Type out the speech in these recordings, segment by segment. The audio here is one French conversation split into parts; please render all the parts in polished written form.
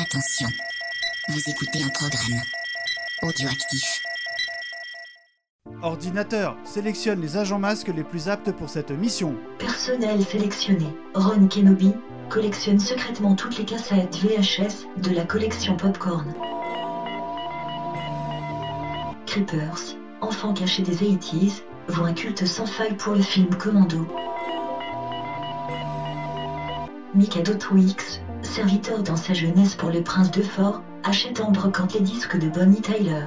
Attention, vous écoutez un programme audioactif. Ordinateur, sélectionne les agents masques les plus aptes pour cette mission. Personnel sélectionné. Ron Kenobi collectionne secrètement toutes les cassettes VHS de la collection Popcorn. Creepers, enfant caché des 80s, voit un culte sans faille pour le film Commando. Mikado Twix, serviteur dans sa jeunesse pour le prince de Fort, achète en brocante les disques de Bonnie Tyler.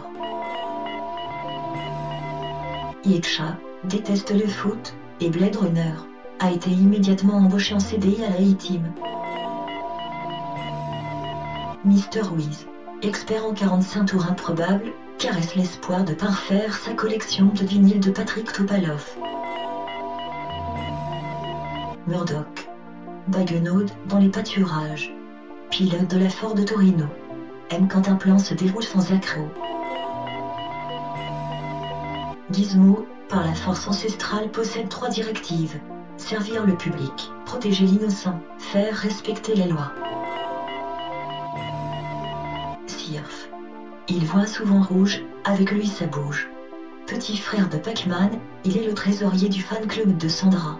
Yetcha déteste le foot et Blade Runner a été immédiatement embauché en CDI à la A-Team. Mr. Wiz, expert en 45 tours improbables, caresse l'espoir de parfaire sa collection de vinyles de Patrick Topalov. Murdoch, baguenaude dans les pâturages, pilote de la Ford de Torino, aime quand un plan se déroule sans accroc. Gizmo, par la force ancestrale, possède 3 directives. Servir le public, protéger l'innocent, faire respecter les lois. Sirf. Il voit souvent rouge, avec lui ça bouge. Petit frère de Pac-Man, il est le trésorier du fan club de Sandra.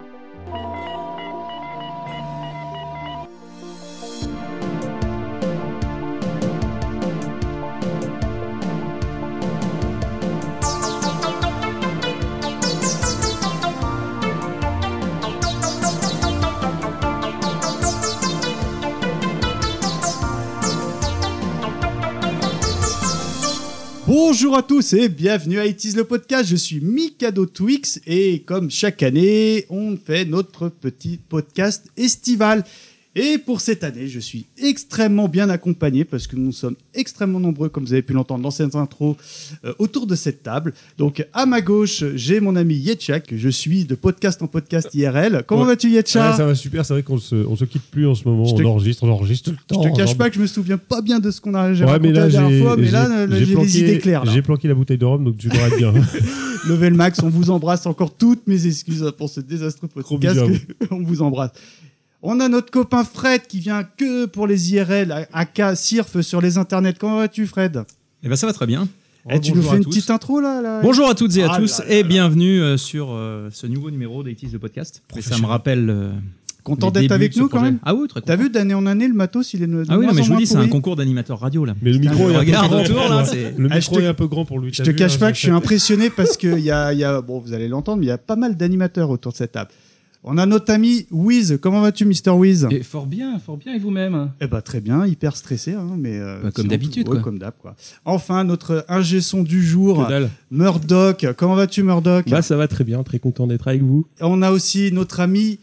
Bonjour à tous et bienvenue à It Is le podcast, je suis Mikado Twix et comme chaque année, on fait notre petit podcast estival. Et pour cette année, je suis extrêmement bien accompagné parce que nous sommes extrêmement nombreux, comme vous avez pu l'entendre dans cette intro, autour de cette table. Donc à ma gauche, j'ai mon ami Yetcha, que je suis de podcast en podcast IRL. Comment vas-tu Yetcha ? Ça va super, c'est vrai qu'on se quitte plus en ce moment, on enregistre tout le temps. Je te cache pas que je me souviens pas bien de ce qu'on a raconté la dernière fois, mais là j'ai les idées claires. Là. J'ai planqué la bouteille de rhum, donc tu devrais être bien. Level Max, on vous embrasse, encore toutes mes excuses pour ce désastreux podcast. On vous embrasse. On a notre copain Fred qui vient que pour les IRL, aka Sirf sur les internets. Comment vas-tu Fred ? Eh ben ça va très bien. Tu nous fais une petite intro là Bonjour à toutes et à tous et bienvenue sur ce nouveau numéro d'It Is le podcast. Et ça me rappelle... Content d'être avec nous quand même. Ah oui, très content. T'as vu d'année en année le matos il est de Ah oui, non, mais je vous dis, c'est un pourri. concours d'animateur radio là. Mais le micro est un peu grand autour, pour là, moi. Le micro est un peu grand pour lui. Je te cache pas que je suis impressionné parce que il y a bon vous allez l'entendre mais il y a pas mal d'animateurs autour de cette table. On a notre ami Wiz. Comment vas-tu, Mr. Wiz ? Et fort bien, et vous-même ? Eh ben très bien, hyper stressé, hein, mais comme d'habitude, ouais, quoi. Comme d'hab, quoi. Enfin, notre ingé son du jour, Murdoch. Comment vas-tu, Murdoch ? Bah ça va très bien, très content d'être avec vous. On a aussi notre ami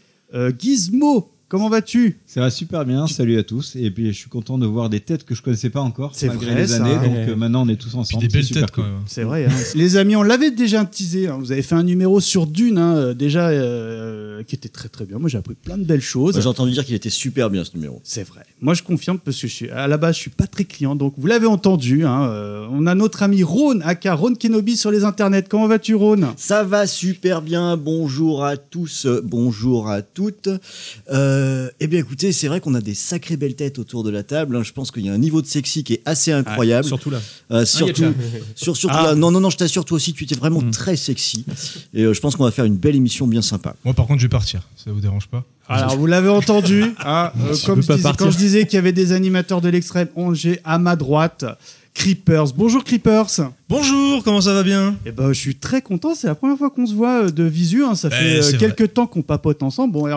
Gizmo. Comment vas-tu ? Ça va super bien, salut à tous. Et puis je suis content de voir des têtes que je connaissais pas encore C'est malgré vrai, les ça. années. Donc maintenant on est tous ensemble. Puis des belles c'est super têtes cool. quand même. C'est vrai. Hein. Les amis, on l'avait déjà teasé. Hein. Vous avez fait un numéro sur Dune, hein, déjà, qui était très très bien. Moi, j'ai appris plein de belles choses. Moi, j'ai entendu dire qu'il était super bien ce numéro. C'est vrai. Moi, je confirme parce que à la base, je suis pas très client. Donc, vous l'avez entendu. Hein, on a notre ami Ron, aka Ron Kenobi sur les internets. Comment vas-tu, Ron ? Ça va super bien. Bonjour à tous, bonjour à toutes. Eh bien, écoutez, c'est vrai qu'on a des sacrées belles têtes autour de la table. Je pense qu'il y a un niveau de sexy qui est assez incroyable. Surtout là. Surtout là. Non, je t'assure, toi aussi, tu étais vraiment très sexy. Et je pense qu'on va faire une belle émission bien sympa. Moi par contre je vais partir, ça vous dérange pas ? Alors, vous l'avez entendu. Hein, quand je disais qu'il y avait des animateurs de l'extrême, j'ai à ma droite Creepers. Bonjour Creepers. Bonjour, comment ça va bien ? Eh ben, je suis très content. C'est la première fois qu'on se voit de visu. Hein. Ça fait c'est quelques temps qu'on papote ensemble. Bon,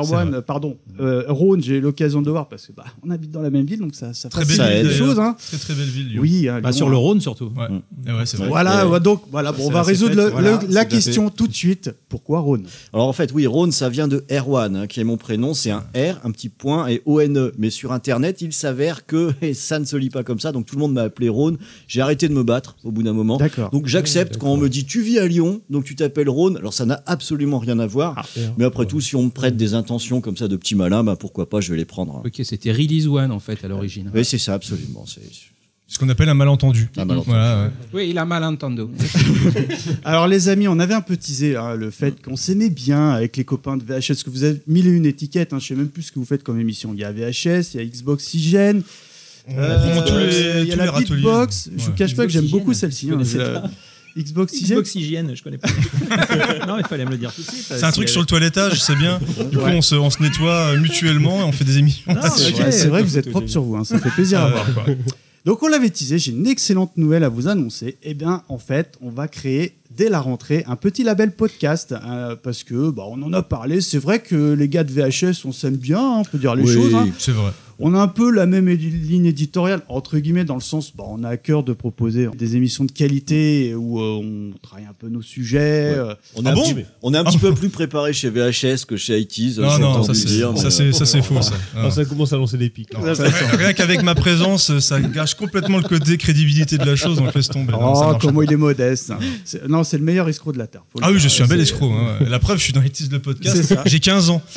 Ron, j'ai eu l'occasion de voir parce que on habite dans la même ville, donc ça Très facilite belle les ville, choses. Hein. Très très belle ville Lyon. Oui, hein, Lyon, sur le Rhône surtout. Ouais, ouais c'est vrai. Voilà, donc voilà. Bon, on va résoudre la question tout de suite. Pourquoi Ron ? Alors en fait, oui, Ron, ça vient de Erwan, hein, qui est mon prénom. C'est un R, un petit point et O-N-E. Mais sur Internet, il s'avère que ça ne se lit pas comme ça. Donc tout le monde m'a appelé Ron. J'ai arrêté de me battre au bout d'un moment. D'accord. Donc j'accepte quand on me dit tu vis à Lyon, donc tu t'appelles Ron. Alors ça n'a absolument rien à voir. Mais après tout, si on me prête des intentions comme ça de petit malin, pourquoi pas, je vais les prendre. Ok, c'était Release One en fait à l'origine. Oui, c'est ça, absolument. C'est Ce qu'on appelle un malentendu. un malentendu. Voilà, ouais. Oui, il a mal entendu. Alors les amis, on avait un peu teasé le fait qu'on s'aimait bien avec les copains de VHS, que vous avez mille et une étiquettes, hein, je sais même plus ce que vous faites comme émission. Il y a VHS, il y a Xbox Hygiène, On prend tous les Il y a la râteliers. Beatbox. Je vous cache pas que j'aime beaucoup celle-ci. Hein. Xbox Hygiène, je connais pas. Non, il fallait me le dire tout de suite. C'est un truc sur le toilettage, c'est bien. Du coup, on se nettoie mutuellement et on fait des émissions. C'est vrai que vous êtes propre sur vous, hein. Ça fait plaisir à voir. Donc on l'avait teasé, j'ai une excellente nouvelle à vous annoncer. Eh bien, en fait, on va créer dès la rentrée un petit label podcast parce que on en a parlé. C'est vrai que les gars de VHS, on s'aime bien, hein, on peut dire les choses. Hein. C'est vrai. On a un peu la même ligne éditoriale, entre guillemets, dans le sens, on a à cœur de proposer des émissions de qualité où on travaille un peu nos sujets. Ouais. On est un petit peu plus préparé chez VHS que chez IT's. Non, ça c'est faux. Ça. Ça commence à lancer des pics. Rien qu'avec ma présence, ça gâche complètement le côté crédibilité de la chose, donc laisse tomber. Comment il est modeste. Non, c'est le meilleur escroc de la Terre. Ah oui, je suis un bel escroc. Hein. La preuve, je suis dans IT's le podcast. J'ai 15 ans.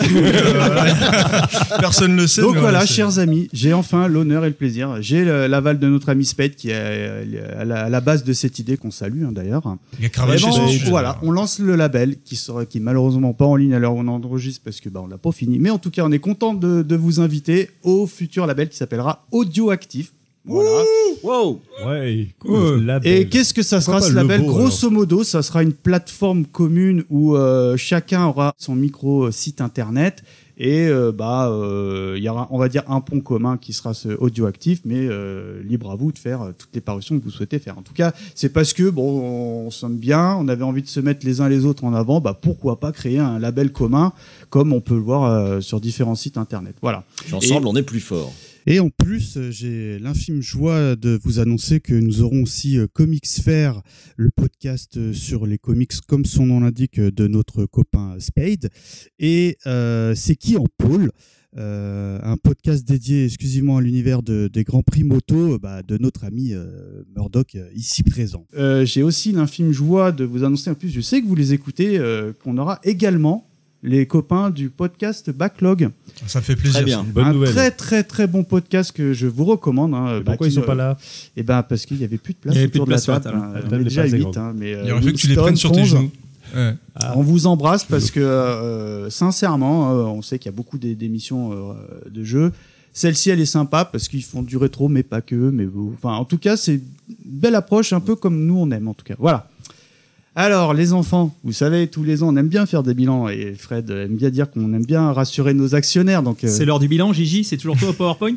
Personne ne le sait. Donc voilà, chers amis, j'ai enfin l'honneur et le plaisir. J'ai l'aval de notre ami Spade qui est à la base de cette idée qu'on salue d'ailleurs. Il a cravaché son sujet. Voilà, on lance le label qui est malheureusement pas en ligne à l'heure où on enregistre parce que on l'a pas fini. Mais en tout cas, on est content de vous inviter au futur label qui s'appellera Audioactif. Voilà. Wow. Ouais, cool. Et qu'est-ce que ça sera ce label? Grosso modo, ça sera une plateforme commune où chacun aura son micro-site internet. Et il y aura, on va dire, un pont commun qui sera ce Audioactif, mais libre à vous de faire toutes les parutions que vous souhaitez faire. En tout cas, c'est parce que on s'aime bien, on avait envie de se mettre les uns les autres en avant. Pourquoi pas créer un label commun, comme on peut le voir sur différents sites internet. Voilà. Ensemble, on est plus fort. Et en plus, j'ai l'infime joie de vous annoncer que nous aurons aussi Comics Fair, le podcast sur les comics, comme son nom l'indique, de notre copain Spade. Et c'est qui en pôle un podcast dédié exclusivement à l'univers des Grands Prix moto de notre ami Murdoch ici présent. J'ai aussi l'infime joie de vous annoncer, en plus je sais que vous les écoutez, qu'on aura également les copains du podcast Backlog. Ça fait plaisir. Très bien. Bonne nouvelle. Très très très bon podcast que je vous recommande. Pourquoi ils sont pas là? Parce qu'il n'y avait plus de place Il y avait autour plus de de la place table. sur la On est déjà assez 8. grande. Mais, Il aurait fallu que tu les prennes sur tes genoux. Ouais. On vous embrasse parce que sincèrement, on sait qu'il y a beaucoup d'émissions de jeux. Celle-ci, elle est sympa parce qu'ils font du rétro, mais pas que. Mais en tout cas, c'est une belle approche, un peu comme nous on aime en tout cas. Voilà. Alors, les enfants, vous savez, tous les ans, on aime bien faire des bilans et Fred aime bien dire qu'on aime bien rassurer nos actionnaires. Donc, c'est l'heure du bilan, Gigi, c'est toujours toi au PowerPoint?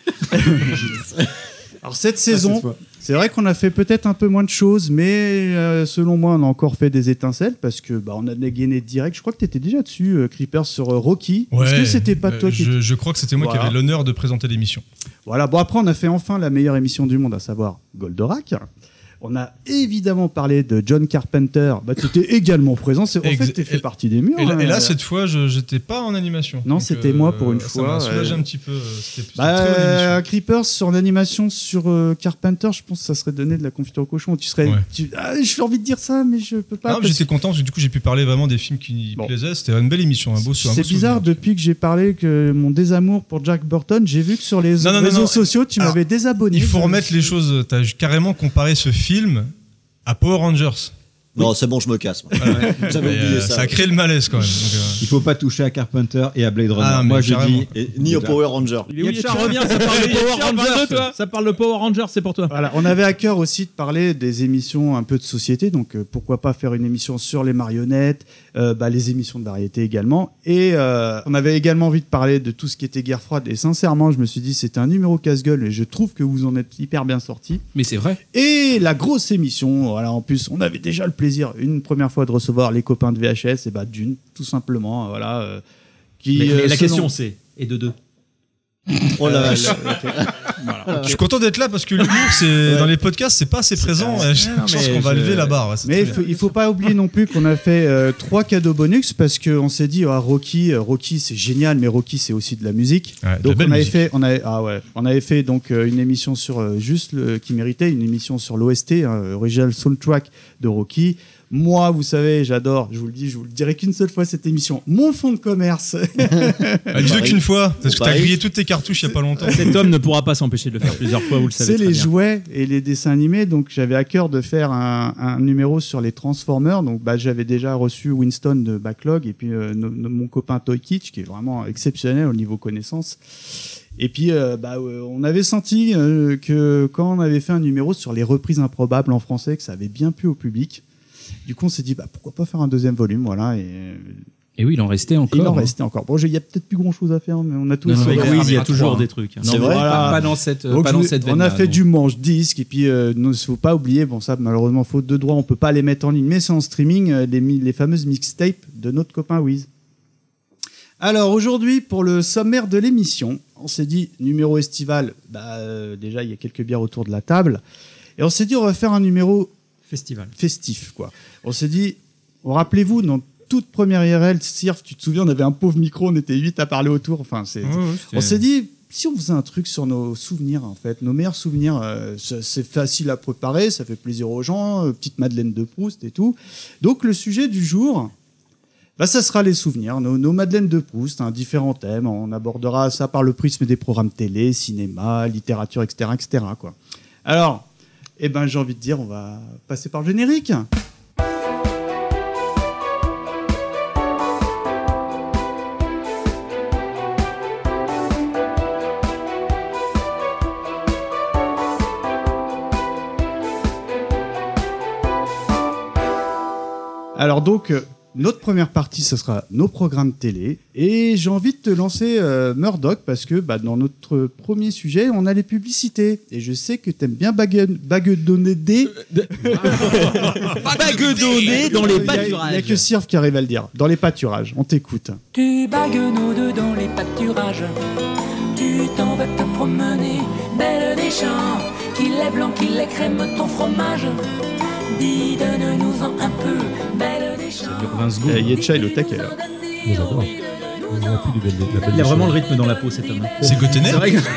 Alors, cette saison, c'est vrai qu'on a fait peut-être un peu moins de choses, mais selon moi, on a encore fait des étincelles parce que on a dégainé direct. Je crois que tu étais déjà dessus, Creeper, sur Rocky. Ouais, est-ce que c'était pas toi qui... Je crois que c'était moi qui avais l'honneur de présenter l'émission. Voilà, après, on a fait enfin la meilleure émission du monde, à savoir Goldorak. On a évidemment parlé de John Carpenter. Tu étais également présent. En fait, tu fais partie des murs. Et là, cette fois, je n'étais pas en animation. Non, c'était moi pour une fois. Ça m'a soulagé un petit peu. C'était une très bonne émission. Creepers sur l'animation sur Carpenter, je pense que ça serait donné de la confiture au cochon. Tu serais. Ouais. J'ai envie de dire ça, mais je peux pas. J'étais content parce que du coup, j'ai pu parler vraiment des films qui plaisaient. C'était une belle émission, un beau souvenir. C'est bizarre, depuis que j'ai parlé que mon désamour pour Jack Burton, j'ai vu que sur les réseaux sociaux, tu m'avais désabonné. Il faut remettre les choses. Tu as carrément comparé ce film à Power Rangers. Non, c'est bon, je me casse. J'avais oublié ça. Ça a créé le malaise quand même. Donc, il faut pas toucher à Carpenter et à Blade Runner. Ah, moi, je dis. Ni au Power Ranger. Yetcha, reviens, ça parle de Power Rangers. Ça parle de Power Rangers, c'est pour toi. Voilà, on avait à cœur aussi de parler des émissions un peu de société, donc pourquoi pas faire une émission sur les marionnettes, les émissions de variété également. Et on avait également envie de parler de tout ce qui était guerre froide. Et sincèrement, je me suis dit, c'était un numéro casse-gueule et je trouve que vous en êtes hyper bien sortis. Mais c'est vrai. Et la grosse émission, voilà, en plus, on avait déjà le plaisir une première fois de recevoir les copains de VHS, et d'une, tout simplement, voilà. Mais la question c'est, et de deux. Oh la vache. Voilà. Je suis content d'être là parce que l'humour, dans les podcasts, c'est pas assez présent. Je pense qu'on va lever la barre. Mais il faut pas oublier non plus qu'on a fait 3 cadeaux bonus parce qu'on s'est dit Rocky c'est génial, mais Rocky c'est aussi de la musique. Ouais, donc on avait fait donc une émission sur qui méritait une émission sur l'OST, original soundtrack de Rocky. Moi, vous savez, j'adore, je vous le dirai qu'une seule fois cette émission, mon fonds de commerce. Dis-le qu'une fois, parce que t'as grillé toutes tes cartouches il y a pas longtemps. Cet homme ne pourra pas s'empêcher de le faire plusieurs fois, vous le savez. C'est très les bien. jouets et les dessins animés, donc j'avais à cœur de faire un numéro sur les Transformers. Donc j'avais déjà reçu Winston de Backlog et puis mon copain Toy Kitsch qui est vraiment exceptionnel au niveau connaissance. Et puis, on avait senti que quand on avait fait un numéro sur les reprises improbables en français, que ça avait bien plu au public. Du coup, on s'est dit, pourquoi pas faire un deuxième volume, voilà. Et oui, il en restait encore. Il en restait encore. Bon, il y a peut-être plus grand-chose à faire, mais on a tout Non, essayé. avec Wiz, il y a toujours des trucs. C'est vrai. Pas dans cette Donc, veine-là. on a fait du manche-disque, et puis il ne faut pas oublier, bon ça malheureusement faute de droit, on peut pas les mettre en ligne, mais c'est en streaming, les fameuses mixtapes de notre copain Wiz. Alors aujourd'hui, pour le sommaire de l'émission, on s'est dit numéro estival, déjà il y a quelques bières autour de la table, et on s'est dit on va faire un numéro festif, quoi. On s'est dit, rappelez-vous, dans toute première IRL, Sirf, tu te souviens, on avait un pauvre micro, on était 8 à parler autour. Enfin, on s'est dit, si on faisait un truc sur nos souvenirs, en fait, nos meilleurs souvenirs, c'est facile à préparer, ça fait plaisir aux gens, petite Madeleine de Proust et tout. Donc, le sujet du jour, ça sera les souvenirs, nos Madeleines de Proust, différents thèmes. On abordera ça par le prisme des programmes télé, cinéma, littérature, etc., etc., quoi. Alors, j'ai envie de dire, on va passer par le générique. Alors donc, notre première partie, ce sera nos programmes télé. Et j'ai envie de te lancer Murdoch, parce que dans notre premier sujet, on a les publicités. Et je sais que tu aimes bien baguedonner dans les pâturages. Il n'y a que Sirf qui arrive à le dire. Dans les pâturages, on t'écoute. Tu baguenaudes dans les pâturages. Tu t'en vas te promener, belle des champs. Qu'il est blanc, qu'il est crème, ton fromage. Dis, donne-nous-en un peu, belle des champs. Ça dure 20 secondes. Yetcha et le taquet, là. J'adore. Il a vraiment le rythme dans la peau, cet homme. C'est Gotener. C'est vrai que...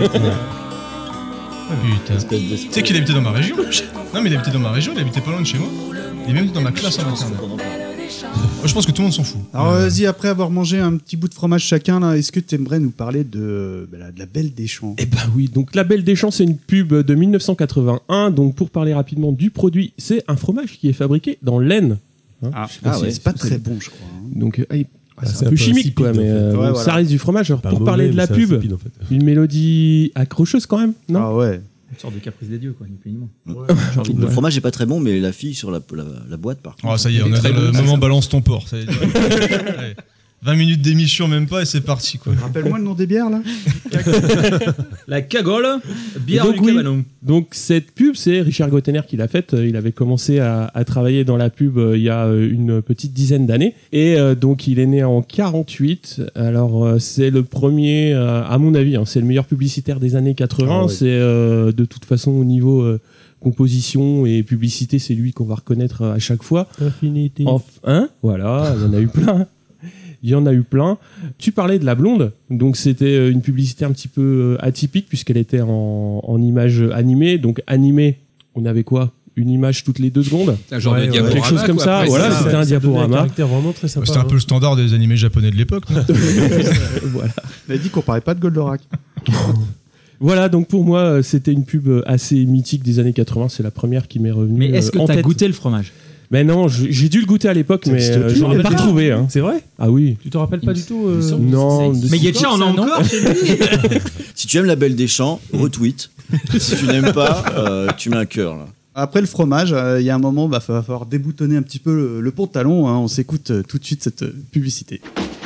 Putain. Tu sais qu'il habitait dans ma région? Non, mais il habitait dans ma région, il habitait pas loin de chez moi. Il est même dans ma classe en maternelle. Moi, je pense que tout le monde s'en fout. Alors vas-y, après avoir mangé un petit bout de fromage chacun, là, est-ce que tu aimerais nous parler de la Belle des Champs? Eh ben oui, donc la Belle des Champs, c'est une pub de 1981. Donc pour parler rapidement du produit, c'est un fromage qui est fabriqué dans l'aine. C'est pas très bon, je crois. Donc c'est un peu chimique, quoi, mais ça reste du fromage. Alors, pour parler de la pub, insipide, en fait. une mélodie accrocheuse quand même, non? Ah ouais. Une sorte de caprice des dieux, quoi, ni plus ni moins. Le fromage est pas très bon, mais la fille sur la boîte, par contre. Oh, ça y est, on est dans le moment balance ton porc. Ça y est. Allez, 20 minutes d'émission, même pas, et c'est parti, quoi. Rappelle-moi le nom des bières, là. La cagole, bière donc, du cabanon. Donc cette pub, c'est Richard Gotener qui l'a faite. Il avait commencé à travailler dans la pub il y a une petite dizaine d'années. Et donc il est né en 48. Alors c'est le premier, à mon avis, c'est le meilleur publicitaire des années 80. Ah ouais. C'est de toute façon au niveau composition et publicité, c'est lui qu'on va reconnaître à chaque fois. Infinity. Voilà, il y en a eu plein. Il y en a eu plein. Tu parlais de la blonde, donc c'était une publicité un petit peu atypique puisqu'elle était en image animée. Donc animée, on avait quoi? Une image toutes les 2 secondes, Un genre de diaporama, quelque chose comme ça. quoi. Voilà, Ça, c'était un Ça donnait diaporama. caractère vraiment très sympa. C'était un peu le standard des animés japonais de l'époque, non? Voilà. Il a dit qu'on parlait pas de Goldorak. Voilà, donc pour moi, c'était une pub assez mythique des années 80. C'est la première qui m'est revenue. Mais est-ce que en t'as tête. goûté le fromage? Mais non, j'ai dû le goûter à l'époque, mais existe j'en ai pas retrouvé. Hein. C'est vrai? Ah oui. Tu te rappelles pas du tout Non. Mais Yetcha en a encore chez lui. Si tu aimes la Belle des Champs, retweet. Si tu n'aimes pas, tu mets un cœur, là. Après le fromage, il y a un moment, va falloir déboutonner un petit peu le pantalon. On s'écoute tout de suite cette publicité.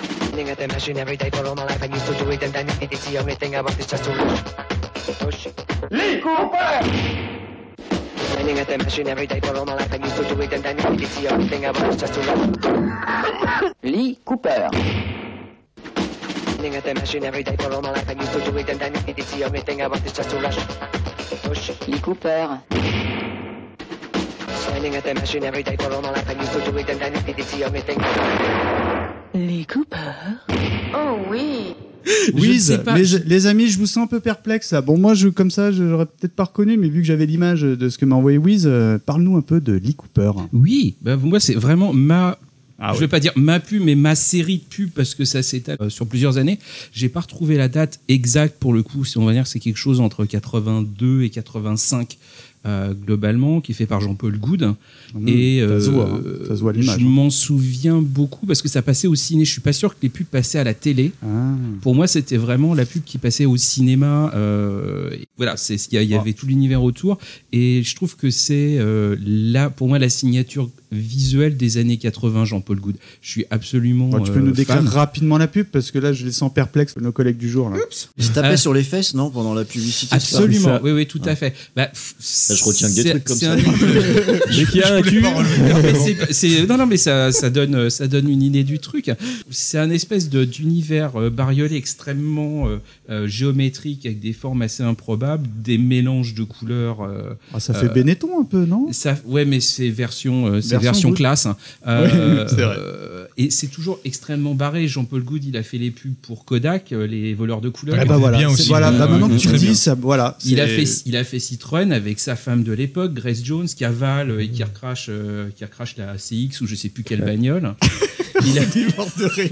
Les copains! Lee Cooper. Lee Cooper. Lee Cooper. Oh oui. Wiz, les amis, je vous sens un peu perplexe là. Bon, moi, comme ça, j'aurais peut-être pas reconnu, mais vu que j'avais l'image de ce que m'a envoyé Wiz, parle-nous un peu de Lee Cooper. Oui, moi c'est vraiment Ah je ouais. vais pas dire ma pub, mais ma série de pubs parce que ça s'étale sur plusieurs années. J'ai pas retrouvé la date exacte pour le coup. Si on va dire que c'est quelque chose entre 82 et 85. globalement, qui est fait par Jean-Paul Goude. Et ça se voit à l'image. Je m'en souviens beaucoup parce que ça passait au ciné. Je suis pas sûr que les pubs passaient à la télé. Pour moi, c'était vraiment la pub qui passait au cinéma. Voilà, il y avait tout l'univers autour. Et je trouve que c'est là, pour moi, la signature visuelle des années 80, Jean-Paul Goude. Je suis absolument tu peux nous décrire fan. rapidement la pub parce que là, je les sens perplexes, nos collègues du jour. Là. Il se tapait sur les fesses, non, pendant la publicité. Absolument, oui, tout à fait. Je retiens que des trucs comme ça. Dès qu'il y a un cul. Non, mais ça donne une idée du truc. C'est un espèce d'univers bariolé extrêmement géométrique avec des formes assez improbables, des mélanges de couleurs. Ça fait Benetton un peu, non? Ouais, mais c'est version classe. Oui, c'est vrai. Et c'est toujours extrêmement barré. Jean-Paul Goude, il a fait les pubs pour Kodak, les voleurs de couleurs. Voilà. Bien aussi. Maintenant que tu le dis, ça, voilà. Il a fait Citroën avec sa femme de l'époque, Grace Jones, qui avale et qui recrache la CX ou je sais plus quelle bagnole. Il a dit mort de rire.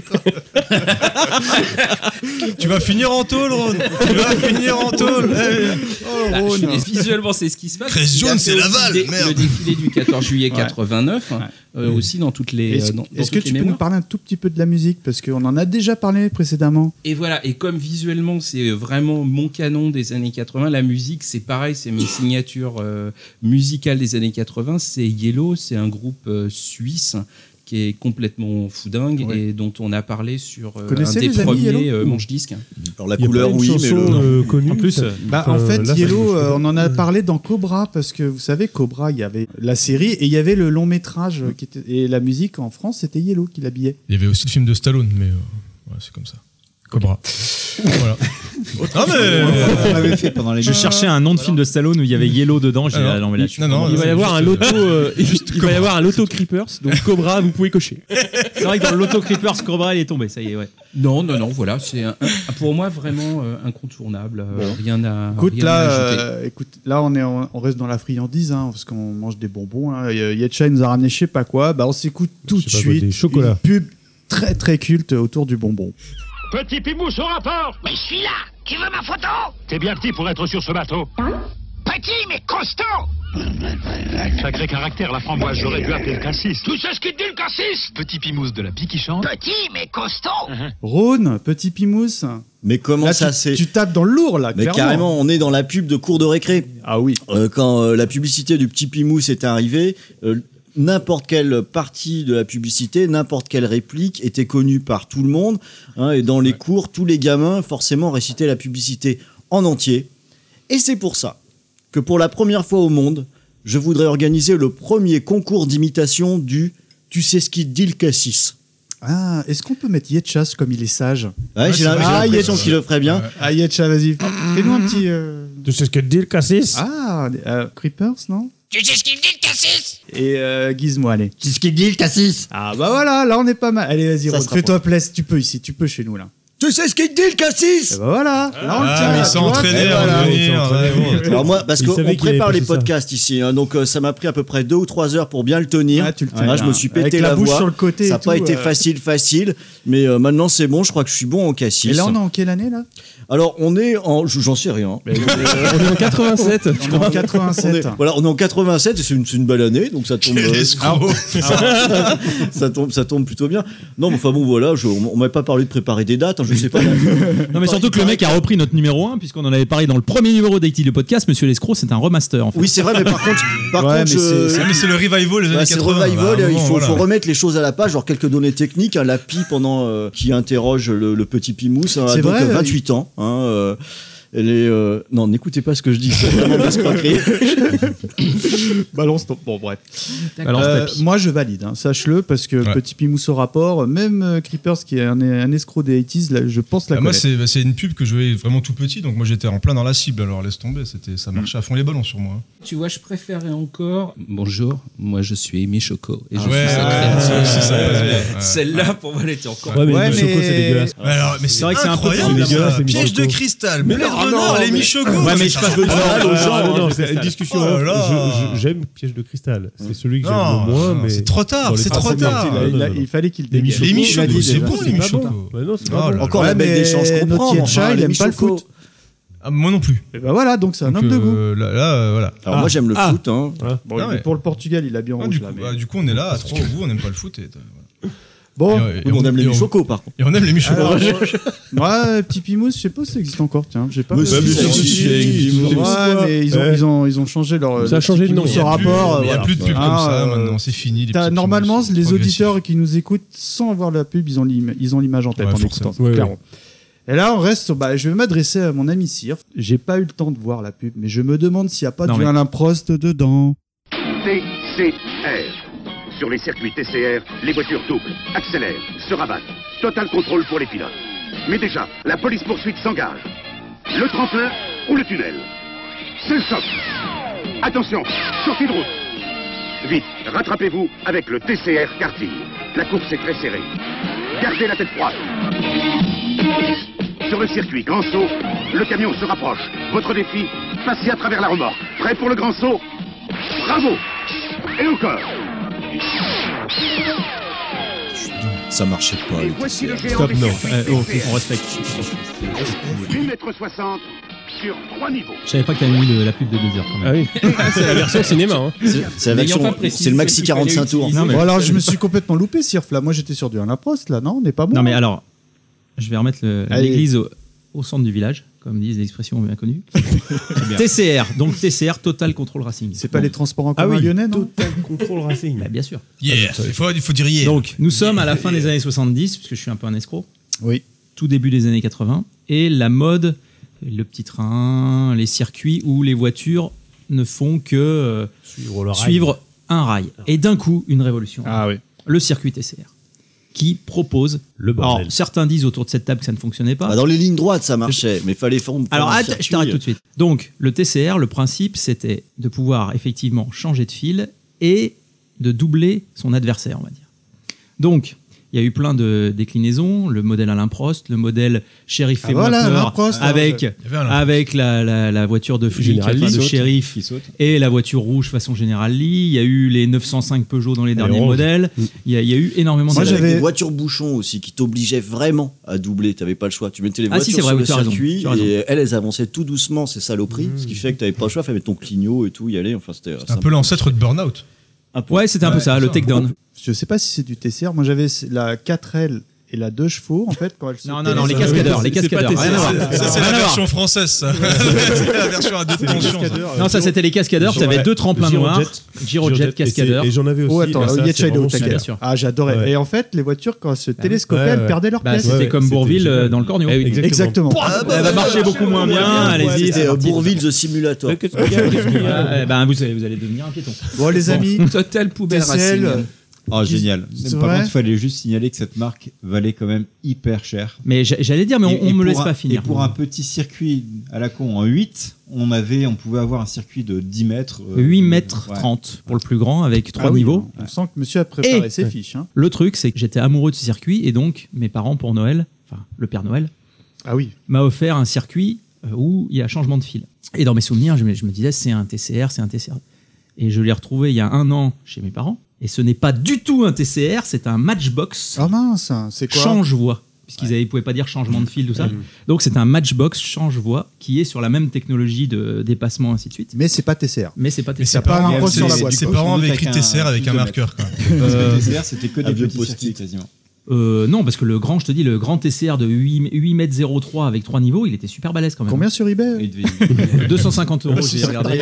Tu vas finir en tôle, Ron. Tu vas finir en tôle. Visuellement, c'est ce qui se passe. Grace Jones, c'est Laval. Le défilé du 14 juillet 89, aussi dans toutes les. Est-ce que tu peux nous parler un tout petit peu de la musique parce qu'on en a déjà parlé précédemment. Et voilà. Et comme visuellement, c'est vraiment mon canon des années 80. La musique, c'est pareil, c'est mes signatures musicales des années 80. C'est Yellow, c'est un groupe suisse qui est complètement foudingue et dont on a parlé sur un des premiers manche-disques. Alors la couleur, oui, mais le connu. En plus, en fait, Yellow, on en a parlé dans Cobra parce que vous savez, Cobra, il y avait la série et il y avait le long métrage qui était, et la musique en France, c'était Yellow qui l'habillait. Il y avait aussi le film de Stallone, mais c'est comme ça. Cobra. Voilà. Non, mais on l'avait fait pendant les. Je cherchais un nom de film de Stallone où il y avait Yellow dedans. J'ai dit, non, mais là, il va y avoir un loto. Il va y avoir un loto Creepers. Donc Cobra, vous pouvez cocher. C'est vrai que dans le loto Creepers, Cobra, il est tombé. Ça y est, ouais. Non, voilà, c'est pour moi vraiment incontournable. Rien à. Écoute, là, on reste dans la friandise, parce qu'on mange des bonbons. Yetcha nous a ramené je sais pas quoi. On s'écoute tout de suite une pub très très culte autour du bonbon. Petit Pimousse au rapport. Mais je suis là. Tu veux ma photo? T'es bien petit pour être sur ce bateau. Petit mais costaud. Sacré caractère, la framboise, j'aurais dû appeler le cassis. Tu sais ce qu'il dit le cassis? Petit Pimousse de la pie qui chante. Petit mais costaud. Rhône, petit Pimousse. Mais comment là, ça c'est? Tu tapes dans le lourd là. Mais clairement. Carrément, on est dans la pub de cours de récré. Ah oui. Quand la publicité du petit Pimousse est arrivée. N'importe quelle partie de la publicité, n'importe quelle réplique était connue par tout le monde. Et dans les cours, tous les gamins forcément récitaient la publicité en entier. Et c'est pour ça que pour la première fois au monde, je voudrais organiser le premier concours d'imitation du « Tu sais ce qu'il dit le cassis ». Ah, est-ce qu'on peut mettre Yetcha comme il est sage? J'ai l'impression qu'il le ferait bien. Ah, Yetcha, vas-y. Fais-nous un petit... Tu sais ce que dit le cassis? Ah, Creepers, non? Tu sais ce qu'il dit le cassis? Et Gizmo, allez. Tu sais ce qu'il dit le cassis? Ah bah voilà, là on est pas mal. Allez, vas-y, fais-toi plaisir, tu peux ici, tu peux chez nous là. Tu sais ce qu'il dit le cassis? Et bah voilà, là on le tient. Ils sont entraînés à venir. Alors moi, parce qu'on prépare les podcasts ici, donc ça m'a pris à peu près 2 ou 3 heures pour bien le tenir. Ah, tu le tiens, je me suis pété avec la bouche voix. sur le côté. Ça n'a pas été facile, mais maintenant c'est bon, je crois que je suis bon en cassis. Et là on est en quelle année là? Alors on est en, j'en sais rien. On est en 87. On est en 87. On est en 87 et c'est une belle année, donc ça tombe. ça tombe plutôt bien. Non, mais enfin bon voilà, on m'avait pas parlé de préparer des dates, je sais pas. Non mais surtout que le mec a repris notre numéro 1 puisqu'on en avait parlé dans le premier numéro d'IT le podcast. Monsieur Lescroc, c'est un remaster en fait. Oui c'est vrai, mais par contre c'est le revival des années 80. C'est le revival, il faut remettre les choses à la page, genre quelques données techniques, la PI pendant qui interroge le petit Pimousse, a donc 28 ans. Elle est non, n'écoutez pas ce que je dis, c'est vraiment de l'escroquerie. Balance ton... Bon bref. Moi je valide, sache-le, parce que Petit Pimousse au rapport, même Creepers qui est un escroc des 80s, là, je pense la connaître. Moi c'est une pub que je voyais vraiment tout petit, donc moi j'étais en plein dans la cible, alors laisse tomber, ça marchait à fond les ballons sur moi. Tu vois, je préférais encore. Bonjour, moi je suis Amy Choco et je suis sacré. Celle-là pour moi elle était encore. Ouais, mais Choco c'est dégueulasse. Mais c'est vrai que c'est un peu dégueulasse. Piège de cristal. Les Michoco. Ouais, mais je passe de non, c'est une discussion. J'aime Piège de cristal. C'est celui que j'aime le moins, mais c'est trop tard. Il fallait qu'il dégage. Les Michoco, c'est bon les Michoco. Encore la belle des champs, je comprends. Il aime pas le foot. Ah, moi non plus. Et ben voilà, donc c'est un homme de goût. Voilà. Alors moi j'aime le foot. Hein. Bon, pour le Portugal, il a bien rouge là. Du coup, on est là à 3 au bout, on n'aime pas le foot. Bon, on aime les Michocos par contre. Et on aime les Michocos. Ouais, petit Pimous, je sais pas si ça existe encore. Tiens, j'ai pas. Mais ils ont changé leur. Ça a changé de nom. Ce rapport. Il n'y a plus de pub comme ça maintenant, c'est fini. Normalement, les auditeurs qui nous écoutent sans avoir la pub, ils ont l'image en tête en écoutant. Clairement. Et là, on reste. Je vais m'adresser à mon ami Sir. J'ai pas eu le temps de voir la pub, mais je me demande s'il n'y a pas du Alain Prost dedans. TCR. Sur les circuits TCR, les voitures doublent, accélèrent, se rabattent. Total contrôle pour les pilotes. Mais déjà, la police-poursuite s'engage. Le tremplin ou le tunnel. C'est le choc. Attention, sortie de route. Vite, rattrapez-vous avec le TCR karting. La course est très serrée. Gardez la tête froide. Sur le circuit grand saut, le camion se rapproche. Votre défi, passer à travers la remorque. Prêt pour le grand saut? Bravo. Et encore. Ça marchait pas. Voici le géant. Stop, non. On respecte. 1,60 m sur 3 niveaux. Je savais pas qu'il y avait mis la pub de 2 heures quand même. Ah oui. C'est la version cinéma. Hein. C'est la version. C'est le maxi 45 tours. Bon, alors je me suis complètement loupé, Sirf. Là, moi j'étais sur du Alain Prost. Là, non, on n'est pas bon. Non, mais alors, je vais remettre l'église au centre du village, comme disent l'expression bien connue. TCR, donc TCR, Total Control Racing. C'est pas les transports en commun lyonnais, non? Total Control Racing. Bien sûr. Il faut dire hier. Donc, nous sommes à la fin des années 70, puisque je suis un peu un escroc. Oui. Tout début des années 80. Et la mode, le petit train, les circuits où les voitures ne font que suivre un rail. Et d'un coup, une révolution. Ah oui. Le circuit TCR. Qui propose. Alors, certains disent autour de cette table que ça ne fonctionnait pas. Dans les lignes droites, ça marchait, mais il fallait faire. Alors, je t'arrête tout de suite. Donc, le TCR, le principe, c'était de pouvoir effectivement changer de fil et de doubler son adversaire, on va dire. Donc, il y a eu plein de déclinaisons, le modèle Alain Prost, le modèle Shérif et peur, avec la voiture de flic, de shérif et la voiture rouge façon General Lee. Il y a eu les 905 Peugeot dans les derniers modèles. Il y a eu énormément de... Moi, j'avais des voitures bouchons aussi qui t'obligeaient vraiment à doubler. Tu n'avais pas le choix. Tu mettais les voitures sur le circuit et elles avançaient tout doucement, ces saloperies, ce qui fait que tu n'avais pas le choix. Il fallait mettre ton clignot et tout, y aller. Enfin, c'était un peu l'ancêtre de Burnout. Ouais, c'était un peu ça, le takedown. Je sais pas si c'est du TCR. Moi, j'avais la 4L et la 2 chevaux, en fait, quand elle se... Non, les cascadeurs. Les cascadeurs. Ça, c'est la version française, ça. C'est la version à 2 tensions. Non, ça, c'était les cascadeurs. Tu avais 2 tremplins noirs. Girojet, cascadeur. Et j'en avais aussi. Oh, attends, bien sûr. Ah, j'adorais. Et en fait, les voitures, quand elles se télescopaient, elles perdaient leur place. C'était comme Bourville dans le Cornio. Exactement. Elle va marcher beaucoup moins bien. Allez-y. C'était Bourville The Simulator. Vous allez devenir un piéton. Bon, les amis. Total poubelle racing. Oh, génial. Par contre, il fallait juste signaler que cette marque valait quand même hyper cher. Mais j'allais dire, mais on me laisse pas finir. Et pour un petit circuit à la con en 8, on pouvait avoir un circuit de 10 mètres. 8 mètres 30 pour le plus grand, avec 3 niveaux. On sent que monsieur a préparé ses fiches. Hein. Le truc, c'est que j'étais amoureux de ce circuit, et donc mes parents, pour Noël, enfin le Père Noël, m'a offert un circuit où il y a changement de fil. Et dans mes souvenirs, je me disais, c'est un TCR. Et je l'ai retrouvé il y a 1 an chez mes parents. Et ce n'est pas du tout un TCR, c'est un Matchbox. Ah mince, c'est quoi? Change-voix. Puisqu'ils ne pouvaient pas dire changement de fil, tout ça. Donc c'est un Matchbox change-voix qui est sur la même technologie de dépassement, ainsi de suite. Mais c'est pas TCR. C'est pas TCR. Ses parents avaient écrit TCR avec un marqueur. Le TCR, c'était que des petits circuits quasiment. Non, parce que le grand TCR de 8 mètres 03 avec 3 niveaux, il était super balèze quand même. Combien sur eBay? 250 €, j'ai regardé.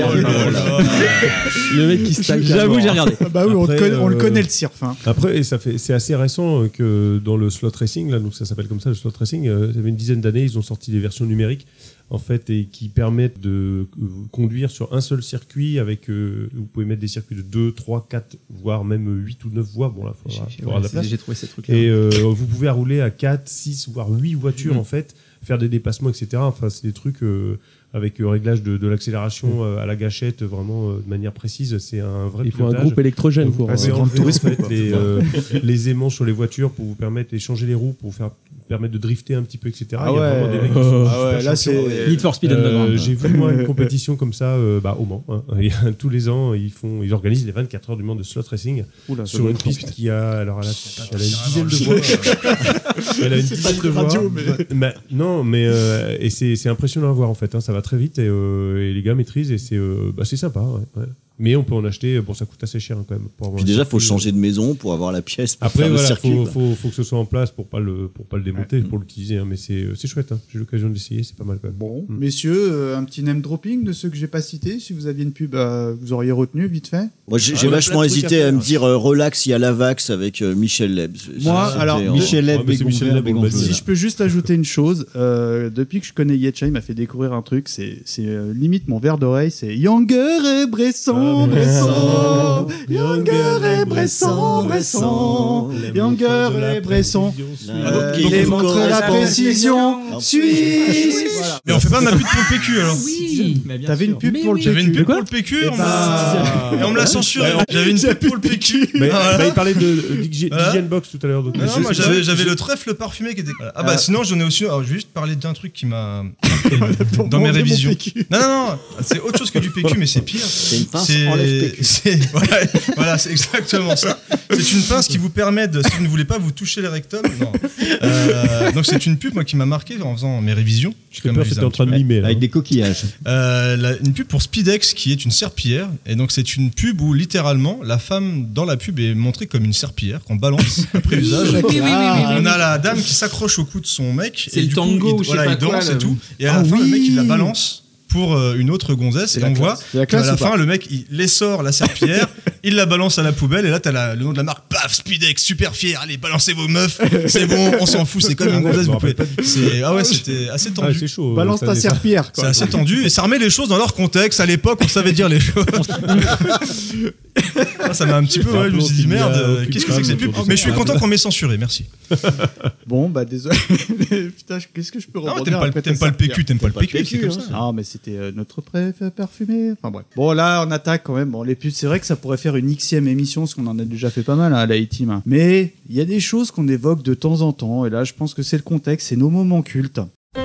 Le mec qui stack. J'avoue, j'ai regardé. Bah oui, on le connaît le cirf. Hein. Après, c'est assez récent que dans le slot racing, là, donc ça s'appelle comme ça, le slot racing, ça fait une dizaine d'années, ils ont sorti des versions numériques. En fait, et qui permettent de conduire sur un seul circuit avec, vous pouvez mettre des circuits de 2, 3, 4, voire même 8 ou 9 voies. Bon, là, il faudra de la place. J'ai trouvé ces trucs-là. Et vous pouvez rouler à 4, 6, voire 8 voitures, en fait, faire des dépassements, etc. Enfin, c'est des trucs avec réglage de l'accélération à la gâchette, vraiment de manière précise. C'est un vrai pilotage. Il faut un groupe électrogène pour enlever les aimants sur les voitures pour vous permettre de changer les roues, pour vous faire permettre de drifter un petit peu, etc. Ah Il y a ouais. vraiment des mecs qui sont Ah ouais, super là, champions. c'est Need for Speed Underground. J'ai vu moi une compétition comme ça au Mans. Hein. Tous les ans, ils organisent les 24 heures du Mans de slot racing Oula, ça sur doit une être piste putain. qui a, alors elle a une dizaine de voies. Elle a une C'est pas dizaine de très radio, voies. Mais et c'est impressionnant à voir en fait. Hein. Ça va très vite et les gars maîtrisent et c'est sympa. Ouais. Mais on peut en acheter. Bon, ça coûte assez cher hein, quand même. Pour avoir Puis déjà, faut changer de maison pour avoir la pièce. Pour Après, faire le voilà, circuit, quoi. faut que ce soit en place pour pas le démonter, pour l'utiliser. Hein, mais c'est chouette. Hein. J'ai eu l'occasion d'essayer, c'est pas mal quand même. Bon, messieurs, un petit name dropping de ceux que j'ai pas cités. Si vous aviez une pub, vous auriez retenu vite fait. Moi, j'ai vachement hésité à me dire Relax, il y a la Vax avec Michel Leb. Moi, alors, Michel Leb et si je peux juste ajouter une chose, depuis que je connais Yetcha, il m'a fait découvrir un truc, c'est limite mon verre d'oreille, c'est Younger et Bresson, Younger et Bresson, Younger et Bresson. Il montre la précision suisse. Mais on fait pas ma pub pour le PQ alors. Oui, T'avais une pub pour le PQ. J'avais une pub pour le PQ, et on me l'a censuré. J'avais une pub pour le PQ. Mais il parlait de d'Hygiene Box tout à l'heure. donc- Non, moi j'avais le trèfle parfumé qui était. Ah bah sinon j'en ai aussi. Alors je vais juste parler d'un truc qui m'a marqué dans mes révisions. Non, c'est autre chose que du PQ, mais c'est pire. C'est une pince enlève PQ. Voilà, c'est exactement ça. C'est une pince qui vous permet de, si vous ne voulez pas vous toucher les rectums. Non. Donc c'est une pub moi qui m'a marqué en faisant mes révisions. J'ai peur que t'étais en train de mimer là. Avec des coquillages. Une pub pour Speedex qui est une serpillière, et donc c'est une pub où littéralement la femme dans la pub est montrée comme une serpillière qu'on balance après usage. On a la dame qui s'accroche au cou de son mec. C'est et le du coup, tango, je sais pas il danse quoi, et tout, et à la fin le mec il la balance pour une autre gonzesse, et on voit qu'à la fin le mec il essore la serpillière, il la balance à la poubelle, et là t'as le nom de la marque, paf, Speedex, super fier, allez balancez vos meufs, c'est bon, on s'en fout, c'est comme une gonzesse, vous pouvez. C'était assez tendu. C'est chaud. Balance ta serpillière. C'est assez tendu et ça remet les choses dans leur contexte. À l'époque, on savait dire les choses. Ça m'a un petit peu, je me suis dit merde, qu'est-ce que c'est que cette pub? Mais je suis content qu'on m'ait censuré, merci. Bon, bah désolé. Putain, qu'est-ce que je peux rebondir? T'aimes pas le PQ, c'est comme ça. Ah, mais c'était notre parfumé. Enfin bref. Bon, là, on attaque quand même. Bon, les pubs, c'est vrai que ça pourrait faire une Xème émission, parce qu'on en a déjà fait pas mal à la A-Team. Hein. Mais il y a des choses qu'on évoque de temps en temps, et là, je pense que c'est le contexte, c'est nos moments cultes.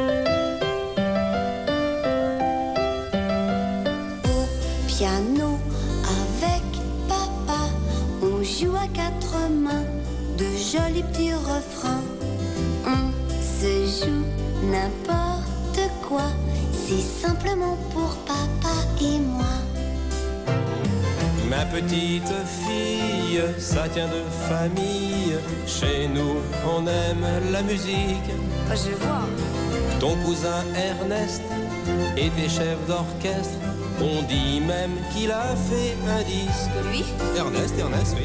Piano avec papa, on joue à quatre mains, de jolis petits refrains. On se joue n'importe quoi, c'est simplement pour papa et moi. Ma petite fille, ça tient de famille. Chez nous, on aime la musique. Je vois. Ton cousin Ernest était chef d'orchestre. On dit même qu'il a fait un disque. Lui ? Ernest, oui.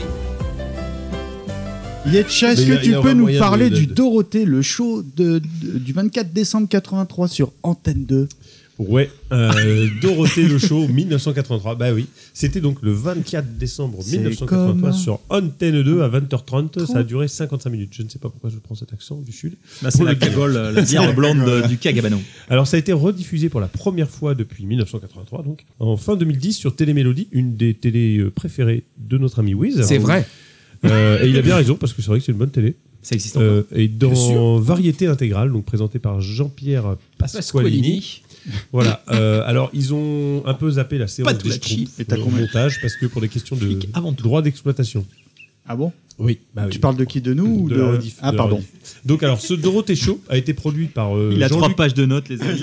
Yetcha, est-ce Mais que il tu y a peux vraiment nous moyen parler de- du Dorothée, le show du 24 décembre 83 sur Antenne 2? Ouais, Dorothée le show 1983. Bah oui, c'était donc le 24 décembre C'est 1983 comme- sur Antenne 2 à 20h30. Ça a duré 55 minutes. Je ne sais pas pourquoi je prends cet accent du sud. Là, c'est la cagole, la bière blonde du Cagabano. Alors ça a été rediffusé pour la première fois depuis 1983, donc en fin 2010 sur Télémélodie, une des télés préférées de notre ami Wiz. C'est vrai. Et il a bien raison parce que c'est vrai que c'est une bonne télé. Ça existe encore. Et dans Variété intégrale, donc présenté par Jean-Pierre Pasqualini. Voilà. Alors ils ont un peu zappé la séance des Schtroumpfs au montage parce que pour des questions de droit d'exploitation. Ah bon? Oui. Tu parles de qui? De nous ou de la rediff, Ah, de la pardon. rediff. Donc alors ce Dorothée Show a été produit par Il a 3 Jean-Luc- pages de notes, les amis.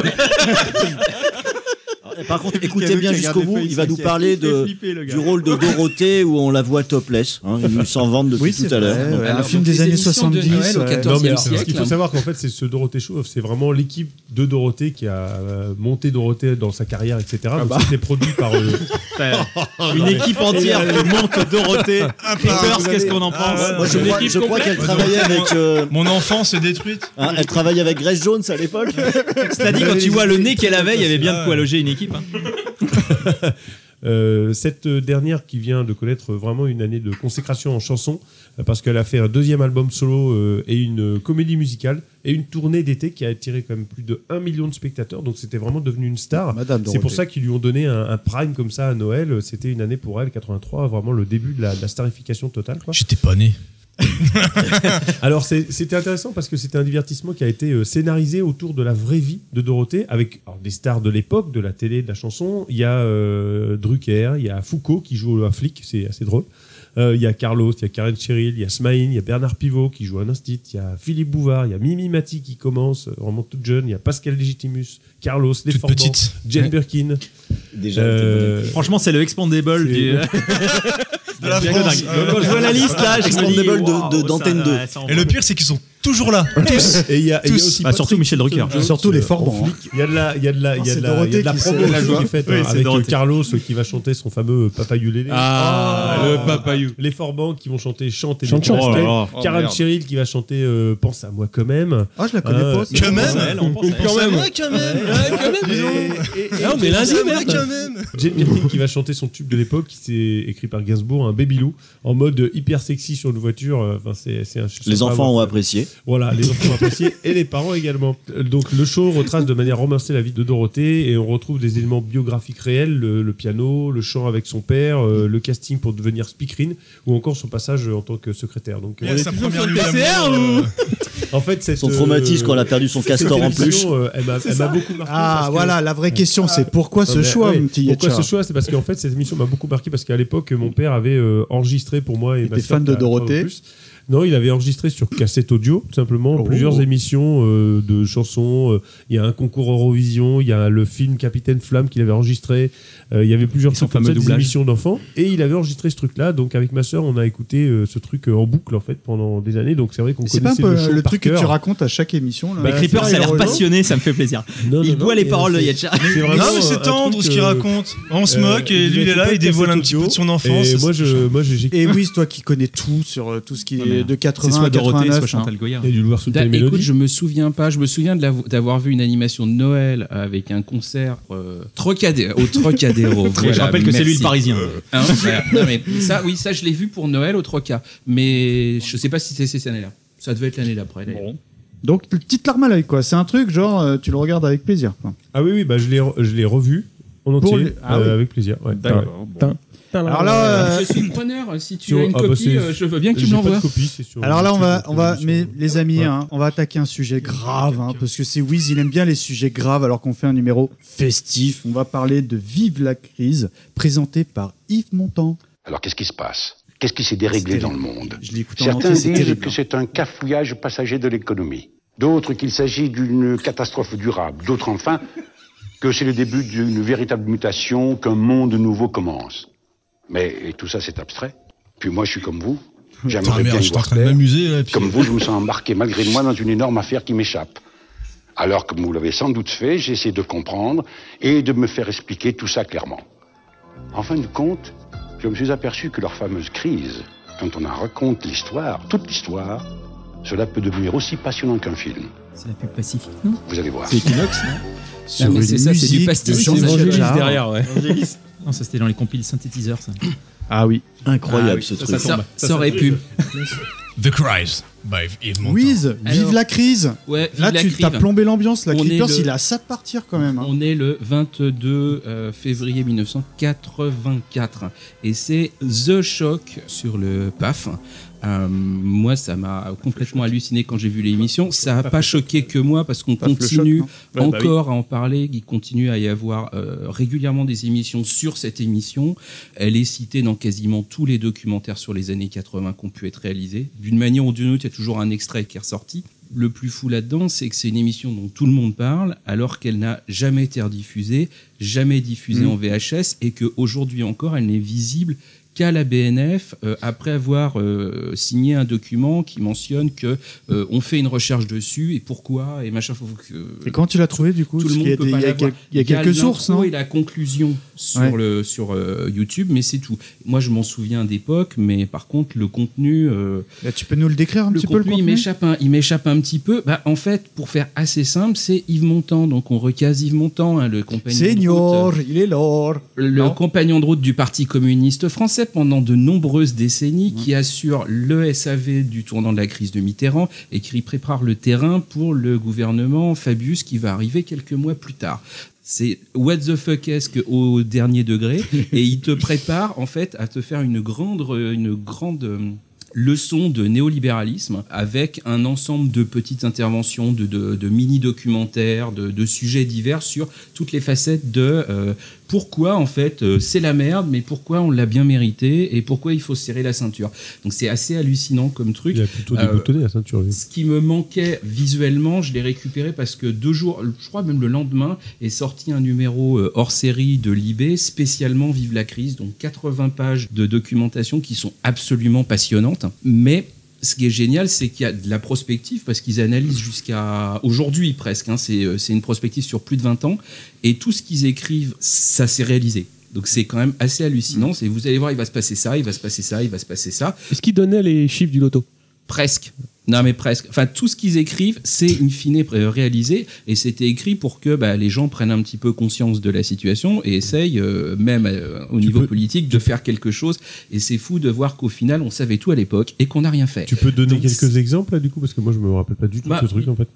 Par contre, écoutez bien jusqu'au bout, il va nous parler du rôle de Dorothée où on la voit topless. Hein, il nous s'en vante depuis tout à l'heure. Ouais, un film des années 70. Non, mais alors, ce qu'il faut savoir qu'en fait, c'est ce Dorothée Show, c'est vraiment l'équipe de Dorothée qui a monté Dorothée dans sa carrière, etc. Donc c'était produit par Une équipe entière qui monte Dorothée. Peppers, qu'est-ce qu'on en pense? Moi, je crois qu'elle travaillait avec. Mon enfance est détruite. Hein, elle travaillait avec Grace Jones à l'époque. Cela dit, quand tu vois le nez qu'elle avait, il y avait bien de quoi loger une équipe. Hein. Cette dernière qui vient de connaître vraiment une année de consécration en chanson parce qu'elle a fait un deuxième album solo et une comédie musicale et une tournée d'été qui a attiré quand même plus de 1 million de spectateurs, donc c'était vraiment devenu une star. C'est pour ça qu'ils lui ont donné un prime comme ça à Noël. C'était une année pour elle, 83, vraiment le début de la starification totale, quoi. J'étais pas né. Alors c'était intéressant parce que c'était un divertissement qui a été scénarisé autour de la vraie vie de Dorothée avec des stars de l'époque, de la télé, de la chanson. Il y a Drucker, il y a Foucault qui joue un flic, c'est assez drôle. Il y a Carlos, il y a Karen Cheryl, il y a Smaïn, il y a Bernard Pivot qui joue un instit, il y a Philippe Bouvard, il y a Mimi Mati qui commence, vraiment toute jeune, il y a Pascal Légitimus, Carlos, les toute petite, Jane Birkin. Déjà, franchement, c'est le Expandable du. De la France. Quand je vois la liste là, Expandable d'Antenne 2. Et le pire, c'est qu'ils sont toujours là, tous. Et il y a aussi surtout Michel Drucker. Surtout les Forbans. Il y a de la promo qui est faite avec Carlos qui va chanter son fameux Papayulélé. Le Papayou. Les Forbans qui vont chanter Chante et Chante. Karen Cheryl qui va chanter Pense à moi quand même. Ah, je la connais pas. Quand même. Quand même. Non, mais lundi, quand même. Jane Birkin qui va chanter son tube de l'époque qui s'est écrit par Gainsbourg, un Babylou, en mode hyper sexy sur une voiture. Enfin, les enfants ont apprécié. Voilà, les enfants ont apprécié et les parents également. Donc le show retrace de manière romancée la vie de Dorothée et on retrouve des éléments biographiques réels, le piano, le chant avec son père, le casting pour devenir speakerine ou encore son passage en tant que secrétaire. Donc sa première nuit en fait, son traumatisme quand elle a perdu son castor en plus. Elle m'a beaucoup marqué. Ah voilà, la vraie question c'est pourquoi ce choix, mon petit Pourquoi Yetcha ce choix? C'est parce qu'en fait cette émission m'a beaucoup marqué parce qu'à l'époque mon père avait enregistré pour moi et ma sœur. T'es fan de Dorothée? Non, il avait enregistré sur cassette audio, tout simplement, plusieurs émissions de chansons. Il y a un concours Eurovision, il y a le film Capitaine Flamme qu'il avait enregistré. Il y avait plusieurs des émissions d'enfants. Et il avait enregistré ce truc-là. Donc, avec ma sœur, on a écouté ce truc en boucle, en fait, pendant des années. Donc, c'est vrai qu'on connaissait c'est pas un peu le truc que tu racontes à chaque émission. Là. Creeper, ça a l'air passionné, ça me fait plaisir. Il boit les paroles de Yetcha. Non, mais c'est tendre ce qu'il raconte. On se moque et lui, il est là, il dévoile un petit peu de son enfance. Et moi, j'ai. Et oui, c'est toi qui connais tout sur tout ce qui est de 80 à 89. Soit Chantal Goya. Et du Loire sous les écoute, je me souviens pas. Je me souviens d'avoir vu une animation de Noël avec un concert au Trocadéro. Voilà, je rappelle que c'est lui le Parisien. Voilà. Non, mais ça, je l'ai vu pour Noël au Troca. Mais je sais pas si c'est cette année-là. Ça devait être l'année d'après. Bon. Donc, petite larme à l'œil, quoi. C'est un truc, genre, tu le regardes avec plaisir, quoi. Ah oui, bah, je l'ai revu en entier, avec plaisir. Ouais. D'accord. Bon. Alors là, je suis preneur. Si tu as une copie, je veux bien que tu me l'envoies. Alors là, on va, mais les amis, on va attaquer un sujet grave, parce que c'est Wiz, il aime bien les sujets graves, alors qu'on fait un numéro festif. On va parler de Vive la crise, présenté par Yves Montand. Alors qu'est-ce qui se passe? Qu'est-ce qui s'est déréglé dans le monde? Certains disent que c'est un cafouillage passager de l'économie. D'autres qu'il s'agit d'une catastrophe durable. D'autres enfin que c'est le début d'une véritable mutation, qu'un monde nouveau commence. Mais tout ça, c'est abstrait. Puis moi, je suis comme vous. J'aimerais bien y voir clair. Comme vous, je me sens embarqué malgré moi dans une énorme affaire qui m'échappe. Alors, comme vous l'avez sans doute fait, j'ai essayé de comprendre et de me faire expliquer tout ça clairement. En fin de compte, je me suis aperçu que leur fameuse crise, quand on en raconte l'histoire, toute l'histoire, cela peut devenir aussi passionnant qu'un film. C'est la pub Pacifique, non? Vous allez voir. C'est Equinox, non? Mais c'est ça, c'est du pastis. derrière, ouais. Non, ça c'était dans les compiles synthétiseurs, ça. Ah oui. Incroyable ce truc. Ça aurait pu. The Crise by Yves Montand. Wiz, vive la crise. Ouais, là, tu t'as plombé l'ambiance. La Creepers, il a ça de partir quand même. On est le 22 février 1984 et c'est The Shock sur le PAF. Moi, ça m'a complètement halluciné quand j'ai vu l'émission. Ça n'a pas choqué que moi parce qu'on continue encore à en parler. Il continue à y avoir régulièrement des émissions sur cette émission. Elle est citée dans quasiment tous les documentaires sur les années 80 qui ont pu être réalisés. D'une manière ou d'une autre, il y a toujours un extrait qui est ressorti. Le plus fou là-dedans, c'est que c'est une émission dont tout le monde parle, alors qu'elle n'a jamais été rediffusée, jamais diffusée en VHS, et qu'aujourd'hui encore, elle n'est visible qu'à la BNF après avoir signé un document qui mentionne que on fait une recherche dessus et pourquoi et machin. Et quand tu l'as trouvé du coup? Tout le monde peut pas l'avoir. Il y a quelques sources, non? Et la conclusion sur YouTube, mais c'est tout. Moi, je m'en souviens d'époque, mais par contre, le contenu. Tu peux nous le décrire un petit peu? Le contenu, il m'échappe un petit peu. Bah, en fait, pour faire assez simple, c'est Yves Montand. Donc, on recase Yves Montand, le compagnon. Seigneur, il est l'or. Le compagnon de route du Parti communiste français pendant de nombreuses décennies, qui assure le SAV du tournant de la crise de Mitterrand et qui prépare le terrain pour le gouvernement Fabius qui va arriver quelques mois plus tard. C'est what the fuck-esque au dernier degré et il te prépare en fait à te faire une grande leçon de néolibéralisme avec un ensemble de petites interventions, de mini-documentaires, de sujets divers sur toutes les facettes de pourquoi en fait c'est la merde, mais pourquoi on l'a bien mérité et pourquoi il faut se serrer la ceinture. Donc c'est assez hallucinant comme truc. Il a plutôt déboutonné la ceinture. Lui. Ce qui me manquait visuellement, je l'ai récupéré parce que 2 jours, je crois même le lendemain, est sorti un numéro hors série de Libé spécialement Vive la crise, donc 80 pages de documentation qui sont absolument passionnantes, mais ce qui est génial, c'est qu'il y a de la prospective parce qu'ils analysent jusqu'à aujourd'hui presque. C'est une prospective sur plus de 20 ans et tout ce qu'ils écrivent, ça s'est réalisé. Donc c'est quand même assez hallucinant. Vous allez voir, il va se passer ça, il va se passer ça, il va se passer ça. Est-ce qu'ils donnaient les chiffres du loto ? Presque. Non mais presque. Enfin, tout ce qu'ils écrivent, c'est in fine réalisé et c'était écrit pour que les gens prennent un petit peu conscience de la situation et essayent, même au niveau politique, de faire quelque chose. Et c'est fou de voir qu'au final, on savait tout à l'époque et qu'on n'a rien fait. Tu peux donner quelques exemples là, du coup, parce que moi je me rappelle pas du tout ce truc en fait.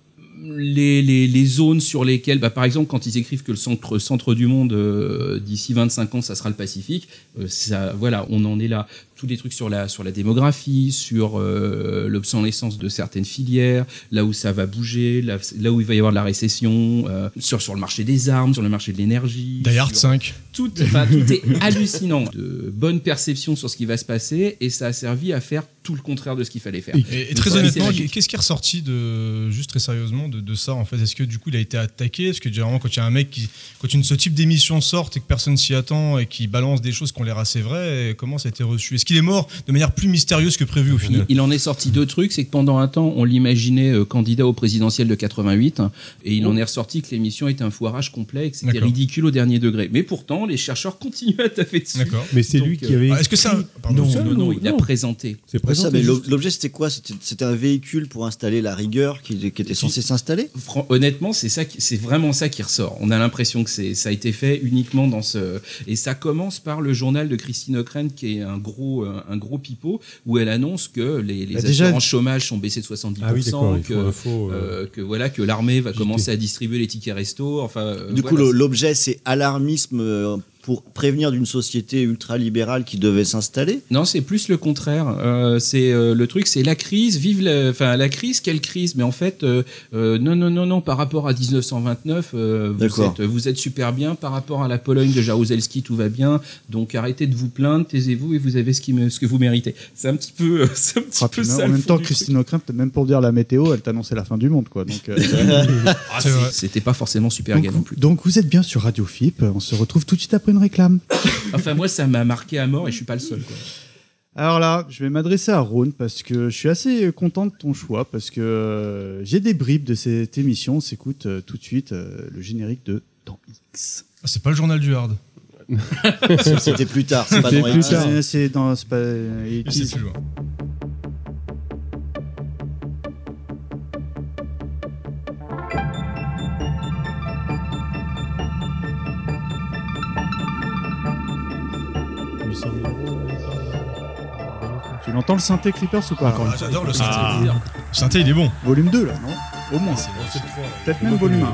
Les zones sur lesquelles, par exemple, quand ils écrivent que le centre du monde, d'ici 25 ans, ça sera le Pacifique, voilà, on en est là. Tous les trucs sur la démographie, sur l'obsolescence de certaines filières, là où ça va bouger, là où il va y avoir de la récession, sur le marché des armes, sur le marché de l'énergie. Die Hard 5. Tout est hallucinant. De bonnes perceptions sur ce qui va se passer et ça a servi à faire tout le contraire de ce qu'il fallait faire. Et très honnêtement, qu'est-ce qui est ressorti juste très sérieusement de ça en fait? Est-ce que du coup il a été attaqué? Est-ce que généralement quand il y a un mec quand ce type d'émission sort et que personne s'y attend et qui balance des choses qui ont l'air assez vraies, comment ça a été reçu? Est-ce qu'il est mort de manière plus mystérieuse que prévu au final? Il en est sorti 2 trucs, c'est que pendant un temps on l'imaginait candidat au présidentiel de 88 et il en est ressorti que l'émission était un foirage complet et que c'était ridicule au dernier degré. Mais pourtant les chercheurs continuent à taper dessus. D'accord. Mais c'est lui qui avait. Est-ce que ça Non, il a présenté. C'est présenté. Ça, mais l'objet c'était quoi? C'était un véhicule pour installer la rigueur qui était censé s'installer? Honnêtement, c'est vraiment ça qui ressort. On a l'impression que ça a été fait uniquement dans ce. Et ça commence par le journal de Christine Ockrent qui est un gros pipeau où elle annonce que les assurances chômage sont baissées de 70%, que l'armée va commencer à distribuer les tickets resto. Du coup, l'objet c'est alarmisme. Pour prévenir d'une société ultralibérale qui devait s'installer? Non, c'est plus le contraire. Le truc, c'est la crise. La crise, quelle crise? Mais en fait, non. Par rapport à 1929, vous êtes super bien. Par rapport à la Pologne de Jaruzelski, tout va bien. Donc arrêtez de vous plaindre, taisez-vous et vous avez ce que vous méritez. C'est un petit peu ça. En même temps, Christine Ockrent, même pour dire la météo, elle t'annonçait la fin du monde, quoi. Donc, c'était pas forcément super gay non plus. Donc vous êtes bien sur Radio FIP. On se retrouve tout de suite après une réclame. Enfin, moi, ça m'a marqué à mort et je suis pas le seul, quoi. Alors là, je vais m'adresser à Rhône parce que je suis assez content de ton choix parce que j'ai des bribes de cette émission. On s'écoute tout de suite le générique de Temps X. Ah, c'est pas le journal du hard. C'était plus tard. C'est pas dans X. C'est pas c'est plus loin. Tu l'entends le synthé Clippers ou pas? J'adore le synthé. Le synthé, il est bon. Volume 2 là, non? Au moins. Peut-être même volume 1.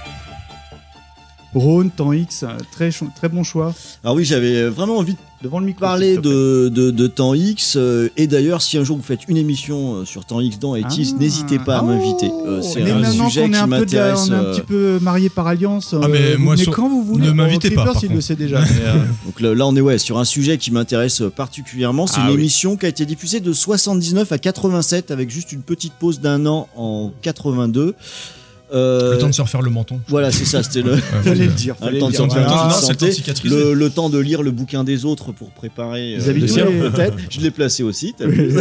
Rhône, Temps X, très bon choix. Alors oui, j'avais vraiment envie devant le micro, parler de Temps X. Et d'ailleurs, si un jour vous faites une émission sur Temps X dans ITIS, n'hésitez pas à m'inviter. C'est un sujet qui m'intéresse. On est un petit peu mariés par alliance. Mais quand vous voulez, ne m'invitez pas. Il le sait déjà. Donc là, on est sur un sujet qui m'intéresse particulièrement. C'est une émission qui a été diffusée de 79 à 87 avec juste une petite pause d'1 an en 82. Le temps de se refaire le menton. Voilà, c'est ça, c'était le. Fallait le dire. Le temps de se refaire le temps de lire le bouquin des autres pour préparer. Peut-être. Je l'ai placé aussi.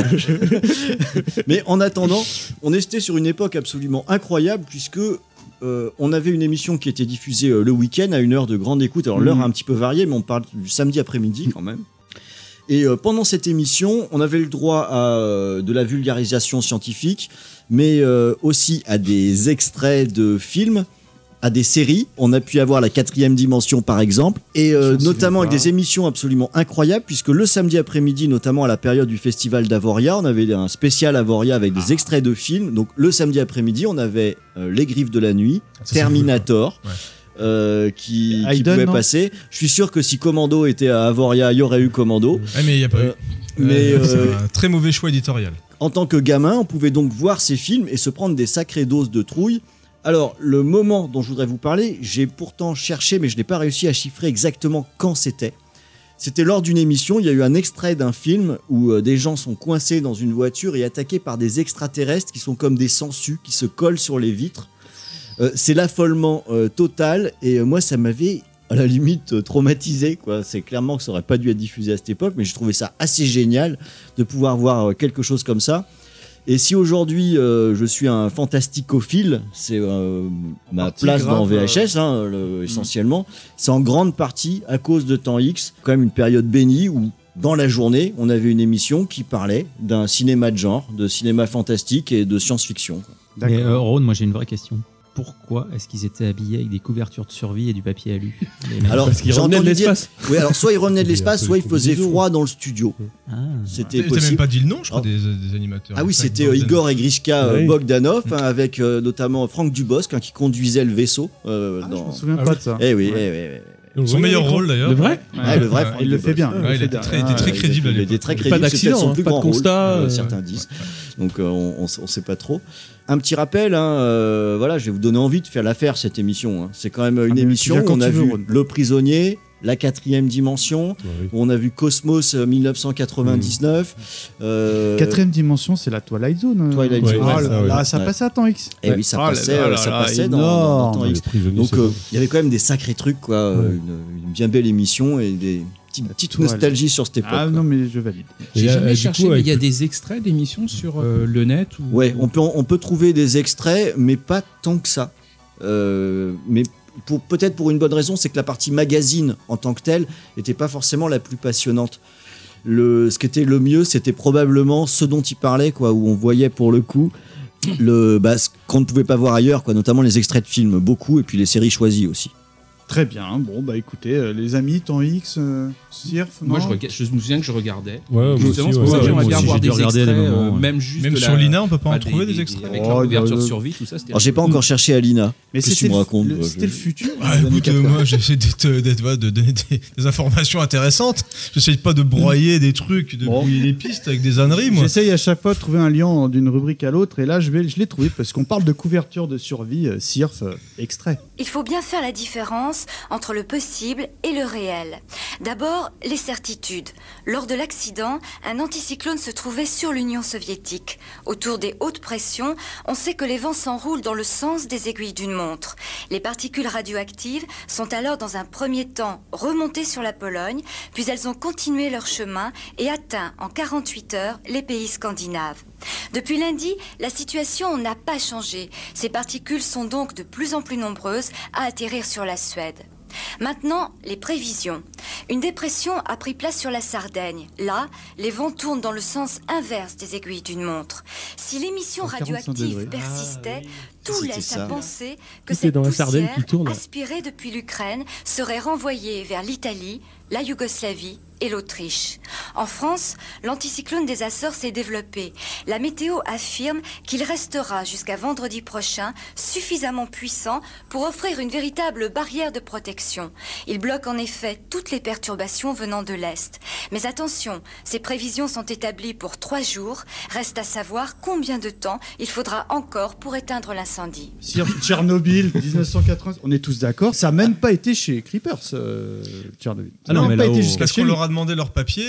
Mais en attendant, on était sur une époque absolument incroyable puisque on avait une émission qui était diffusée le week-end à une heure de grande écoute. Alors l'heure a un petit peu varié, mais on parle du samedi après-midi quand même. Et pendant cette émission, on avait le droit à de la vulgarisation scientifique, mais aussi à des extraits de films, à des séries. On a pu avoir la 4e dimension par exemple, et notamment avec des émissions absolument incroyables, puisque le samedi après-midi, notamment à la période du festival d'Avoria, on avait un spécial Avoria avec des extraits de films. Donc le samedi après-midi, on avait Les Griffes de la Nuit, Terminator... qui pouvait passer. Je suis sûr que si Commando était à Avoria, il y aurait eu Commando. Mais il n'y a pas eu. Mais c'est un très mauvais choix éditorial. En tant que gamin, on pouvait donc voir ces films et se prendre des sacrées doses de trouille. Alors, le moment dont je voudrais vous parler, j'ai pourtant cherché, mais je n'ai pas réussi à chiffrer exactement quand c'était. C'était lors d'une émission, il y a eu un extrait d'un film où des gens sont coincés dans une voiture et attaqués par des extraterrestres qui sont comme des sangsues, qui se collent sur les vitres. C'est l'affolement total et moi ça m'avait à la limite traumatisé, quoi. C'est clairement que ça aurait pas dû être diffusé à cette époque, mais j'ai trouvé ça assez génial de pouvoir voir quelque chose comme ça. Et si aujourd'hui je suis un fantasticophile, c'est ma place dans VHS essentiellement, c'est en grande partie à cause de Temps X, quand même une période bénie où dans la journée on avait une émission qui parlait d'un cinéma de genre, de cinéma fantastique et de science-fiction. Mais Ron, moi j'ai une vraie question. Pourquoi est-ce qu'ils étaient habillés avec des couvertures de survie et du papier alu? Alors, parce qu'ils revenaient de l'espace. Oui, alors soit ils revenaient de l'espace, soit il faisait froid dans le studio. C'était possible. T'as même pas dit le nom, je crois, des animateurs. Ah oui, c'était Igor et Grishka Bogdanov, avec notamment Franck Dubosc qui conduisait le vaisseau. Je me souviens pas de ça. Eh oui. Son meilleur rôle d'ailleurs. Le vrai? Le vrai. Il le fait bien. Il était très crédible à l'époque. Il était très crédible. Pas d'accident, son plus pas de grand constat. rôle, certains disent. Donc on sait pas trop. Un petit rappel, voilà, je vais vous donner envie de faire l'affaire cette émission. C'est quand même une émission où on a vu Le Prisonnier, La Quatrième Dimension, où on a vu Cosmos 1999. Quatrième dimension, c'est la Twilight Zone. Twilight Zone. Ça passait à Temps X. Et oui, ça passait dans Temps X. Donc il y avait quand même des sacrés trucs, quoi. Une bien belle émission et des petite nostalgie sur cette époque. Ah non, mais je valide. J'ai jamais cherché, mais il y a des extraits d'émissions sur le net ou... Ouais, on peut trouver des extraits, mais pas tant que ça. Mais peut-être pour une bonne raison, c'est que la partie magazine en tant que telle n'était pas forcément la plus passionnante. Ce qui était le mieux, c'était probablement ce dont il parlait, quoi, où on voyait pour le coup ce qu'on ne pouvait pas voir ailleurs, quoi, notamment les extraits de films, beaucoup, et puis les séries choisies aussi. Très bien. Bon, bah écoutez, les amis, Temps X, Sirf, moi, je me souviens que je regardais. Ouais, justement, c'est pour ça que j'aimerais bien avoir des extraits, même juste même sur Lina, on peut pas en trouver des extraits. Avec la couverture de survie, tout ça. Alors, j'ai pas encore cherché à Lina. Mais c'était le futur. Écoute, moi, j'essaie de donner des informations intéressantes. J'essaie pas de broyer des trucs, de brouiller les pistes avec des âneries, moi. J'essaye à chaque fois de trouver un lien d'une rubrique à l'autre, et là, je l'ai trouvé parce qu'on parle de couverture de survie, Sirf, extrait. Il faut bien faire la différence entre le possible et le réel. D'abord, les certitudes. Lors de l'accident, un anticyclone se trouvait sur l'Union soviétique. Autour des hautes pressions, on sait que les vents s'enroulent dans le sens des aiguilles d'une montre. Les particules radioactives sont alors dans un premier temps remontées sur la Pologne, puis elles ont continué leur chemin et atteint en 48 heures les pays scandinaves. Depuis lundi, la situation n'a pas changé. Ces particules sont donc de plus en plus nombreuses à atterrir sur la Suède. Maintenant, les prévisions. Une dépression a pris place sur la Sardaigne. Là, les vents tournent dans le sens inverse des aiguilles d'une montre. Si l'émission radioactive persistait, tout laisse à penser que cette poussière aspirée depuis l'Ukraine serait renvoyée vers l'Italie, la Yougoslavie et l'Autriche. En France, l'anticyclone des Açores s'est développé. La météo affirme qu'il restera jusqu'à vendredi prochain suffisamment puissant pour offrir une véritable barrière de protection. Il bloque en effet toutes les perturbations venant de l'Est. Mais attention, ces prévisions sont établies pour 3 jours. Reste à savoir combien de temps il faudra encore pour éteindre l'incendie. Tchernobyl, 1980, on est tous d'accord. Ça n'a même pas été chez Creepers, Tchernobyl. Ah non, mais pas été parce qu'on leur a demandé leur papier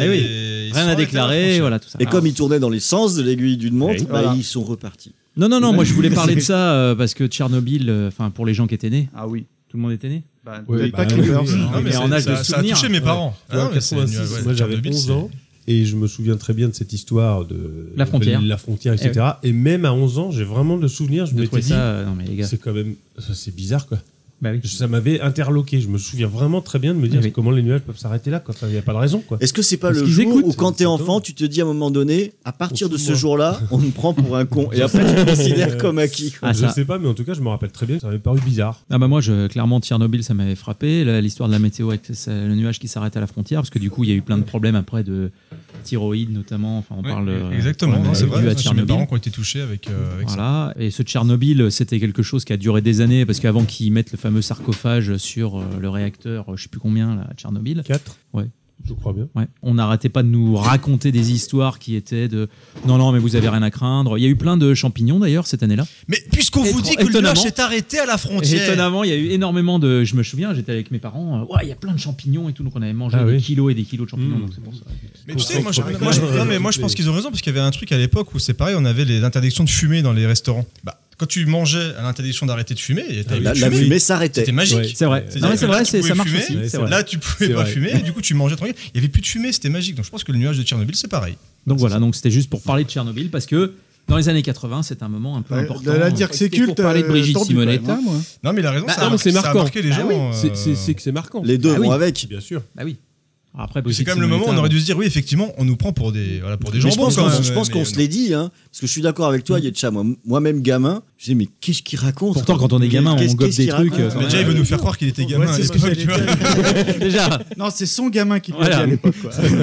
et rien à déclarer, voilà tout ça. Et comme ils tournaient dans les sens de l'aiguille d'une montre, ils sont repartis. Non, moi je voulais parler de ça parce que Tchernobyl, pour les gens qui étaient nés. Ah oui. Tout le monde était né. Pas Creepers. Mais en âge de ça a touché mes parents. Moi j'avais 11 ans. Et je me souviens très bien de cette histoire de la frontière, etc. Et même à 11 ans, j'ai vraiment le souvenir, je m'étais dit, non mais les gars, c'est quand même, c'est bizarre quoi. Bah oui. Ça m'avait interloqué. Je me souviens vraiment très bien de me dire comment les nuages peuvent s'arrêter là. Il n'y a pas de raison. Quoi. Est-ce que c'est pas le jour où quand t'es enfant, tu te dis à un moment donné, à partir de ce jour-là, on me prend pour un con et après tu te considères comme acquis. Je sais pas, mais en tout cas, je me rappelle très bien. Ça m'avait paru bizarre. Ah bah moi, clairement, Tchernobyl, ça m'avait frappé. L'histoire de la météo avec le nuage qui s'arrête à la frontière, parce que du coup, il y a eu plein de problèmes après de thyroïde notamment. Enfin, on parle exactement. C'est vrai. C'est mes parents qui ont été touchés avec voilà. Et ce Tchernobyl, c'était quelque chose qui a duré des années parce qu'avant qu'ils mettent le fameux sarcophage sur le réacteur, je sais plus combien là, à Tchernobyl. 4. Ouais. Je crois bien. Ouais. On n'arrêtait pas de nous raconter des histoires qui étaient de non, mais vous avez rien à craindre. Il y a eu plein de champignons d'ailleurs cette année-là. Mais puisqu'on vous dit que le nuage s'est arrêté à la frontière. Étonnamment, il y a eu énormément de. Je me souviens, j'étais avec mes parents. Ouais, il y a plein de champignons et tout. Donc on avait mangé des kilos et des kilos de champignons. Donc c'est pour ça. Mais tu sais, moi je pense qu'ils ont raison parce qu'il y avait un truc à l'époque où c'est pareil, on avait les interdictions de fumer dans les restaurants. Quand tu mangeais à l'interdiction d'arrêter de fumer, la fumée s'arrêtait. C'était magique. Ouais, c'est vrai. Non, mais c'est vrai, ça marche aussi. Là, tu pouvais pas fumer et du coup, tu mangeais tranquille. Il y avait plus de fumée, c'était magique. Donc je pense que le nuage de Tchernobyl, c'est pareil. Donc voilà, donc c'était juste pour parler de Tchernobyl parce que dans les années 80, c'est un moment un peu important. La dire que c'est culte. Pour parler de Brigitte Simonetta, moi. Non, mais il a raison. C'est marquant. Ça a marqué les gens. C'est que c'est marquant. Les deux vont avec. Bien sûr. Bah oui. Après, c'est quand même le moment où on aurait dû se dire oui, effectivement, on nous prend pour des jambons. Je pense qu'on se l'est dit, hein, parce que je suis d'accord avec toi, Yetcha. Moi-même gamin, je disais mais qu'est-ce qu'il raconte? Pourtant, quand on est gamin, on gobe des trucs. Mais déjà, il veut nous faire croire qu'il était gamin. C'est ce que j'allais dire. Déjà. Non, c'est son gamin qui lui a dit à l'époque.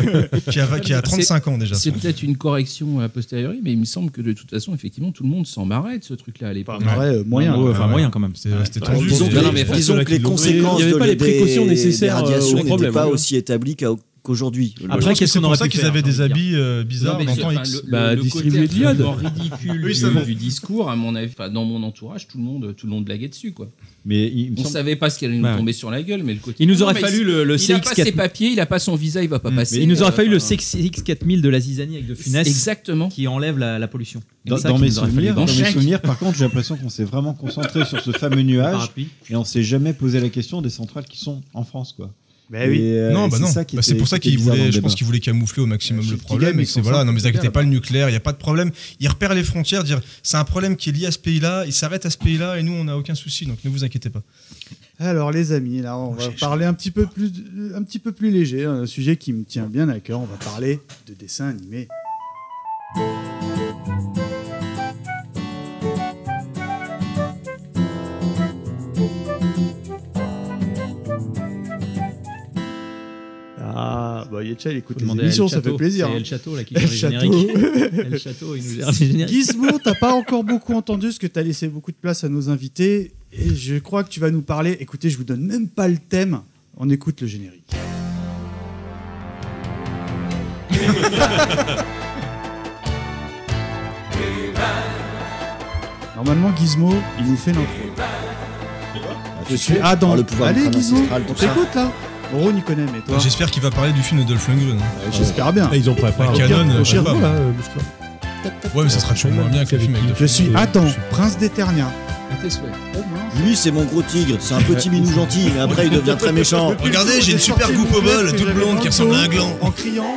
Qui a 35 ans déjà. C'est peut-être une correction a posteriori, mais il me semble que de toute façon, effectivement, tout le monde s'en marrait de ce truc-là à l'époque. Moyen. Enfin, moyen quand même. C'était tendu. Disons que les conséquences des radiations n'étaient pas aussi établies qu'aujourd'hui. Après, qu'est-ce qu'on aurait pu faire? C'est pour ça qu'ils avaient des habits bizarres dans le temps X. Distribuer de l'iode. Ridicule du discours, à mon avis, dans mon entourage, tout le monde blaguait dessus, quoi. Mais on savait pas ce qui allait nous tomber sur la gueule, mais le côté. Il nous aurait fallu le CX4000. Il a pas ses papiers, il a pas son visa, il va pas passer. Il nous aurait fallu le CX4000 de la zizanie avec de Funès. Exactement. Qui enlève la pollution. Dans mes souvenirs, par contre, j'ai l'impression qu'on s'est vraiment concentré sur ce fameux nuage et on s'est jamais posé la question des centrales qui sont en France, quoi. Bah oui. C'est pour ça qu'ils voulaient, je pense qu'ils voulaient camoufler au maximum le problème. Et c'est voilà, non mais inquiétez pas, le nucléaire, il y a pas de problème. Ils repèrent les frontières, dire c'est un problème qui est lié à ce pays-là, il s'arrête à ce pays-là et nous on n'a aucun souci, donc ne vous inquiétez pas. Alors les amis, là on va parler un petit peu plus léger, un sujet qui me tient bien à cœur. On va parler de dessins animés. Ah, bah Yetcha, il écoute les émissions, ça fait plaisir. C'est El Chateau là qui gère les génériques. El Chateau, il nous gère les génériques. Gizmo, t'as pas encore beaucoup entendu parce que t'as laissé beaucoup de place à nos invités et je crois que tu vas nous parler. Écoutez, je vous donne même pas le thème. On écoute le générique. Normalement, Gizmo, il nous fait l'intro. Je suis Adam. Allez, Gizmo, on t'écoute là. Ron, il connaît, mais toi. J'espère qu'il va parler du film de Dolph Lundgren. J'espère bien. Ils ont préparé Canon, je sais pas. Ouais, mais ça sera toujours moins bien que le film avec Je suis Adam, prince d'Eternia. Lui, c'est mon gros tigre. C'est un petit minou gentil, mais après, il devient très méchant. Regardez, j'ai une super coupe au bol, toute blonde, qui ressemble à un gland. En criant.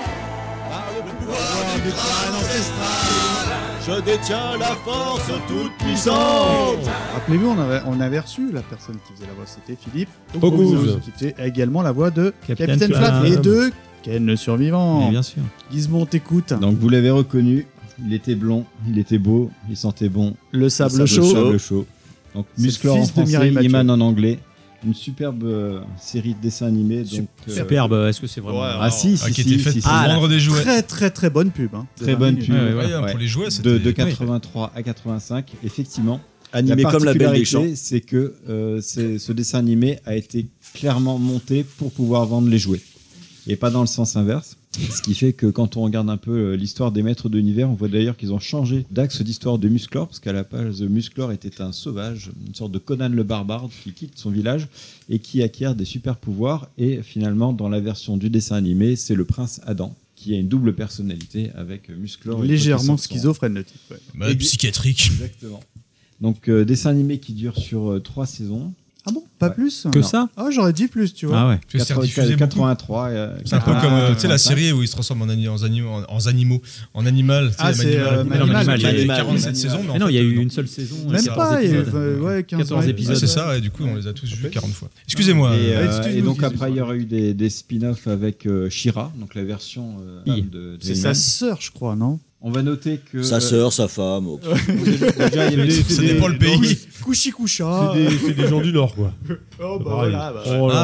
Je détiens la force toute puissante. Rappelez-vous, on avait reçu la personne qui faisait la voix, c'était Philippe Oguz, qui faisait également la voix de Capitaine Flamme et de Ken le survivant. Mais bien sûr. Gizmo, on t'écoute. Donc vous l'avez reconnu, il était blond, il était beau, il sentait bon. Le sable chaud. Donc C'est Musclor le en fils de français, Mireille Mathieu. Iman en anglais. Une superbe série de dessins animés. Donc, Superbe, est-ce que c'est vraiment si, qui était faite pour vendre des jouets. Très très très bonne pub. Hein. Très bonne pub. Pour les jouets, c'était de 83 à 85, effectivement. Animé comme la Belle des Champs. C'est que ce dessin animé a été clairement monté pour pouvoir vendre les jouets. Et pas dans le sens inverse. Ce qui fait que quand on regarde un peu l'histoire des maîtres de l'univers, on voit d'ailleurs qu'ils ont changé d'axe d'histoire de Musclor, parce qu'à la base, Musclor était un sauvage, une sorte de Conan le barbare qui quitte son village et qui acquiert des super pouvoirs. Et finalement, dans la version du dessin animé, c'est le prince Adam, qui a une double personnalité avec Musclor. Légèrement schizophrène le type. Ouais. Psychiatrique. Exactement. Donc, dessin animé qui dure sur 3 saisons. Ah bon, pas plus que ça. Ah, j'aurais dit plus, tu vois. Ah ouais. 83. C'est un peu comme tu sais la série où il se transforme en animal. Ah, c'est Animal. Il y a eu 47 saisons, mais non, il y a eu une seule saison. Même pas, 14 épisodes. C'est ça, et du coup, on les a tous vus 40 fois. Excusez-moi. Et donc après, il y aura eu des spin-offs avec She-Ra, donc la version de. C'est sa sœur, je crois, non? On va noter que. Sa sœur, sa femme. Déjà, il y avait ça dépend le pays. Couchi-coucha. C'est des gens du Nord, quoi. Oh, bah voilà.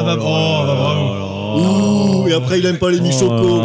Et après, il aime pas les michocos.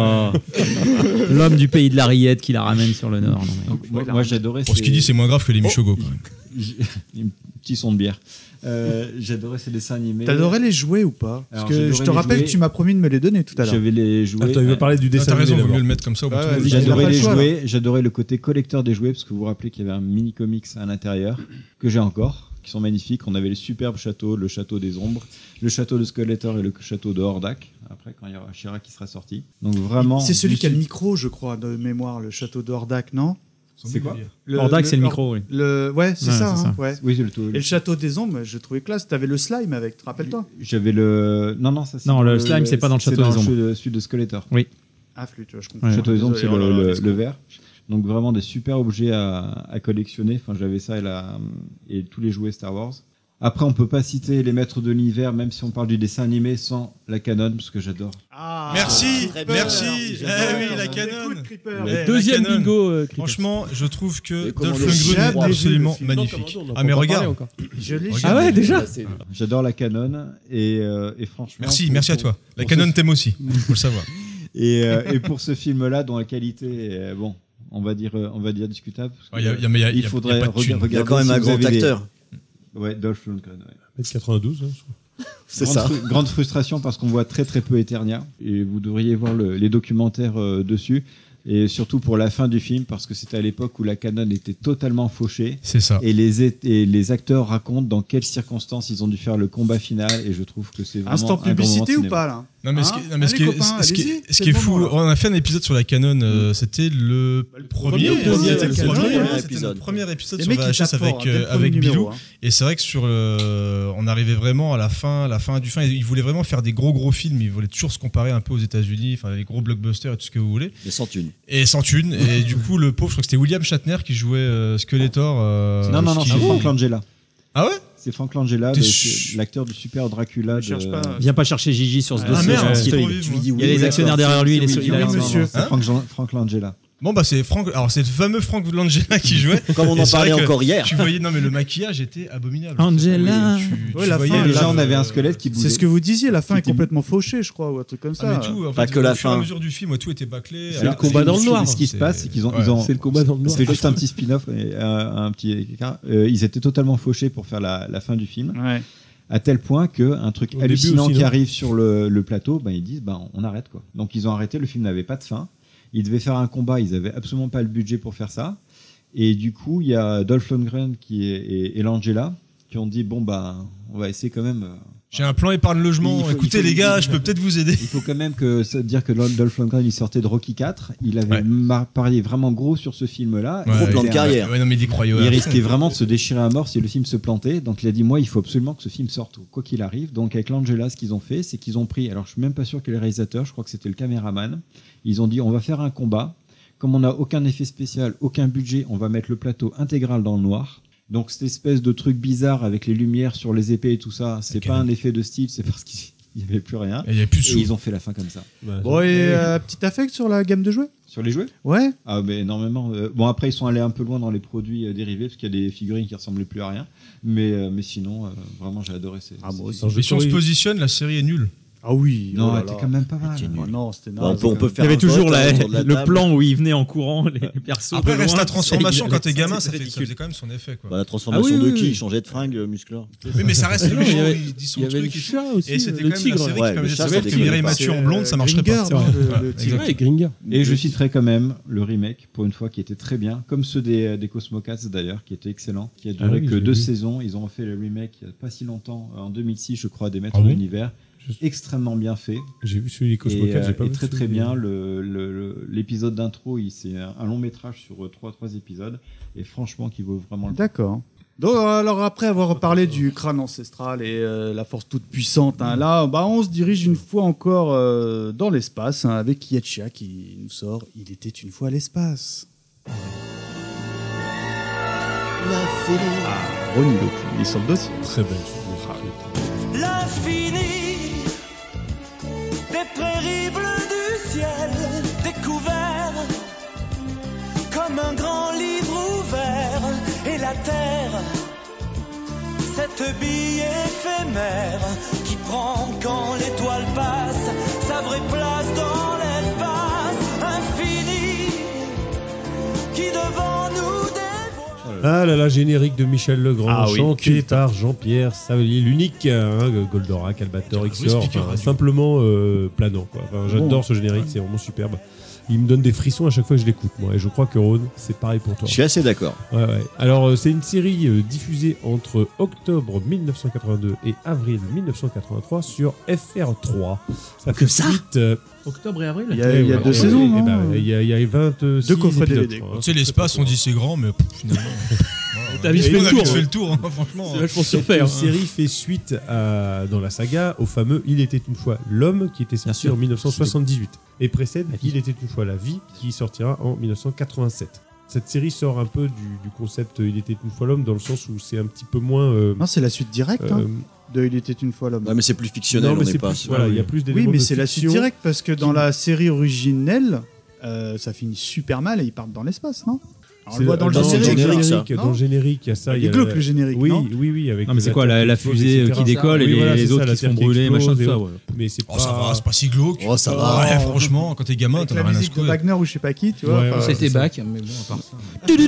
L'homme du pays de la rillette qui la ramène sur le Nord. Moi, j'adorais. Ce qu'il dit, c'est moins grave que les michogos. Un petit son de bière. J'adorais ces dessins animés. T'adorais les jouets ou pas? Parce que je te rappelle que tu m'as promis de me les donner tout à l'heure. J'avais les jouets. Attends, il veut parler du dessin T'as animé. raison, vaut d'abord. mieux le mettre comme ça. J'adorais les jouets. J'adorais le côté collecteur des jouets parce que vous vous rappelez qu'il y avait un mini comics à l'intérieur que j'ai encore, qui sont magnifiques. On avait les superbes châteaux, le château des ombres, le château de Skeletor et le château de Hordak. Après, quand il y aura She-Ra qui sera sorti. Donc vraiment. C'est celui qui a le micro, je crois, de mémoire, le château de Hordak, non? C'est quoi? Hordak, c'est le micro, oui. Ouais, c'est ça. c'est ça. Ouais. Oui, Et le château des ombres, je trouvais classe. T'avais le slime avec, te rappelles-toi? J'avais le. Non, ça c'est. Non, le slime, c'est pas dans le château des ombres. C'est celui de Skeletor. Oui. Ah, flûte, je comprends. Le château des ombres, c'est Désolé, le vert. Donc vraiment des super objets à collectionner. Enfin, j'avais ça et tous les jouets Star Wars. Après, on peut pas citer les maîtres de l'univers, même si on parle du dessin animé, sans la canon, parce que j'adore. Ah, merci. oui, la canon. Deuxième la canon. bingo. Creepers. Franchement, je trouve que comment Dolph le Lundgren chien est absolument Non, magnifique. on Ah mais peut en parler regarde. encore. Je l'ai Regarde. Ah ouais, déjà? J'adore la canon et franchement. Merci à toi. La canon t'aime aussi, faut le savoir. Et pour ce film-là, dont la qualité est, bon, on va dire discutable. Parce que il faudrait pas de thune. regarder. Il y a quand même si un vous grand avez acteur. Ouais, Dolph Lundgren. Ouais. 92, hein, je crois. C'est ça. Grande frustration parce qu'on voit très très peu Eternia et vous devriez voir les documentaires dessus. Et surtout pour la fin du film, parce que c'était à l'époque où la canon était totalement fauchée. C'est ça. Et les acteurs racontent dans quelles circonstances ils ont dû faire le combat final. Et je trouve que c'est vraiment Instant un grand moment de publicité ou cinéma. pas, là? Non mais Hein ce qui est fou, on a fait un épisode sur la canon, c'était le premier épisode. premier épisode Les sur mecs, ils VHS tapent fort, avec hein, dès le avec premier Bilou. numéro, hein. Et c'est vrai que on arrivait vraiment à la fin du fin. Ils voulaient vraiment faire des gros films. Ils voulaient toujours se comparer un peu aux États-Unis, enfin les gros blockbusters et tout ce que vous voulez. Mais sans thune. Et sans thune. Et du coup, le pauvre, je crois que c'était William Shatner qui jouait Skeletor. Non, c'est Frank Langella. Ah ouais? C'est Frank Langella, l'acteur du super Dracula. Viens pas chercher Gigi sur ce Ah dossier. merde, il y a les actionnaires derrière lui. Oui, monsieur. C'est Frank Langella. Bon bah c'est le fameux Frank Langella qui jouait. Comme on en parlait encore hier. Tu voyais, non mais le maquillage était abominable. Angela. Déjà on avait un squelette qui bougeait. C'est ce que vous disiez, la fin est complètement fauchée, je crois, ou un truc comme ça. Mais tout, en Pas fait, que la au fur et à fin. mesure du film, tout était bâclé. C'est le combat dans le noir. Ce qui se passe, c'est qu'ils ont. C'est le combat dans le noir. C'est juste un petit spin-off, un petit écart. Ils étaient totalement fauchés pour faire la fin du film. Ouais. À tel point qu'un truc Au hallucinant début aussi, qui non arrive sur le plateau, ils disent on arrête quoi. Donc ils ont arrêté, le film n'avait pas de fin. Ils devaient faire un combat, ils avaient absolument pas le budget pour faire ça. Et du coup, il y a Dolph Lundgren et Langella qui ont dit on va essayer quand même. J'ai un plan épargne logement. Écoutez les gars, je peux peut-être vous aider. Il faut quand même dire que Dolph Lundgren il sortait de Rocky 4, il avait parié vraiment gros sur ce film-là. Gros plan de carrière. Ouais, non, mais il risquait vraiment de se déchirer à mort si le film se plantait. Donc il a dit moi il faut absolument que ce film sorte quoi qu'il arrive. Donc avec Langella, ce qu'ils ont fait, c'est qu'ils ont pris. Alors je suis même pas sûr que les réalisateurs, je crois que c'était le caméraman. Ils ont dit on va faire un combat. Comme on n'a aucun effet spécial, aucun budget, on va mettre le plateau intégral dans le noir. Donc cette espèce de truc bizarre avec les lumières sur les épées et tout ça, c'est pas un effet de style, c'est parce qu'il n'y avait plus rien. Et il y avait plus de sous. Et ils ont fait la fin comme ça. Bon, et petit affect sur la gamme de jouets? Sur les jouets? Ouais. Ah, mais énormément. Bon, après, ils sont allés un peu loin dans les produits dérivés, parce qu'il y a des figurines qui ressemblaient plus à rien. Mais sinon, vraiment, j'ai adoré ces. Ah, moi aussi. Et si on se positionne, la série est nulle. Ah oui. Non, elle était quand même pas mal. Non, c'était On peut Il faire y avait un toujours vote autour de la le table. plan où il venait en courant, les persos. Après, de reste loin. la transformation quand t'es gamin, ça C'est faisait quand même son effet. Quoi. Bah, la transformation Ah oui, de qui? oui. Il changeait de fringue muscleur. Oui, mais ça reste le il y méchant, avait- il dit son il y avait truc le et tout. chat aussi, Et c'était le quand même tigre. la série Ouais, qui le permettait chat, de c'était savoir qu'une Gringer, Mathieu en blonde, ça marcherait Gringer, pas. non, Voilà, le tigre. exactement. Ouais, Gringer. Et je citerai quand même le remake, pour une fois, qui était très bien, comme ceux des Cosmocats d'ailleurs, qui était excellent, qui a duré oui, que j'ai 2 vu. saisons. Ils ont fait le remake il n'y a pas si longtemps, en 2006, je crois, des Maîtres Ah de bon l'Univers. Extrêmement bien fait. J'ai vu celui des Cosmocats, j'ai pas et vu très celui très des- bien. L'épisode d'intro, c'est un long métrage sur 3 épisodes, et franchement, qui vaut vraiment le coup. D'accord. Donc, alors après avoir parlé du crâne ancestral et la force toute puissante, là, on se dirige une fois encore dans l'espace avec Yetcha qui nous sort « Il était une fois l'espace ». Ah, Ronnie Lopez, il est sur le dossier. Très belle. L'infini des prairies bleues du ciel découvert comme un grand livre ouvert et la terre, cette bille éphémère qui prend quand l'étoile passe sa vraie place dans l'espace infini qui devant nous dévoile. Ah là là, générique de Michel Legrand, Ah oui, chanté culte. par Jean-Pierre Savelier, l'unique, Goldorak, Albator, Xor, enfin, simplement planant. Quoi. Enfin, j'adore ce générique, c'est vraiment superbe. Il me donne des frissons à chaque fois que je l'écoute, moi. Et je crois que Ron, c'est pareil pour toi. Je suis assez d'accord. Ouais. Alors, c'est une série diffusée entre octobre 1982 et avril 1983 sur FR3. Ça fait ça suite, Octobre et avril. Il y a 2 saisons, non Il y a 26 Deux coffrets épisodes, DVD. je crois, hein. Tu sais, l'espace, on dit c'est grand, mais finalement. T'as vite on a fait le tour. vite fait le tour, hein, franchement. C'est vachement Cette surfait. série fait suite dans la saga au fameux Il était une fois l'homme qui était sorti sûr. en 1978 et précède Il était une fois la vie qui sortira en 1987. Cette série sort un peu du concept Il était une fois l'homme dans le sens où c'est un petit peu moins. Non, c'est la suite directe de Il était une fois l'homme. Ouais, mais c'est plus fictionnel, non, mais on n'est c'est pas. plus, voilà, il y a plus d'éléments Oui, mais de c'est la suite fiction. directe parce que dans la série originelle, ça finit super mal et ils partent dans l'espace, non? Alors, on le voit dans le générique. ça. Dans le générique, il y a ça. Il y a glauque le générique, oui, non oui, avec. Non, mais c'est la quoi, Terre la qui explose, fusée etc. qui décolle et Oui, voilà, les c'est autres ça, la qui se font Terre brûler, explose, machin, tout et ça, autres. ouais. Mais c'est Oh, ça va, pas. c'est pas si glauque. Oh, ça va. Ouais, franchement, quand t'es gamin, Avec t'en as la rien à musique de secouer. Wagner ou je sais pas qui, tu vois. Ouais, enfin, C'était c'est ça. Bach, mais bon, à part ça.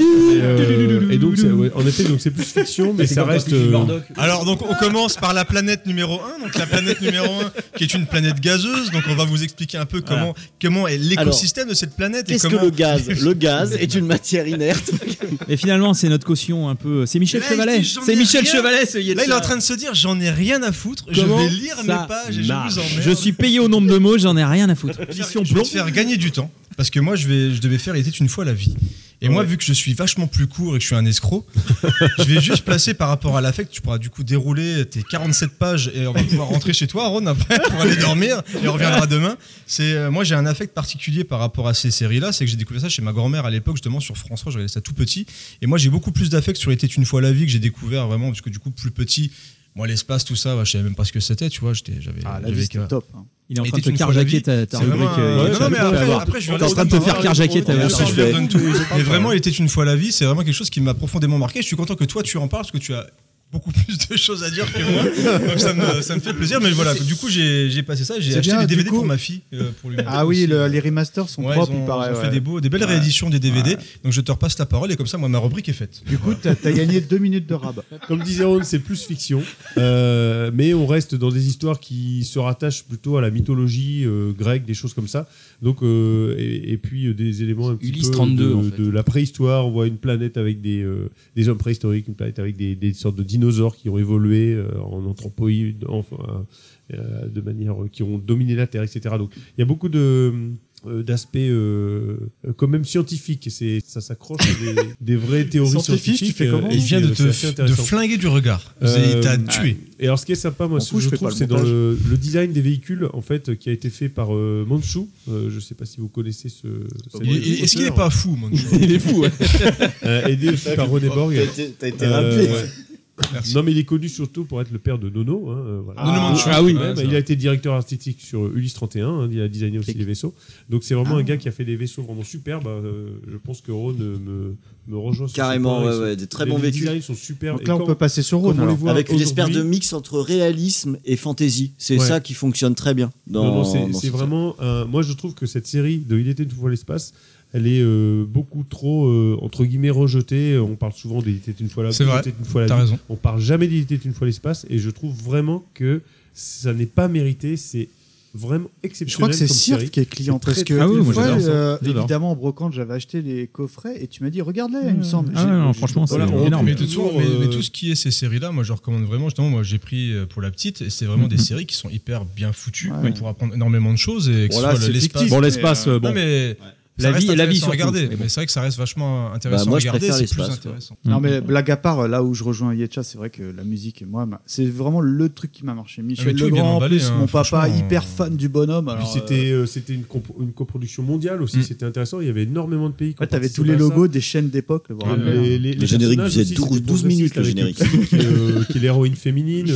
Et donc, en effet, donc c'est plus fiction, mais ça reste. Alors, donc, on commence par la planète numéro 1. Donc, la planète numéro 1, qui est une planète gazeuse. Donc, on va vous expliquer un peu comment est l'écosystème de cette planète. Qu'est-ce et que comment... le gaz? Le gaz est une matière inerte. Et finalement, c'est notre caution un peu. C'est Michel Là, Chevalet. il dit, j'en C'est ai Michel rien. Chevalet, ce Yetcha. Là, il est en train de se dire, j'en ai rien à foutre. Je Comment vais lire mes ça pages et je marche vous emmerde. Je suis payé au nombre de mots, j'en ai rien à foutre. Mission Je vais plomb. te faire gagner du temps. Parce que moi, je devais faire Il était une fois la vie. Et moi, vu que je suis vachement plus court et que je suis un escroc, je vais juste placer par rapport à l'affect. Tu pourras du coup dérouler tes 47 pages et on va pouvoir rentrer chez toi, Ron, après, pour aller dormir. Et on reviendra demain. Moi, j'ai un affect particulier par rapport à ces séries-là. C'est que j'ai découvert ça chez ma grand-mère à l'époque, justement, sur France 3. Je regardais ça tout petit. Et moi, j'ai beaucoup plus d'affect sur Il était une fois la vie que j'ai découvert vraiment, parce que du coup, plus petit. Moi, l'espace, tout ça, je savais même pas ce que c'était, tu vois. la vie, c'était top. Hein. Il est en train de te carjacker ta rubrique. Non, mais après, je vais T'es en train de te faire carjacker ta rubrique. Mais vraiment, Il était une fois la vie, c'est vraiment quelque chose qui m'a profondément marqué. Je suis content que toi, tu en parles, parce que tu as beaucoup plus de choses à dire que moi. Donc ça me fait plaisir. Mais voilà, du coup, j'ai passé ça. J'ai acheté des DVD pour ma fille. Pour lui ah oui, les remasters sont propres, il paraît. Ils ont fait des belles rééditions des DVD. Ouais. Donc je te repasse la parole et comme ça, moi, ma rubrique est faite. Du coup, t'as gagné 2 minutes de rab. Comme disait Ron, c'est plus fiction. Mais on reste dans des histoires qui se rattachent plutôt à la mythologie grecque, des choses comme ça. Donc, et puis des éléments un petit Ulysse peu 32, en fait. de la préhistoire. On voit une planète avec des hommes préhistoriques, une planète avec des sortes de dinosaures qui ont évolué en anthropoïdes, enfin, de manière qui ont dominé la Terre, etc. Donc, il y a beaucoup d'aspects quand même scientifiques. Ça s'accroche à des vraies théories scientifiques. Tu fais comment il vient de flinguer du regard. Il t'a tué. Et alors, ce qui est sympa, moi, ce que je trouve, c'est dans le design des véhicules, en fait, qui a été fait par Manchu. Je sais pas si vous connaissez ce. Est-ce qu'il est pas fou, Manchu? Il est fou. Aidé aussi par René Borg. T'as été rappelé. Merci. Non, mais il est connu surtout pour être le père de Nono. Voilà. Nono Manchu. Ah oui. Il a été directeur artistique sur Ulysse 31. Il a designé aussi les vaisseaux. Donc c'est vraiment un gars qui a fait des vaisseaux vraiment superbes. Je pense que Ron me rejoint. Carrément, ouais, des très bons véhicules. Les designs sont super. Donc là, on peut passer sur Ron. Avec une espèce de mix entre réalisme et fantasy. C'est ça qui fonctionne très bien. C'est vraiment. Moi, je trouve que cette série de Il était une fois l'espace, elle est beaucoup trop entre guillemets rejetée. On parle souvent d'Il était une fois la vie. C'est vrai. T'as raison. On parle jamais d'Il était une fois l'espace, et je trouve vraiment que ça n'est pas mérité. C'est vraiment exceptionnel. Je crois que c'est Cirque qui est client parce que une fois, évidemment en brocante, j'avais acheté les coffrets et tu m'as dit regarde-les, il me semble. Non, franchement, c'est énorme. Mais tout ce qui est ces séries-là, moi je recommande vraiment. Justement, moi j'ai pris pour la petite et c'est vraiment des séries qui sont hyper bien foutues pour apprendre énormément de choses et que ce soit l'espace. Bon, l'espace, bon. La vie surtout. Regarder, mais c'est vrai que ça reste vachement intéressant moi, à regarder, c'est plus l'espace, intéressant. Non mais blague à part, là où je rejoins Yetcha, c'est vrai que la musique, moi, c'est vraiment le truc qui m'a marché. Michel Legrand, en plus, mon papa hyper fan du bonhomme. Alors, c'était une coproduction mondiale aussi, c'était intéressant. Il y avait énormément de pays. Ouais, t'avais tous les logos des chaînes d'époque. Le générique faisait 12 minutes, le générique. Qui est l'héroïne féminine,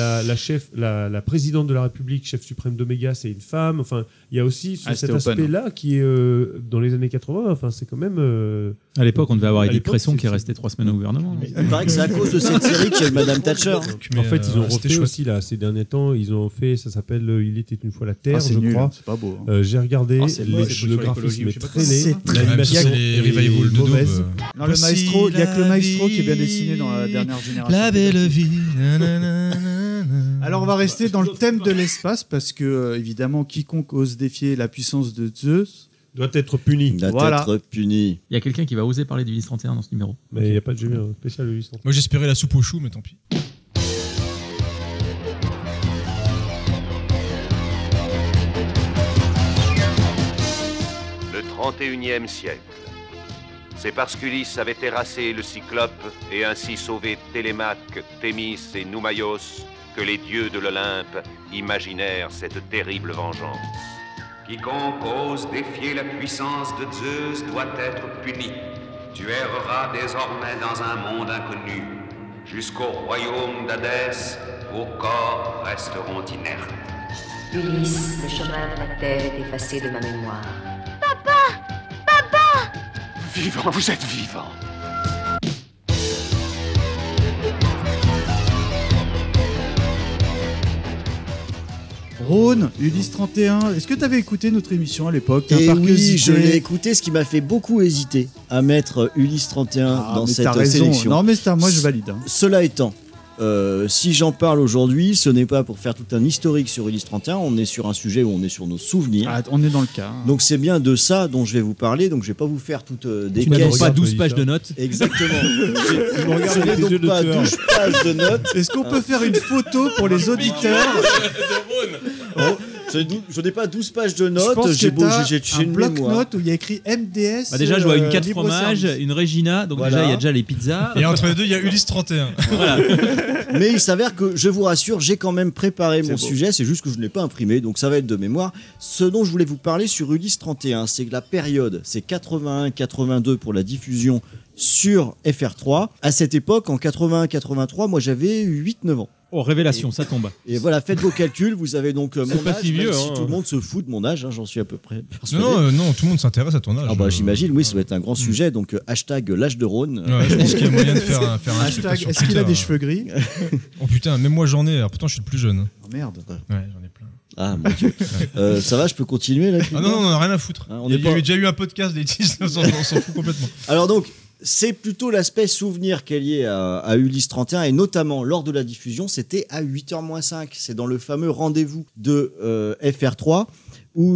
la présidente de la République, chef suprême d'Oméga, c'est une femme. Enfin, il y a aussi cet aspect-là qui est dans les années 80. Enfin, c'est quand même. À l'époque, on devait avoir à Edith l'époque, Cresson c'est- qui est resté 3 semaines au gouvernement. Il paraît que c'est à cause de cette série qu'il y a eu Madame Thatcher. En fait, ils ont c'était refait chouette. aussi là ces derniers temps. Ils ont fait, ça s'appelle Il était une fois la Terre, c'est je nul, crois. c'est pas beau. Hein. J'ai regardé, Ah, c'est moche. le Sur graphisme l'écologie, est je sais pas très quoi. laid, C'est très l'animation laid. C'est les revival de mauvaise. Daube. Non, le maestro, il y a que le maestro qui est bien dessiné dans la dernière génération. La belle vie. Alors on va rester dans le thème de l'espace parce que évidemment quiconque ose défier la puissance de Zeus doit être puni. Voilà. Il y a quelqu'un qui va oser parler d'Ulysse 31 dans ce numéro. Mais il n'y a pas de jeu spécial de 800. Moi j'espérais la soupe aux choux, mais tant pis. Le 31e siècle. C'est parce qu'Ulysse avait terrassé le Cyclope et ainsi sauvé Télémaque, Thémis et Noumaios que les dieux de l'Olympe imaginèrent cette terrible vengeance. Quiconque ose défier la puissance de Zeus doit être puni. Tu erreras désormais dans un monde inconnu. Jusqu'au royaume d'Hadès, vos corps resteront inertes. Ulysse, le chemin de la terre est effacé de ma mémoire. Vivant, vous êtes vivant. Rhône, Ulysse 31, est-ce que tu avais écouté notre émission à l'époque Et Par oui, curiosité. je l'ai écouté, ce qui m'a fait beaucoup hésiter à mettre Ulysse 31 dans mais cette t'as raison. sélection. Non mais moi je valide. Hein. Cela étant, si j'en parle aujourd'hui, ce n'est pas pour faire tout un historique sur Ulysse 31, on est sur un sujet où on est sur nos souvenirs. Ah, on est dans le cas. Hein. Donc c'est bien de ça dont je vais vous parler, donc je vais pas vous faire toutes des Tu n'as donc caisses. pas 12 pages de notes. Exactement. Regarde Je n'ai les yeux donc de pas tueur. 12 pages de notes. Est-ce qu'on peut faire une photo pour les auditeurs Je n'ai pas 12 pages de Je notes, pense j'ai que beau, t'as j'ai un une mémoire. bloc-notes où il y a écrit MDS. Bah déjà, je vois une 4 libre fromages, service. une Regina, donc Voilà. déjà, il y a déjà les pizzas. Et entre les deux, il y a Ulysse 31. Mais il s'avère que, je vous rassure, j'ai quand même préparé mon beau. sujet, c'est juste que je ne l'ai pas imprimé, donc ça va être de mémoire. Ce dont je voulais vous parler sur Ulysse 31, c'est que la période, c'est 81-82 pour la diffusion sur FR3. À cette époque, en 81-83, moi j'avais 8-9 ans. Oh, révélation, ça tombe. Et voilà, faites vos calculs, vous avez donc mon pas âge, si vieux, même si hein. tout le monde se fout de mon âge, hein, j'en suis à peu près persuadé. Non, tout le monde s'intéresse à ton âge. Ah bah j'imagine, oui, ça va être un grand sujet, donc hashtag l'âge de Rhône. Ouais, je pense qu'il y a moyen de faire un truc Hashtag, sur est-ce qu'il a Twitter, des cheveux gris Oh putain, même moi j'en ai, alors pourtant je suis le plus jeune. Oh merde. Ouais, j'en ai plein. Ah mon dieu. Ça va, je peux continuer là Ah non, on en a rien à foutre. Hein, on Il y est a pas- déjà eu un podcast des 10, on s'en fout complètement. Alors donc, c'est plutôt l'aspect souvenir qui est lié à Ulysse 31 et notamment lors de la diffusion, c'était à 8h-5. C'est dans le fameux rendez-vous de FR3 où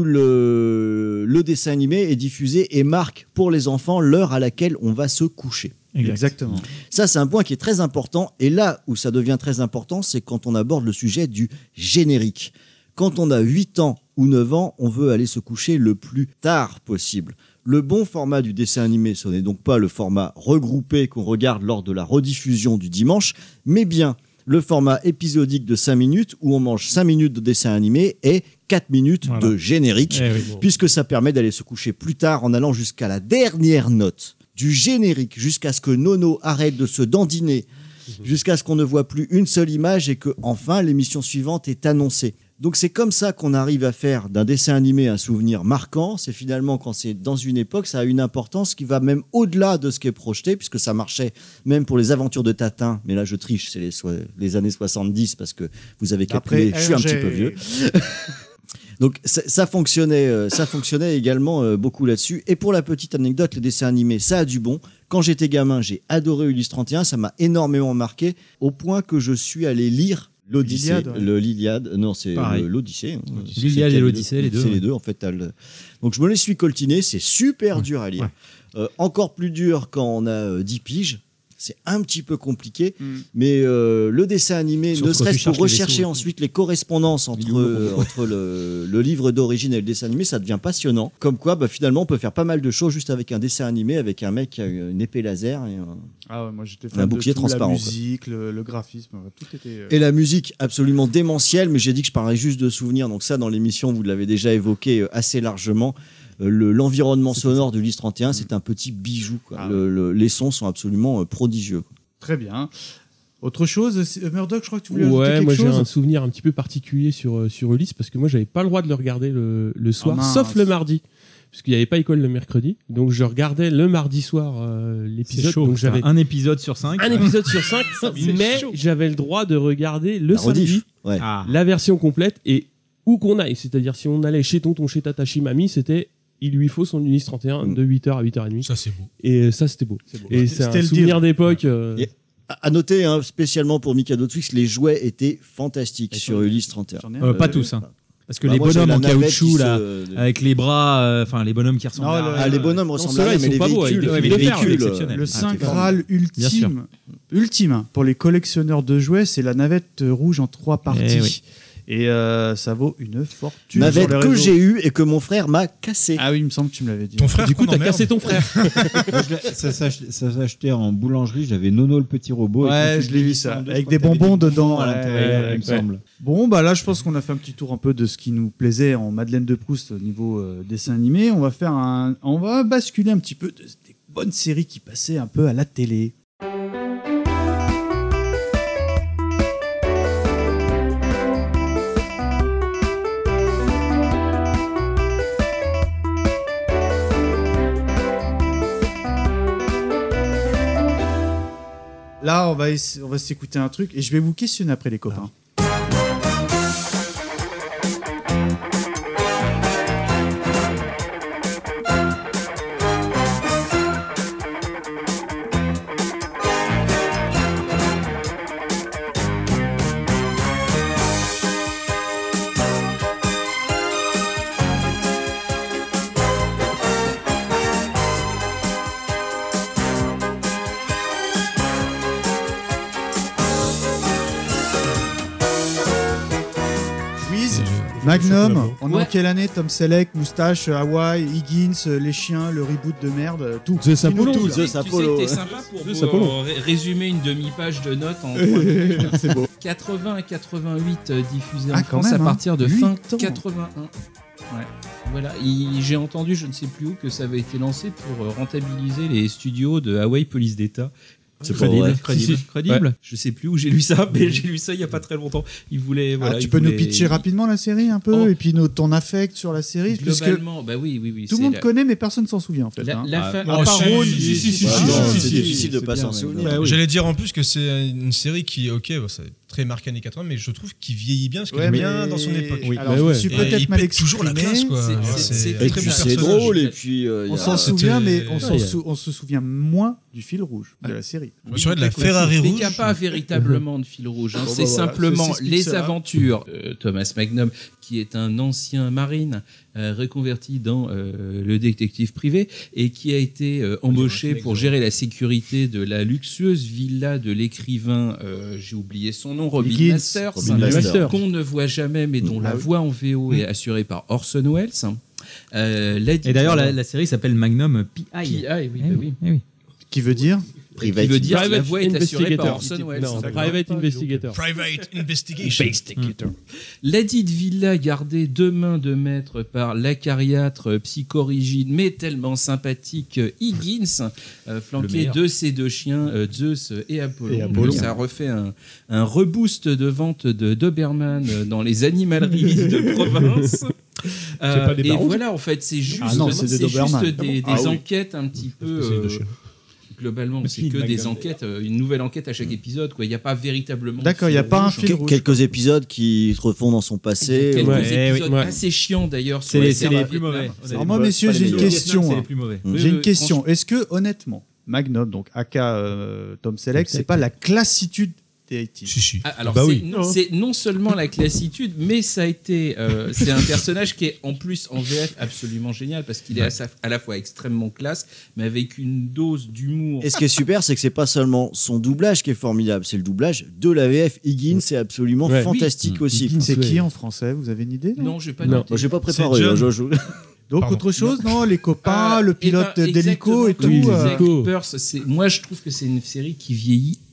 le dessin animé est diffusé et marque pour les enfants l'heure à laquelle on va se coucher. Exactement. Ça, c'est un point qui est très important. Et là où ça devient très important, c'est quand on aborde le sujet du générique. Quand on a 8 ans ou 9 ans, on veut aller se coucher le plus tard possible. Le bon format du dessin animé, ce n'est donc pas le format regroupé qu'on regarde lors de la rediffusion du dimanche, mais bien le format épisodique de 5 minutes où on mange 5 minutes de dessin animé et 4 minutes de générique, puisque ça permet d'aller se coucher plus tard en allant jusqu'à la dernière note du générique, jusqu'à ce que Nono arrête de se dandiner, jusqu'à ce qu'on ne voit plus une seule image et que enfin l'émission suivante est annoncée. Donc c'est comme ça qu'on arrive à faire d'un dessin animé un souvenir marquant. C'est finalement quand c'est dans une époque, ça a une importance qui va même au-delà de ce qui est projeté, puisque ça marchait même pour les aventures de Tintin. Mais là je triche, c'est les années 70 parce que vous avez calculé, je suis un petit peu vieux. Donc ça fonctionnait également beaucoup là-dessus. Et pour la petite anecdote, les dessins animés, ça a du bon. Quand j'étais gamin, j'ai adoré Ulysse 31, ça m'a énormément marqué, au point que je suis allé lire l'Odyssée, l'Iliade, non c'est l'Odyssée. L'Iliade et l'Odyssée, les deux. C'est les deux en fait. Donc je me les suis coltinés, c'est super dur à lire. Encore plus dur quand on a 10 piges. C'est un petit peu compliqué, mais le dessin animé, Sauf ne quand serait-ce tu pour cherches les rechercher vaisseaux. ensuite les correspondances entre le livre d'origine et le dessin animé, ça devient passionnant. Comme quoi, finalement, on peut faire pas mal de choses juste avec un dessin animé, avec un mec qui a une épée laser et Ah ouais, moi j'étais un fan de bouclier tout, transparent. la quoi. musique, le graphisme, tout était. Et la musique absolument démentielle, mais j'ai dit que je parlais juste de souvenirs, donc ça dans l'émission vous l'avez déjà évoqué assez largement. L'environnement sonore de l'Ulysse 31, c'est un petit bijou, quoi. Les sons sont absolument prodigieux, quoi. Très bien. Autre chose, Murdoch, je crois que tu voulais ajouter Ouais, quelque moi chose. j'ai un souvenir un petit peu particulier sur Ulysse parce que moi j'avais pas le droit de le regarder le soir, mince. sauf le mardi. parce qu'il n'y avait pas école le mercredi, donc je regardais le mardi soir l'épisode. C'est chaud, donc j'avais un épisode sur 5. un épisode sur 5, mais j'avais le droit de regarder le samedi la version complète et où qu'on aille. C'est-à-dire si on allait chez tonton, chez tata, chez mamie, c'était il lui faut son Ulysse 31 de 8h à 8h30. Ça c'est beau. Et ça c'était beau. Et c'est un souvenir d'époque. À noter, spécialement pour Mikado Twix, les jouets étaient fantastiques sur Ulysse 31. Pas tous, hein. Parce que les bonhommes en caoutchouc, là, avec les bras, les bonhommes qui ressemblent à... les bonhommes ressemblent à mais les véhicules, le Saint Graal ultime pour les collectionneurs de jouets, c'est la navette rouge en 3 parties. Et ça vaut une fortune. Navette que j'ai eue et que mon frère m'a cassé. Ah oui, il me semble que tu me l'avais dit. Ton frère, du coup, t'as cassé ton frère. Ça s'achetait en boulangerie. J'avais Nono le petit robot. Ouais, je l'ai vu ça. Avec des bonbons dedans à l'intérieur, il me semble. Bon, bah là, je pense qu'on a fait un petit tour un peu de ce qui nous plaisait en Madeleine de Proust au niveau dessin animé. On va basculer un petit peu des bonnes séries qui passaient un peu à la télé. Là, on va s'écouter un truc et je vais vous questionner après, les copains. Magnum, on est en quelle année? Tom Selleck, Moustache, Hawaii, Higgins, Les Chiens, le reboot de merde, tout. The Sapolo. Tu sais que t'es sympa pour résumer une demi-page de notes en 3 minutes. C'est beau. 80 à 88 diffusés en quand France même, à partir de fin 8 ans. 81. Ouais. Voilà, j'ai entendu, je ne sais plus où, que ça avait été lancé pour rentabiliser les studios de Hawaii Police d'État. C'est crédible. Ouais, je sais plus où j'ai lu ça, mais j'ai lu ça il y a pas très longtemps. Il voulait. Voilà, tu peux nous pitcher rapidement la série un peu et puis ton affect sur la série. Globalement, bah oui. Tout le monde connaît, mais personne s'en souvient en fait. C'est difficile de pas s'en souvenir. J'allais dire en plus que c'est une série qui, c'est très marqué années 80, mais je trouve qu'il vieillit bien parce qu'il est bien dans son époque. Alors, je suis peut-être mal exprimé. Toujours la classe, quoi. C'est drôle et puis on s'en souvient, mais on se souvient moins du fil rouge de la série. Je me souviens de la Ferrari rouge. Il n'y a pas véritablement de fil rouge. C'est simplement les aventures de Thomas Magnum, qui est un ancien marine reconverti dans le détective privé et qui a été embauché pour gérer la sécurité de la luxueuse villa de l'écrivain, j'ai oublié son nom, Robin Masters, qu'on ne voit jamais mais dont la voix en VO est assurée par Orson Welles. Et d'ailleurs, la série s'appelle Magnum P.I. Oui. Qui veut dire Qui veut dire que la voix est assurée par Orson Welles. Private Investigator. Private Investigation. La dite villa gardée de main de maître par l'acariâtre psychorigide mais tellement sympathique Higgins, flanqué de ses deux chiens Zeus et Apollo. Ça refait un reboost de vente de Doberman dans les animaleries de province. Et voilà, en fait, c'est juste, des enquêtes un petit peu... Globalement, c'est que des enquêtes, une nouvelle enquête à chaque épisode. Il n'y a pas véritablement. D'accord, il n'y a pas un fil rouge. Quelques épisodes qui se refont dans son passé. Quelques épisodes assez chiants d'ailleurs. C'est les plus mauvais. Alors moi, messieurs, j'ai une question. J'ai une question. Est-ce que, honnêtement, Magnum, donc aka Tom Selleck, c'est pas la classitude des 80s? Alors, c'est non seulement la classitude, mais ça a été. C'est un personnage qui est en plus en VF absolument génial parce qu'il est à la fois extrêmement classe, mais avec une dose d'humour. Et ce qui est super, c'est que c'est pas seulement son doublage qui est formidable, c'est le doublage de la VF. Higgins, c'est absolument fantastique aussi. Higgins, c'est qui en français? Vous avez une idée? Non, j'ai pas. Moi, j'ai pas préparé. Donc autre chose, non, les copains, le pilote d'hélico et tout. Moi, je trouve que c'est une série qui vieillit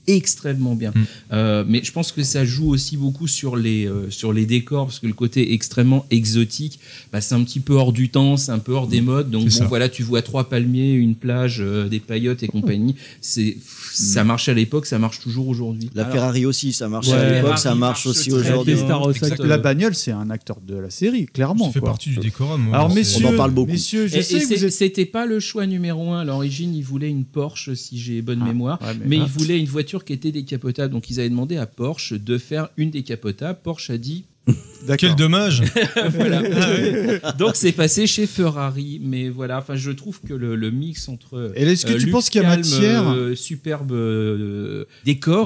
extrêmement bien. Mais je pense que ça joue aussi beaucoup sur les décors, parce que le côté extrêmement exotique, c'est un petit peu hors du temps, c'est un peu hors des modes. Donc voilà, tu vois 3 palmiers, une plage, des paillotes et compagnie. Ça marchait à l'époque, ça marche toujours aujourd'hui. La Ferrari aussi, ça marchait à l'époque, ça marche aussi aujourd'hui. La bagnole, c'est un acteur de la série, clairement. Ça fait partie du décorum. Alors messieurs, on en parle beaucoup. Messieurs, je sais que vous êtes... C'était pas le choix numéro 1 à l'origine. Ils voulaient une Porsche, si j'ai bonne mémoire, mais ils voulaient une voiture qui était décapotable. Donc ils avaient demandé à Porsche de faire une décapotable. Porsche a dit quel dommage. Voilà. Donc c'est passé chez Ferrari, mais voilà, enfin je trouve que le mix entre et est-ce que tu penses qu'il y a matière superbe décor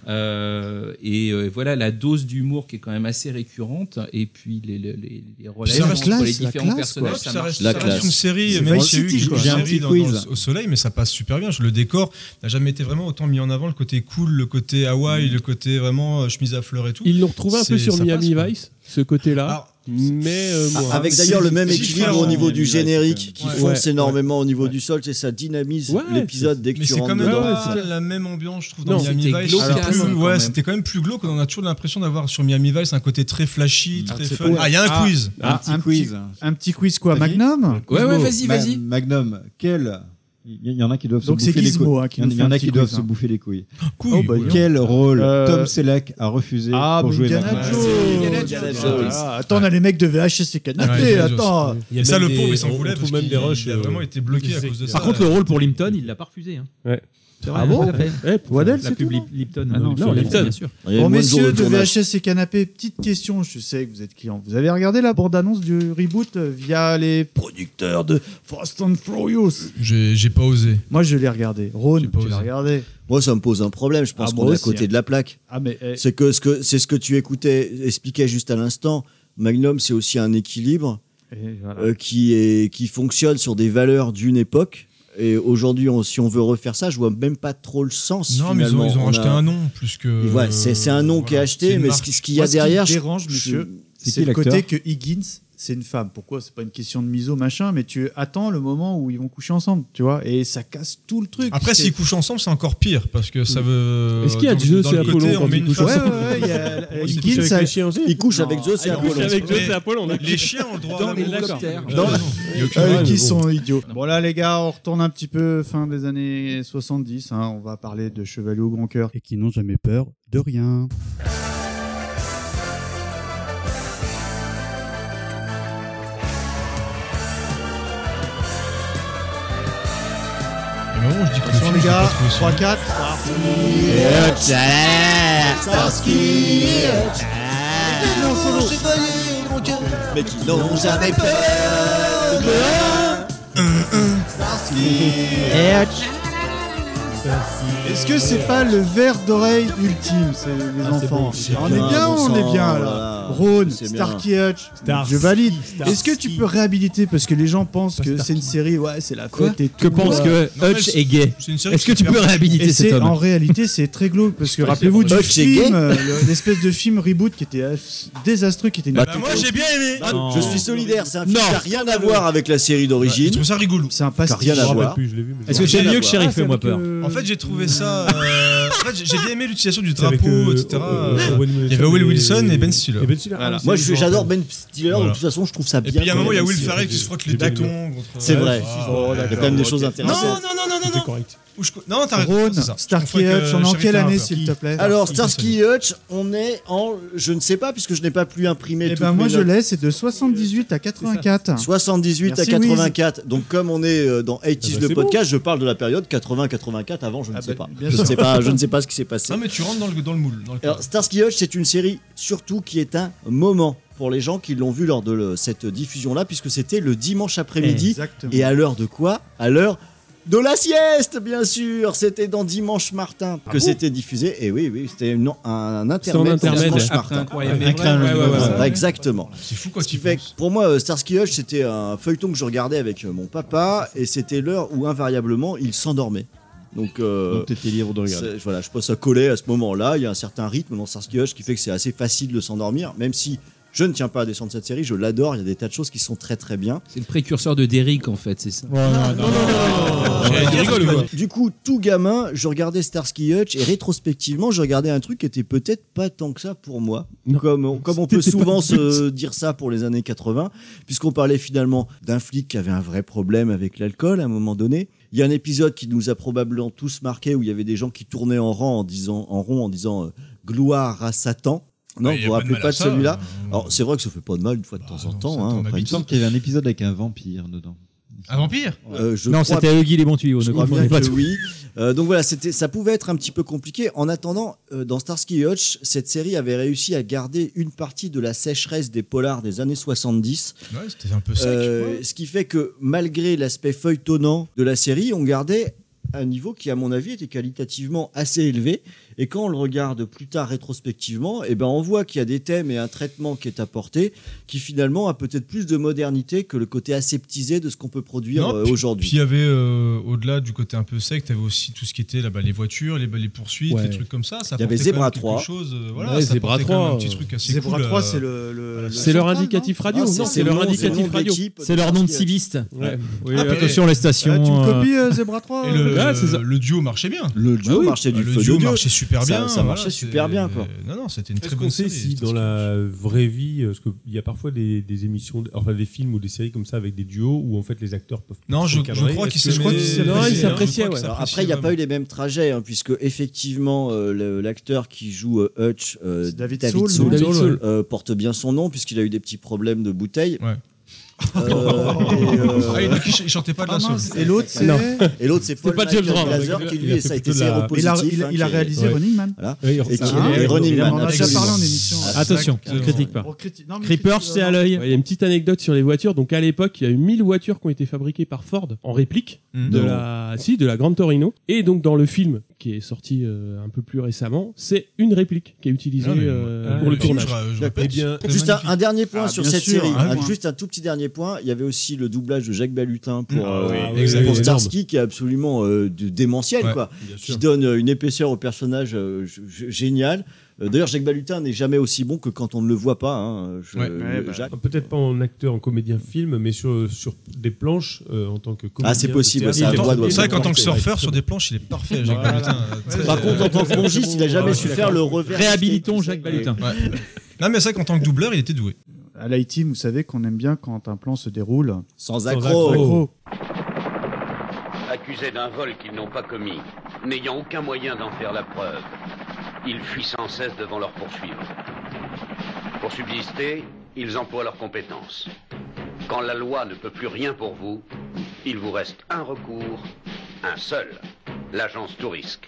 et voilà la dose d'humour qui est quand même assez récurrente, et puis les relations entre les différents personnages, ça marche. Ça reste une série, même s'il y a eu une série au soleil, mais ça passe super bien. Le décor n'a jamais été vraiment autant mis en avant, le côté cool, le côté Hawaï, le côté vraiment chemise à fleurs et tout. Ils l'ont retrouvé un peu sur Miami Vice, ce côté-là. Mais avec d'ailleurs le même équilibre au niveau du générique qui fonce énormément au niveau du sol, et ça dynamise l'épisode dès que tu rentres dedans. Mais c'est quand même la même ambiance, je trouve, dans Miami Vice. C'était quand même plus glauque. On a toujours l'impression d'avoir sur Miami Vice un côté très flashy, très fun. Il y a un quiz. Un petit quiz quoi, Magnum? Ouais, vas-y. Magnum, quel... Il y en a qui doivent se bouffer les couilles. Il y en a qui doivent se bouffer les couilles. Quel rôle Tom Selleck a refusé pour jouer Indiana Jones. Attends, on a les mecs de VHS et Canapé. Attends. Et ça, le pauvre, il s'en voulait parce qu'il a vraiment été bloqué à cause de ça. Par contre, le rôle pour Limpton, il l'a pas refusé. Ouais. Ah bon? Waddell, la pub Lipton. Non, Lipton, bien sûr. Bon, messieurs de VHS et Canapé, petite question. Je sais que vous êtes clients. Vous avez regardé la bande-annonce du reboot via les producteurs de Fast and Furious? J'ai pas osé. Moi, je l'ai regardé. Ron, tu l'as regardé? Moi, ça me pose un problème. Je pense qu'on est à côté de la plaque. C'est ce que tu expliquais juste à l'instant. Magnum, c'est aussi un équilibre qui fonctionne sur des valeurs d'une époque. Et aujourd'hui, si on veut refaire ça, je vois même pas trop le sens. Non, mais ils ont acheté un nom plus que. Ouais, c'est un nom qui est acheté, mais ce qu'il y a derrière. Ce qui me dérange, monsieur, c'est le côté que Higgins, c'est une femme. Pourquoi? C'est pas une question de miso, machin, mais tu attends le moment où ils vont coucher ensemble, tu vois, et ça casse tout le truc. Après, s'ils couchent ensemble, c'est encore pire, parce que ça veut. Est-ce qu'il y a Zeus et Apollon quand ils couchent ensemble? Ouais, Higgins, il couche avec Zeus et Apollon. Les chiens ont le droit dans l'hélicoptère. Qui sont idiots. Bon, là, les gars, on retourne un petit peu fin des années 70. On va parler de chevaliers au grand cœur et qui n'ont jamais peur de rien. Attention les gars, 3-4. Mais qui n'ont jamais peur Est-ce que c'est pas le verre d'oreille ultime, les enfants? On est bien ou on est bien là? Ron, Starsky Hutch, je valide. Est-ce que tu peux réhabiliter, parce que les gens pensent que c'est une série, c'est la fête et tout. Que pense que Hutch est gay? Est-ce que tu peux réhabiliter cet homme? En réalité, c'est très glauque, parce que rappelez-vous du film, l'espèce de film reboot qui était désastreux, qui était une. Moi j'ai bien aimé. Je suis solidaire, c'est un film qui n'a rien à voir avec la série d'origine. Je trouve ça rigolo. C'est un pastiche. Rien à voir. Est-ce que c'est mieux que Sheriff Fais-moi peur? En fait, j'ai trouvé ça. En fait, j'ai bien aimé l'utilisation du drapeau, etc. Il y avait Will Wilson et Ben Stiller. Moi, j'adore Ben Stiller. De toute façon, je trouve ça bien. Et puis, il y a un moment, il y a Will Ferrell qui se frotte les tétons. C'est vrai. Il y a quand même des choses intéressantes. Non. Non, t'as Ron, Starsky Hutch, on est en quelle année, s'il te plaît? Alors, Starsky Hutch, on est en. Je ne sais pas, puisque je n'ai pas pu imprimer tout. Moi, je l'ai, c'est de 78 à 84. 78 à 84. Donc, comme on est dans 80s le podcast, je parle de la période 80-84. Avant, je ne sais pas. Je ne sais pas ce qui s'est passé. Non, mais tu rentres dans le moule. Alors, Starsky Hutch, c'est une série surtout qui est un moment pour les gens qui l'ont vu lors de cette diffusion-là, puisque c'était le dimanche après-midi. Exactement. Et à l'heure de quoi? À l'heure de la sieste, bien sûr. C'était dans Dimanche Martin que c'était diffusé. Et oui, c'était un intermède. Dimanche Martin. Exactement. C'est fou quoi. Ce qui fait que pour moi, Starsky Hutch, c'était un feuilleton que je regardais avec mon papa, et c'était l'heure où invariablement il s'endormait. Donc t'étais libre de regarder. Voilà, je pense que ça collait à ce moment-là. Il y a un certain rythme dans Starsky Hutch qui fait que c'est assez facile de s'endormir, même si je ne tiens pas à descendre cette série, je l'adore, il y a des tas de choses qui sont très très bien. C'est le précurseur de Derrick en fait, c'est ça. Non. Du coup, tout gamin, je regardais Starsky Hutch et rétrospectivement, je regardais un truc qui était peut-être pas tant que ça pour moi. Comme on peut souvent se dire ça pour les années 80, puisqu'on parlait finalement d'un flic qui avait un vrai problème avec l'alcool à un moment donné. Il y a un épisode qui nous a probablement tous marqué où il y avait des gens qui tournaient en rond en disant gloire à Satan. Non, vous vous rappelez pas de celui-là. Alors c'est vrai que ça fait pas de mal une fois de temps en temps. Il me semble qu'il y avait un épisode avec un vampire dedans. Un vampire Non, c'était Huggy les bons tuyaux. Je crois bien que oui. Donc voilà, ça pouvait être un petit peu compliqué. En attendant, dans Starsky et Hutch, cette série avait réussi à garder une partie de la sécheresse des polars des années 70. Ouais, c'était un peu sec. Ce qui fait que malgré l'aspect feuilletonnant de la série, on gardait un niveau qui, à mon avis, était qualitativement assez élevé. Et quand on le regarde plus tard rétrospectivement, on voit qu'il y a des thèmes et un traitement qui est apporté qui finalement a peut-être plus de modernité que le côté aseptisé de ce qu'on peut produire aujourd'hui. Puis il y avait, au-delà du côté un peu sec, tu avais aussi tout ce qui était les voitures, les poursuites, les trucs comme ça. Il y avait Zebra 3. Zebra 3. Un petit truc assez Zebra cool. 3, c'est c'est leur indicatif radio. Non, c'est leur indicatif radio. C'est leur nom de civiste. Attention les stations. Tu me copies Zebra 3 le duo marchait bien. Le duo marchait du feu de Dieu. Marchait super bien. Ça marchait super bien, quoi. Non, c'était une très bonne série. Est-ce qu'on sait si dans la vraie vie, parce qu'il y a parfois des émissions, enfin des films ou des séries comme ça avec des duos où en fait les acteurs peuvent. Non, je crois qu'ils s'appréciaient. Après, il n'y a pas eu les mêmes trajets, puisque effectivement l'acteur qui joue Hutch, David Soul, porte bien son nom puisqu'il a eu des petits problèmes de bouteille. Ouais. Il chantait pas de la sauce. Et l'autre, c'est Paul Glaser qui lui, ça a été séropositif. Il a réalisé Running Man. Et qui est Running Man. On en a déjà parlé en émission. Attention, ne critique pas. Creeper, c'est à l'œil. Il y a une petite anecdote sur les voitures. Donc à l'époque, il y a eu 1000 voitures qui ont été fabriquées par Ford en réplique de la Grande Torino. Et donc dans le film qui est sorti un peu plus récemment, c'est une réplique qui est utilisée pour le tournage. Juste un dernier point sur cette série. Juste un tout petit dernier point. Il y avait aussi le doublage de Jacques Balutin pour Starsky qui est absolument démentiel, quoi, qui donne une épaisseur au personnage génial. D'ailleurs, Jacques Balutin n'est jamais aussi bon que quand on ne le voit pas. Peut-être pas en acteur, en comédien film, mais sur des planches en tant que comédien. Ah, c'est possible. C'est vrai qu'en tant que surfeur sur des planches, il est parfait, Jacques Balutin. Par contre, en tant que plongiste, il n'a jamais su faire le revers. Réhabilitons Jacques Balutin. Non, mais c'est vrai qu'en tant que doubleur, il était doué. À l'I-Team, vous savez qu'on aime bien quand un plan se déroule sans accroc. Accusés d'un vol qu'ils n'ont pas commis, n'ayant aucun moyen d'en faire la preuve, ils fuient sans cesse devant leurs poursuivants. Pour subsister, ils emploient leurs compétences. Quand la loi ne peut plus rien pour vous, il vous reste un recours, un seul, l'agence Tourisque.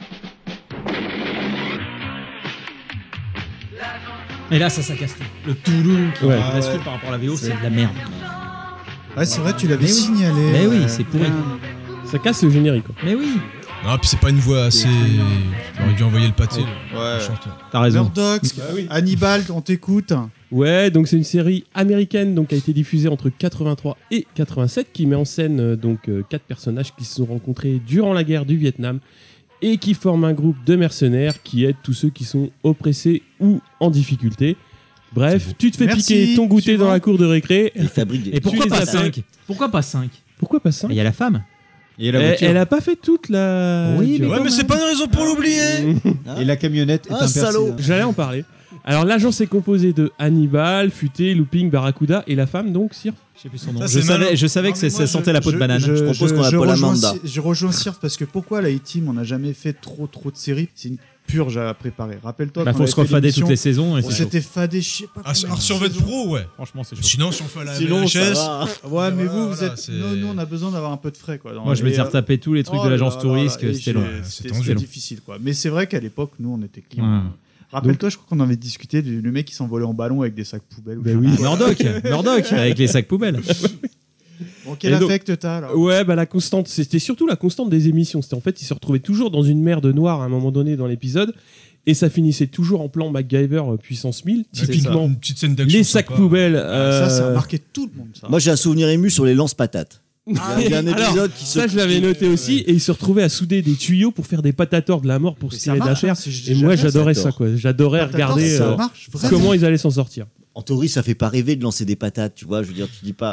Et là, ça casse tout. Le touloulou qui bascule par rapport à la VO, c'est de la merde. Ouais, c'est vrai, tu l'avais signalé. Mais oui, c'est pourri. Ça casse le générique. Mais oui. Non, puis c'est pas une voix assez. On aurait dû envoyer le pâté. T'as raison. Murdoch, Hannibal, on t'écoute. Ouais, donc c'est une série américaine donc qui a été diffusée entre 83 et 87 qui met en scène donc 4 personnages qui se sont rencontrés durant la guerre du Vietnam et qui forment un groupe de mercenaires qui aident tous ceux qui sont oppressés ou en difficulté. Bref, tu te fais piquer ton goûter dans la cour de récré. Et pourquoi pas 5 Pourquoi pas 5 Pourquoi pas 5 Il y a la femme. Elle a pas fait toute la... Oui, mais c'est pas une raison pour l'oublier. Et la camionnette est un salaud. J'allais en parler. Alors l'agence est composée de Hannibal, Futé, Looping, Barracuda et la femme donc Sirf. Je sais plus son nom. Je savais que ça sentait la peau de banane. Je propose qu'on appelle Amanda. Je rejoins Sirf parce que pourquoi la E-Team on n'a jamais fait trop de séries. C'est une purge à préparer. Rappelle-toi. Faut se refader toutes les saisons. On s'était fadé, je sais pas. Sur votre pro, ouais. Franchement, c'est chaud. Sinon, si on fait la VHS. Ouais, mais vous êtes. Nous, on a besoin d'avoir un peu de frais, quoi. Moi, je m'étais retapé tous les trucs de l'agence Tourisque. C'était long. C'était difficile, quoi. Mais c'est vrai qu'à l'époque, nous, on était clients. Rappelle-toi, je crois qu'on avait discuté du mec qui s'envolait en ballon avec des sacs poubelles. Murdoch, avec les sacs poubelles. Bon, quel affect t'as là ? Ouais, la constante, c'était surtout la constante des émissions. C'était en fait, il se retrouvait toujours dans une mer de noir à un moment donné dans l'épisode. Et ça finissait toujours en plan MacGyver puissance 1000. Typiquement, une petite scène d'action les sacs poubelles. Ça a marqué tout le monde. Ça. Moi, j'ai un souvenir ému sur les lance-patates. Il y a un épisode qui se... Ça, je l'avais noté aussi. Et il se retrouvait à souder des tuyaux pour faire des patators de la mort pour se tirer de la chair. Et moi, j'adorais ça, quoi. J'adorais regarder comment ils allaient s'en sortir. En théorie, ça fait pas rêver de lancer des patates, tu vois. Je veux dire, tu dis pas.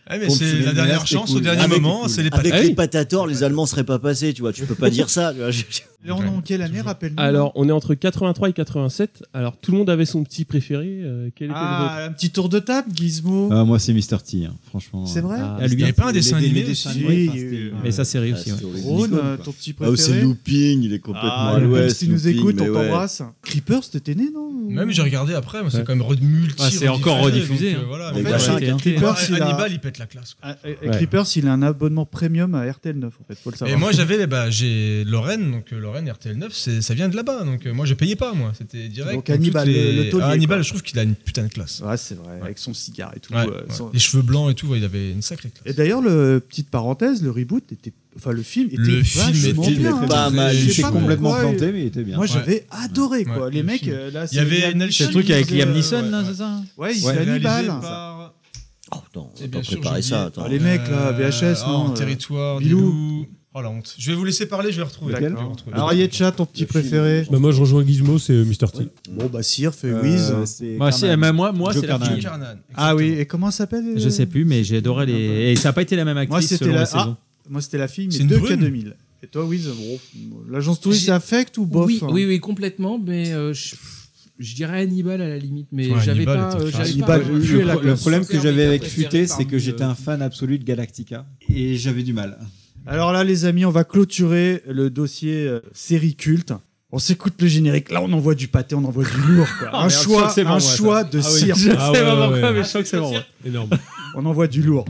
mais c'est la dernière chance au dernier moment, c'est les Avec patates. les Patator, les Allemands seraient pas passés, tu vois. Tu peux pas dire ça. Tu vois. Et on est en quelle année, rappelle-nous? Alors, on est entre 83 et 87. Alors, tout le monde avait son petit préféré. Quel était le vôtre? Un petit tour de table, Gizmo. Moi, c'est Mr. T, hein, franchement. C'est vrai? Il n'y avait pas un dessin animé aussi. Mais ça, c'est réussi. Rhône, ton petit préféré. c'est Looping, il est complètement à l'ouest. Si tu nous Looping, écoutes, mais on ouais. t'embrasse. Creepers, t'étais né, non? Même j'ai regardé après, mais c'est quand même multi. C'est encore rediffusé. Donc, voilà. Avec En la fait, cinq, Creepers, Hannibal, il pète la classe. Creepers, il a un abonnement premium à RTL9, en fait, faut le savoir. Et moi, j'ai Lorraine, donc Lorraine RTL9, ça vient de là-bas. Donc moi, je payais pas, moi. C'était direct. Donc Hannibal, le taulier, Hannibal, quoi. je trouve qu'il a une putain de classe. Ouais, c'est vrai, avec son cigare et tout. Ouais, les cheveux blancs et tout, il avait une sacrée classe. Et d'ailleurs, petite parenthèse, le reboot était. Enfin, le film était vachement bien. Pas mal. Il Je sais s'est pas complètement pourquoi, planté, mais il était bien. Moi, j'avais adoré, quoi. Ouais, Les le mecs, film. là, Il y avait une C'est le truc avec Liam Neeson, là, c'est ça? Ouais, il fait Hannibal. Oh, attends, on Et va bien pas sûr, préparer j'ai ça. oublié. Attends. Les mecs, là, VHS, non En territoire, des Bilou. loups. Oh la honte. Je vais vous laisser parler, je vais retrouver. D'accord. Alors, Yetcha, ton petit préféré? Bah, moi, je rejoins Gizmo, c'est Mr. T. Bon, bah, Sirf et Wiz. Moi, c'est la fille. Ah oui, et comment ça s'appelle? Je sais plus, mais j'ai adoré les. Et ça n'a pas été la même Moi, actrice c'était selon la les saisons. Moi, c'était la fille, mais C'est une 2K2000. Et toi, Wiz, bon, l'agence touriste, ça affecte ou bof? Oui, complètement, mais je dirais Hannibal à la limite, mais Ouais, j'avais Hannibal pas. était j'avais Hannibal, pas- le problème que j'avais avec Futé, c'est que parmi, j'étais un fan absolu de Galactica. Et j'avais du mal. Alors là, les amis, on va clôturer le dossier série culte. On s'écoute le générique. Là, on envoie du pâté, on envoie du lourd, quoi. Un choix de cire. Je sais pas pourquoi, mais je sens que c'est bon. Énorme. On envoie du lourd.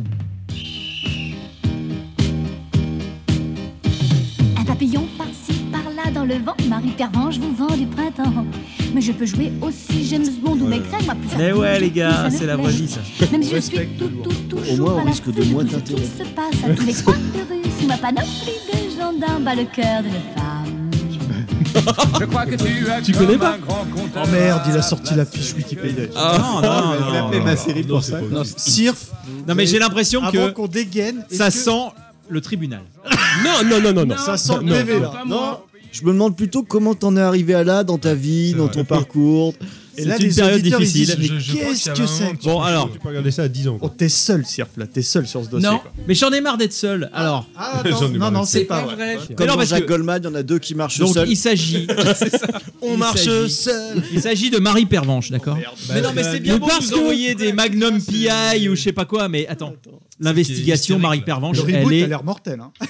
Un papillon par-ci, par-là dans le vent. Marie Pervenche vous vend du printemps. Mais je peux jouer aussi James Bond ou Maigret, moi plus Mais ouais, les gars, ça me c'est la plaît. vraie vie, ça. Même si je suis toujours Au moins, on à la risque de fouille moins tout ce qui t'intéresser. se passe à tous les coins de rue. Sous ma panoplie de gendarmes bat le cœur d'une femme. Je crois que Tu connais pas? Oh merde, il a sorti la fiche Wikipédia. Non. fait ma série pour ça. Sirf. Non, mais j'ai l'impression Avant que qu'on dégaine, ça est-ce que- sent le tribunal. Non. Ça sent le PV, là. Non, je me demande plutôt comment t'en es arrivé à là dans ta vie, dans ton parcours. Et là, C'est une les période auditeurs, ils difficile. disent, mais Je crois qu'est-ce qu'il y que avait un c'est? moment Bon, alors. Tu peux regarder ça à 10 ans. Oh, t'es seul, Sirf, là. T'es seul sur ce dossier. Non. quoi. Mais j'en ai marre d'être seul. Alors, Ah, J'en ai marre non, de c'est C'est pas pas vrai. vrai. Comme non, dans parce Jacques que- Goldman, il y en a deux qui marchent donc seuls. il s'agit. On Il marche s'agit- seul. Il s'agit de Marie Pervenche, d'accord? Mais non, mais c'est bien mais beau parce de que- nous envoyer des Magnum PI ou je sais pas quoi, mais attends. L'investigation hystérique, Marie là. Pervenche, Le elle reboot a est. l'air mortel. Hein.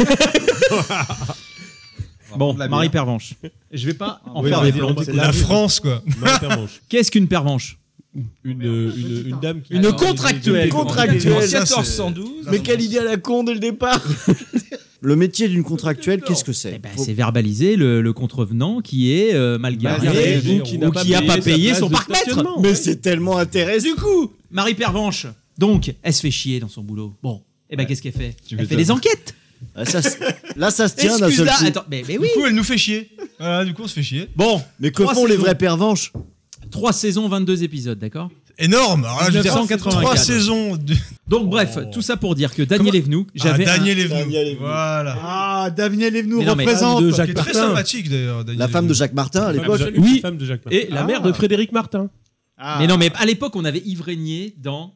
Bon, de la Marie bière. Pervenche. Je vais pas en Oui, faire mais des plombes. La France, quoi. Marie Pervenche. Qu'est-ce qu'une pervenche? Une dame qui. Une contractuelle. Contractuelle. Ça, c'est- 1412. Mais quelle idée à la con dès le départ. Le métier d'une contractuelle, qu'est-ce que c'est? Eh ben, c'est verbaliser le contrevenant qui est mal garé Malgré ou qui n'a pas payé son sa place de parc-mètre. stationnement. Mais c'est tellement intéressant. Du coup, Marie Pervenche, donc, elle se fait chier dans son boulot. Bon, et ben qu'est-ce qu'elle fait? Elle fait m'étonnes. des enquêtes. Ah, là, ça se tient d'un seul Excuse-la, coup. attends, mais oui. Du coup, elle nous fait chier. Voilà, du coup, on se fait chier. Bon, Mais que Trois font les saisons. vrais pervenches? 3 saisons, 22 épisodes, d'accord? Énorme. Alors là, je veux dire, 1984. 3 saisons. Donc bref, tout ça pour dire que Daniel Evenou, j'avais Daniel un- Evenou. Daniel Evenou. Voilà. Ah, Daniel Evenou Mais non, mais- représente. de Qui Jacques est très Martin. sympathique, d'ailleurs. Daniel La femme de Evenou. Jacques Martin à l'époque. Oui. Femme de Jacques Martin. Et la mère de Frédéric Martin. Ah. Mais non, mais à l'époque, on avait Yves Régnier dans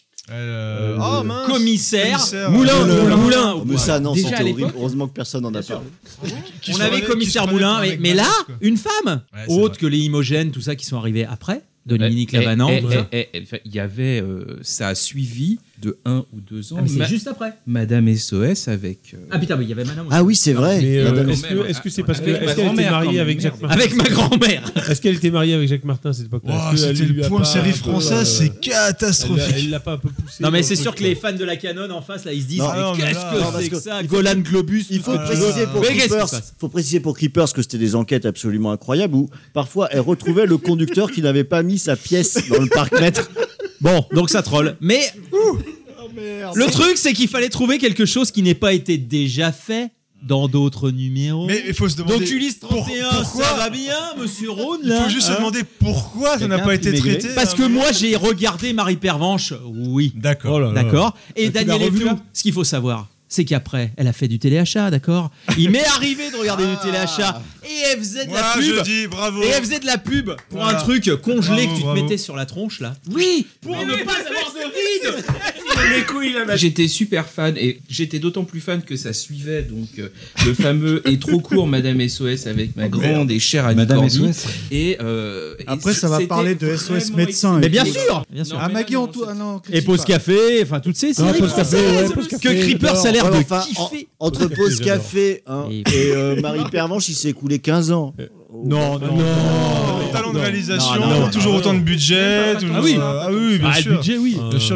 Oh mince. Commissaire Moulin. Moulin. Oh, mais ça, non, Déjà, c'était à l'époque- horrible. Heureusement que personne n'en a parlé. Qui On se avait relève- Commissaire qui se relève Moulin, avec mais là, Badass, quoi. une femme, Ouais, c'est autre vrai. que les Imogènes, tout ça qui sont arrivés après, Dominique Lavanant. tout ça. Il y avait, ça a suivi de 1 ou 2 ans. Ah, mais c'est juste après. Madame SOS avec. Ah putain, mais il y avait Madame. Ah oui, c'est vrai. Mais Madame- est-ce que c'est parce Avec que ma est-ce qu'elle était grand-mère, mariée quand avec même. Jacques Martin? Avec ma grand-mère. Est-ce qu'elle était mariée avec Jacques Martin à cette époque-là? Wow, Est-ce qu'elle c'était lui le a point pas série un peu, française, c'est elle catastrophique. l'a pas un peu poussé. Non, mais dans c'est le sûr truc, que les fans de la Canon en face, là, ils se disent Non, mais non, mais qu'est-ce là- que non, parce c'est que que ça? il Golan Globus. Il faut tout ça. préciser pour Mais qu'est-ce qui se Creepers, passe faut préciser pour Creepers que c'était des enquêtes absolument incroyables où parfois elle retrouvait le conducteur qui n'avait pas mis sa pièce dans le parc-mètre. Bon, donc ça troll. Mais merde. le truc, c'est qu'il fallait trouver quelque chose qui n'ait pas été déjà fait dans d'autres numéros. Mais il faut se demander. Donc Ulysse 31, pourquoi ça va bien, monsieur Rhône, Il là faut juste se hein demander pourquoi ça n'a Quelqu'un pas a été pu maigrer traité. Parce que moi, j'ai regardé Marie Pervenche, oui. D'accord. Oh là là. D'accord. Et Tu l'as Daniel revu, Evenou, là ce qu'il faut savoir, c'est qu'après, elle a fait du téléachat, d'accord. Il m'est arrivé de regarder du téléachat et elle faisait de la Moi, pub. je dis bravo. Et elle faisait de la pub pour Voilà. un truc congelé Bravo, que tu te bravo. mettais sur la tronche là. Oui, pour ne pas avoir de rides. mes couilles là. J'étais super fan et j'étais d'autant plus fan que ça suivait donc le fameux et trop court Madame SOS avec ma grande et chère Annie Madame Cordy. SOS. Et après ça va c'était parler de SOS médecin. Mais bien sûr. Ah Maggie non, Antoine, non. Et Pause Café, enfin toutes ces séries Pause Café, françaises ouais, Pause que Café, Creeper ça a l'air de kiffer. Entre Pause Café et Marie Pervenche, il s'est écoulé 15 ans. Non. Talent de réalisation, toujours autant de budget. Toujours, Ah oui. Oui, bien sûr. Le budget, oui. Bien sûr.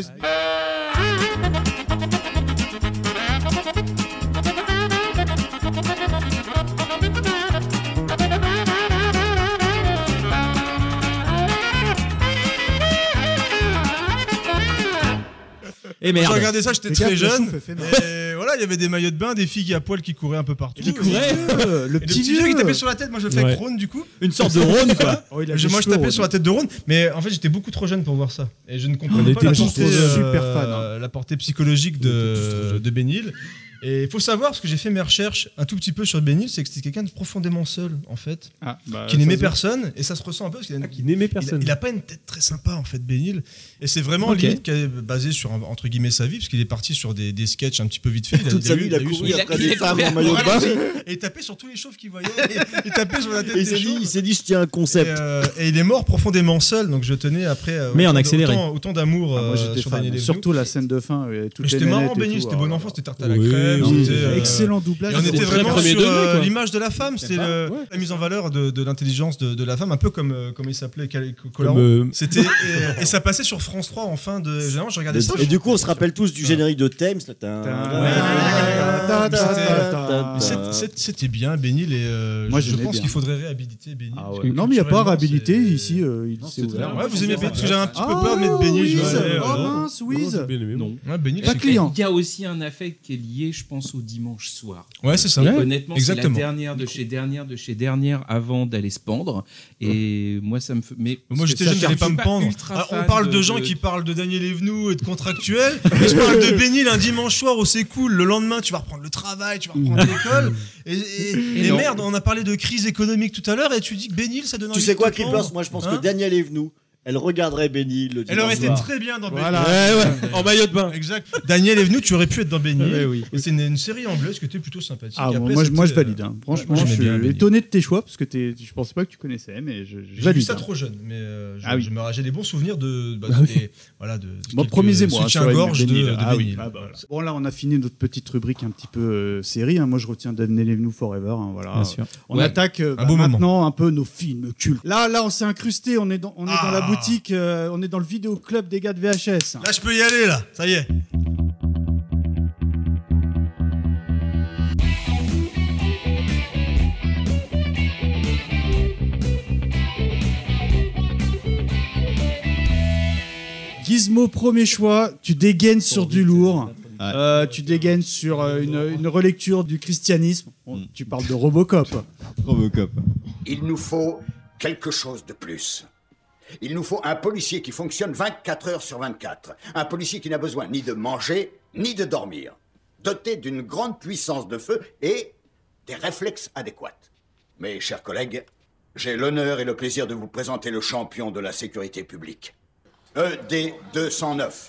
Et merde. J'ai regardé ça, j'étais très gaffe, le jeune. souffle fait mal. Et voilà, il y avait des maillots de bain, des filles à poil qui couraient un peu partout. Qui couraient Le petit vieux qui tapait sur la tête. Moi, je le fais avec Rhône, du coup. Une sorte de Rhône, quoi. Oh, il a Moi, des je cheveux, tapais Rhône. sur la tête de Rhône, mais en fait, j'étais beaucoup trop jeune pour voir ça. Et je ne comprenais On pas était super fan, la portée psychologique de Ben Hill. Et il faut savoir, parce que j'ai fait mes recherches un tout petit peu sur Ben Hill, c'est que c'était quelqu'un de profondément seul, en fait, qui n'aimait personne, et ça se ressent un peu, parce qu'il n'aimait personne. Il a pas une tête très sympa, en fait, Ben Hill, et c'est vraiment limite basé sur, entre guillemets, sa vie, parce qu'il est parti sur des sketchs un petit peu vite fait. Toute sa vie, il a couru après des femmes en maillot de bain. Et il tapait sur tous les chauves qu'il voyait, il tapait sur la tête des chauves. Il s'est dit, je tiens un concept. Et il est mort profondément seul, donc je tenais après Mais en accéléré. autant d'amour Moi j'étais sur fan. Daniel Evenou. Surtout la scène de fin. C'était marrant, Ben Hill, c'était bon enfant, c'était tarte à la crème. Excellent doublage. Et on était vraiment premier sur degré, l'image de la femme, c'était la mise en valeur de l'intelligence de la femme, un peu comme il s'appelait Colaro. C'était et ça passait sur France 3 en fin de. Généralement, je regardais ça. Et du coup, on se rappelle tous du générique de Thames. C'était bien, Ben Hill, et Moi, je j'aimais pense bien. qu'il faudrait réhabiliter Ben Hill. Non, mais il n'y a pas à réhabiliter ici. Il s'est Ouais, ouvert. vous aimez Ben Hill, parce que j'ai un petit peu peur de mettre Ben Hill. Oh mince, Wiz. Non, Ben Hill, Pas client. Il y a aussi un affect qui est lié, je pense, au dimanche soir. Ouais, c'est ça. Et honnêtement, c'est la Exactement. dernière de chez dernière avant d'aller se pendre. Et moi, ça me fait. Mais moi, j'étais jeune, j'allais pas me pendre. On parle de gens qui parlent de Daniel Evenou et de contractuels. Mais je parle de Ben Hill un dimanche soir où c'est cool. Le lendemain, tu vas reprendre le travail, tu vas reprendre l'école. Et merde, on a parlé de crise économique tout à l'heure et tu dis que Ben Hill, ça donne envie. Tu sais de quoi, te Creepers? pendre. Moi, je pense que Daniel Evenou, elle regarderait Ben Hill le dimanche Elle aurait été soir. très bien dans Ben Hill. Voilà. En maillot de bain. Exact. Daniel Evenou, tu aurais pu être dans Ben Hill. Ouais, oui. Et c'est une série anglaise qui était plutôt sympathique. Ah, Après, moi je c'était, valide. Franchement, j'aimais je bien Ben suis Hill. étonné de tes choix parce que je pensais pas que tu connaissais, mais je J'ai vu valide. ça trop jeune, mais j'ai des bons souvenirs de Mon premier émoi. soutien-gorge de Ben Hill. Bon, là, on a fini notre petite rubrique un petit peu série. Moi, je retiens Daniel Evenou Forever. Voilà. Bien sûr. On attaque maintenant un peu nos films cultes. Là, on s'est incrusté. On est dans la boutique. On est dans le vidéo club des gars de VHS. Là, je peux y aller, là. Ça y est. Gizmo, premier choix. Tu dégaines sur du lourd. Tu dégaines sur une relecture du christianisme. Tu parles de Robocop. Robocop. Il nous faut quelque chose de plus. Il nous faut un policier qui fonctionne 24 heures sur 24. Un policier qui n'a besoin ni de manger, ni de dormir. Doté d'une grande puissance de feu et des réflexes adéquats. Mes chers collègues, j'ai l'honneur et le plaisir de vous présenter le champion de la sécurité publique. ED 209.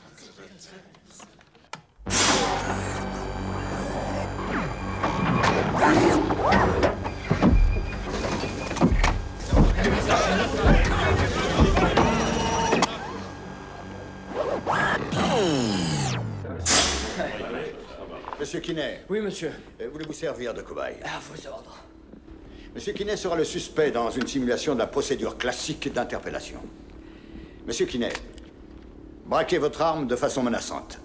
Monsieur Quinet. Oui, monsieur. Voulez-vous servir de cobaye? À vos ordres. Monsieur Quinet sera le suspect dans une simulation de la procédure classique d'interpellation. Monsieur Quinet, braquez votre arme de façon menaçante.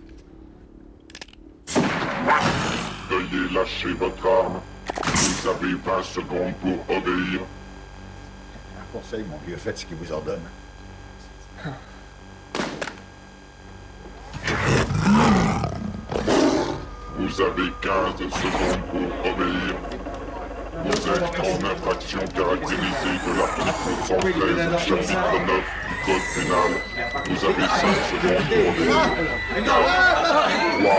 Veuillez lâcher votre arme. Vous avez 20 secondes pour obéir. Un conseil, mon vieux, faites ce qu'il vous ordonne. Vous avez 15 secondes pour obéir. Vous êtes en infraction caractérisée de l'article 113, chapitre 9 du Code pénal. Vous avez 5 secondes pour obéir. 4, 3, 2,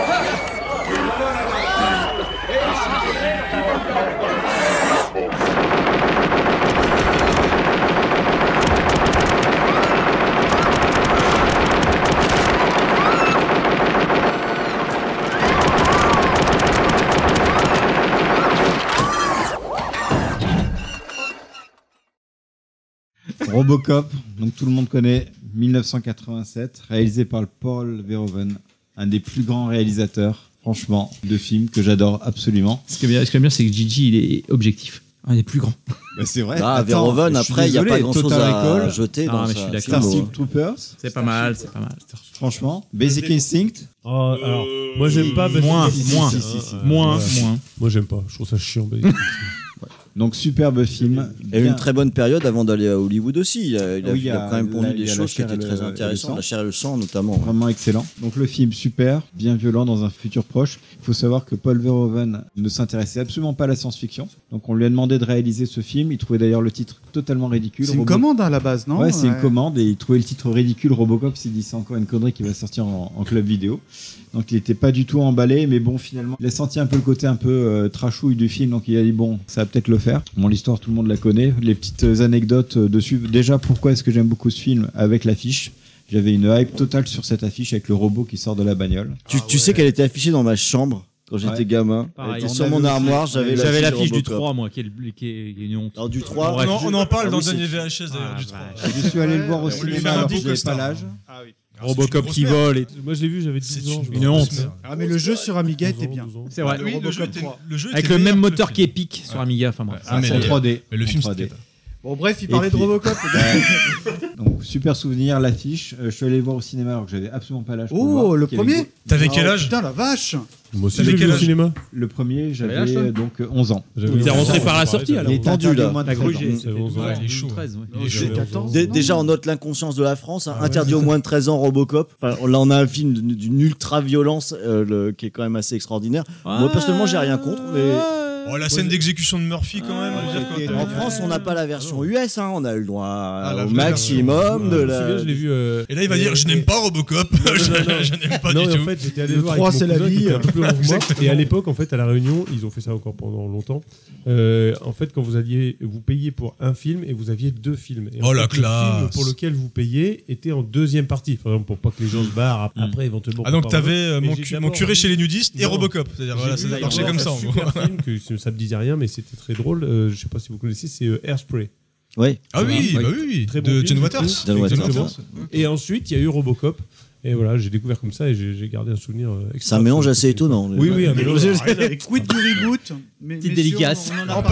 1. Je suis habilité maintenant à utiliser la force. Robocop, donc tout le monde connaît, 1987, réalisé par Paul Verhoeven, un des plus grands réalisateurs, franchement, de films que j'adore absolument. Ce qui est bien, c'est que Gigi, il est objectif. Un des plus grands. Bah, c'est vrai. Verhoeven, après, il n'y a pas grand-chose à jeter dans mais je suis d'accord. Starship Troopers. C'est pas mal. Franchement. Basic Instinct. Oh, alors, moi j'aime pas. Moins. Moins. Moi j'aime pas. Je trouve ça chiant. Basic Instinct. Donc superbe film. Et une très bonne période avant d'aller à Hollywood aussi. Il a quand même pondu des il y a choses qui étaient très intéressantes. La chair et le sang notamment. Vraiment excellent. Donc le film super, bien violent dans un futur proche. Il faut savoir que Paul Verhoeven ne s'intéressait absolument pas à la science-fiction. Donc on lui a demandé de réaliser ce film. Il trouvait d'ailleurs le titre totalement ridicule. C'est une commande à la base, non? Ouais, c'est une commande et il trouvait le titre ridicule. Robocop, il s'est dit c'est encore une connerie qui va sortir en club vidéo. Donc il n'était pas du tout emballé, mais bon, finalement, il a senti un peu le côté un peu trashouille du film, donc il a dit bon, ça va peut-être le faire. Bon, l'histoire, tout le monde la connaît. Les petites anecdotes dessus. Déjà, pourquoi est-ce que j'aime beaucoup ce film? Avec l'affiche. J'avais une hype totale sur cette affiche avec le robot qui sort de la bagnole. Tu sais qu'elle était affichée dans ma chambre quand j'étais gamin. Elle était sur mon armoire, j'avais l'affiche du 3, moi, qui est une honte. Alors, du 3, on en parle dans le dernier VHS d'ailleurs, du 3. Je suis allé le voir au cinéma alors que je n'avais pas l'âge. Ah oui. Robocop qui vole. Moi je l'ai vu, j'avais 12 ans. Une honte. Ah mais le jeu sur Amiga était bien. C'est vrai. Oui, le jeu avec était le même meilleur moteur que qu'Epic sur Amiga. Enfin bref. Mais en 3D. Mais le film 3D. Bon bref, il parlait de Robocop. Donc super souvenir, l'affiche. Je suis allé le voir au cinéma alors que j'avais absolument pas l'âge. Oh, le premier. T'avais quel âge? Putain la vache. Moi aussi, j'ai vu au cinéma. Le premier, j'avais donc 11 ans. T'es rentré par la sortie alors. Il est tendu là. La Il est chaud. 13, J'ai 14. Déjà, on note l'inconscience de la France. Interdit aux moins de 13 ans Robocop. Enfin, là, on a un film d'une ultra-violence qui est quand même assez extraordinaire. Moi, personnellement, j'ai rien contre, mais... Oh, la scène d'exécution de Murphy quand même. En France, on n'a pas la version US, on a eu le droit la au maximum de la... Je l'ai vu. Et là, il va dire je n'aime pas Robocop. Je n'aime pas du tout. En fait, j'étais allé le voir 3, avec c'est mon la cousin qui vie. était un peu plus grand que moi. Et à l'époque, en fait, à la Réunion, ils ont fait ça encore pendant longtemps. En fait, quand vous payiez pour un film et vous aviez 2 films. Et en fait, la le classe. film pour lequel vous payiez était en deuxième partie, par exemple, pour pas que les gens se barrent après éventuellement. Ah donc pour pas t'avais revenir. mon curé chez les nudistes et Non. Robocop. C'est-à-dire voilà, ça marchait comme ça. Un super film que ça me disait rien, mais c'était très drôle. Je sais pas si vous connaissez, c'est Hairspray. Oui. Ah oui, Très bon de film, John Waters. Exactement. Et ensuite, il y a eu Robocop. Et voilà, j'ai découvert comme ça et j'ai gardé un souvenir. C'est un mélange assez étonnant. Oui, un mélange. Quid du reboot. Petite dédicace.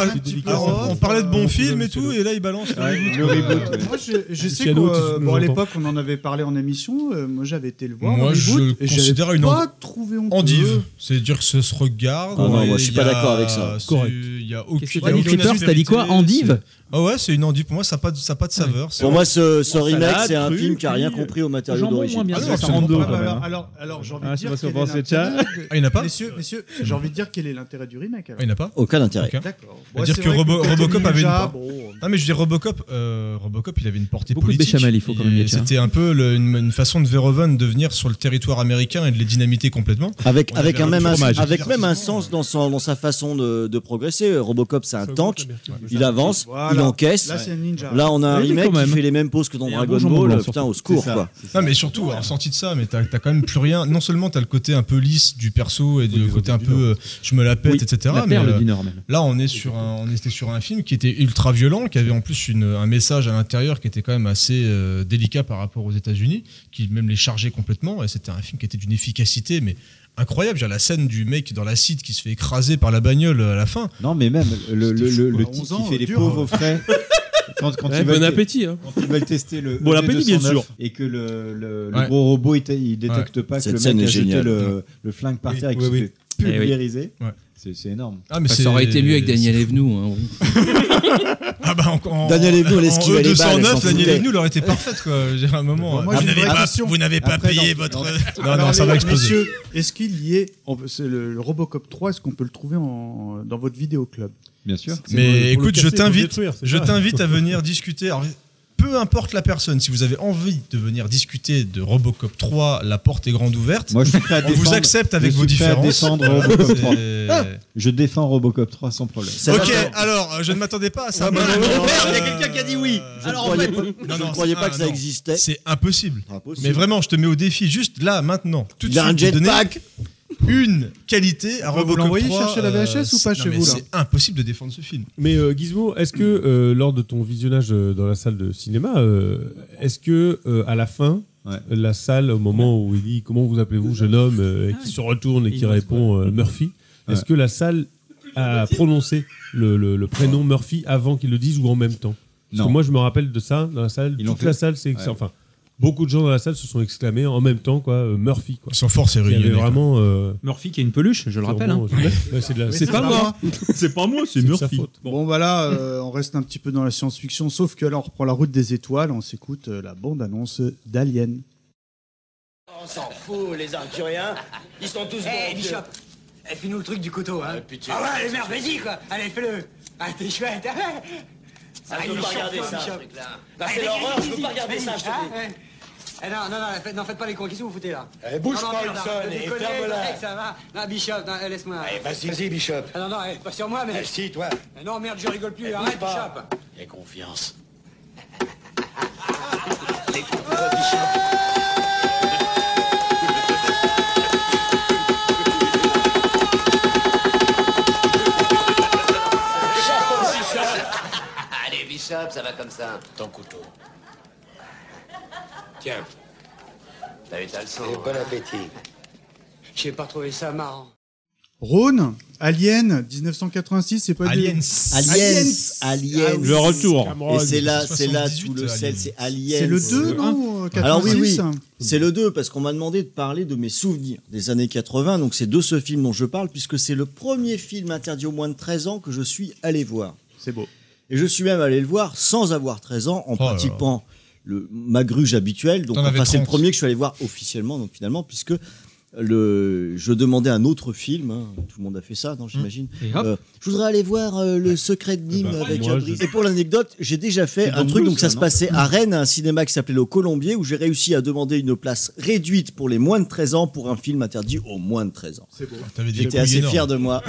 On parlait de bons films et tout, et là il balance le reboot. Moi, je sais qu'à l'époque, on en avait parlé en émission. Moi, j'avais été le voir. Moi, je le considère une endive. C'est-à-dire que ça se regarde. Non, moi, je suis pas d'accord avec ça. Correct. Il y a aucune. T'as dit quoi? Endive? Ah ouais, c'est une endive. Pour moi, ça n'a pas de saveur. Pour moi, ce remake, c'est un film qui a rien compris aux matériaux d'origine. Alors, j'ai envie de dire. Il n'y en a pas. Messieurs, j'ai envie de dire quel est l'intérêt du remake. Il n'y en a pas. Aucun intérêt. D'accord. C'est-à-dire que Robocop avait une. Ah mais je dis Robocop, il avait une portée beaucoup politique. de béchamel, il faut quand même. C'était un peu une façon de Verhoeven de venir sur le territoire américain et de les dynamiter complètement. Avec même un sens dans sa façon de progresser. Robocop, c'est un tank. Il avance, il encaisse. Là, c'est un ninja. Là, on a un remake qui fait les mêmes poses que dans Dragon Ball. Putain, au secours, quoi. Non, mais surtout, en sortie de ça, mais t'as quand même plus rien. Non seulement t'as le côté un peu lisse du perso et le côté un peu je me la pète, etc. La perle du Nord même. Là, on était sur un film qui était ultra violent, qui avait en plus un message à l'intérieur qui était quand même assez délicat par rapport aux États-Unis, qui même les chargeait complètement. Et c'était un film qui était d'une efficacité, mais incroyable. J'ai la scène du mec dans l'acide qui se fait écraser par la bagnole à la fin. Non, mais même le type qui fait les pauvres au frais. Quand bon appétit. Quand ils veulent tester le bon appétit, bien sûr. Et que le gros robot il détecte pas que le mec a jeté le flingue par terre et qu'il se fait pulvériser. C'est énorme. Ah, mais ça aurait été mieux avec Daniel Evenou. Ah bah Daniel Evenou, l'esquive les balles. 209, Daniel Evenou l'aurait été parfaite quoi. J'ai un moment. Vous n'avez pas payé votre. Non, ça va exploser. Messieurs, est-ce qu'il y est le Robocop 3, est-ce qu'on peut le trouver dans votre vidéoclub? Bien sûr. Mais écoute, je t'invite à venir discuter. Alors, peu importe la personne, si vous avez envie de venir discuter de Robocop 3, la porte est grande ouverte. Moi, je suis prêt à défendre. On vous accepte avec vos différences. Robocop 3. Je défends Robocop 3 sans problème. Ok, alors, je ne m'attendais pas à ça. Il y a quelqu'un qui a dit oui. Je ne croyais pas que ça existait. C'est impossible. Mais vraiment, je te mets au défi, juste là, maintenant. Tout de suite. Il a un jetpack. une qualité à Robocop 3. Vous l'envoyez chercher la VHS ou pas chez vous là? C'est impossible de défendre ce film. Mais Gizmo, est-ce que lors de ton visionnage dans la salle de cinéma, est-ce que à la fin, la salle, au moment où il dit comment vous appelez-vous, jeune homme, et qui se retourne et qui répond Murphy, est-ce que la salle a prononcé le prénom Murphy avant qu'il le dise ou en même temps? Parce que moi je me rappelle de ça dans la salle. Toute la salle, enfin beaucoup de gens dans la salle se sont exclamés en même temps Murphy. Ils sont forts, c'est réuni. Vraiment Murphy qui a une peluche, je le rappelle. C'est pas moi. C'est pas moi, c'est Murphy. Bon bah là, on reste un petit peu dans la science-fiction, sauf que là on reprend la route des étoiles, on s'écoute la bande-annonce d'Alien. On s'en fout, les Arcturiens. Ils sont tous bons. Bishop, fais-nous le truc du couteau, hein. Ah ouais, allez, merde, vas-y, quoi. Allez, fais-le. Ah, t'es chouette. Je veux pas regarder ça, ce truc-là. C'est l'horreur, je veux pas regarder ça, je te dis. Non, faites pas les cons. Qu'est-ce que vous foutez là? Bouge pas, Olson, et ferme-la. Ça va. Non, Bishop, laisse-moi. Vas-y, Bishop. Non, pas sur moi, mais. Si, toi. Non, merde, je rigole plus. Arrête, Bishop. Aie confiance. Allez, Bishop, ça va comme ça. Ton couteau. Tiens. T'as eu ta leçon. Bon appétit. J'ai pas trouvé ça marrant. Rhône, Alien, 1986, c'est pas Aliens. Le retour. Et c'est là tout le sel, c'est Aliens. C'est le 2, non 86. Alors oui, c'est le 2, parce qu'on m'a demandé de parler de mes souvenirs des années 80, donc c'est de ce film dont je parle, puisque c'est le premier film interdit aux moins de 13 ans que je suis allé voir. C'est beau. Et je suis même allé le voir sans avoir 13 ans, en pratiquant ma gruge habituelle. Donc c'est le premier que je suis allé voir officiellement, donc finalement, puisque je demandais un autre film, tout le monde a fait ça, non, j'imagine. Je voudrais aller voir Le Secret de Nîmes avec Brice. Et pour l'anecdote, j'ai déjà fait un truc, donc ça se passait à Rennes, à un cinéma qui s'appelait Le Colombier, où j'ai réussi à demander une place réduite pour les moins de 13 ans pour un film interdit aux moins de 13 ans. C'est beau. J'étais assez fier de moi.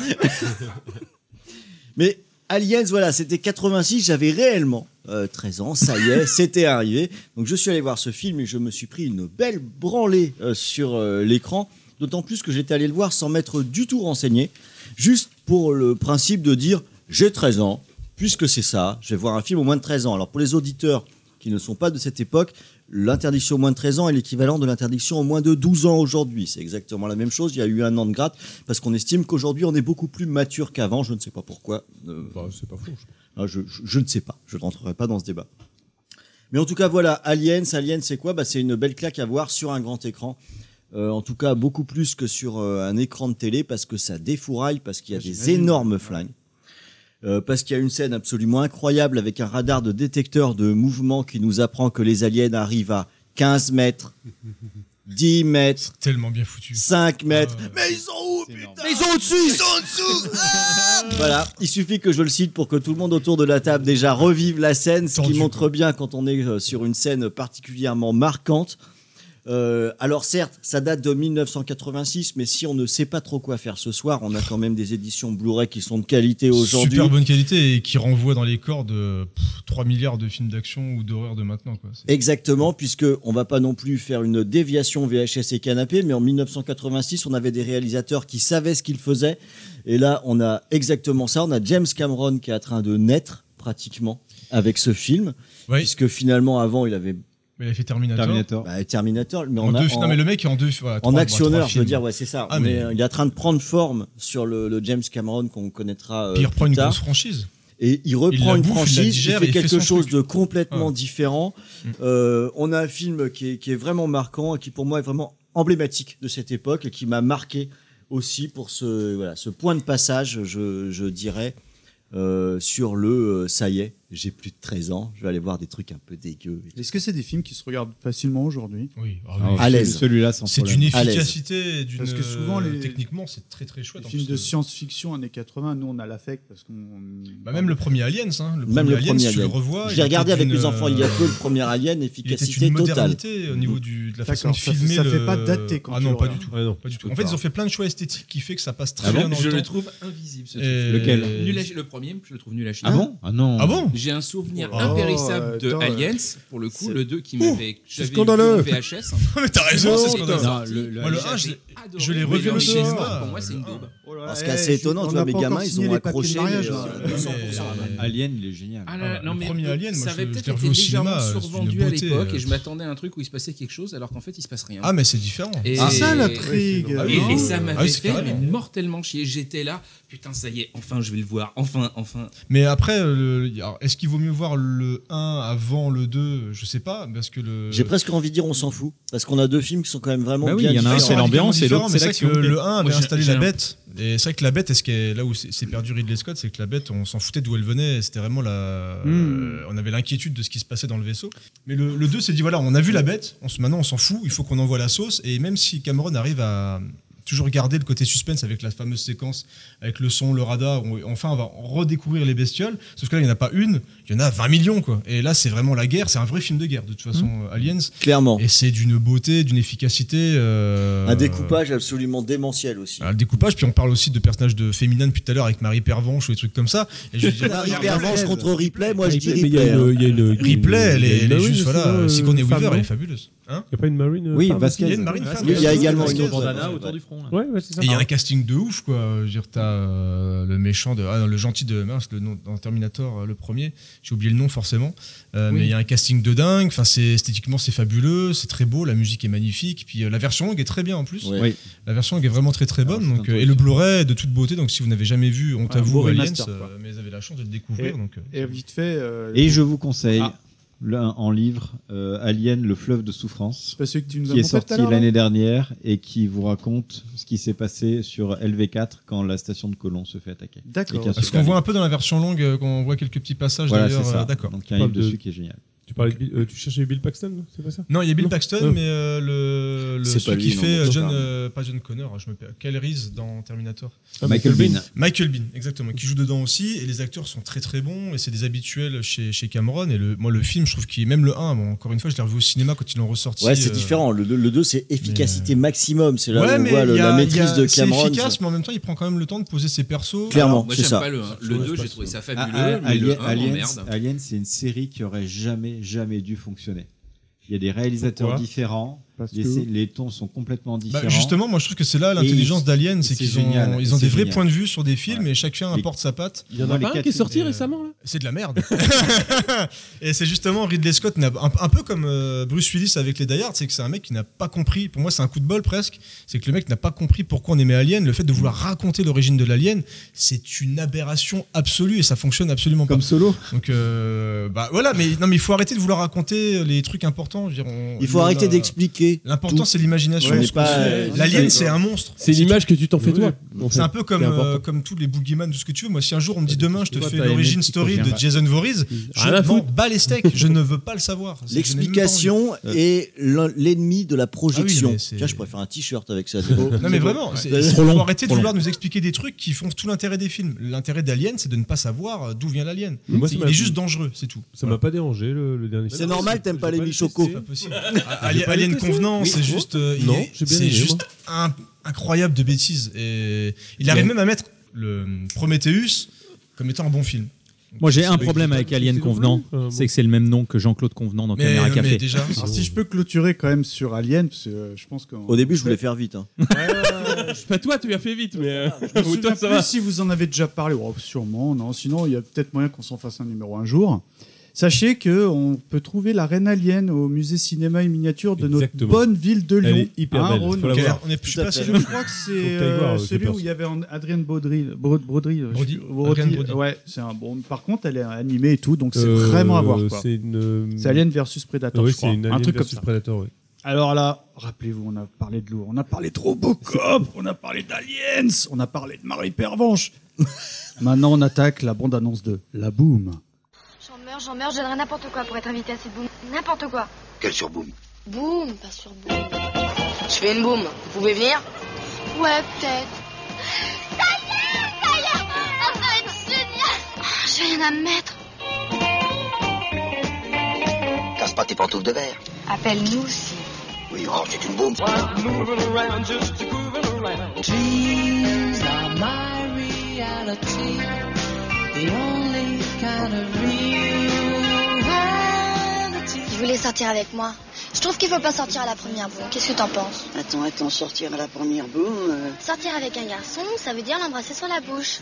Mais Aliens, voilà, c'était 86, j'avais réellement 13 ans, ça y est, c'était arrivé. Donc je suis allé voir ce film et je me suis pris une belle branlée sur l'écran, d'autant plus que j'étais allé le voir sans m'être du tout renseigné, juste pour le principe de dire j'ai 13 ans, puisque c'est ça, je vais voir un film au moins de 13 ans. Alors pour les auditeurs qui ne sont pas de cette époque, l'interdiction au moins de 13 ans est l'équivalent de l'interdiction au moins de 12 ans aujourd'hui. C'est exactement la même chose. Il y a eu un an de gratte parce qu'on estime qu'aujourd'hui on est beaucoup plus mature qu'avant. Je ne sais pas pourquoi. C'est pas faux. Je ne sais pas. Je ne rentrerai pas dans ce débat. Mais en tout cas, voilà. Aliens, c'est quoi? C'est une belle claque à voir sur un grand écran. En tout cas, beaucoup plus que sur un écran de télé parce que ça défouraille, parce qu'il y a des énormes flingues. Parce qu'il y a une scène absolument incroyable avec un radar de détecteur de mouvement qui nous apprend que les aliens arrivent à 15 mètres, 10 mètres, tellement bien foutu. 5 mètres. Mais ils sont où, putain? Mais ils sont au-dessus. Ils sont en dessous. Voilà, il suffit que je le cite pour que tout le monde autour de la table déjà revive la scène, ce qui montre bien quand on est sur une scène particulièrement marquante. Alors certes, ça date de 1986, mais si on ne sait pas trop quoi faire ce soir, on a quand même des éditions Blu-ray qui sont de qualité aujourd'hui. Super bonne qualité et qui renvoient dans les corps de 3 milliards de films d'action ou d'horreur de maintenant. Exactement, puisque on va pas non plus faire une déviation VHS et canapé, mais en 1986, on avait des réalisateurs qui savaient ce qu'ils faisaient. Et là, on a exactement ça. On a James Cameron qui est en train de naître pratiquement avec ce film, puisque finalement avant, il avait fait Terminator. Terminator, mais non, mais le mec est en deux. Voilà, en actionneur, je veux dire, c'est ça. Mais il est en train de prendre forme sur le James Cameron qu'on connaîtra. Puis il reprend une grosse franchise. Et il reprend une franchise, il fait quelque chose de complètement différent. On a un film qui est vraiment marquant et qui pour moi est vraiment emblématique de cette époque et qui m'a marqué aussi pour ce point de passage, je dirais. Sur ça y est, j'ai plus de 13 ans, je vais aller voir des trucs un peu dégueux. Est-ce que c'est des films qui se regardent facilement aujourd'hui? Oui, à l'aise. Celui-là, sans c'est problème. d'une efficacité, parce que souvent techniquement, c'est très très chouette. Les films de science-fiction années 80, nous on a l'affect parce qu'on. Même le premier Aliens, même le premier Alien. Tu le revois. Je l'ai regardé avec mes enfants il y a peu, le premier Alien, efficacité totale. Au niveau de la façon de filmer. Ça fait pas dater quand Ah non, pas du tout. Pas du tout. En fait, ils ont fait plein de choix esthétiques qui fait que ça passe très bien dans le temps. Je le trouve invisible. Lequel? Le premier, je le trouve nul à chier. Ah bon? Ah non. Ah bon? J'ai un souvenir impérissable de Aliens, pour le coup, le 2 qui m'avait. J'avais scandaleux. vu en VHS. Mais t'as raison, c'est Putain, scandaleux. Moi, le 1, je l'ai revu au cinéma. Pour moi, c'est une daube. Ce qui est assez étonnant, tu vois, mes gamins, ils ont accroché. Alien, il est génial. Non, le mais premier Alien, moi, ça avait je peut-être l'ai été revu au légèrement cinéma. survendu à l'époque et je m'attendais à un truc où il se passait quelque chose alors qu'en fait il se passe rien. Ah, mais c'est différent. Et c'est ça l'intrigue. Et ça m'avait c'est fait carrément. mortellement chier. J'étais là, putain, ça y est, enfin je vais le voir, enfin. Mais après, alors, est-ce qu'il vaut mieux voir le 1 avant le 2 ? Je sais pas, parce que le. J'ai presque envie de dire on s'en fout. Parce qu'on a deux films qui sont quand même vraiment Bah oui, bien il y en a un, différents. c'est l'ambiance et l'autre, c'est c'est l'action. que le 1 avait Moi, installé j'ai la un- bête. Et c'est vrai que la bête, là où c'est perdu Ridley Scott, c'est que la bête, on s'en foutait d'où elle venait. C'était vraiment on avait l'inquiétude de ce qui se passait dans le vaisseau. Mais le 2 s'est dit voilà, on a vu la bête, maintenant on s'en fout, il faut qu'on envoie la sauce. Et même si Cameron arrive à toujours garder le côté suspense avec la fameuse séquence avec le son, le radar, où enfin on va redécouvrir les bestioles, sauf que là il n'y en a pas une, il y en a 20 millions quoi. Et là c'est vraiment la guerre, c'est un vrai film de guerre de toute façon, Aliens. Clairement. Et c'est d'une beauté, d'une efficacité. Un découpage absolument démentiel aussi. Le découpage, puis on parle aussi de personnages de féminins depuis tout à l'heure avec Marie Pervenche ou des trucs comme ça. Et je dis, Marie Pervenche contre Ripley, moi je dis Mais il y a Ripley. il y a une Ripley, elle est Marine juste, aussi, voilà. Sigourney femme, Weaver, elle est non fabuleuse. Hein Il n'y a pas une marine Oui, femme Vasquez. Il y a une marine femme. Oui, il y a également Vasquez. une autre. Bandana autour du front. Là. Ouais, c'est ça. Et il y a un casting de ouf, quoi. Je veux dire, t'as le méchant le gentil de le nom dans Terminator, le premier. J'ai oublié le nom forcément. Mais il y a un casting de dingue. Enfin, esthétiquement, c'est fabuleux, c'est très beau, la musique est magnifique. Puis la version longue est très bien en plus. Oui. La version longue est vraiment très très bonne. Donc, et le Blu-ray est de toute beauté. Donc, si vous n'avez jamais vu, on t'avoue beau Aliens, remaster, quoi. mais vous avez la chance de le découvrir. Et vite fait. Et je vous conseille en livre Alien, le fleuve de souffrance, C'est pas celui que tu nous as qui est montré sorti tout à l'heure, l'année dernière et qui vous raconte ce qui s'est passé sur LV4 quand la station de Colon se fait attaquer. D'accord. Et qui a Est-ce super qu'on voit bien. un peu dans la version longue, qu'on voit quelques petits passages Voilà, d'ailleurs. c'est ça. D'accord. Donc il y a un livre Pas de- dessus qui est génial. Tu parlais tu cherchais Bill Paxton, non c'est pas ça? Non, il y a Bill Non. Paxton, Non. mais C'est celui pas qui lui, non, fait non, John, pas John Connor, je me perds. Kyle Reese dans Terminator. Michael Bean. Michael Bean, exactement, qui joue dedans aussi, et les acteurs sont très très bons, et c'est des habituels chez Cameron. Et moi, le film, je trouve qu'il même le 1, bon, encore une fois, je l'ai revu au cinéma quand ils l'ont ressorti. Ouais, c'est différent. Le 2, c'est efficacité maximum. C'est là Ouais, où on mais voit il y la a- maîtrise de Cameron. C'est efficace, mais en même temps, il prend quand même le temps de poser ses persos. Clairement, Moi c'est j'aime ça. pas le 1. Le 2, j'ai trouvé ça fabuleux, mais le 1 Alien, m'emmerde. Alien, c'est une série qui aurait jamais dû fonctionner. Il y a des réalisateurs Pourquoi différents, Parce les, que- les tons sont complètement différents. Bah, justement, moi je trouve que c'est là l'intelligence d'Alien, c'est c'est qu'ils génial, ont c'est des vrais génial. points de vue sur des films Ouais. et chacun Les- apporte sa patte. Il y en Moi, a les pas un quatre- qui est sorti et, récemment là. C'est de la merde. Et c'est justement Ridley Scott, un peu comme Bruce Willis avec les Die Hard, c'est que c'est un mec qui n'a pas compris, pour moi c'est un coup de bol presque, c'est que le mec n'a pas compris pourquoi on aimait Alien, le fait de vouloir raconter l'origine de l'Alien, c'est une aberration absolue et ça fonctionne absolument pas. Comme Solo. Donc bah voilà, mais il faut arrêter de vouloir raconter les trucs importants. Je veux dire, Il faut arrêter d'expliquer. L'important tout. c'est l'imagination. Ouais, Ce qu'on pas- fait. L'Alien c'est un monstre. C'est l'image que tu t'en fais toi. en C'est fait. un peu C'est important. comme tous les boogeyman, tout ce que tu veux. Moi, si un jour on me dit demain, je te Toi, fais t'as aimé l'origine le story petit de cochon. Jason Voorhees, Rien à je m'en foutre. bats les steaks. Je ne veux pas le savoir. C'est que je n'ai même pas L'explication envie. est l'ennemi de la projection. Ah oui, mais c'est- Tiens, je pourrais faire un t-shirt avec ça. Non mais vraiment, Ouais. il Trop faut long, arrêter de trop vouloir long. nous expliquer des trucs qui font tout l'intérêt des films. L'intérêt d'Alien, c'est de ne pas savoir d'où vient l'alien. Mais moi, ça Il m'a- est juste dangereux, c'est tout. Ça m'a pas dérangé le dernier. C'est normal, t'aimes pas les Michoko. Alien Convenant, c'est juste, Non, j'ai bien c'est aimé, juste incroyable de bêtises. Et il arrive même à mettre le Prometheus comme étant un bon film. Moi, j'ai un problème avec Alien Convenant, c'est que c'est le même nom que Jean-Claude Convenant dans Caméra Café. Alors, si je peux clôturer quand même sur Alien, parce que je pense que. Au début, je voulais faire vite. Hein. Pas toi, tu as fait vite, mais. Je me souviens plus si vous en avez déjà parlé. Oh, sûrement, non. Sinon, il y a peut-être moyen qu'on s'en fasse un numéro un jour. Sachez qu'on peut trouver la Reine Alien au musée cinéma et miniature de Exactement. notre bonne ville de Lyon. Elle est hyper belle, Rhône. faut la voir. On est plus Tout à passé. fait. Je crois que c'est Faut que t'ailles voir, celui Keepers. où il y avait Adrien Brody. Adrien Brody. Ouais, c'est un bon. Par contre, elle est animée et tout, donc c'est vraiment à voir. Quoi. C'est Alien versus Predator. Oui, je crois. c'est une un Alien truc comme versus ça. Predator, oui. Alors là, rappelez-vous, on a parlé de lourd, on a parlé de Robocop, on a parlé d'Aliens, on a parlé de Marie Pervenche. Maintenant, on attaque la bande-annonce de La Boom. J'en meurs, je donnerais n'importe quoi pour être invité à cette boum. N'importe quoi. Quel sur Boom? Boum, pas sur boum. Je fais une boum. Vous pouvez venir? Ouais, peut-être. Ça y est, ça va être génial. J'ai rien à me mettre. Casse pas tes pantoufles de verre. Appelle-nous si. Oui, oh, c'est une boum. Dreams are my reality, the only kind of real voulais sortir avec moi. Je trouve qu'il faut pas sortir à la première boum. Qu'est-ce que t'en penses? Attends, sortir à la première boum. Sortir avec un garçon, ça veut dire l'embrasser sur la bouche.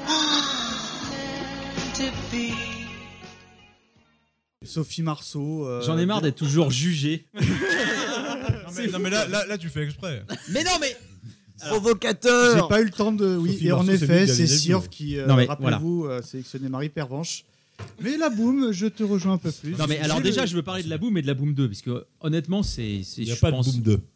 Sophie Marceau. J'en ai marre d'être toujours jugé. non, mais là, tu fais exprès. Mais non, mais. Provocateur. J'ai pas eu le temps de. Oui, Sophie et en Marceau, effet, c'est c'est Sirf qui, rappelez-vous, sélectionnait Marie Pervenche. Mais la boum, je te rejoins un peu plus. Non, mais alors déjà, je veux parler de la boom et de la boom 2, parce que honnêtement, c'est. Il n'y a pas de boom 2.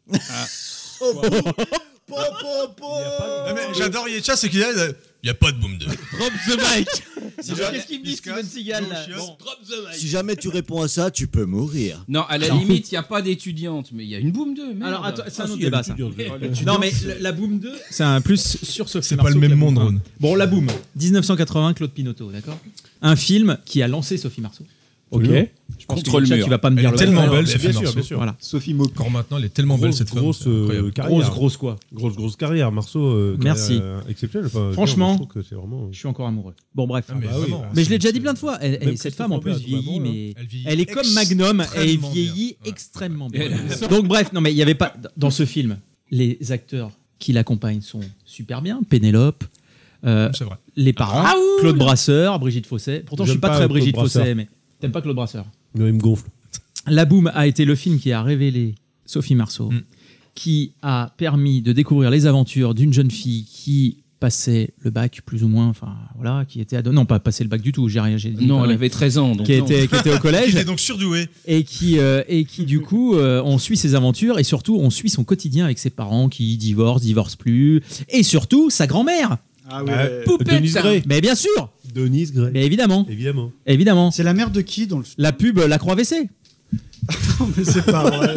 Mais j'adore Yetcha, c'est qu'il y a. Il n'y a pas de boom 2. Drop the mic. Qu'est-ce qu'il me dit, Steven Seagal là? Drop the mic. Si jamais tu réponds à ça, tu peux mourir. Non, à la limite, il n'y a pas d'étudiante, mais il y a une boom 2. Merde. Alors, attends, c'est un autre débat, ça. Non, mais la boom 2, c'est un plus sur Sophie C'est Marceau. pas le même monde, Ron. Bon, la boom. 1980, Claude Pinoteau, d'accord? Un film qui a lancé Sophie Marceau. Ok. Je pense Contre que le mur. Tu vas pas me Elle dire est tellement belle, bien Sophie sûr, Marceau. bien sûr. Voilà. Sophie Maud. Encore maintenant, elle est tellement belle cette femme. Grosse carrière. Grosse quoi. Grosse carrière. Marceau, Merci. carrière, exceptionnelle. Enfin, Franchement, je trouve que c'est vraiment. Je suis encore amoureux. Bon, bref. Ah, mais bah oui. vraiment, Mais je l'ai déjà dit plein de fois. Même Cette femme en plus Christophe Lambert, vieillit, vraiment, mais elle vieillit elle est comme Magnum, elle extrêmement vieillit bien. extrêmement bien. Donc bref, non mais il y avait pas dans ce film, les acteurs qui l'accompagnent sont super bien. Pénélope, C'est vrai. les parents, Claude Brasseur, Brigitte Fossé. Pourtant, je suis J'aime pas pas très Claude Brigitte Brasseur. Fossé, mais t'aimes pas Claude Brasseur? Non, il me gonfle. La Boom a été le film qui a révélé Sophie Marceau, qui a permis de découvrir les aventures d'une jeune fille qui passait le bac plus ou moins, enfin voilà, qui était non pas passé le bac du tout, j'ai dit non, elle avait 13 ans, donc qui était au collège, qui était donc surdouée et qui du coup on suit ses aventures et surtout on suit son quotidien avec ses parents qui divorcent plus, et surtout sa grand-mère. Ah oui, Denise Gray. Mais bien sûr. Denise Gray. Mais évidemment. Évidemment. C'est la mère de qui dans le film? La pub La Croix WC. Non, mais c'est pas vrai.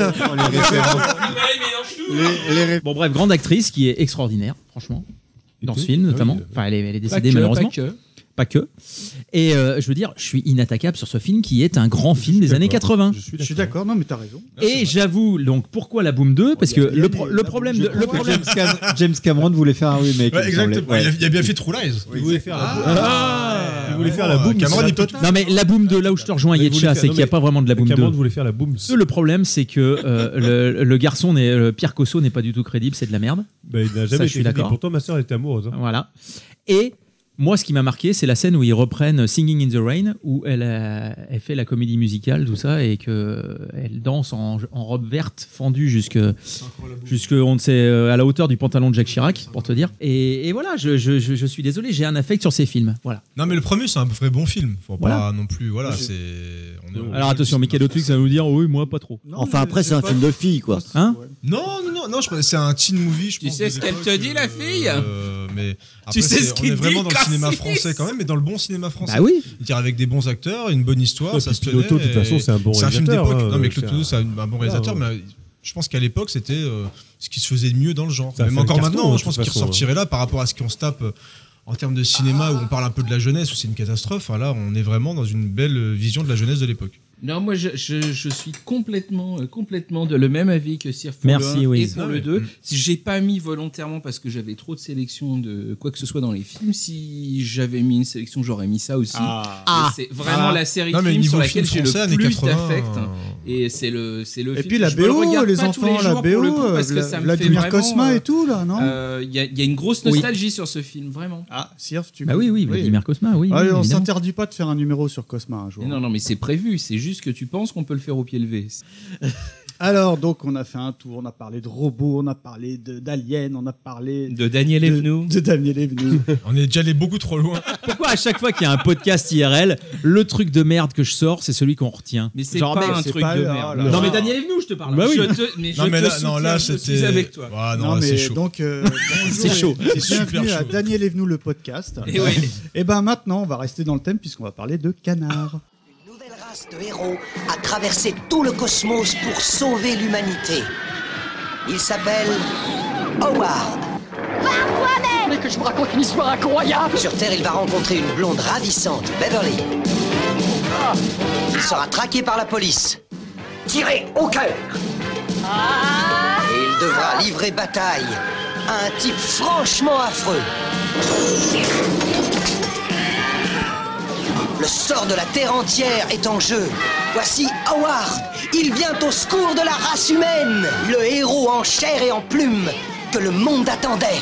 Bon bref, grande actrice qui est extraordinaire, franchement, dans ce film notamment. Enfin, elle est décédée malheureusement. Pas que. Et je veux dire, je suis inattaquable sur ce film qui est un grand film des années 80. Je suis d'accord, non mais t'as raison. Et j'avoue, donc pourquoi la Boom 2? Parce que le problème de. James Cameron voulait faire un remake. Ouais, exactement. Il a bien fait True Lies. Il voulait faire il voulait faire la Boom. Cameron, non mais la Boom 2, là où je te rejoins Yetcha, c'est qu'il n'y a pas vraiment de la Boom 2. Cameron voulait faire la Boom. Le problème, c'est que le garçon, Pierre Cosso, n'est pas du tout crédible, c'est de la merde. Bah, il n'a jamais été d'accord. Pourtant, ma sœur était amoureuse. Hein. Voilà. Et moi, ce qui m'a marqué, c'est la scène où ils reprennent Singing in the Rain, où elle fait la comédie musicale, tout ça, et qu'elle danse en robe verte fendue jusque on ne sait, à la hauteur du pantalon de Jacques Chirac, pour te dire. Et voilà, je suis désolé, j'ai un affect sur ces films. Voilà. Non, mais le premier, c'est un vrai bon film. Faut pas non plus. Voilà, c'est. Alors attention, Mikado Twix va nous dire oui, moi pas trop. Non, enfin, après, c'est un film de fille, quoi. Hein? Non, c'est un teen movie, je pense. Tu sais ce qu'elle te dit, la fille? Mais après, tu sais ce qu'il dit, on est vraiment dans le cinéma français quand même, mais dans le bon cinéma français. Bah oui. C'est-à-dire avec des bons acteurs, une bonne histoire, Ouais, ça puis se tenait. Pinoteau, de toute façon, c'est un bon C'est un film réalisateur, d'époque. hein, Non, mais Claude c'est Pinoteau, c'est un bon réalisateur, mais je pense qu'à l'époque, c'était ce qui se faisait de mieux dans le genre. Ça Même fait encore le carton, maintenant, de je pense toute qu'il façon, ressortirait là par rapport à ce qu'on se tape en termes de cinéma, où on parle un peu de la jeunesse, où c'est une catastrophe. Enfin, là, on est vraiment dans une belle vision de la jeunesse de l'époque. Non, moi je suis complètement de le même avis que Sir pour Merci, le 1 oui. et pour le 2. Si j'ai pas mis volontairement parce que j'avais trop de sélection de quoi que ce soit dans les films, si j'avais mis une sélection, j'aurais mis ça aussi. C'est vraiment la série de films sur laquelle j'ai le plus d'affect. Et c'est le film. Et puis la je me le BO, regarde les pas tous enfants, les la jours pour le coup, BO, parce que ça me fait Vladimir vraiment, Cosma et tout là, non? Il y a une grosse nostalgie sur ce film, vraiment. Ah, Sirf, tu. Bah oui, Vladimir Cosma, oui. Allez, on évidemment. s'interdit pas de faire un numéro sur Cosma un jour. Non, mais c'est prévu. C'est juste que tu penses qu'on peut le faire au pied levé. Alors, donc, on a fait un tour, on a parlé de robots, on a parlé d'aliens, on a parlé de Daniel Evenou. De Daniel Evenou. On est déjà allé beaucoup trop loin. Pourquoi à chaque fois qu'il y a un podcast IRL, le truc de merde que je sors, c'est celui qu'on retient? Mais c'est pas un truc de merde. Non, mais Daniel Evenou, je te parle. Bah oui. Là, je suis c'était avec toi. Ah, non, Non, là, mais c'est chaud. donc, C'est chaud. Bienvenue à Daniel Evenou, le podcast. Et ben maintenant, on va rester dans le thème puisqu'on va parler de canards. De héros a traversé tout le cosmos pour sauver l'humanité. Il s'appelle Howard. Par toi-même! Mais que je vous raconte une histoire incroyable! Sur Terre, il va rencontrer une blonde ravissante, Beverly. Il sera traqué par la police. Tiré au cœur. Et il devra livrer bataille à un type franchement affreux. Le sort de la Terre entière est en jeu. Voici Howard. Il vient au secours de la race humaine. Le héros en chair et en plume que le monde attendait.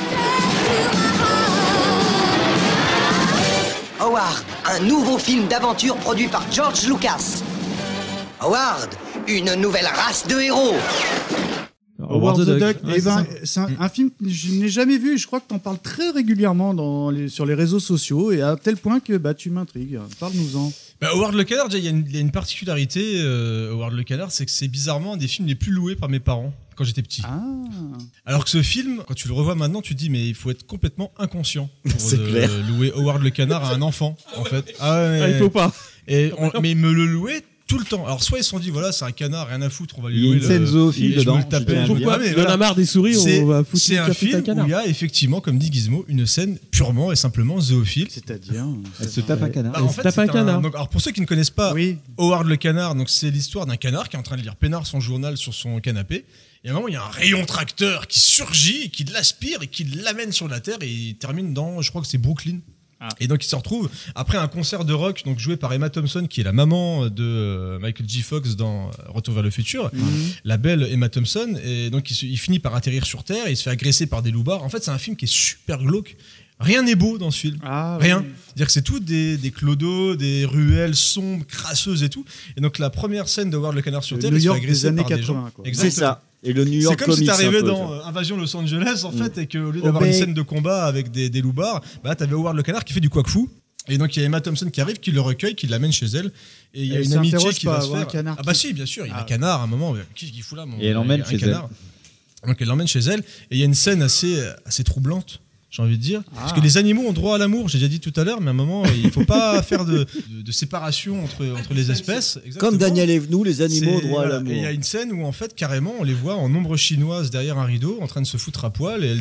Howard, un nouveau film d'aventure produit par George Lucas. Howard, une nouvelle race de héros. Howard the Duck. C'est un film que je n'ai jamais vu. Je crois que tu en parles très régulièrement sur les réseaux sociaux et à tel point que tu m'intrigues. Parle-nous-en. Howard le Canard, il y a une particularité. Howard le Canard, c'est que c'est bizarrement un des films les plus loués par mes parents quand j'étais petit. Alors que ce film, quand tu le revois maintenant, tu te dis mais il faut être complètement inconscient pour louer Howard le Canard à un enfant, en fait. Il faut pas. Mais il me le louait tout le temps. Alors soit ils se sont dit voilà c'est un canard, rien à foutre, on va lui louer. Il y a une scène zoophile dedans. Pourquoi il en a marre des souris, on va foutre c'est un film où il y a effectivement, comme dit Gizmo, une scène purement et simplement zoophile. C'est-à-dire elle se tape un canard. En fait, tape un canard. Donc, alors pour ceux qui ne connaissent pas Howard le Canard, donc c'est l'histoire d'un canard qui est en train de lire peinard son journal sur son canapé. Et à un moment, il y a un rayon tracteur qui surgit, et qui l'aspire et qui l'amène sur la terre et il termine dans, je crois que c'est Brooklyn. Et donc il se retrouve après un concert de rock donc joué par Emma Thompson qui est la maman de Michael J. Fox dans Retour vers le futur, la belle Emma Thompson, et donc il finit par atterrir sur terre et il se fait agresser par des loupards. En fait c'est un film qui est super glauque. Rien n'est beau dans ce film. Rien. C'est-à-dire que c'est tout des clodos, des ruelles sombres, crasseuses et tout. Et donc la première scène de Howard le Canard sur terre, il se fait agresser par des gens. C'est ça. Et le New York c'est comme si t'arrivais Comics, dans Invasion Los Angeles en fait, et qu'au lieu d'avoir une scène de combat avec des loupards, t'avais Howard le Canard qui fait du quack-fou. Et donc il y a Emma Thompson qui arrive, qui le recueille, qui l'amène chez elle, et il y a une amitié qui va se faire. Ah bah si, bien sûr, il y a un canard à un moment. Qu'est-ce qu'il fout là Et elle l'emmène chez elle. Donc elle l'emmène chez elle, et il y a une scène assez troublante. J'ai envie de dire. Parce que les animaux ont droit à l'amour, j'ai déjà dit tout à l'heure, mais à un moment, il ne faut pas faire de séparation entre les espèces. Exactement. Comme Daniel Evenou, les animaux ont droit à l'amour. Et il y a une scène où, en fait, carrément, on les voit en ombre chinoise derrière un rideau, en train de se foutre à poil, et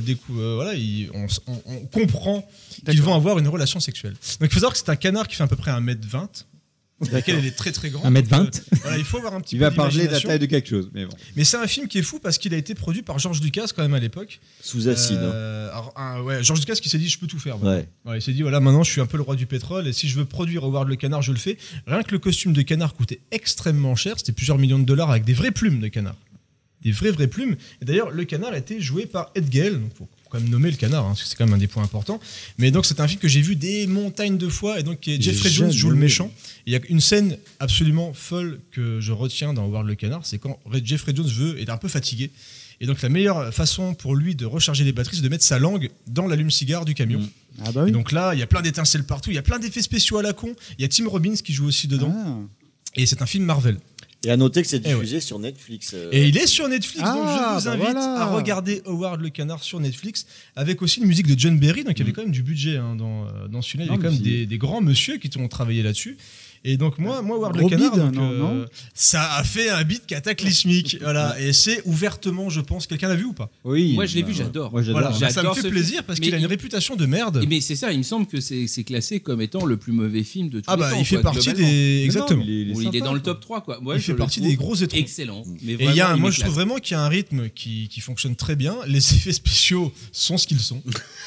on comprend qu'ils vont avoir une relation sexuelle. Donc il faut savoir que c'est un canard qui fait à peu près 1m20. Laquelle elle est très très grande. 1m20. Voilà, il faut avoir un petit peu. Il va parler de la taille de quelque chose. Mais c'est un film qui est fou parce qu'il a été produit par George Lucas quand même à l'époque. Sous acide. George Lucas qui s'est dit je peux tout faire. Il s'est dit voilà, maintenant je suis un peu le roi du pétrole et si je veux produire Howard le Canard, je le fais. Rien que le costume de canard coûtait extrêmement cher. C'était plusieurs millions de dollars avec des vraies plumes de canard. Des vraies plumes. Et d'ailleurs, le canard était joué par Ed Gale. Donc faut quand même nommer le canard, parce que c'est quand même un des points importants. Mais donc c'est un film que j'ai vu des montagnes de fois, et donc Jeffrey Jones joue le méchant. Il y a une scène absolument folle que je retiens dans Howard le Canard, c'est quand Jeffrey Jones est un peu fatigué. Et donc la meilleure façon pour lui de recharger les batteries, c'est de mettre sa langue dans l'allume-cigare du camion. Et donc là, il y a plein d'étincelles partout, il y a plein d'effets spéciaux à la con. Il y a Tim Robbins qui joue aussi dedans. Et c'est un film Marvel. Et à noter que c'est diffusé sur Netflix. Et il est sur Netflix, donc je vous invite à regarder Howard le Canard sur Netflix, avec aussi une musique de John Barry, donc il y avait quand même du budget dans celui-là, il y avait quand même des grands monsieur qui ont travaillé là-dessus. Et donc moi Howard le Canard, ça a fait un beat cataclysmique, voilà. Et c'est ouvertement, je pense, quelqu'un l'a vu ou pas? Oui. Moi je l'ai vu, j'adore. Voilà, ça me fait plaisir parce qu'il a une réputation de merde. Mais c'est ça, il me semble que c'est classé comme étant le plus mauvais film de tous les temps. Il fait partie des exactement. Il est dans le top 3 quoi. Il fait partie des gros étrons. Excellent. Et moi je trouve vraiment qu'il y a un rythme qui fonctionne très bien. Les effets spéciaux sont ce qu'ils sont.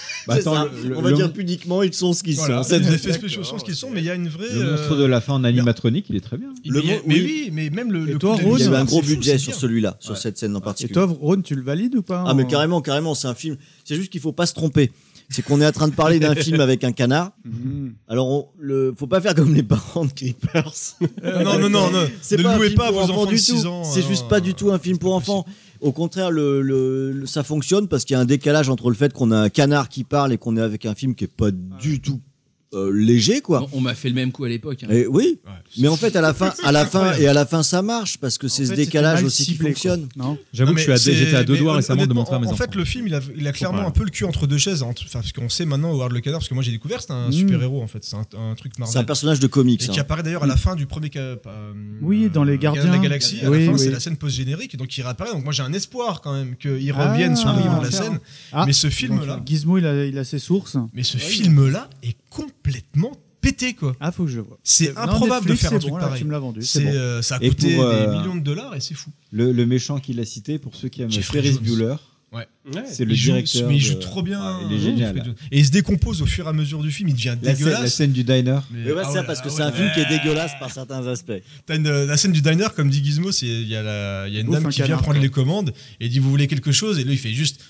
On va dire pudiquement, ils sont ce qu'ils sont. Les effets spéciaux sont ce qu'ils sont, mais il y a une vraie. Le monstre de la fin en animatronique, il est très bien. Mais même le. Il y a eu un gros budget sur celui-là, sur cette scène en particulier. Et toi, Ron, tu le valides ou pas? Ah, mais carrément, c'est un film. C'est juste qu'il faut pas se tromper. C'est qu'on est en train de parler d'un film avec un canard. Alors, faut pas faire comme les parents de Creepers. Non. C'est ne pas louez un film pas pour vos enfants du de 6 tout. ans. C'est juste pas du tout un film pour enfants. Au contraire, ça fonctionne parce qu'il y a un décalage entre le fait qu'on a un canard qui parle et qu'on est avec un film qui est pas du tout léger, quoi. On m'a fait le même coup à l'époque. Et oui, mais en fait à la fin ça marche parce que c'est ce décalage aussi qui fonctionne. J'avoue que j'étais à deux doigts récemment de montrer à mes enfants. En fait, le film, il a clairement un peu le cul entre deux chaises, parce qu'on sait maintenant Howard le Canard, parce que moi j'ai découvert, c'est un super héros en fait, c'est un truc Marvel. C'est un personnage de comics. Et qui apparaît d'ailleurs à la fin du premier dans les Gardiens de la Galaxie. À la fin, c'est la scène post-générique, donc il réapparaît. Donc moi j'ai un espoir quand même qu'il revienne sur le devant de la scène. Mais ce film-là, Gizmo, il a ses sources. Mais ce film-là est complètement pété, quoi. Faut que je vois. C'est improbable de faire un truc pareil. Tu me l'as vendu. Ça a coûté des millions de dollars et c'est fou. Le méchant qu'il a cité, pour ceux qui aiment Ferris Bueller, Ouais. C'est le directeur. Mais il joue trop bien. Il est génial. Et il se décompose au fur et à mesure du film. Il devient dégueulasse. La scène du diner. Mais ouais, c'est ça, parce que c'est un film qui est dégueulasse par certains aspects. La scène du diner, comme dit Gizmo, il y a une dame qui vient prendre les commandes et dit vous voulez quelque chose, et là il fait juste.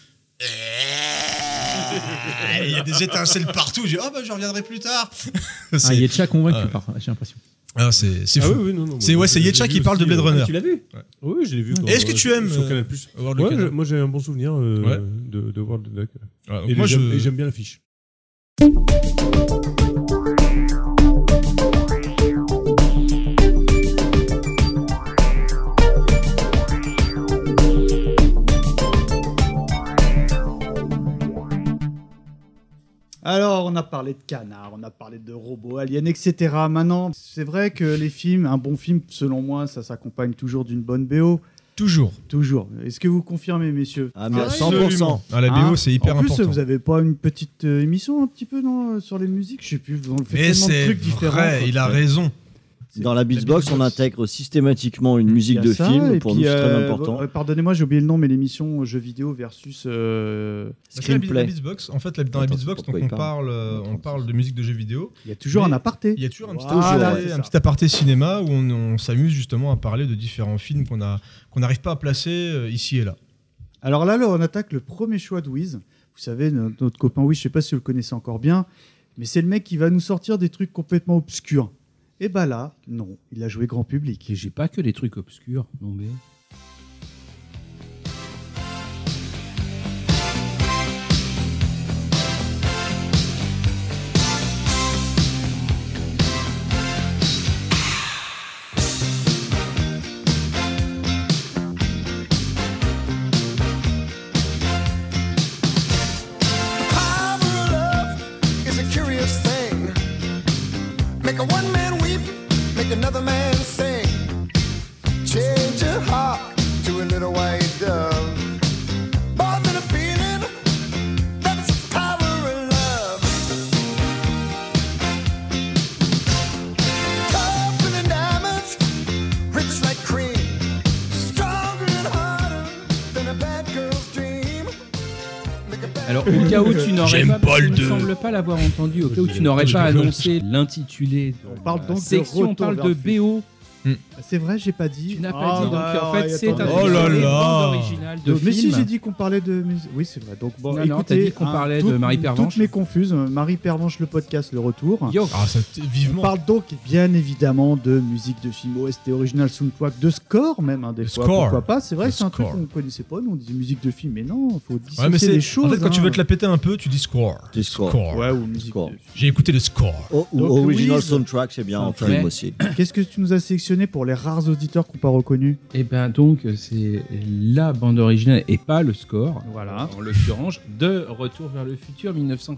Il y a des étincelles partout. Je dis je reviendrai plus tard. Il est déjà convaincu, j'ai l'impression. Ah, c'est fou. C'est Yetcha qui parle de Blade Runner. Tu l'as vu? Oui, je l'ai vu. Est-ce que tu aimes moi j'ai un bon souvenir de World of Duck. Et moi j'aime bien l'affiche. Alors, on a parlé de canards, on a parlé de robots, aliens, etc. Maintenant, c'est vrai que les films, un bon film, selon moi, ça s'accompagne toujours d'une bonne BO. Toujours. Est-ce que vous confirmez, messieurs? Ah, mais à 100%. La BO, c'est hyper important. En plus, vous n'avez pas une petite émission un petit peu sur les musiques? Je sais plus, on fait tellement de trucs différents. Vrai, il a raison. Dans la Beatsbox, on intègre systématiquement une musique de film. Pour nous, c'est très important. Pardonnez-moi, j'ai oublié le nom, mais l'émission jeux vidéo versus Screenplay. La Beatsbox, en fait, dans la Beatsbox, donc on parle de musique de jeux vidéo. Il y a toujours un aparté. Il y a toujours un petit aparté cinéma où on s'amuse justement à parler de différents films qu'on n'arrive pas à placer ici et là. Alors là, on attaque le premier choix de Wiz. Vous savez, notre copain Wiz, je ne sais pas si vous le connaissez encore bien, mais c'est le mec qui va nous sortir des trucs complètement obscurs. Et bah là, non, il a joué grand public. Et j'ai pas que les trucs obscurs, non mais... Another man sing, change your heart to a little white dove. More than a feeling, that's the power of love. Tougher than diamonds, rich like cream, stronger and harder than a bad girl's dream. Alors au cas où tu n'aurais pas, il ne semble pas l'avoir entendu, au cas où tu n'aurais pas annoncé l'intitulé de la section, on parle de BO. C'est vrai, j'ai pas dit. Tu n'as pas dit, donc en fait c'est un bande originale de film. Mais si j'ai dit qu'on parlait de musique. Oui, c'est vrai. Donc bon, écoutez, t'as dit qu'on parlait de Marie Pervenche. Toutes mes confuses. Marie Pervenche, le podcast, le retour. Vivement. On parle donc bien évidemment de musique de film, OST original, soundtrack, de score même, des fois. Pourquoi pas? C'est vrai que c'est un truc qu'on ne connaissait pas. Nous on disait musique de film, mais non, il faut dissocier les choses. En fait, quand tu veux te la péter un peu, tu dis score. Ouais, ou musique. J'ai écouté le score. Ou original soundtrack, c'est bien en film aussi. Qu'est-ce que tu nous as sélectionné pour les rares auditeurs qui n'ont pas reconnu? Et ben donc c'est la bande originale et pas le score. Voilà. En l'occurrence de Retour vers le futur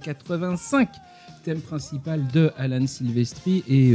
1985. Thème principal de Alan Silvestri et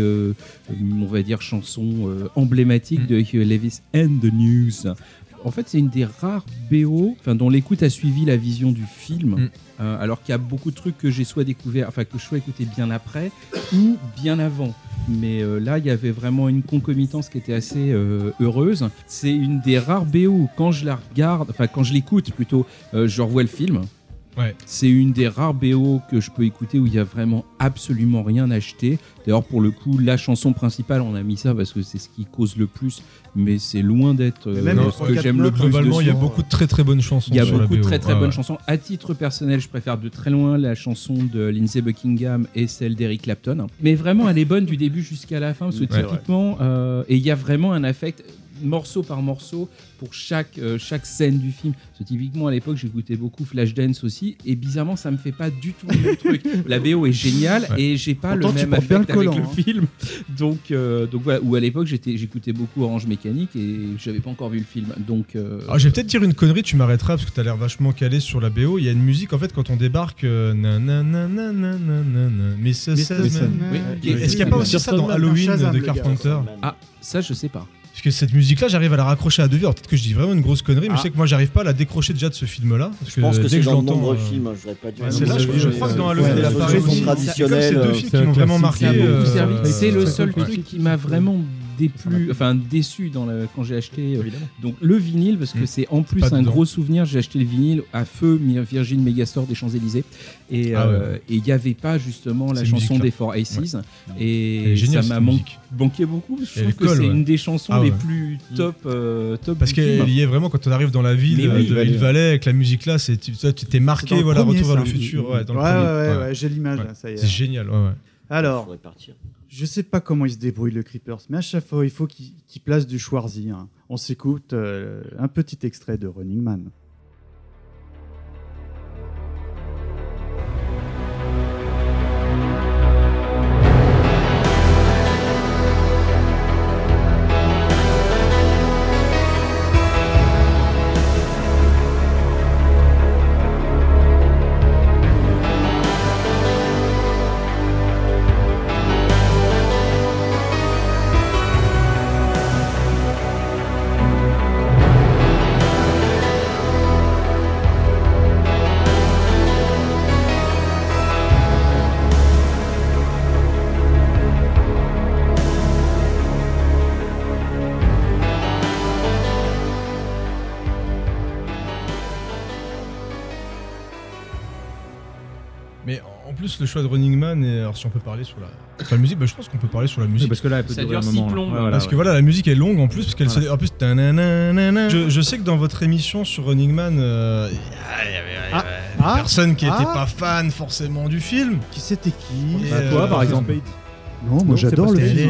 on va dire chanson emblématique de Hugh Lewis and the News. En fait, c'est une des rares BO dont l'écoute a suivi la vision du film, alors qu'il y a beaucoup de trucs que j'ai soit découvert, que je sois écouté bien après ou bien avant. Mais là, il y avait vraiment une concomitance qui était assez heureuse. C'est une des rares BO où quand je la regarde, quand je l'écoute plutôt, je revois le film. Ouais. C'est une des rares BO que je peux écouter où il y a vraiment absolument rien acheté. D'ailleurs, pour le coup, la chanson principale, on a mis ça parce que c'est ce qui cause le plus, mais c'est loin d'être ce que j'aime le plus. Globalement, il y a beaucoup de très très bonnes chansons. Il y a beaucoup de très très bonnes chansons. À titre personnel, je préfère de très loin la chanson de Lindsey Buckingham et celle d'Eric Clapton. Mais vraiment, elle est bonne du début jusqu'à la fin parce que typiquement, et il y a vraiment un affect morceau par morceau pour chaque scène du film. Parce que typiquement à l'époque j'écoutais beaucoup Flashdance aussi et bizarrement ça me fait pas du tout le même truc. La BO est géniale et j'ai pas le même affect avec le film. Donc voilà, ou à l'époque j'écoutais beaucoup Orange Mécanique et j'avais pas encore vu le film. Donc alors, je vais peut-être dire une connerie, tu m'arrêteras parce que t'as l'air vachement calé sur la BO. Il y a une musique en fait quand on débarque mais est-ce qu'il y a pas aussi ça dans Halloween de Carpenter? Ah, ça je sais pas. Parce que cette musique-là, j'arrive à la raccrocher à deux vues. Alors peut-être que je dis vraiment une grosse connerie, mais je sais que moi, j'arrive pas à la décrocher déjà de ce film-là. Je pense que c'est dans de nombreux films. Je pas dû. C'est là, je crois que dans Halloween, il apparaît aussi. Traditionnel. C'est deux films qui m'ont vraiment marqué. C'est le seul truc qui m'a vraiment déçu quand j'ai acheté donc le vinyle, parce que c'est en plus un gros souvenir. J'ai acheté le vinyle à feu Virgin Megastore des Champs-Élysées, et il n'y avait pas justement la chanson des Four Aces, et ça m'a manqué beaucoup. Je trouve que c'est une des chansons les plus top parce qu'elle y est vraiment quand on arrive dans la ville de Ville-Valais avec la musique là, tu t'es marqué, voilà, Retour vers le futur. Ouais, j'ai l'image. Ça y est. C'est génial. Alors, je sais pas comment il se débrouille le Creepers, mais à chaque fois il faut qu'il place du Schwarzy. On s'écoute un petit extrait de Running Man. Mais en plus, le choix de Running Man, alors si on peut parler sur la musique, je pense qu'on peut parler sur la musique. Oui, parce que là, elle peut durer un moment. Parce que voilà, la musique est longue en plus, parce qu'elle en plus, je sais que dans votre émission sur Running Man, il y avait des personnes qui n'étaient pas fans forcément du film. Qui c'était qui toi, par exemple. Non, moi j'adore le film.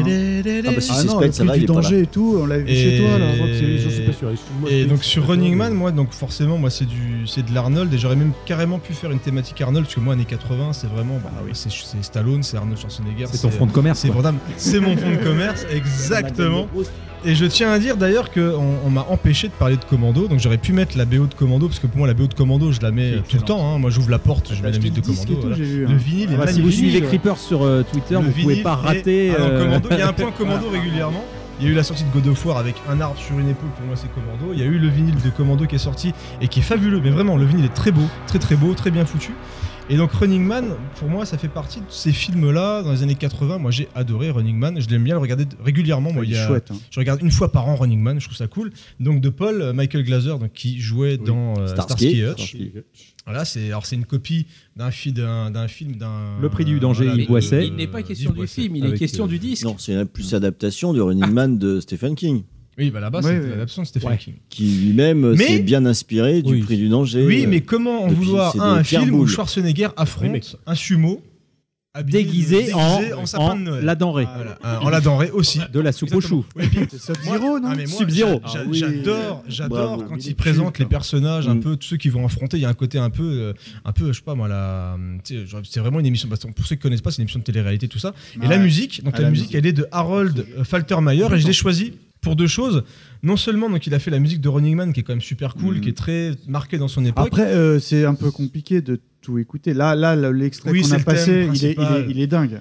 Ça va, du danger et tout, on l'a vu chez toi là. Je suis pas sûr. Et donc sur Running Man, moi donc forcément moi c'est de l'Arnold, et j'aurais même carrément pu faire une thématique Arnold, parce que moi années 80 c'est vraiment c'est Stallone, c'est Arnold Schwarzenegger. C'est ton fond de commerce. C'est mon fond de commerce, exactement. Et je tiens à dire d'ailleurs qu'on m'a empêché de parler de Commando, donc j'aurais pu mettre la BO de Commando, parce que pour moi la BO de Commando je la mets tout le temps. Moi j'ouvre la porte, je mets la musique de Commando. Le vinyle est magnifique. Si vous suivez Creepers sur Twitter, vous pouvez pas rater. Commando, il y a un point Commando régulièrement. Il y a eu la sortie de God of War avec un arbre sur une épaule, pour moi c'est Commando. Il y a eu le vinyle de Commando qui est sorti et qui est fabuleux, mais vraiment le vinyle est très beau, très beau, très bien foutu. Et donc Running Man, pour moi, ça fait partie de ces films-là dans les années 80. Moi, j'ai adoré Running Man. Je l'aime bien le regarder régulièrement. Moi, chouette. Je regarde une fois par an Running Man. Je trouve ça cool. Donc de Paul Michael Glaser, donc qui jouait dans Starsky Hutch. Voilà, c'est une copie d'un film Le prix du danger, Yves Boisset. Il n'est pas question du film, il est question du disque. Non, c'est plus adaptation du Running Man de Stephen King. Oui, là-bas, c'était l'adaptation de Stephen King. Qui lui-même s'est bien inspiré du prix du danger. Oui, mais comment en vouloir un film où Schwarzenegger affronte un sumo déguisé en sapin de Noël. La denrée. En la denrée aussi. De la soupe au chou. Sub-Zero, non Sub-Zero. J'adore quand ils présentent les personnages, un peu tous ceux qui vont affronter. Il y a un côté un peu, je sais pas moi, c'est vraiment une émission. Pour ceux qui connaissent pas, c'est une émission de télé-réalité, tout ça. Et la musique, elle est de Harold Faltermeyer, et je l'ai choisie pour deux choses. Non seulement donc il a fait la musique de Running Man qui est quand même super cool, qui est très marquée dans son époque. Après c'est un peu compliqué de tout écouter. Là l'extrait qu'on a passé, il est dingue.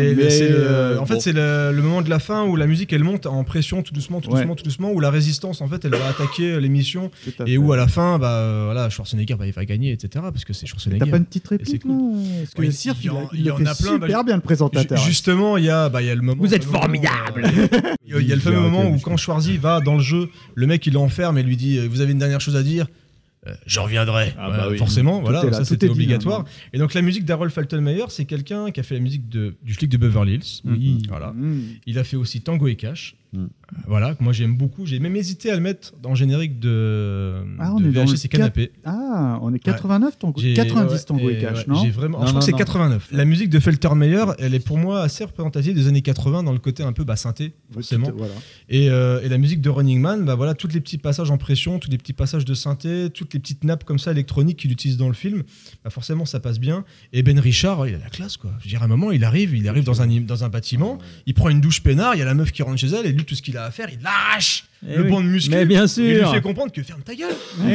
En fait c'est le moment de la fin où la musique elle monte en pression tout doucement, où la résistance en fait elle va attaquer l'émission, et où à la fin Schwarzenegger il va gagner, etc. parce que c'est Schwarzenegger. T'as pas une petite réplique là parce que Sirf il le fait super bien le présentateur. Justement il y a le moment. Vous êtes formidable. Il y a le fameux moment où quand Schwarzy va dans le jeu, le mec il l'enferme et lui dit vous avez une dernière chose à dire? Je reviendrai. Forcément, ça c'était obligatoire. Et donc la musique d'Harold Faltermeyer, c'est quelqu'un qui a fait la musique du flic de Beverly Hills. Il a fait aussi Tango et Cash. Que moi j'aime beaucoup. J'ai même hésité à le mettre dans le générique de VHS et Canapé. On est 89 Tango, 90 Tango et Cash, non? Je crois que c'est 89. La musique de Faltermeyer, elle est pour moi assez représentative des années 80 dans le côté un peu synthé, forcément. Et la musique de Running Man, tous les petits passages en pression, tous les petits passages de synthé, toutes les petites nappes comme ça électroniques qu'il utilise dans le film, forcément ça passe bien. Et Ben Richard, il a la classe quoi. Je veux dire, à un moment il arrive dans un bâtiment, il prend une douche peinard, il y a la meuf qui rentre chez elle, et lui tout ce qu'il a à faire, il lâche le banc de muscles. Mais bien sûr. Il lui fait comprendre que ferme ta gueule.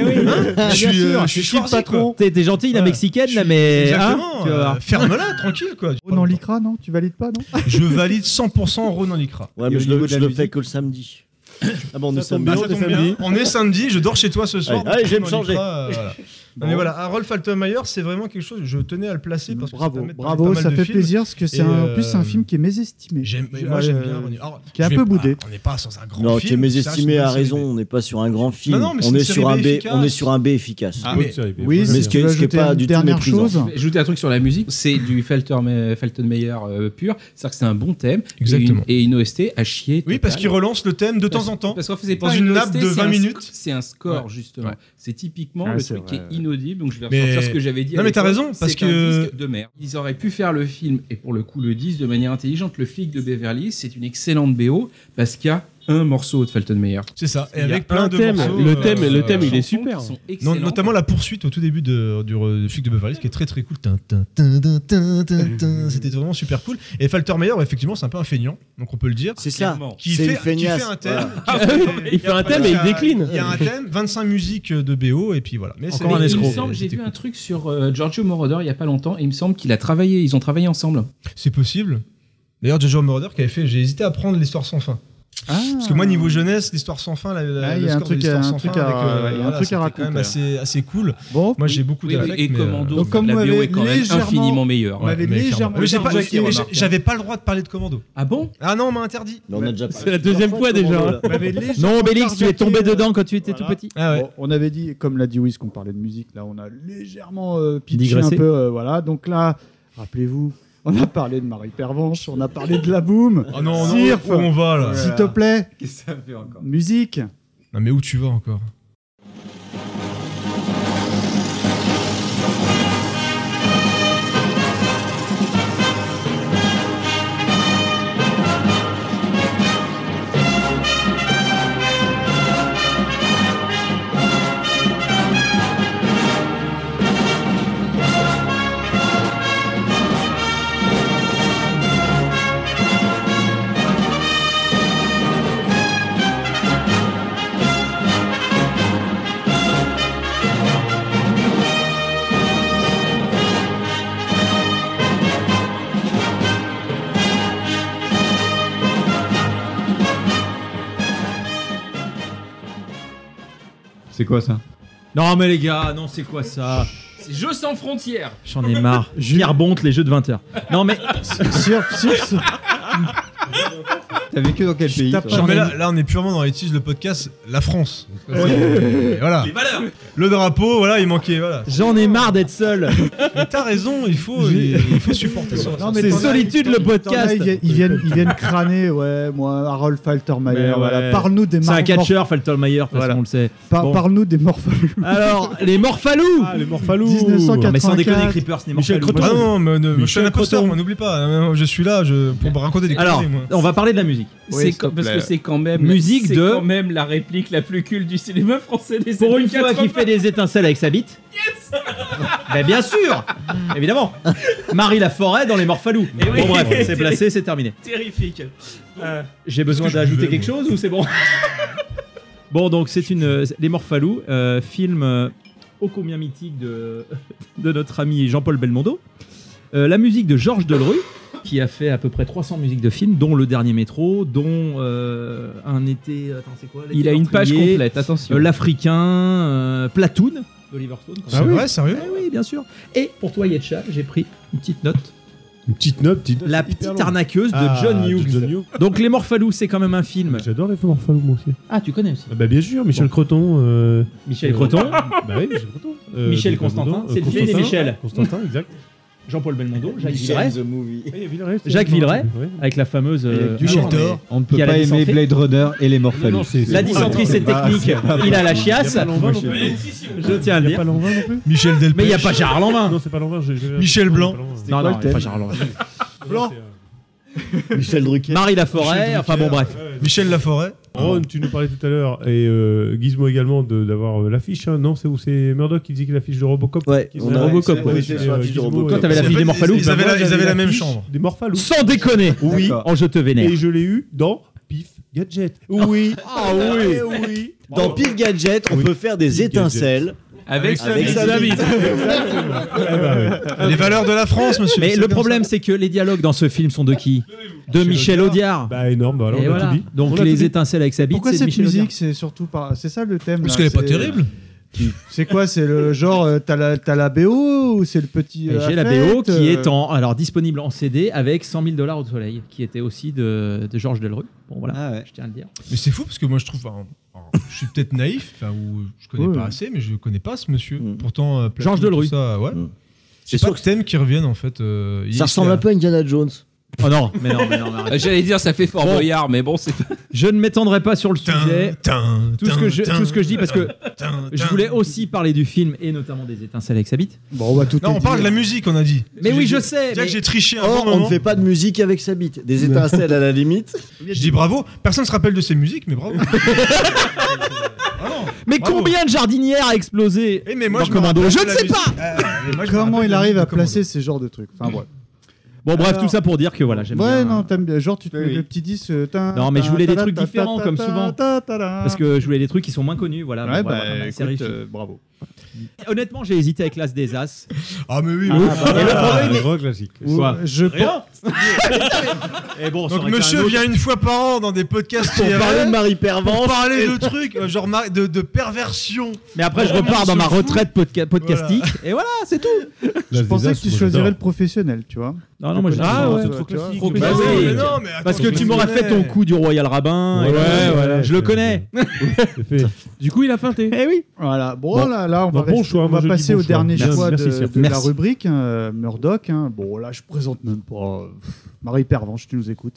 Je suis le patron. T'es gentil, la mexicaine là, mais exactement. Ferme-la tranquille quoi. Ronan Lycra, non? Tu valides pas, non? Je valide 100% Ronan Lycra. Ouais, mais je le fais que le samedi. Ah bon, on est samedi. On est samedi, je dors chez toi ce soir. Allez, je vais me changer. Non, mais voilà, Harold Faltermeyer, c'est vraiment quelque chose, je tenais à le placer parce que Bravo, ça fait plaisir parce que c'est en plus un film qui est mésestimé. Moi j'aime bien. Qui est un peu boudé. On n'est pas sur un grand non, film. qui est mésestimé à raison, on n'est pas sur un grand film. Non, mais on est sur sur un B efficace. Ah, oui, mais ce qui est pas du tout méprisant. Je vais ajouter un truc sur la musique, c'est du Faltermeyer pur, c'est-à-dire que c'est un bon thème. Exactement. Et une OST à chier. Oui, parce qu'il relance le thème de temps en temps. Parce qu'on faisait dans pas une nappe de 20 minutes. C'est un score, justement. Ouais. C'est typiquement le truc qui est inaudible. Donc je vais Mais- ressortir ce que j'avais dit. Non, mais t'as raison, parce c'est que- un disque de merde. Ils auraient pu faire le film et pour le coup le disque de manière intelligente. Le flic de Beverly Hills, c'est une excellente BO parce qu'il y a un morceau de Faltermeyer. C'est ça, et Il y a avec plein un de thème. morceaux. Le thème, il est chansons super. qui sont excellentes. Notamment la poursuite au tout début du flic de Beverly Hills qui est très très cool. C'était vraiment super cool. Et Faltermeyer, effectivement, c'est un peu un feignant, donc on peut le dire. C'est ça. Qui C'est fait une feignasse. un thème. Il fait un thème et il décline. Il y a un thème, 25 musiques de BO, et puis voilà. Mais Mais il me semble, j'ai vu un truc sur Giorgio Moroder il y a pas longtemps et il me semble qu'ils ont travaillé ensemble. C'est possible. D'ailleurs, Giorgio Moroder qui avait fait, j'ai hésité à prendre l'histoire sans fin. Parce que moi, niveau jeunesse, l'histoire sans fin, il le y a un score de truc l'histoire à- sans un truc fin, à- avec, il y a un truc à c'était raconter. quand même assez cool. Bon, moi, j'ai beaucoup d'affect. Et mais, Commando, Donc, comme la vous BO m'avez est quand même légèrement- infiniment meilleure. on m'avait légèrement Mais j'avais pas pas le droit de parler de Commando. Ah bon? Ah non, on m'a interdit. Mais on a déjà parlé C'est la deuxième fois déjà. Non, Obélix, tu es tombé dedans quand tu étais tout petit. Ah ouais. Bon, on avait dit, comme l'a dit Wiz, qu'on parlait de musique. Là, on a légèrement pitché Digressé. un peu. Voilà. Donc là, rappelez-vous, on a parlé de Marie Pervenche, on a parlé de La Boum. Oh non, Sirf, où on va là? s'il te plaît. Qu'est-ce que ça fait encore? Musique. Non, mais où tu vas encore? C'est quoi ça? Non, mais les gars, non, c'est quoi ça? C'est Jeux sans frontières. J'en ai marre. Pierre Bonte, les jeux de 20h. Non, mais. T'as vécu dans quel pays? toi Non, mais là, on est purement dans It Is, le podcast, la France. Ouais. Et voilà. Les valeurs. Le drapeau, voilà, il manquait. Voilà. J'en ai marre d'être seul. Mais t'as raison, il faut supporter ça. Non, mais C'est t'en as- Solitude, le podcast. t'en as, ils viennent crâner, ouais, moi, Harold Faltermeyer. Mais Voilà. ouais. Parle-nous des C'est un catcheur, Faltermeyer, de toute façon, Voilà. on le sait. Bon. Parle-nous des Morphalus. Alors, les Morphalous. Ah, les Morphalous. 1984. Non, mais sans déconner, Creepers, les Michel Morphalous. Creton. Ah non, mais je suis un Michel imposteur, Creton. moi, n'oublie pas. Je suis là pour me raconter des Alors, conneries, moi. on va parler de la musique. C'est parce que c'est quand même Musique c'est de- quand même la réplique la plus culte du cinéma français des Pour années une fois 80. qui fait des étincelles avec sa bite. Yes. Ben bien sûr, évidemment. Marie Laforêt dans les Morphalous. Eh oui. Bon bref, c'est placé, c'est terminé. Terrifique. J'ai besoin Est-ce que je d'ajouter buvais, quelque chose ou c'est bon? Bon, donc c'est les Morphalous, film ô combien mythique de notre ami Jean-Paul Belmondo. La musique de Georges Delerue, qui a fait à peu près 300 musiques de films, dont Le Dernier Métro, dont un été... Attends, c'est quoi? Il a une page Meurtrier, complète, attention. L'Africain, Platoon, d'Oliver Stone. C'est vrai, sérieux? Eh oui, bien sûr. Et pour toi, Yetcha, j'ai pris une petite note. Une petite note. La petite arnaqueuse de John Hughes. Donc Les Morphalous, c'est quand même un film. J'adore les Morphalous, moi aussi. Ah, tu connais aussi. Ah bah bien sûr, Michel Creton. Michel Creton. Bah oui, Michel Creton. Michel de Constantin. Belmondo, C'est le fils des Michel. Constantin, exact. Jean-Paul Belmondo, Jacques Michel Villeray. the Movie. Jacques Villeray, Ouais. avec la fameuse. du alors, Gilles On ne peut Qui a la pas aimer dysenterie. Blade Runner et les Morphalous. Non, c'est- La dysenterie, c'est technique. Il a la chiasse. Il y a pas Lanvin non plus. Je tiens à le Il n'y a dire. pas Lanvin non plus. Michel Delpech. Mais il n'y a pas Gérard Lanvin. Non, c'est pas Lanvin. Michel Blanc. Non, non, pas Gérard Lanvin. Blanc. Michel Drucker. Marie Laforêt, enfin bon, bref. Michel Laforêt. Ron, tu nous parlais tout à l'heure, et Gizmo également, d'avoir l'affiche. Hein. Non, c'est où c'est Murdoch qui dit que l'affiche de Robocop. Ouais, Qui on est- a Robocop, on ouais. était sur l'affiche de Gizmo, Robocop. Toi, t'avais la En fille fait, des Morphalous. ils avaient Moi, ils avaient la même l'affiche chambre. Des Morphalous. Sans déconner. Oui. Oh, je te vénère. Et je l'ai eu dans Pif Gadget. Oui. Ah oui. Oui. Dans Pif Gadget, on peut faire des Pif étincelles Avec sa bite. Les valeurs de la France, monsieur. Mais c'est le comme problème, c'est que les dialogues dans ce film sont de qui? De Michel Audiard. Bah énorme, bah, alors Et on a voilà. tout dit. Donc On a tout les dit. étincelles avec sa bite, Pourquoi c'est de cette Michel Audiard. musique? C'est surtout pas. C'est ça le thème. Parce là, qu'elle est pas c'est- terrible. C'est quoi? C'est le genre, t'as la BO ou c'est le petit. J'ai la BO qui est disponible en CD avec 100 000 $ au soleil, qui était aussi de Georges Delrue. Bon voilà, je tiens à le dire. Mais c'est fou parce que moi je trouve, je suis peut-être naïf, ou je connais pas assez, mais je connais pas ce monsieur. Pourtant, Georges Delrue. Ça, ouais. C'est sûr que thème qui reviennent en fait. Ça ressemble un peu à Indiana Jones. Oh non, mais non, J'allais dire, ça fait Fort Boyard, mais bon, c'est. Je ne m'étendrai pas sur le sujet. Tout ce que je dis, parce que je voulais aussi parler du film et notamment des étincelles avec sa bite. Bon, on parle de la musique, on a dit. Mais oui, je sais. C'est que j'ai triché un Or, bon on moment. ne fait pas de musique avec sa bite. Des étincelles à la limite. Je dis bravo. Personne se rappelle de ses musiques, mais bravo. Mais combien de jardinières a explosé mais moi, dans Commando? Je ne sais pas. Comment il arrive à placer ces genres de trucs? Enfin, bref. Bon, bref, tout ça pour dire que voilà, j'aime bien. Ouais, non, t'aimes bien. Genre, tu te mets le petit 10. Non, mais je voulais des trucs différents, comme souvent. Parce que je voulais des trucs qui sont moins connus. Voilà. Ouais, c'est riche. Bravo. Honnêtement, j'ai hésité avec l'As des As. Ah, mais oui. Et le problème rock classique. Quoi? Je Rien. Et bon, donc monsieur vient une fois par an dans des podcasts pour parler de Marie Pervenche, pour parler de trucs genre de perversion. Mais après je repars dans ma retraite podcastique et voilà, c'est tout. Je pensais que tu choisirais le professionnel, tu vois. Non, moi c'est trop classique. Parce que tu m'aurais fait ton coup du Royal Rabbin. Ouais, je le connais. Du coup, il a feinté. Eh oui. Voilà. Bon, là, on va passer au dernier choix de la rubrique, Murdoch. Bon, là, je présente même pas. Marie Pervenche, tu nous écoutes.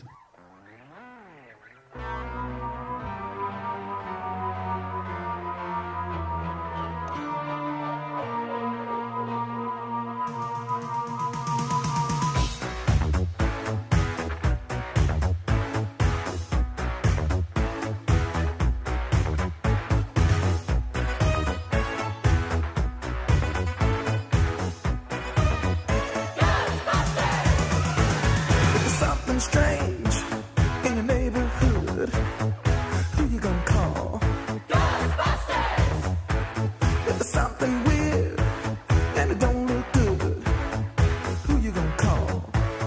Something strange in your neighborhood. Who you gonna call? Ghostbusters! If there's something weird and it don't look good, who you gonna call?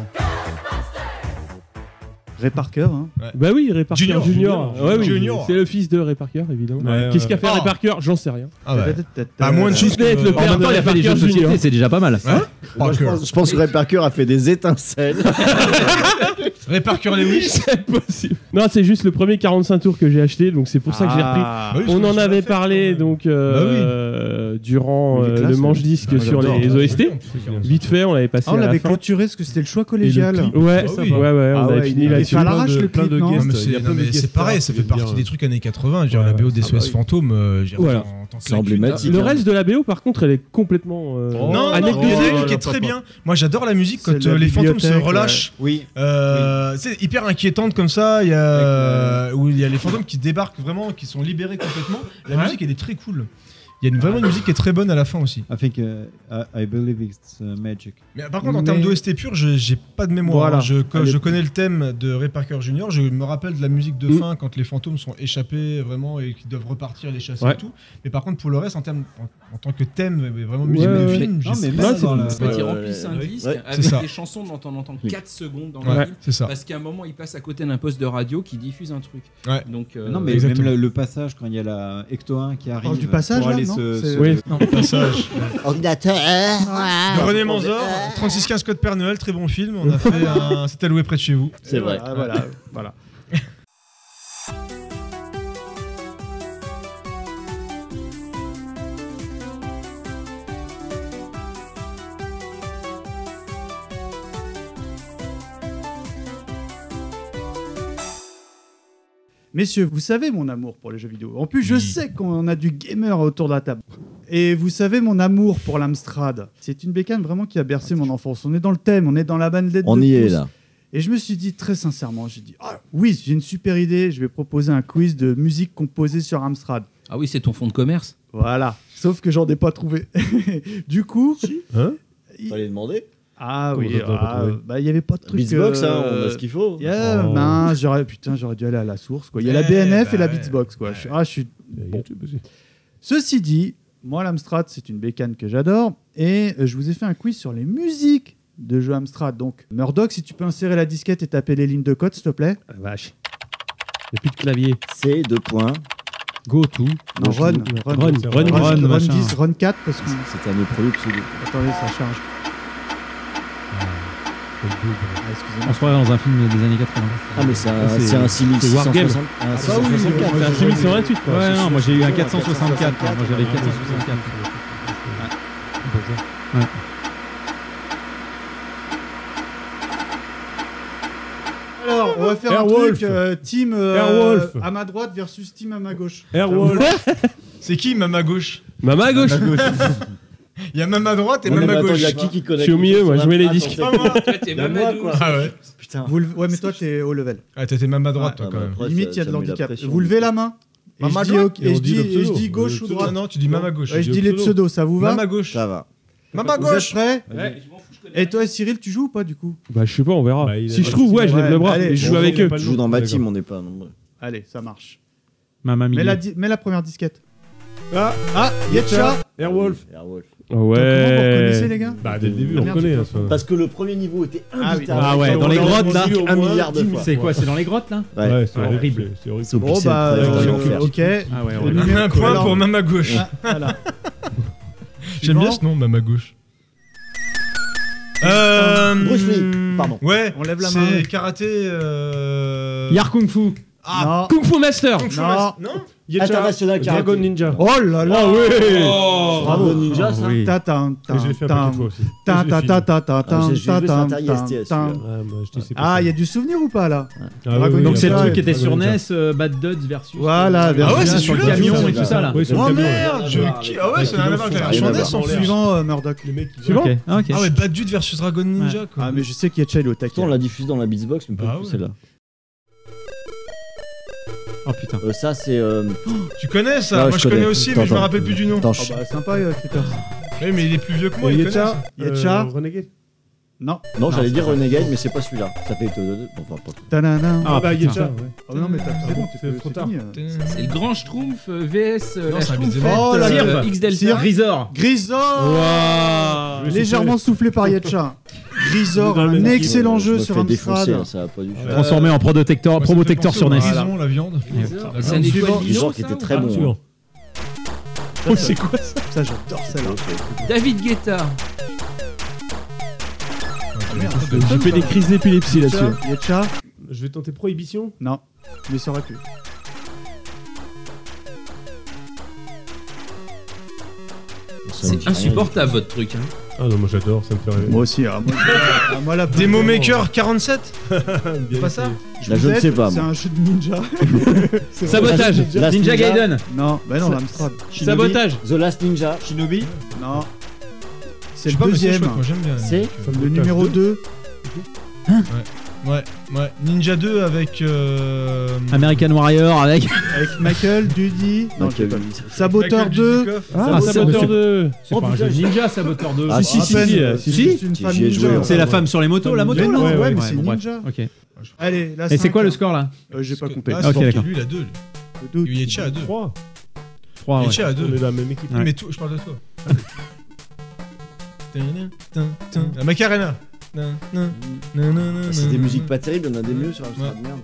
Ray Parker. Bah oui, Ray Parker Junior. Ouais, oui, Junior. c'est le fils de Ray Parker, évidemment. Ouais, Qu'est-ce qu'a fait Ray Parker? J'en sais rien. À moins de Si choses ce n'est être le En père même de temps, il Ray a fait des jeux Parker de société, Junior. c'est déjà pas mal. Moi, je pense que Ray Parker a fait des étincelles. Ray Parker Lewis. C'est possible. Non, c'est juste le premier 45 tours que j'ai acheté, donc c'est pour ça que je l'ai repris. Bah oui, On parce en que avait tu l'as parlé fait, donc durant Il est classe, le manche-disque sur les OST. Vite fait, on l'avait passé On à la l'avait fin. clôturé parce que c'était le choix collégial. Ouais, on avait fini il est là-dessus. fait à l'arrache le clip, non? C'est pareil, ça fait partie des trucs années 80. Je dirais la BO des SOS Fantômes. Voilà. C'est emblématique. Le reste de la BO, par contre, elle est complètement Non, il y a des trucs qui est très bien. Moi, j'adore la musique quand les fantômes se relâchent. Oui. C'est hyper inquiétante comme ça. Il y a où il y a les fantômes qui débarquent vraiment, qui sont libérés complètement. La musique, elle est très cool. Il y a vraiment une musique qui est très bonne à la fin aussi. I think I believe it's magic. Mais par contre, en termes d'OST pur, j'ai pas de mémoire. Voilà. Je connais le thème de Ray Parker Jr. Je me rappelle de la musique de fin quand les fantômes sont échappés vraiment et qu'ils doivent repartir les chasser et tout. Mais par contre, pour le reste, en tant que thème, vraiment musique de film, non, mais Ils remplissent un disque avec des chansons dont on entend 4 secondes dans le film. C'est ça. Parce qu'à un moment, il passe à côté d'un poste de radio qui diffuse un truc. Ouais. Donc, Non, mais même le passage quand il y a la Ecto 1 qui arrive. Du passage, pour là, aller non Oui. Le passage Ordinateur. de René Manzor, 3615 Code Père Noël, très bon film. On a fait un C'est alloué près de chez vous. C'est vrai. Voilà. Messieurs, vous savez mon amour pour les jeux vidéo. En plus, je sais qu'on a du gamer autour de la table. Et vous savez mon amour pour l'Amstrad. C'est une bécane vraiment qui a bercé mon enfance. On est dans le thème, on est dans la bandelette de On y est tous. là. Et je me suis dit très sincèrement, oui, j'ai une super idée, je vais proposer un quiz de musique composée sur Amstrad. Ah oui, c'est ton fonds de commerce. Voilà, sauf que j'en ai pas trouvé. Du coup... Fallait demander. Ah Comment oui, ça, t'as pas trouvé il y avait pas de truc... Beatsbox, on a ce qu'il faut. Non, j'aurais dû aller à la source. Quoi. Il y a la BNF et la Beatsbox. Quoi. Je suis... Bon. Ceci dit, moi l'Amstrad, c'est une bécane que j'adore. Et je vous ai fait un quiz sur les musiques de jeux Amstrad. Donc, Murdoch, si tu peux insérer la disquette et taper les lignes de code, s'il te plaît. Vache. Il n'y a plus de clavier. C'est 2 points. Go to. Non, Run. Run 10, Run 4 parce que. C'était un des produits pseudo. Attendez, ça charge. On se croirait dans un film des années 80. Ah, mais c'est un 6660. C'est Wargame. Un C'est un 6128 quoi. Ouais, non, moi j'ai eu un 464. Moi j'avais 464. Ouais. Alors, on va faire Airwolf. un truc team Airwolf. à ma droite versus team à ma gauche. Airwolf. C'est qui Mama gauche? Mama à gauche. Il y a Mama à droite et Ouais, Mama à mais attends, gauche. il y a qui connaît Je suis au milieu, moi, je mets les disques. Toi, t'es Mamadou. Ah ouais. Putain. Ouais, mais toi, t'es haut level. Ah, t'es Mama à droite, toi, Ah, quand bah, même. après, Limite, ça- il y a de ça met la l'handicap. pression. Vous levez la main. Et Mama à je dis, droite. et je dis gauche ou droite. Non, non, tu dis Mama à gauche. Ouais, je dis les pseudos, ça vous va? Mama à gauche. Ça va. Mama à Vous êtes gauche. prêts? Ouais. Et toi, Cyril, tu joues ou pas du coup? Bah, je sais pas, on verra. Bah, il a Si je pas trouve, de ouais, je lève le bras. Allez, Et je joue avec eux. Je joue dans ma team, on n'est pas nombreux. Allez, ça marche. Mama Mets milieu. la première disquette. Ah, Yetcha. Airwolf. Airwolf. Comment vous Ouais. reconnaissez, les gars? Bah, dès le début, Ah, on merde, connaît. j'ai hein, pas ça. Parce que le premier niveau était Ah oui. imbitable. Ah ouais, dans les grottes là. Un milliard de fois. C'est quoi? C'est dans les grottes là? Ouais. C'est horrible. C'est horrible. C'est au Bon, pixel bah, près, vraiment. ok. Ah ouais, Le ouais. numéro- Un point alors- pour Mama à gauche. Ah, voilà. J'aime bien ce nom, Mama à gauche. Bruce Lee, pardon. Ouais, On lève la main. c'est karaté. Yar Kung Fu. Ah, Kung Fu Master. Non. non. International Karaté. Dragon Ninja. Oh là là. Ah ouais. Bravo Ninja, ça. oui. Je l'ai fait un paquet de fois aussi. Ah, j'ai vu sur Atari ST, celui-là. Ah, moi, je dis, c'est pas Ah, ça. il y a du souvenir ou pas là? Ah, Dragon oui, Donc oui, c'est le Ninja, truc qui était Dragon sur Ninja. NES, Bad Duds versus. Voilà, Ah ouais, c'est sur le celui-là, camion c'est et tout ça là. Oui, sur le Oh camion, merde, ouais. ah ouais, ça n'a rien à voir avec la version Rien à NES voir. en plus. Suivant Murdoch. Les mecs, ils- Suivant. Ok, ok. Ah ouais, Bad Dude versus Dragon Ninja quoi. Ah, mais je sais qu'il y a Chai au taquet. Pourtant, on l'a diffusé dans la Beatsbox, mais pas Ah plus ouais. celle-là. Oh putain. Ça, c'est. Tu connais ça? Ouais, Moi je je connais connais. aussi, mais je me Attends. rappelle plus du nom. Attends, Ah bah sympa, Critters. Oui, mais il est plus vieux que moi, il connaît Yetcha. ça. Yetcha. Renegade. Non. Non, j'allais dire c'est pas Renegade, mais c'est pas celui-là. Ça fait. Enfin, pas. Tadadam. Ah, bah, putain. Yetcha. ouais. Oh non, mais c'est bon, C'est trop tard. C'est le grand Schtroumpf VS Non, la c'est un Schtroumpf beat'em up. Oh, la Sirve. X Delta. Sirve. Grisor. Grisor. Waouh. Légèrement soufflé par Yetcha. Grisor, Dans le un même équipe, excellent Je jeu me sur fais défoncer, Amstrad. hein, ça va pas du tout. Transformé en protecteur, Moi, ça me fait promotecteur penser sur au NES. grison, la viande. C'est un étoile Les Mino, gens qui ça, étaient ou très pas bons. Suivant. Oh, c'est quoi ça? Ça, j'adore celle-là. David Guetta. J'ai fait des crises d'épilepsie là-dessus. Yetcha. Je vais tenter Prohibition. Non, mais ça aurait pu. C'est insupportable votre truc. Hein. Ah non, moi j'adore, ça me fait rêver. Moi aussi, moi la Demo Maker 47? Bien Pas ça? essayé. Là, je ne sais pas. C'est moi. un jeu de ninja. Sabotage. Last Ninja Ninja. Gaiden. Non, bah non, l'Amstrad. Sabotage. The Last Ninja. Shinobi. Non. C'est Je sais le pas, mais c'est deuxième. chouette, moi j'aime bien. C'est Le numéro 2. Ouais. Ninja 2 avec. American Warrior avec. Avec Michael, Dudy. Non, Michael j'ai pas Dudy. vu. Saboteur 2. Ah, Saboteur 2. C'est pas un jeu ninja, Saboteur 2. Ah, Si, si, à peine, si. c'est juste une femme J'y ai joué, ninja. ouais. C'est la femme sur les motos, la moto Mais là? non, ouais, mais Ouais, c'est bon, bref. ninja. Ok. Allez, la Et c'est 5, quoi le hein. score là? J'ai pas compté. Ah, Ok, c'est d'accord. lui, il a 2. Le doute. Yetcha a 2. 3. 3, ouais. Yetcha a 2. On est dans la même équipe. Ouais. Mais tout, je parle de toi. La Macarena. C'est des musiques pas terribles, on a des mieux sur Amstrad, merde.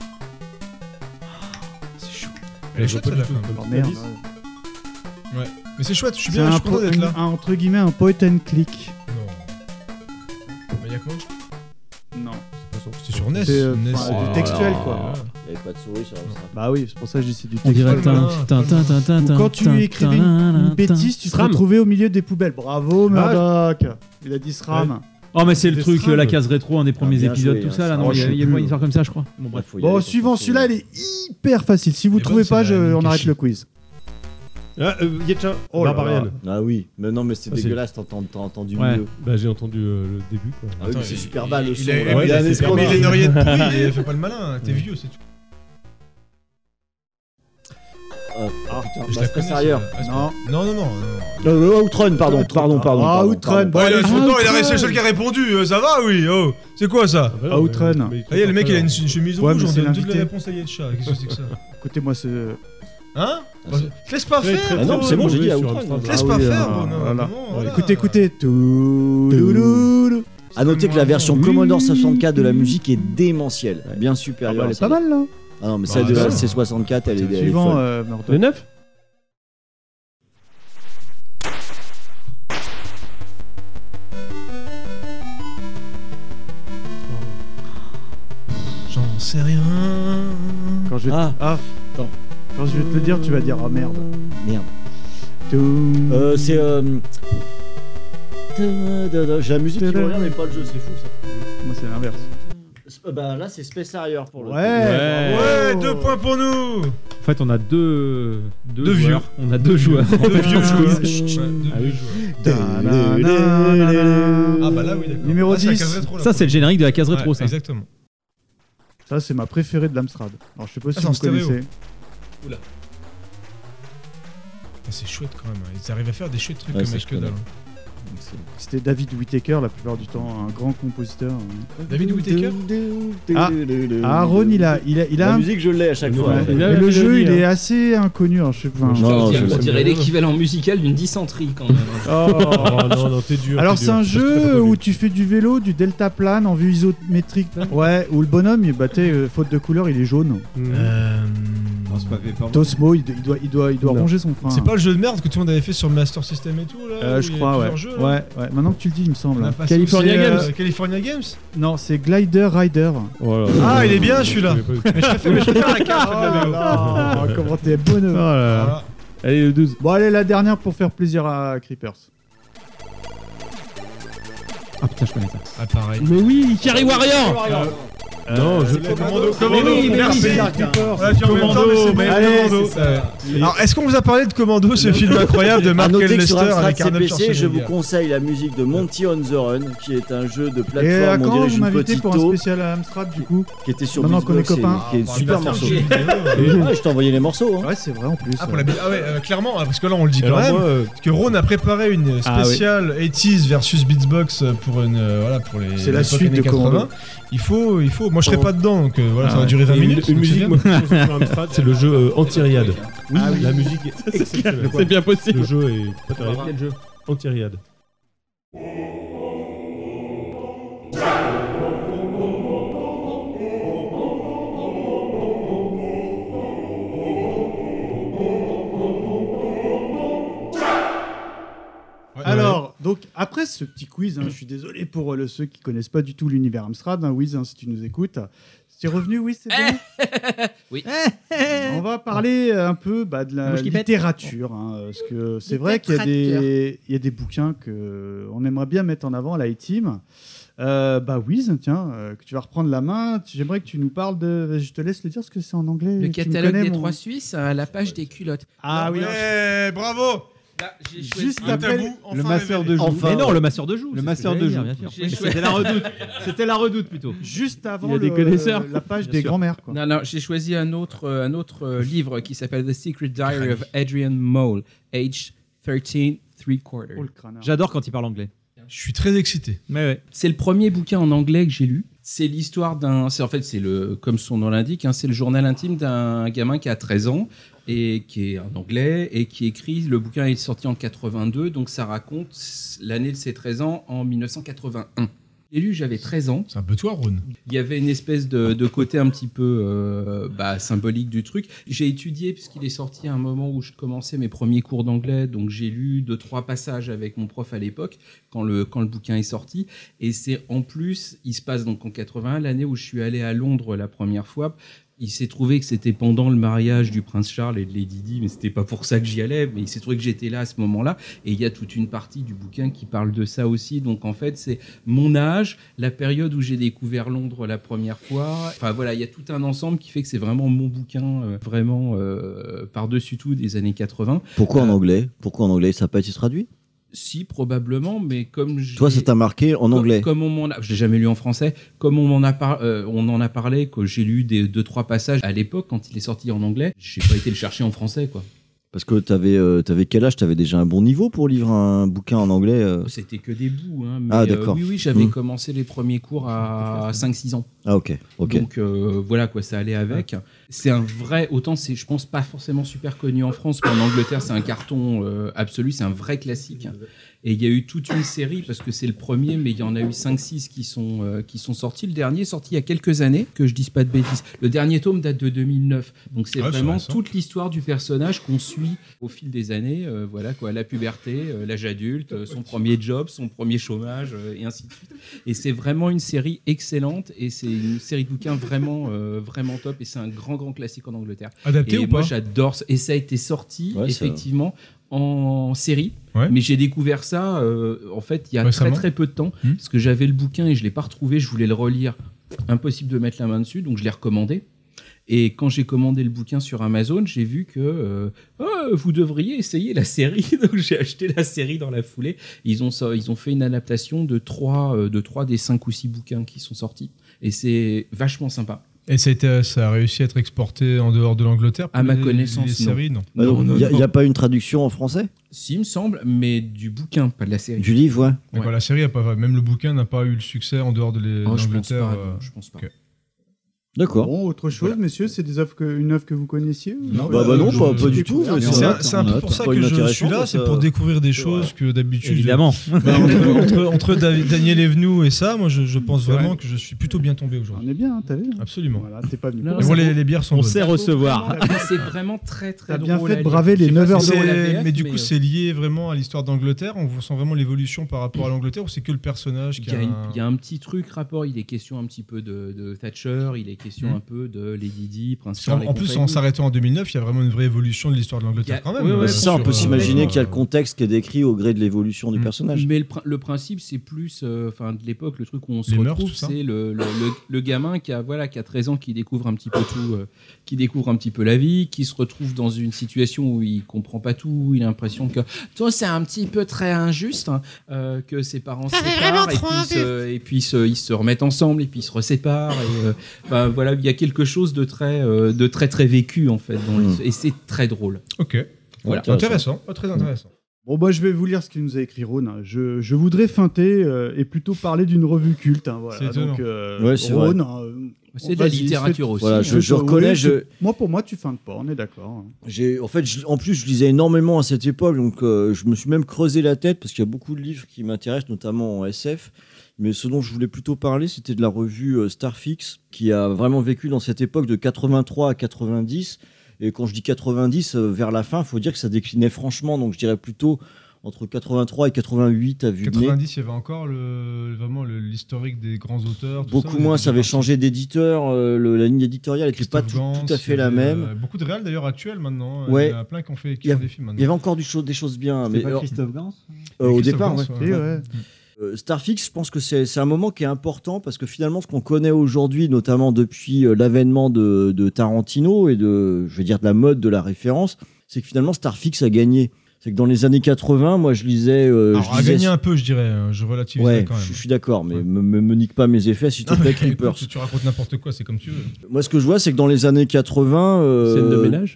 Elle est chouette celle-là. Oh merde. Ouais. Mais c'est chouette, je suis C'est bien, je un suis content d'être là. entre guillemets un point and click. Non. Mais y'a quoi? Non. C'est sur NES. C'est NES. du textuel quoi. Il n'y avait pas de souris sur Amstrad. Bah oui, c'est pour ça que j'ai dit du On dirait textuel. Ou quand tu écrivais une bêtise, tu te SRAM. retrouvais au milieu des poubelles. Bravo Murdoch. Il a dit SRAM. Oh, mais c'est le Des truc, SRAM. la case rétro, un des premiers bien épisodes, joué, tout ça hein, là. ça Non, il y a marche pas plus. une histoire comme ça, je crois. Bon, bref, faut y Bon, aller, suivant, faut celui-là, il est hyper facile. Si vous Et trouvez bonne, pas, c'est la on arrête Nikashi. le quiz. Ah, Yetcha. Oh là Barbarian. là. Ah oui, mais non, mais c'est Ah, c'est- dégueulasse, t'as entendu Ouais. mieux. Bah, j'ai entendu le début quoi. Ah oui, c'est super bas le son. Il a là. il a un fait escroc. mais il a une oreillette pourrie et fait pas le malin. T'es vieux, c'est tout. Ah, putain, Je bah, la c'est connais. ailleurs. Non. Non, Outrun, pardon. Ah, Outrun. Ouais, il a Ah, son temps, il a Outrun. resté le seul qui a répondu. Ça va, oui. Oh, c'est quoi ça? Outrun. Ah, y a le mec, il a une chemise Ouais, rouge, mais on c'est donne toutes les l'invité. réponses à Yetcha. Qu'est-ce que c'est que ça? Écoutez-moi, c'est. Hein? Ah, Te laisse pas Très, faire. Ah non, c'est bon, j'ai dit à Outrun. Te laisse pas faire, bon, non, Voilà. non, voilà. Écoutez. Toulouloulou. À noter que la version Commodore 64 de la musique est démentielle, bien supérieure. Elle à est pas celle-là. mal là. Ah non, mais celle de la C64, elle est Suivant, le 9. J'en sais rien. Quand je vais quand je vais te le dire, tu vas dire merde. Merde. C'est j'ai la musique qui me regarde mais pas le jeu, c'est fou ça. Moi c'est l'inverse. Bah là c'est Space Harrier pour le coup. Ouais, 2 points pour nous. En fait, on a deux vieux. On a 2 joueurs. 2 vieux joueurs. Ah bah là oui, d'accord. Numéro 10. Ça, c'est le générique de la case rétro, ça. Exactement. Ça, c'est ma préférée de l'Amstrad. Alors, je sais pas si c'est en vous stéréo. connaissez. Oula. C'est chouette quand même. Ils arrivent à faire des chouettes trucs Ouais, comme c'est H que dalle. C'était David Whittaker la plupart du temps, un grand compositeur. David Whittaker. Aaron, il a la musique, je l'ai à chaque fois. Mais le jeu, il est assez inconnu. Alors, je sais pas. On dirait l'équivalent musical d'une dysenterie quand même. Non, t'es dur. Alors, c'est un jeu où tu fais du vélo, du deltaplane en vue isométrique. Ouais, où le bonhomme, faute de couleur, il est jaune. Non, c'est pas fait par moi. Tosmo, il doit ronger son frein. C'est pas le jeu de merde que tout le monde avait fait sur Master System et tout là. Je crois, ouais. Jeux, Ouais. Maintenant que tu le dis, il me semble. California Games. California Games. Non, c'est Glider Rider. Ah, il est bien celui-là. Mais je préfère la carte de la vélo. Comment t'es bonhomme. Voilà. Allez, le 12. Bon, allez, la dernière pour faire plaisir à Creepers. Ah putain, je connais ça. Ah, pareil. Mais oui, Carry Warrior. Non, je l'ai. Commando, merci. Commando. Alors, est-ce qu'on vous a parlé de Commando, ce film incroyable de Mark Lester avec Arnold Schwarzenegger? Je vous conseille la musique de Monty on the Run, qui est un jeu de Et plateforme. quand On dirige vous une m'invitez petite pour un taupe spécial à Amstrad, du coup, qui était sur maintenant qu'on est Beatbox, copains, qui est super morceau. Ouais, Je t'ai envoyé les morceaux. Ouais, c'est vrai en plus. Ah, ouais, clairement, parce que là on le dit quand même. Parce que Ron a préparé une spéciale 80s versus Beatsbox pour les. C'est la suite de Commando. Il faut. Moi je serai pas dedans, donc voilà, ça va durer 20 minutes. Une musique, moi, c'est le jeu Anti-Riad. Oui, la musique est exceptionnelle. C'est bien possible. Le jeu est pas terrible. Quel jeu Anti-Riad. Alors, donc, après ce petit quiz, je suis désolé pour ceux qui connaissent pas du tout l'univers Amstrad, Wiz, si tu nous écoutes. C'est revenu, Wiz, c'est bon. Oui. On va parler un peu de la littérature, parce que c'est vrai qu'il y a des bouquins qu'on aimerait bien mettre en avant à la A-Team. Wiz, tiens, que tu vas reprendre la main. J'aimerais que tu nous parles de. Je te laisse le dire, parce que c'est en anglais. Le catalogue des 3 Suisses à la page des culottes. Ah oui. Bravo. Juste après le masseur de joue. Mais non, le masseur de joue. Le masseur de joue. C'était la redoute. C'était la redoute plutôt. Juste avant la page des grands-mères. Non, j'ai choisi un autre livre qui s'appelle The Secret Diary of Adrian Mole, age 13 3/4. J'adore quand il parle anglais. Je suis très excité. C'est le premier bouquin en anglais que j'ai lu. C'est l'histoire d'un. Comme son nom l'indique, c'est le journal intime d'un gamin qui a 13 ans et qui est en anglais et qui écrit. Le bouquin est sorti en 82, donc ça raconte l'année de ses 13 ans en 1981. J'ai lu, j'avais 13 ans. C'est un peu toi, Ron. Il y avait une espèce de côté un petit peu symbolique du truc. J'ai étudié, puisqu'il est sorti à un moment où je commençais mes premiers cours d'anglais, donc j'ai lu 2-3 passages avec mon prof à l'époque, quand le bouquin est sorti. Et c'est en plus, il se passe donc en 81, l'année où je suis allé à Londres la première fois. Il s'est trouvé que c'était pendant le mariage du prince Charles et de Lady Di, mais c'était pas pour ça que j'y allais, mais il s'est trouvé que j'étais là à ce moment-là, et il y a toute une partie du bouquin qui parle de ça aussi. Donc en fait, c'est mon âge, la période où j'ai découvert Londres la première fois. Enfin voilà, il y a tout un ensemble qui fait que c'est vraiment mon bouquin, vraiment par-dessus tout des années 80. Pourquoi en anglais Ça n'a pas été traduit? Si, probablement, mais comme toi, ça t'a marqué en anglais. Comme je l'ai jamais lu en français. Comme on en a parlé, que j'ai lu 2-3 passages à l'époque quand il est sorti en anglais. J'ai pas été le chercher en français, quoi. Parce que t'avais quel âge? T'avais déjà un bon niveau pour lire un bouquin en anglais C'était que des bouts. Ah, d'accord. Oui, j'avais commencé les premiers cours à 5-6 ans. Ah, ok. Donc voilà, quoi, ça allait avec. C'est un vrai, autant c'est, je pense, pas forcément super connu en France, mais en Angleterre, c'est un carton absolu, c'est un vrai classique. Et il y a eu toute une série, parce que c'est le premier, mais il y en a eu 5-6 qui sont sortis. Le dernier est sorti il y a quelques années, que je dise pas de bêtises. Le dernier tome date de 2009. Donc c'est vraiment toute l'histoire du personnage qu'on suit au fil des années. Voilà quoi, la puberté, l'âge adulte, son premier job, son premier chômage, et ainsi de suite. Et c'est vraiment une série excellente, et c'est une série de bouquins vraiment, vraiment top, et c'est un grand classique en Angleterre. Adapté ou pas ? Moi j'adore ça. Et ça a été sorti effectivement en série, mais j'ai découvert ça en fait il y a très peu de temps, parce que j'avais le bouquin et je l'ai pas retrouvé, je voulais le relire, impossible de mettre la main dessus, donc je l'ai recommandé. Et quand j'ai commandé le bouquin sur Amazon, j'ai vu que vous devriez essayer la série. Donc j'ai acheté la série dans la foulée. Ils ont fait une adaptation de 3 des 5 ou 6 bouquins qui sont sortis, et c'est vachement sympa. Et ça a réussi à être exporté en dehors de l'Angleterre? À ma connaissance, les séries, non. Il n'y a pas une traduction en français? Si, il me semble, mais du bouquin, pas de la série. Du livre, ouais. D'accord, la série, même le bouquin n'a pas eu le succès en dehors de l'Angleterre. Je pense pas. Okay. D'accord. Bon, autre chose, messieurs, c'est une œuvre que vous connaissiez? Non, non, pas du tout. C'est un peu pour ça que je suis là, c'est pour découvrir des choses que d'habitude. Évidemment. Entre Daniel Evenou et ça, moi je pense vraiment que je suis plutôt bien tombé aujourd'hui. On est bien, t'as vu? Absolument. Voilà, t'es pas venu. Les bières sont bonnes. On sait recevoir. C'est vraiment très T'as drôle. bien fait de braver les 9 heures Mais du coup, c'est lié vraiment à l'histoire d'Angleterre. On sent vraiment l'évolution par rapport à l'Angleterre, ou c'est que le personnage qui Il y a un petit truc rapport. Il est question un petit peu de Thatcher. Il est question un peu de Lady Di, Prince Charles. En plus, en s'arrêtant en 2009, il y a vraiment une vraie évolution de l'histoire de l'Angleterre quand même. C'est ça, on peut s'imaginer qu'il y a le contexte qui est décrit au gré de l'évolution du personnage. Mais le principe, c'est plus, de l'époque, le truc où on se retrouve, c'est le gamin qui a 13 ans, qui découvre un petit peu tout, qui découvre un petit peu la vie, qui se retrouve dans une situation où il comprend pas tout, il a l'impression que toi c'est un petit peu très injuste, que ses parents se séparent et puis ils se remettent ensemble et puis ils se reséparent, et voilà, il y a quelque chose de très vécu en fait et c'est très drôle. Ok, voilà. Intéressant, très intéressant. Bon, je vais vous lire ce qu'il nous a écrit Rhône. Je voudrais feinter et plutôt parler d'une revue culte. Voilà. C'est étonnant. Donc, Rhône, c'est de la littérature aussi. Voilà, je reconnais. Pour moi, tu feintes pas, on est d'accord. En plus, je lisais énormément à cette époque, donc je me suis même creusé la tête parce qu'il y a beaucoup de livres qui m'intéressent, notamment en SF. Mais ce dont je voulais plutôt parler, c'était de la revue Starfix, qui a vraiment vécu dans cette époque de 83 à 90. Et quand je dis 90, vers la fin, il faut dire que ça déclinait franchement. Donc je dirais plutôt entre 83 et 88 à vue de nez. 90, il y avait encore vraiment l'historique des grands auteurs. Beaucoup moins, ça avait changé d'éditeur. La ligne éditoriale n'était pas tout à fait la même. Beaucoup de réals d'ailleurs actuels maintenant. Ouais. Il y en a plein qui font des films maintenant. Il y avait encore des choses bien. C'était pas Christophe Gans au départ, ouais. Starfix, je pense que c'est un moment qui est important parce que finalement, ce qu'on connaît aujourd'hui, notamment depuis l'avènement de Tarantino et de la mode de la référence, c'est que finalement Starfix a gagné. C'est que dans les années 80, moi je lisais. Alors, a gagné un peu, je dirais. Je relativise quand même. Je suis d'accord, mais me nique pas mes effets, s'il te plaît, Creepers. Tu racontes n'importe quoi, c'est comme tu veux. Moi, ce que je vois, c'est que dans les années 80. Scène de ménage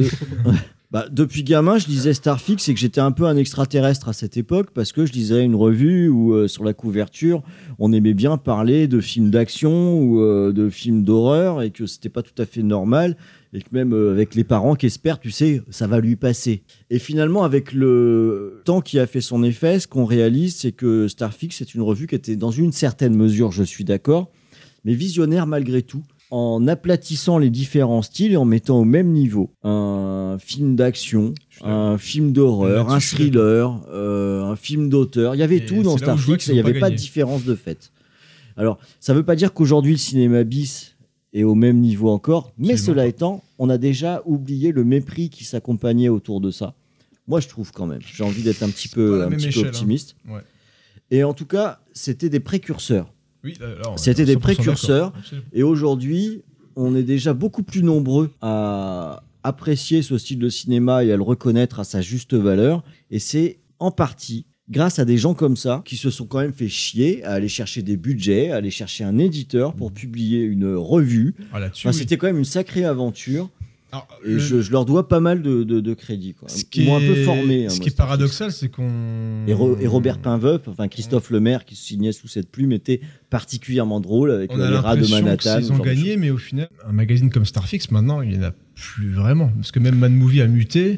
depuis gamin, je lisais Starfix et que j'étais un peu un extraterrestre à cette époque parce que je lisais une revue où, sur la couverture, on aimait bien parler de films d'action ou de films d'horreur et que c'était pas tout à fait normal et que même avec les parents qui espèrent, tu sais, ça va lui passer. Et finalement, avec le temps qui a fait son effet, ce qu'on réalise, c'est que Starfix, c'est une revue qui était dans une certaine mesure, je suis d'accord, mais visionnaire malgré tout, en aplatissant les différents styles et en mettant au même niveau un film d'action, un film d'horreur, un thriller, un film d'auteur. Il y avait tout dans Starfix et il n'y avait pas de différence de fait. Alors, ça ne veut pas dire qu'aujourd'hui, le cinéma bis est au même niveau encore, mais cela étant, on a déjà oublié le mépris qui s'accompagnait autour de ça. Moi, je trouve quand même. J'ai envie d'être un petit peu optimiste. Hein. Ouais. Et en tout cas, c'était des précurseurs. Oui, c'était des précurseurs et aujourd'hui on est déjà beaucoup plus nombreux à apprécier ce style de cinéma et à le reconnaître à sa juste valeur, et c'est en partie grâce à des gens comme ça qui se sont quand même fait chier à aller chercher des budgets, à aller chercher un éditeur pour publier une revue. C'était quand même une sacrée aventure. Alors, et je leur dois pas mal de crédit. Ils m'ont un peu formé. Ce qui est paradoxal, c'est qu'on... Et Robert Pinveuf, Christophe Lemaire, qui se signait sous cette plume, était particulièrement drôle avec les rats de Manhattan. Ils ont gagné, mais au final, un magazine comme Starfix, maintenant, il n'y en a plus vraiment. Parce que même Mad Movie a muté.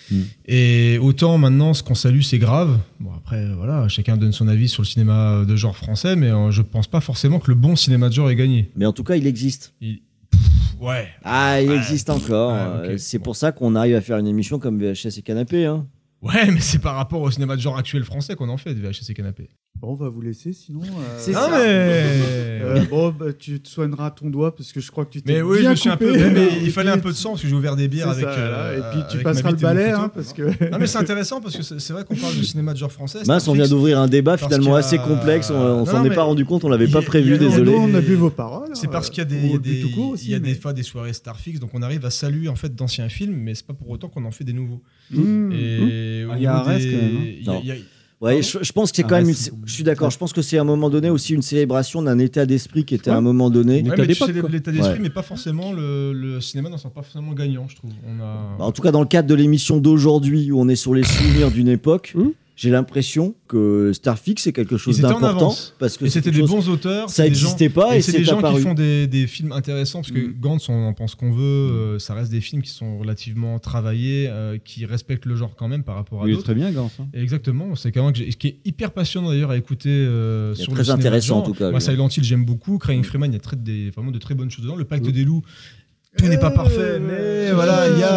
Et autant maintenant, ce qu'on salue, c'est grave. Bon, après, voilà, chacun donne son avis sur le cinéma de genre français, mais je pense pas forcément que le bon cinéma de genre ait gagné. Mais en tout cas, il existe. Ouais. Ah, il existe encore. Ouais, okay. C'est pour ça qu'on arrive à faire une émission comme VHS et Canapé. Hein. Ouais, mais c'est par rapport au cinéma de genre actuel français qu'on en fait, de VHS et Canapé. Bon, on va vous laisser sinon. C'est ça. Mais... bon, bah, tu te soigneras ton doigt parce que je crois que tu t'es mais oui, bien je me suis coupé. un peu. Mais il fallait un peu de sang parce que j'ai ouvert des bières avec. Ça, et puis tu avec passeras le balai, hein, parce que. Non, mais c'est intéressant parce que c'est vrai qu'on parle de cinéma de genre français. Mince, on vient d'ouvrir un débat finalement assez complexe. On s'en est pas rendu compte, on l'avait pas prévu. Désolé. On a bu vos paroles. C'est parce qu'il y a des fois des soirées Starfix, donc on arrive à saluer en fait d'anciens films, mais c'est pas pour autant qu'on en fait des nouveaux. Et il y a Arès quand même. Ouais, je pense que c'est quand même. Je suis d'accord. Je pense que c'est à un moment donné aussi une célébration d'un état d'esprit qui était à un moment donné. Ouais, mais tu célèbres l'état d'esprit, mais pas forcément le cinéma n'en sort pas forcément gagnant, je trouve. En tout cas, dans le cadre de l'émission d'aujourd'hui, où on est sur les souvenirs d'une époque. J'ai l'impression que Starfix c'est quelque chose d'important parce que c'était des bons auteurs, ça n'existait pas et c'est des gens apparu. Qui font des films intéressants parce que Gantz on en pense qu'on veut, ça reste des films qui sont relativement travaillés, qui respectent le genre quand même par rapport à d'autres. Très bien Gantz. Hein. Exactement, c'est quand même ce qui est hyper passionnant d'ailleurs à écouter sur très intéressant en tout cas. Moi Silent Hill j'aime beaucoup, Crying Freeman il y a vraiment de très bonnes choses dedans, Le Pacte des loups. Tout n'est pas parfait, mais voilà, il y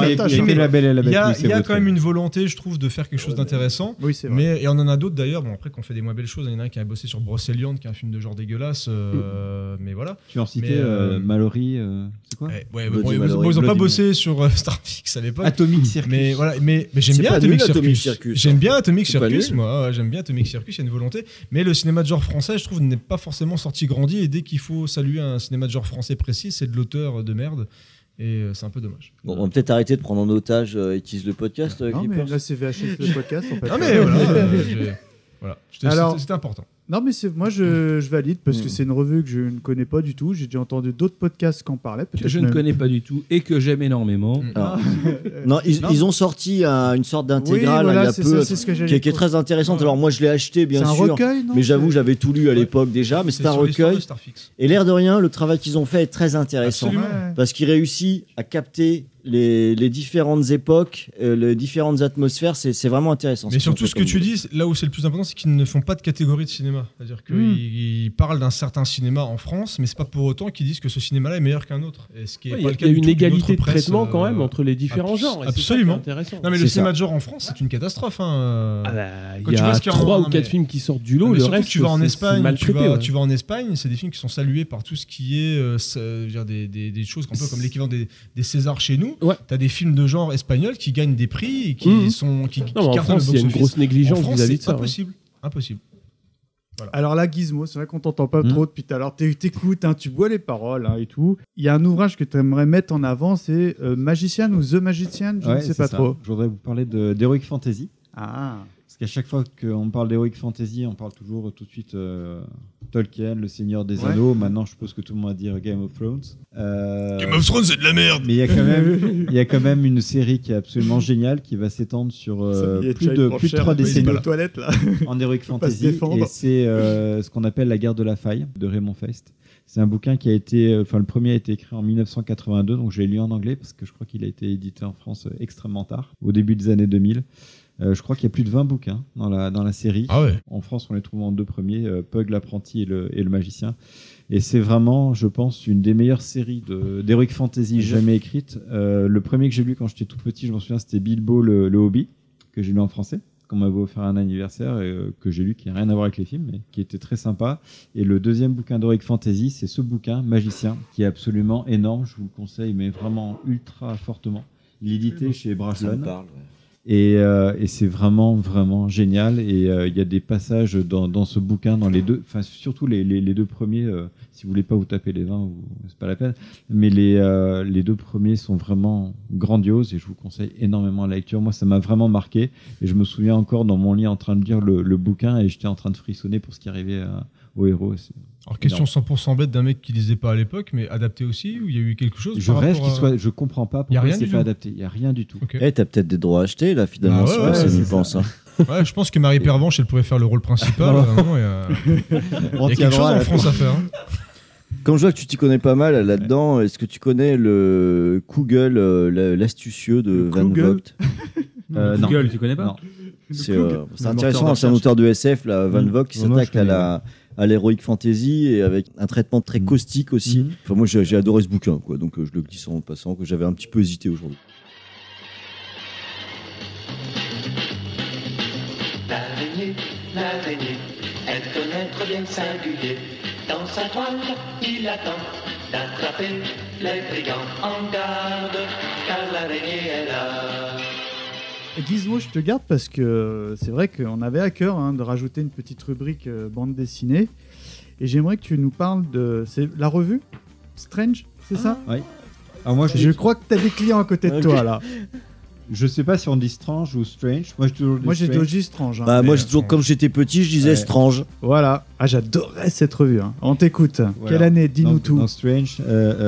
a quand même une volonté, je trouve, de faire quelque chose d'intéressant. Oui, c'est vrai. Et on en a d'autres d'ailleurs. Bon, après, qu'on fait des moins belles choses, il y en a un qui a bossé sur Brocéliande, qui est un film de genre dégueulasse. Mais voilà. Tu en citais Mallory, c'est quoi ils n'ont pas bossé sur Starfix à l'époque. Atomic Circus. Mais voilà, mais j'aime bien Atomic Circus. J'aime bien Atomic Circus, moi. J'aime bien Atomic Circus. Il y a une volonté. Mais le cinéma de genre français, je trouve, n'est pas forcément sorti grandi. Et dès qu'il faut saluer un cinéma de genre français précis, c'est de l'auteur de merde. Et c'est un peu dommage. Bon, on va peut-être arrêter de prendre en otage It Is le podcast. Non, mais là, c'est VHS le podcast. En fait. Non, mais voilà. C'était important. Non, mais moi, je valide parce que c'est une revue que je ne connais pas du tout. J'ai déjà entendu d'autres podcasts qui en parlaient. Que je ne connais pas du tout et que j'aime énormément. Non, ils ont sorti une sorte d'intégrale il y a peu qui est très intéressante. Alors moi, je l'ai acheté, bien sûr. C'est un recueil, non ? Mais j'avoue, j'avais tout lu à l'époque déjà. Mais c'est un recueil. Et l'air de rien, le travail qu'ils ont fait est très intéressant. Parce qu'il réussit à capter les différentes époques, les différentes atmosphères, c'est vraiment intéressant. Mais surtout, ce que tu dis, là où c'est le plus important, c'est qu'ils ne font pas de catégorie de cinéma. C'est-à-dire qu'ils parlent d'un certain cinéma en France, mais c'est pas pour autant qu'ils disent que ce cinéma-là est meilleur qu'un autre. Et ce qui est il y a une égalité de traitement quand même entre les différents genres. Absolument. Intéressant. Non, mais le cinéma de genre en France, c'est une catastrophe. Il y a 3 ou 4 films qui sortent du lot. Le reste, tu vas en Espagne, mal traité. tu vas en Espagne, c'est des films qui sont salués par tout ce qui est des choses un peu comme l'équivalent des Césars chez nous. T'as des films de genre espagnol qui gagnent des prix et qui sont qui en France, il y a une grosse négligence vis-à-vis de ça. Impossible. Voilà. Alors là, Gizmo, c'est vrai qu'on t'entend pas trop depuis tout à l'heure. T'écoutes, tu bois les paroles et tout. Il y a un ouvrage que tu aimerais mettre en avant, c'est Magician ou The Magician, je ne sais pas trop. Je voudrais vous parler d'Heroic Fantasy. Ah. Parce qu'à chaque fois qu'on parle d'Heroic Fantasy, on parle toujours tout de suite Tolkien, le Seigneur des Anneaux. Maintenant, je suppose que tout le monde va dire Game of Thrones. Game of Thrones, c'est de la merde. Mais il y a quand même une série qui est absolument géniale, qui va s'étendre sur plus de 3 décennies en Heroic Fantasy. Et c'est ce qu'on appelle La guerre de la faille de Raymond Feist. C'est un bouquin qui a été, le premier a été écrit en 1982, donc je l'ai lu en anglais parce que je crois qu'il a été édité en France extrêmement tard, au début des années 2000. Je crois qu'il y a plus de 20 bouquins dans la série. Ah ouais. En France, on les trouve en 2 premiers, Pug l'apprenti et le magicien. Et c'est vraiment, je pense, une des meilleures séries d'Heroic Fantasy jamais écrites. Le premier que j'ai lu quand j'étais tout petit, je m'en souviens, c'était Bilbo le Hobbit, que j'ai lu en français, qu'on m'avait offert un anniversaire, et que j'ai lu, qui n'a rien à voir avec les films, mais qui était très sympa. Et le deuxième bouquin d'Heroic Fantasy, c'est ce bouquin, Magicien, qui est absolument énorme. Je vous le conseille, mais vraiment ultra fortement. Il est édité chez Brajlon. Et c'est vraiment, vraiment génial. Et il y a des passages dans ce bouquin, dans les deux, enfin surtout les 2 premiers, si vous voulez pas vous taper les 20, c'est pas la peine. Mais les 2 premiers sont vraiment grandioses et je vous conseille énormément la lecture. Moi, ça m'a vraiment marqué. Et je me souviens encore dans mon lit en train de lire le bouquin et j'étais en train de frissonner pour ce qui arrivait au héros. Alors, question 100% bête d'un mec qui lisait pas à l'époque, mais adapté aussi, ou il y a eu quelque chose? Je comprends pas pourquoi c'est pas adapté. Il y a rien du tout. Okay. T'as peut-être des droits achetés là finalement, ça me pense. Ouais, je pense que Marie Pervenche, elle pourrait faire le rôle principal. Il y a quelque chose en France à faire. Comme je vois que tu t'y connais pas mal là-dedans, est-ce que tu connais le Kugel, l'astucieux de Van Vogt? Non. Google, tu connais pas? Non. C'est intéressant, c'est un auteur de SF, là, Van Vogt, qui s'attaque à l'heroic fantasy et avec un traitement très caustique aussi. Enfin, moi, j'ai adoré ce bouquin, quoi. Donc, je le glisse en passant, que j'avais un petit peu hésité aujourd'hui. L'araignée, elle donne un être bien singulier. Dans sa toile, il attend d'attraper les brigands. En garde, car l'araignée est là. Gizmo, je te garde parce que c'est vrai qu'on avait à cœur de rajouter une petite rubrique bande dessinée. Et j'aimerais que tu nous parles de... C'est la revue Strange, c'est ça? Oui. Alors moi, je crois que tu as des clients à côté de toi, là. Je sais pas si on dit Strange ou Strange. Moi, j'ai toujours dit Strange. Bah, moi, j'ai toujours, comme j'étais petit, je disais Strange. Voilà. Ah, j'adorais cette revue. On t'écoute. Voilà. Quelle année? Dis-nous tout. Dans Strange,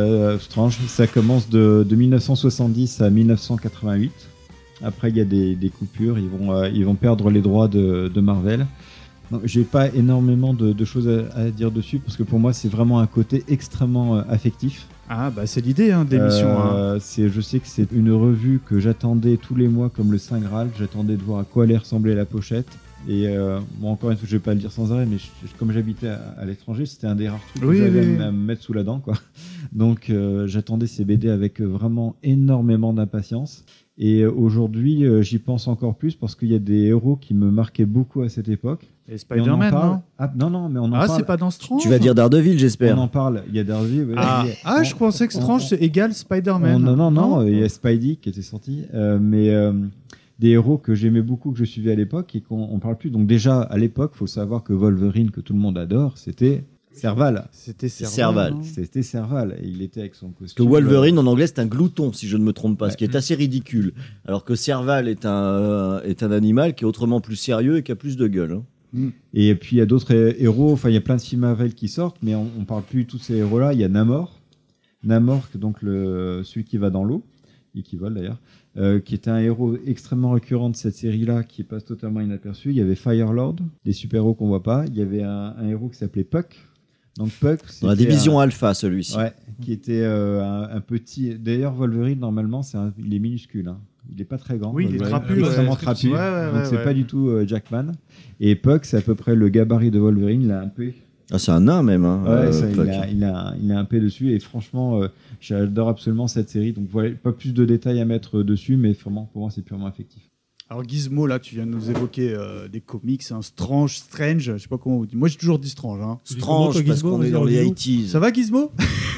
ça commence de 1970 à 1988. Après, il y a des coupures. Ils vont perdre les droits de Marvel. J'ai pas énormément de choses à dire dessus parce que pour moi, c'est vraiment un côté extrêmement affectif. Ah bah c'est l'idée d'émission. Je sais que c'est une revue que j'attendais tous les mois comme le Saint Graal. J'attendais de voir à quoi allait ressembler la pochette. Et bon, encore une fois, je vais pas le dire sans arrêt, mais comme j'habitais à l'étranger, c'était un des rares trucs que j'avais à me mettre sous la dent, quoi. Donc j'attendais ces BD avec vraiment énormément d'impatience. Et aujourd'hui, j'y pense encore plus parce qu'il y a des héros qui me marquaient beaucoup à cette époque. Et Spider-Man, non? Non, mais on en parle. Ah, c'est pas dans Strange? Tu vas dire Daredevil, j'espère. On en parle. Il y a Daredevil. Je pensais que Strange, c'est égal Spider-Man. Non, il y a Spidey qui était sorti. Mais des héros que j'aimais beaucoup, que je suivais à l'époque et qu'on parle plus. Donc déjà, à l'époque, il faut savoir que Wolverine, que tout le monde adore, c'était... Serval. C'était Serval. C'était Serval. Et il était avec son costume. Que Wolverine, en anglais, c'est un glouton, si je ne me trompe pas, ce qui est assez ridicule. Alors que Serval est un animal qui est autrement plus sérieux et qui a plus de gueule. Et puis, il y a d'autres héros. Enfin, il y a plein de films Marvel qui sortent, mais on ne parle plus de tous ces héros-là. Il y a Namor. Namor, donc celui qui va dans l'eau, et qui vole d'ailleurs, qui est un héros extrêmement récurrent de cette série-là, qui passe totalement inaperçu. Il y avait Firelord, des super-héros qu'on ne voit pas. Il y avait un héros qui s'appelait Puck. Donc Puck, dans la division Alpha, celui-ci. Ouais, qui était un petit... D'ailleurs, Wolverine, normalement, il est minuscule. Il n'est pas très grand. Oui, il est trapu. Extrêmement trapu. Donc, c'est pas du tout Jackman. Et Puck, c'est à peu près le gabarit de Wolverine. Il a un P. Ah, c'est un nain, même. Il a un P dessus. Et franchement, j'adore absolument cette série. Donc, voilà, pas plus de détails à mettre dessus, mais vraiment, pour moi, c'est purement affectif. Alors Gizmo, là, tu viens de nous évoquer des comics, Strange, je sais pas comment vous dites. Moi, j'ai toujours dit Strange. Strange, parce qu'on est dans les 80s. Ça va, Gizmo?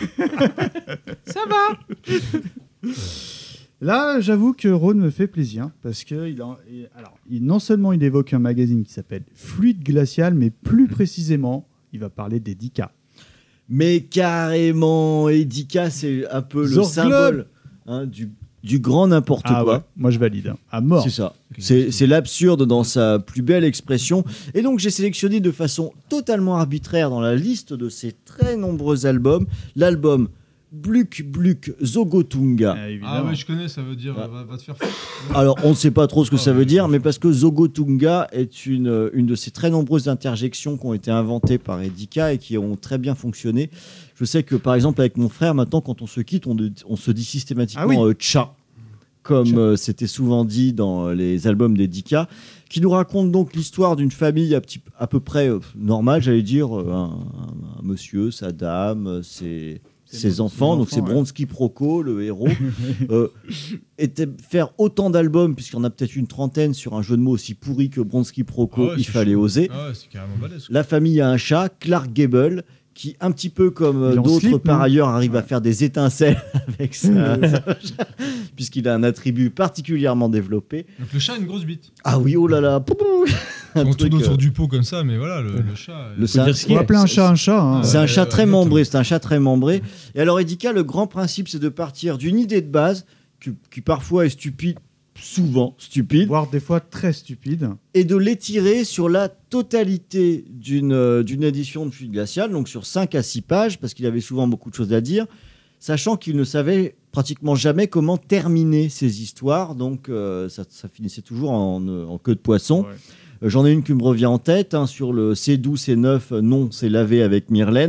Ça va. Là, j'avoue que Rhône me fait plaisir, parce que non seulement il évoque un magazine qui s'appelle Fluide Glacial, mais plus précisément, il va parler d'Edika. Mais carrément, Edika, c'est un peu le symbole du grand n'importe quoi. Ouais. Moi, je valide. À mort. C'est ça. C'est l'absurde dans sa plus belle expression. Et donc, j'ai sélectionné de façon totalement arbitraire dans la liste de ces très nombreux albums, l'album Bluk Bluk Zogotunga. Ah ouais, je connais, ça veut dire va te faire foutre. Alors, on ne sait pas trop ce que ça veut dire, mais parce que Zogotunga est une de ces très nombreuses interjections qui ont été inventées par Edika et qui ont très bien fonctionné. Je sais que, par exemple, avec mon frère, maintenant, quand on se quitte, on se dit systématiquement tcha, comme c'était souvent dit dans les albums d'Edika, qui nous raconte donc l'histoire d'une famille à peu près normale, j'allais dire, un monsieur, sa dame, ses enfants, donc c'est Bronski Proko, le héros, faire autant d'albums, puisqu'il y en a peut-être une trentaine sur un jeu de mots aussi pourri que Bronski Proko, il fallait oser. C'est carrément balèze. La famille a un chat, Clark Gable, qui, un petit peu comme d'autres par ailleurs, arrive à faire des étincelles avec ça, puisqu'il a un attribut particulièrement développé. Donc le chat a une grosse bite. Ah oui, oh là là. On tourne autour du pot comme ça, mais voilà, le chat... On va appeler un chat un chat. C'est un chat très membré, c'est un chat très membré. Et alors, Edika, le grand principe, c'est de partir d'une idée de base, qui parfois est stupide, souvent stupide, voire des fois très stupide, et de l'étirer sur la totalité d'une édition de Fluide Glacial, donc sur 5 à 6 pages, parce qu'il avait souvent beaucoup de choses à dire, sachant qu'il ne savait pratiquement jamais comment terminer ses histoires, donc ça finissait toujours en queue de poisson. J'en ai une qui me revient en tête, sur le c'est doux, c'est neuf, non, c'est lavé avec Myrlène.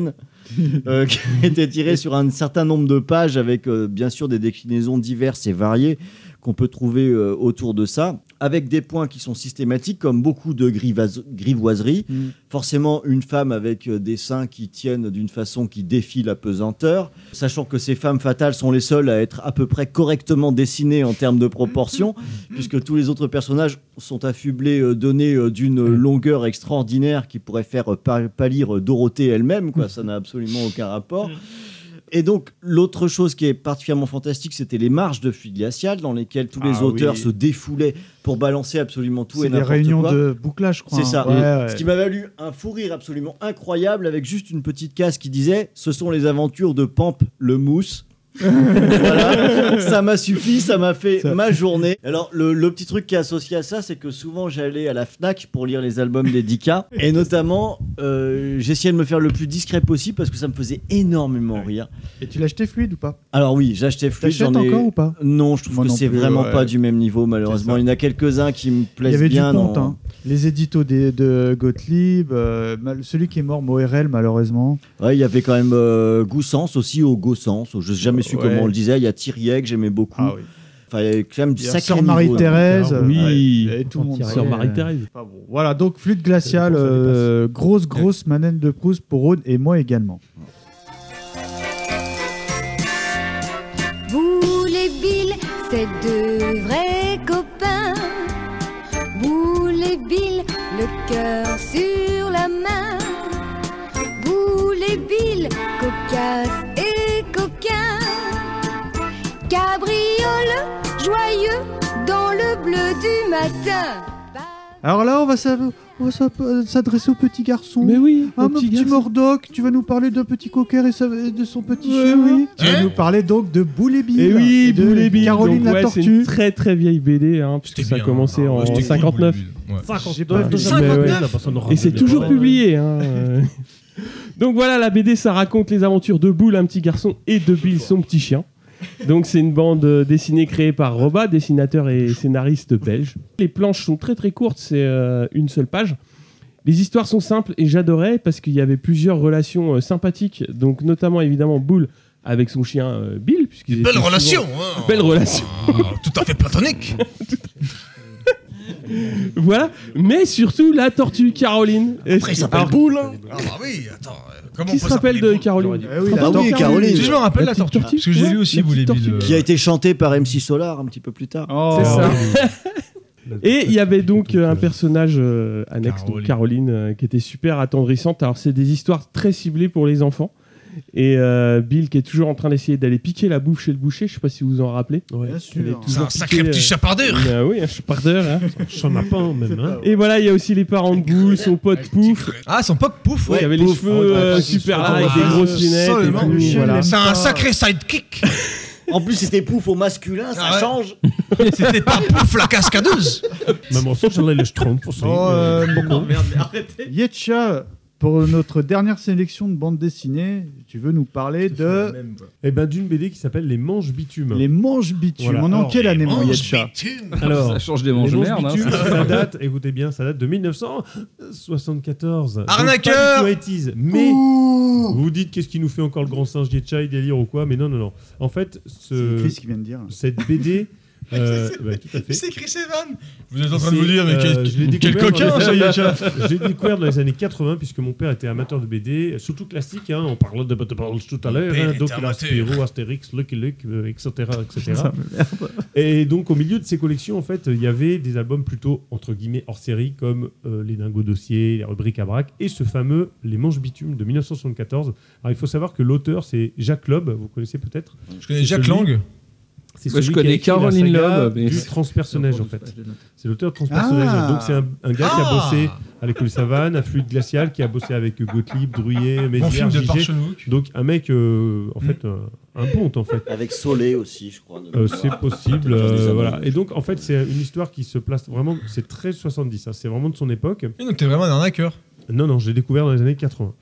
qui était tiré sur un certain nombre de pages avec bien sûr des déclinaisons diverses et variées qu'on peut trouver autour de ça, avec des points qui sont systématiques, comme beaucoup de grivoiseries. Forcément, une femme avec des seins qui tiennent d'une façon qui défie la pesanteur, sachant que ces femmes fatales sont les seules à être à peu près correctement dessinées en termes de proportions, puisque tous les autres personnages sont affublés, donnés d'une longueur extraordinaire qui pourrait faire pâlir Dorothée elle-même, quoi. Ça n'a absolument aucun rapport. Et donc, l'autre chose qui est particulièrement fantastique, c'était les marches de fluide glacial dans lesquelles tous les auteurs se défoulaient pour balancer absolument tout et n'importe quoi. C'est des réunions de bouclage, je crois. C'est ça. Ouais. Ce qui m'a valu un fou rire absolument incroyable avec juste une petite case qui disait « Ce sont les aventures de Pamp le mousse ». Voilà, ça m'a suffi, ça m'a fait ma journée. Alors le petit truc qui est associé à ça, c'est que souvent j'allais à la Fnac pour lire les albums des Dika, et notamment j'essayais de me faire le plus discret possible parce que ça me faisait énormément rire. Et tu l'as acheté Fluide ou pas? Alors oui, j'ai acheté Fluide. T'achètes encore ou pas? Non, je trouve que c'est vraiment pas du même niveau malheureusement. Il y en a quelques-uns qui me plaisent bien. Il y avait du compte, hein. Les éditos de Gottlieb, celui qui est mort, Moerel, malheureusement. Ouais, il y avait quand même Goussens aussi, au Gossens, je n'ai jamais su comment on le disait. Il y a Thiriec, j'aimais beaucoup. Ah oui. Enfin, il y a quand même du sacré Sœur Marie-Thérèse. Oui, et tout le monde. Sœur Marie-Thérèse. Bon. Voilà, donc Fluide glacial, grosse manette de Proust pour Aude et moi également. Boule et Bill, c'est deux vrais copains. Boule et Bill, le cœur sur la main. Boule et Bill, cocasse et coquin. Cabriole, joyeux, dans le bleu du matin. Alors là, on va s'adresser au petit garçon. Mais oui, mon petit Mordoc, tu vas nous parler d'un petit cocker et de son petit chien. Oui. Tu vas nous parler donc de Boule et Bill. Et oui, Boule et Bill. Caroline donc, la Tortue. C'est une très très vieille BD, hein, puisque ça a commencé en 59. 59. Et c'est toujours publié. Hein. Donc voilà, la BD, ça raconte les aventures de Boule, un petit garçon, et de Bill, son petit chien. Donc c'est une bande dessinée créée par Roba, dessinateur et scénariste belge. Les planches sont très très courtes, c'est une seule page. Les histoires sont simples et j'adorais parce qu'il y avait plusieurs relations sympathiques, donc notamment évidemment Boule avec son chien Bill. Belle relation, hein. Belle relation. Tout à fait platonique. Voilà, mais surtout la tortue Caroline. Après, il s'appelle Boule. Ah bah oui, attends. Qui se rappelle de Caroline? Oui, Caroline. Si je me rappelle la tortue, parce que j'ai lu aussi Boule et Bill. Qui a été chantée par MC Solar un petit peu plus tard. C'est ça. Et il y avait donc un personnage annexe, donc Caroline, qui était super attendrissante. Alors c'est des histoires très ciblées pour les enfants. Et Bill qui est toujours en train d'essayer d'aller piquer la bouffe chez le boucher, je sais pas si vous vous en rappelez. Bien sûr. C'est un sacré petit chapardeur. Oui, un chapardeur. Hein. Un lapin même. Hein. Et voilà, il y a aussi les parents de Boule, son pote Pouf. Ah, son pote Pouf, ouais. Il y avait les cheveux super larges avec des grosses lunettes. Voilà. C'est un sacré sidekick. En plus, c'était Pouf au masculin, ça change. C'était pas Pouf la cascadeuse. Maman, ça, j'en ai les schtroumpfs aussi. Non, merde, arrêtez. Yetcha, pour notre dernière sélection de bande dessinée, tu veux nous parler de... d'une BD qui s'appelle Les Manches Bitume. Les Manches Bitume. Voilà. On est en quelle année, mon Yetcha? Alors, ça change des manches de merde. Bitume, ça date, écoutez bien, ça date de 1974. Arnaqueur. Mais vous vous dites qu'est-ce qui nous fait encore le grand singe Yetcha, il délire ou quoi? Mais non. En fait, c'est Chris qui vient de dire. Cette BD... tout à fait. C'est Chris Evans. Vous êtes en train de vous dire, mais quel coquin, ça y est. Je l'ai découvert dans les années 80, puisque mon père était amateur de BD, surtout classique, hein, on parlait de Butterballs tout à l'heure, hein, donc Spirou, Astérix, Lucky Luke, etc. Et donc, au milieu de ces collections, en fait, il y avait des albums plutôt, entre guillemets, hors série, comme Les Dingos Dossiers, les rubriques à braque, et ce fameux Les Manches Bitume de 1974. Alors, il faut savoir que l'auteur, c'est Jacques Loeb, vous connaissez peut-être. Je connais Jacques Lang. Moi, je connais Caroline Loeb. Du transpersonnage, en fait. C'est l'auteur de Transpersonnage. Donc, c'est un gars qui a bossé avec le Savane, à Fluide Glacial, qui a bossé avec Gottlieb, Drouillet, Mézières, Gigé. Donc, un mec, en fait, un ponte, en fait. Avec Solé aussi, je crois. C'est possible. Voilà. Et donc, en fait, c'est une histoire qui se place vraiment. C'est très 70. Hein, c'est vraiment de son époque. Et donc, t'es vraiment un arnaqueur. Non, je l'ai découvert dans les années 80.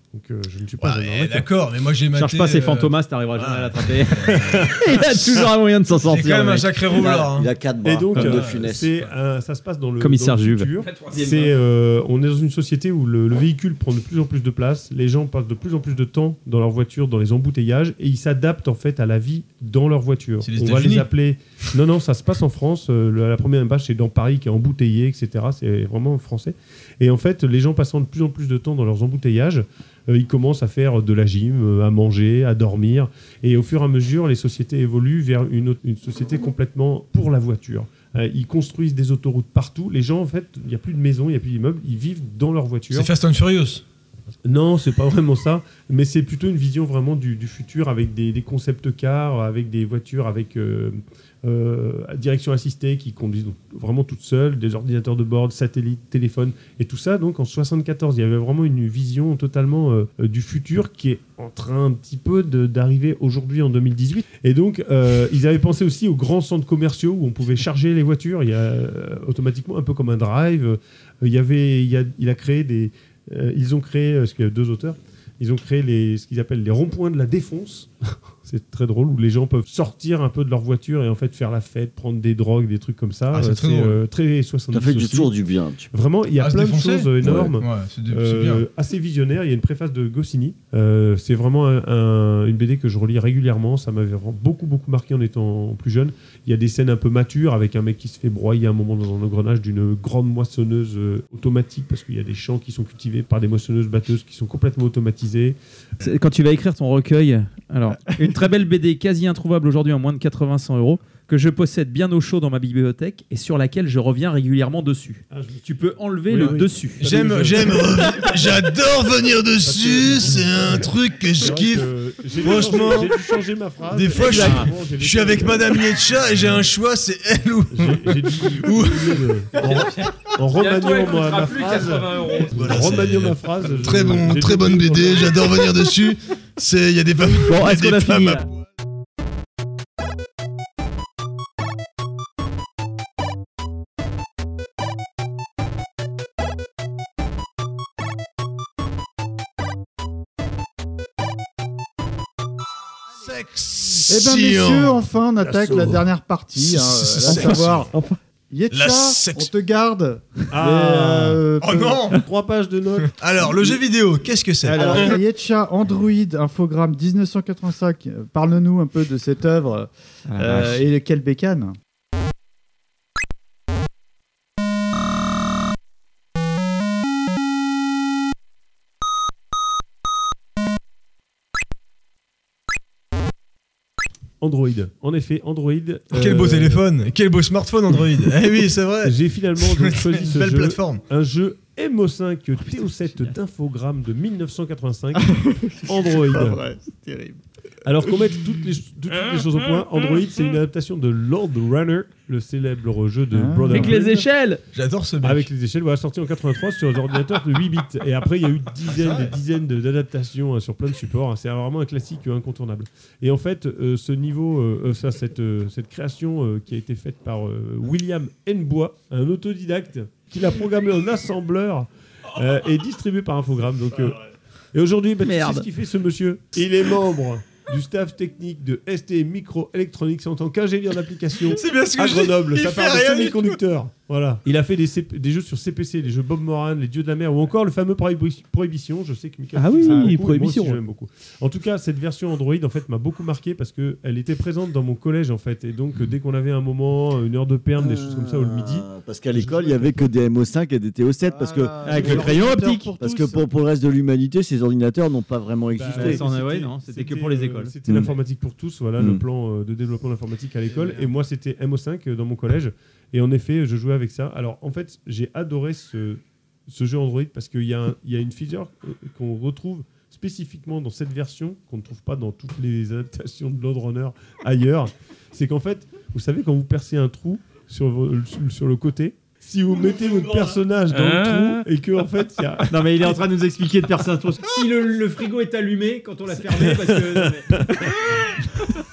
Donc je ne suis pas un arnaqueur. D'accord, mais moi j'ai maté... Cherche pas ces fantomas, t'arriveras jamais à l'attraper. Il a toujours un moyen de s'en sortir. C'est quand même un sacré rouleur. Il a 4 bras. Et donc, de Funès. ça se passe dans le Commissaire dans le Juve. futur. On est dans une société où le véhicule prend de plus en plus de place, les gens passent de plus en plus de temps dans leur voiture, dans les embouteillages, et ils s'adaptent en fait à la vie dans leur voiture. C'est les On va États-Unis. les appeler... Non, ça se passe en France. La première bâche, c'est dans Paris, qui est embouteillé, etc. C'est vraiment français. Et en fait, les gens passant de plus en plus de temps dans leurs embouteillages, ils commencent à faire de la gym, à manger, à dormir. Et au fur et à mesure, les sociétés évoluent vers une société complètement pour la voiture. Ils construisent des autoroutes partout. Les gens, en fait, il n'y a plus de maisons, il n'y a plus d'immeubles. Ils vivent dans leur voiture. C'est Fast and Furious. Non, c'est pas vraiment ça, mais c'est plutôt une vision vraiment du futur avec des concept cars, avec des voitures avec direction assistée qui conduisent vraiment toutes seules, des ordinateurs de bord, satellites, téléphones et tout ça. Donc en 74, il y avait vraiment une vision totalement du futur qui est en train un petit peu d'arriver aujourd'hui en 2018. Et donc ils avaient pensé aussi aux grands centres commerciaux où on pouvait charger les voitures. Il y a automatiquement un peu comme un drive. Il a créé des ils ont créé, parce qu'il y a 2 auteurs, ils ont créé ce qu'ils appellent les ronds-points de la défonce. C'est très drôle, où les gens peuvent sortir un peu de leur voiture et en fait faire la fête, prendre des drogues, des trucs comme ça. C'est très drôle. Très 70. Ça fait toujours du bien. Vraiment, il y a plein de choses énormes, ouais, c'est bien. assez visionnaires. Il y a une préface de Goscinny. C'est vraiment une BD que je relis régulièrement. Ça m'avait vraiment beaucoup marqué en étant plus jeune. Il y a des scènes un peu matures avec un mec qui se fait broyer à un moment dans l'engrenage d'une grande moissonneuse automatique, parce qu'il y a des champs qui sont cultivés par des moissonneuses batteuses qui sont complètement automatisées. Quand tu vas écrire ton recueil, alors une très belle BD quasi introuvable aujourd'hui en moins de 80-100 euros, que je possède bien au chaud dans ma bibliothèque et sur laquelle je reviens régulièrement dessus. Tu peux enlever le dessus. J'adore venir dessus, c'est un truc que je kiffe. Franchement, j'ai dû changer ma phrase. Des fois, je suis avec Madame Yetcha et j'ai un choix, c'est elle ou... J'ai dû en remaniant ma phrase. En remaniant ma phrase. Très bonne BD, j'adore venir dessus. Il y a des femmes. Bon, est-ce qu'on a fini là ? Eh ben messieurs, enfin on attaque la dernière partie, à savoir Yetcha, on te garde. Oh non 3 pages de notes. Alors, le jeu vidéo, qu'est-ce que c'est? Alors, Yetcha, Android, infogramme 1985. Parle-nous un peu de cette œuvre et quelle bécane. Android. En effet, Android. Quel beau téléphone, quel beau smartphone Android. Eh oui, c'est vrai. J'ai finalement donc choisi ce belle jeu, plateforme. un jeu MO5 TO7 d'infogramme de 1985. Android. C'est vrai, c'est terrible. Alors qu'on mette toutes les choses au point, Android, c'est une adaptation de Lord Runner, le célèbre jeu de Brotherhood. Avec les échelles. J'adore ce mec. Avec les échelles, voilà, sorti en 83 sur les ordinateurs de 8 bits. Et après, il y a eu des dizaines d'adaptations sur plein de supports. C'est vraiment un classique incontournable. Et en fait, ce niveau, cette création qui a été faite par William Nbois, un autodidacte, qui l'a programmé en assembleur, est distribué par Infogrames. Donc, et aujourd'hui, tu sais ce qu'il fait ce monsieur? Il est membre du staff technique de ST Microelectronics en tant qu'ingénieur d'application à Grenoble. Ça parle de semi-conducteurs. Voilà. Il a fait des jeux sur CPC, les jeux Bob Moran, les Dieux de la Mer ou encore le fameux Prohibition. Je sais que Mika Prohibition. Moi aussi, j'aime beaucoup. En tout cas, cette version Android en fait m'a beaucoup marqué parce que elle était présente dans mon collège en fait, et donc dès qu'on avait un moment, une heure de perme, des choses comme ça, ou le midi. Parce qu'à l'école, il y avait que des MO5 et des TO7 parce que avec le crayon optique. Parce que pour le reste de l'humanité, ces ordinateurs n'ont pas vraiment existé. C'était que pour les écoles. C'était l'informatique pour tous, voilà, le plan de développement de l'informatique à l'école. Et moi, c'était MO5 dans mon collège. Et en effet, je jouais avec ça. Alors, en fait, j'ai adoré ce jeu Android parce qu'il y a une feature qu'on retrouve spécifiquement dans cette version, qu'on ne trouve pas dans toutes les adaptations de Lord Runner ailleurs. C'est qu'en fait, vous savez, quand vous percez un trou sur le côté, si vous mettez votre personnage dans le trou et que en fait il y a... Non mais il est en train de nous expliquer de percer un trou. Si le frigo est allumé quand on l'a fermé parce que...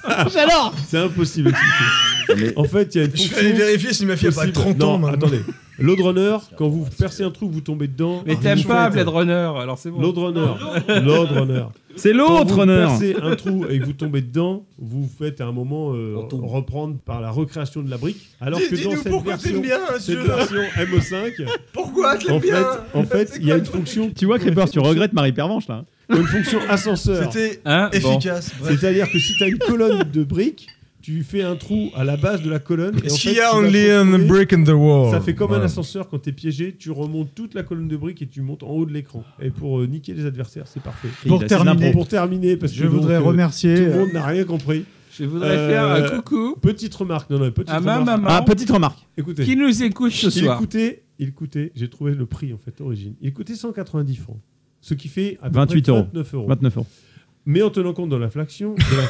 J'adore. C'est impossible. En fait, il y a une fonction... Je vais aller vérifier si ma fille a pas 30 ans. Non, attendez. Load Runner, quand vous percez un trou, vous tombez dedans. Mais t'aimes pas Blade Runner, alors c'est bon. Load Runner. C'est l'autre Runner. Quand vous percez un trou et que vous tombez dedans, vous faites à un moment reprendre par la recréation de la brique. Alors que dans cette version MO5, pourquoi t'aimes bien en fait, il y a une fonction. Tu vois, Creeper, tu regrettes Marie Pervenche là. Une fonction ascenseur. C'était efficace. C'est-à-dire que si tu as une colonne de briques, tu fais un trou à la base de la colonne. Est-ce qu'il y a only a brick in the wall? Ça fait comme un ascenseur quand t'es piégé, tu remontes toute la colonne de briques et tu montes en haut de l'écran. Et pour niquer les adversaires, c'est parfait. Pour terminer, parce que je voudrais remercier. Tout le monde n'a rien compris. Je voudrais faire un coucou. Petite remarque. Petite remarque. Écoutez. Qui nous écoute ce soir? Il coûtait, j'ai trouvé le prix en fait origine. Il coûtait 190 francs. Ce qui fait à peu 28 près euros. 29 euros. Mais en tenant compte de l'inflation,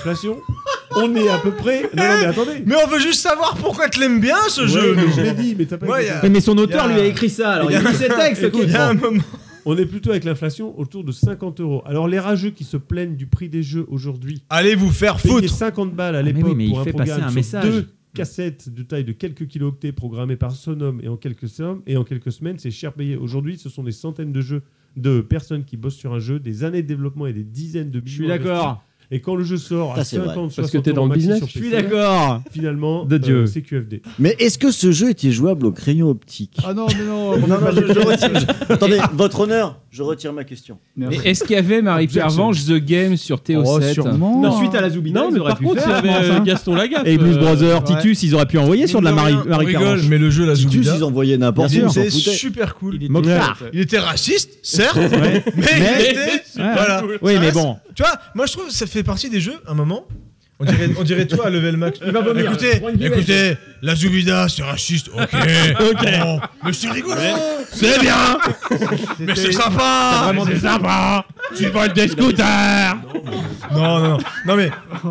on est à peu près. Non, mais attendez. Mais on veut juste savoir pourquoi tu l'aimes bien ce jeu. Mais je l'ai dit, mais t'as pas écouté. Mais son auteur lui a écrit ça, alors il a écrit ses textes. Il y a un moment. On est plutôt avec l'inflation autour de 50 euros. Alors les rageux qui se plaignent du prix des jeux aujourd'hui. Allez vous faire foutre. 50 balles à l'époque pour un programme un sur message. 2 cassettes de taille de quelques kilooctets programmées par Sonom et en quelques semaines, c'est cher payé. Aujourd'hui, ce sont des centaines de personnes qui bossent sur un jeu, des années de développement et des dizaines de millions. Je suis d'accord. Et quand le jeu sort à 50, parce que t'es dans le business, sur je suis d'accord. Finalement, c'est QFD. Mais est-ce que ce jeu était jouable au crayon optique? Ah non, mais non. je retire. Attendez, votre honneur, je retire ma question. Mais est-ce qu'il y avait Marie Pervenche The Game sur TO7? Sûrement. Non, suite à la Zoubida, non, mais par contre, il y avait Gaston Lagaffe. Et Blues Brothers, Titus, ils auraient pu envoyer sur de la Marie Pervenche. Mais le jeu, la Titus, Zoubida, ils envoyaient n'importe sûr, où. c'est super cool. Il était raciste, certes, mais il était. Voilà. Oui, mais bon. Tu vois, moi je trouve que ça fait partie des jeux, un moment. On dirait toi, Level Max. Il va vomir. Écoutez, la Zoubida, c'est raciste. Ok. Bon, mais c'est rigolo. C'est bien. Mais c'est sympa. C'est sympa. Tu voles des scooters. Non, mais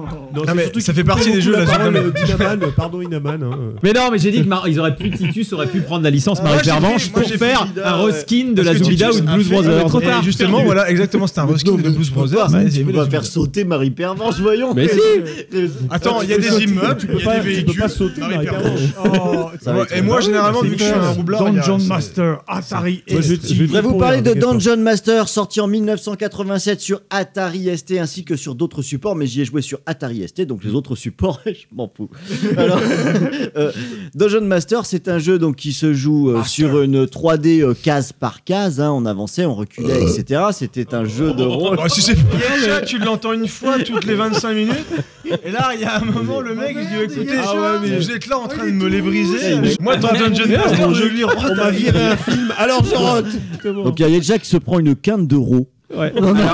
ça fait partie des jeux. Pardon, Inaman. Mais non, mais j'ai dit que Titus aurait pu prendre la licence Marie Pervenche pour faire un reskin de la Zoubida ou de Blues Brothers. Trop tard. Justement, voilà, exactement, c'était un reskin de Blues Brothers. Tu peux pas faire sauter Marie Pervenche, voyons. Mais si. Attends, il y a des immeubles, il y a des véhicules. Tu peux pas sauter Marie Pervenche. Et moi, généralement, vu que je suis un roublard, Dungeon Master, Atari ST. Je voudrais vous parler de Dungeon Master, sorti en 1987 sur Atari ST ainsi que sur d'autres supports, mais j'y ai joué sur Atari ST, donc les autres supports, je m'en fous. Alors, Dungeon Master, c'est un jeu donc qui se joue sur une 3D case par case. On avançait, on reculait, etc. C'était un jeu de rôle. Si c'est pas tu l'entends une fois toutes les 25 minutes. Et là, il y a un moment, le mec, il dit écoutez, mais vous êtes là en train de me les briser. Moi, dans Dungeon Master, je lui rote. On m'a viré un film, alors je rote. Donc il y a Yetcha qui se prend une quinte de RAW. Ouais.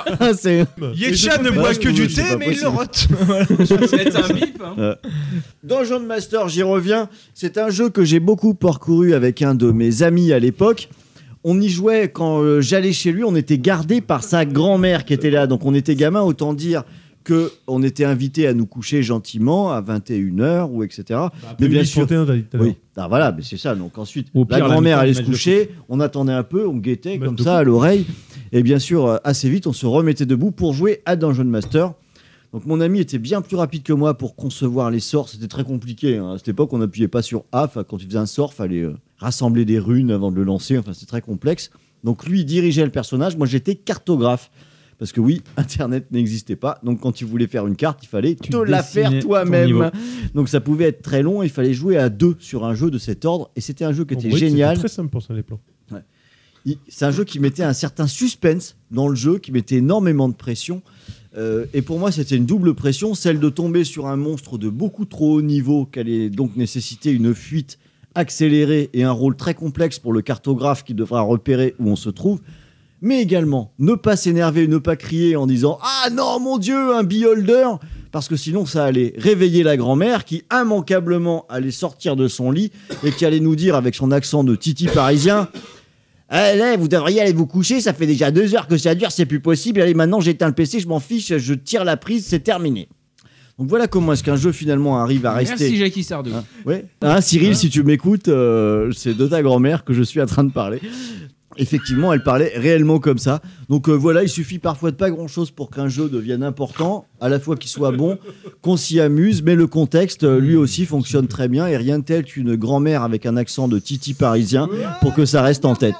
Yetcha ne boit que du thé, mais il le rote. C'est un bip. Dungeon Master, j'y reviens. C'est un jeu que j'ai beaucoup parcouru avec un de mes amis à l'époque. On y jouait quand j'allais chez lui. On était gardé par sa grand-mère qui était là. Donc on était gamin, autant dire qu'on était invité à nous coucher gentiment à 21h ou etc. Mais bien sûr, oui. Voilà, mais c'est ça. Donc ensuite, la grand-mère allait se coucher, on attendait un peu, on guettait comme ça à l'oreille, et bien sûr, assez vite, on se remettait debout pour jouer à Dungeon Master. Donc mon ami était bien plus rapide que moi pour concevoir les sorts. C'était très compliqué. À cette époque, on n'appuyait pas sur A. Quand tu faisais un sort, fallait rassembler des runes avant de le lancer. Enfin, c'était très complexe. Donc lui, il dirigeait le personnage. Moi, j'étais cartographe. Parce que oui, Internet n'existait pas. Donc quand tu voulais faire une carte, il fallait te la faire toi-même. Donc ça pouvait être très long. Il fallait jouer à 2 sur un jeu de cet ordre. Et c'était un jeu qui était génial. C'était très simple pour ça, les plans. Ouais. C'est un jeu qui mettait un certain suspense dans le jeu, qui mettait énormément de pression. Et pour moi, c'était une double pression. Celle de tomber sur un monstre de beaucoup trop haut niveau, qui allait donc nécessiter une fuite accélérée et un rôle très complexe pour le cartographe qui devra repérer où on se trouve. Mais également, ne pas s'énerver, ne pas crier en disant « Ah non, mon Dieu, un beholder !» Parce que sinon, ça allait réveiller la grand-mère qui, immanquablement, allait sortir de son lit et qui allait nous dire, avec son accent de titi parisien « Allez, vous devriez aller vous coucher, ça fait déjà 2 heures que ça dure, c'est plus possible. Allez, maintenant, j'éteins le PC, je m'en fiche, je tire la prise, c'est terminé. » Donc voilà comment est-ce qu'un jeu, finalement, arrive à rester... Merci, Jackie Sardou. Ouais. Cyril, si tu m'écoutes, c'est de ta grand-mère que je suis en train de parler. effectivement, elle parlait réellement comme ça. Donc voilà, il suffit parfois de pas grand-chose pour qu'un jeu devienne important, à la fois qu'il soit bon, qu'on s'y amuse, mais le contexte, lui aussi, fonctionne très bien. Et rien de tel qu'une grand-mère avec un accent de titi parisien pour que ça reste en tête.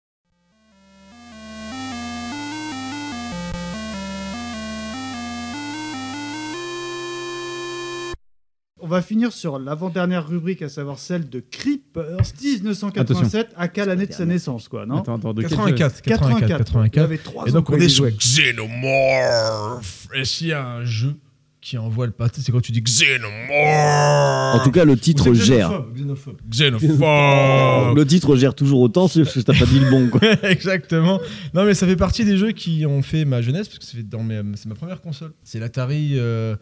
On va finir sur l'avant-dernière rubrique, à savoir celle de Creepers 1987, à quelle année de sa naissance, quoi, non? Attends, de 84. Il avait 3 ans. Et donc on est sur Xenomorph. Et s'il y a un jeu qui envoie le pâté, c'est quand tu dis Xenomorph. En tout cas, le titre gère. Xenophobe. Le titre gère toujours autant, c'est parce que t'as pas dit le bon, quoi. Exactement. Non, mais ça fait partie des jeux qui ont fait ma jeunesse, parce que c'est ma première console. C'est l'Atari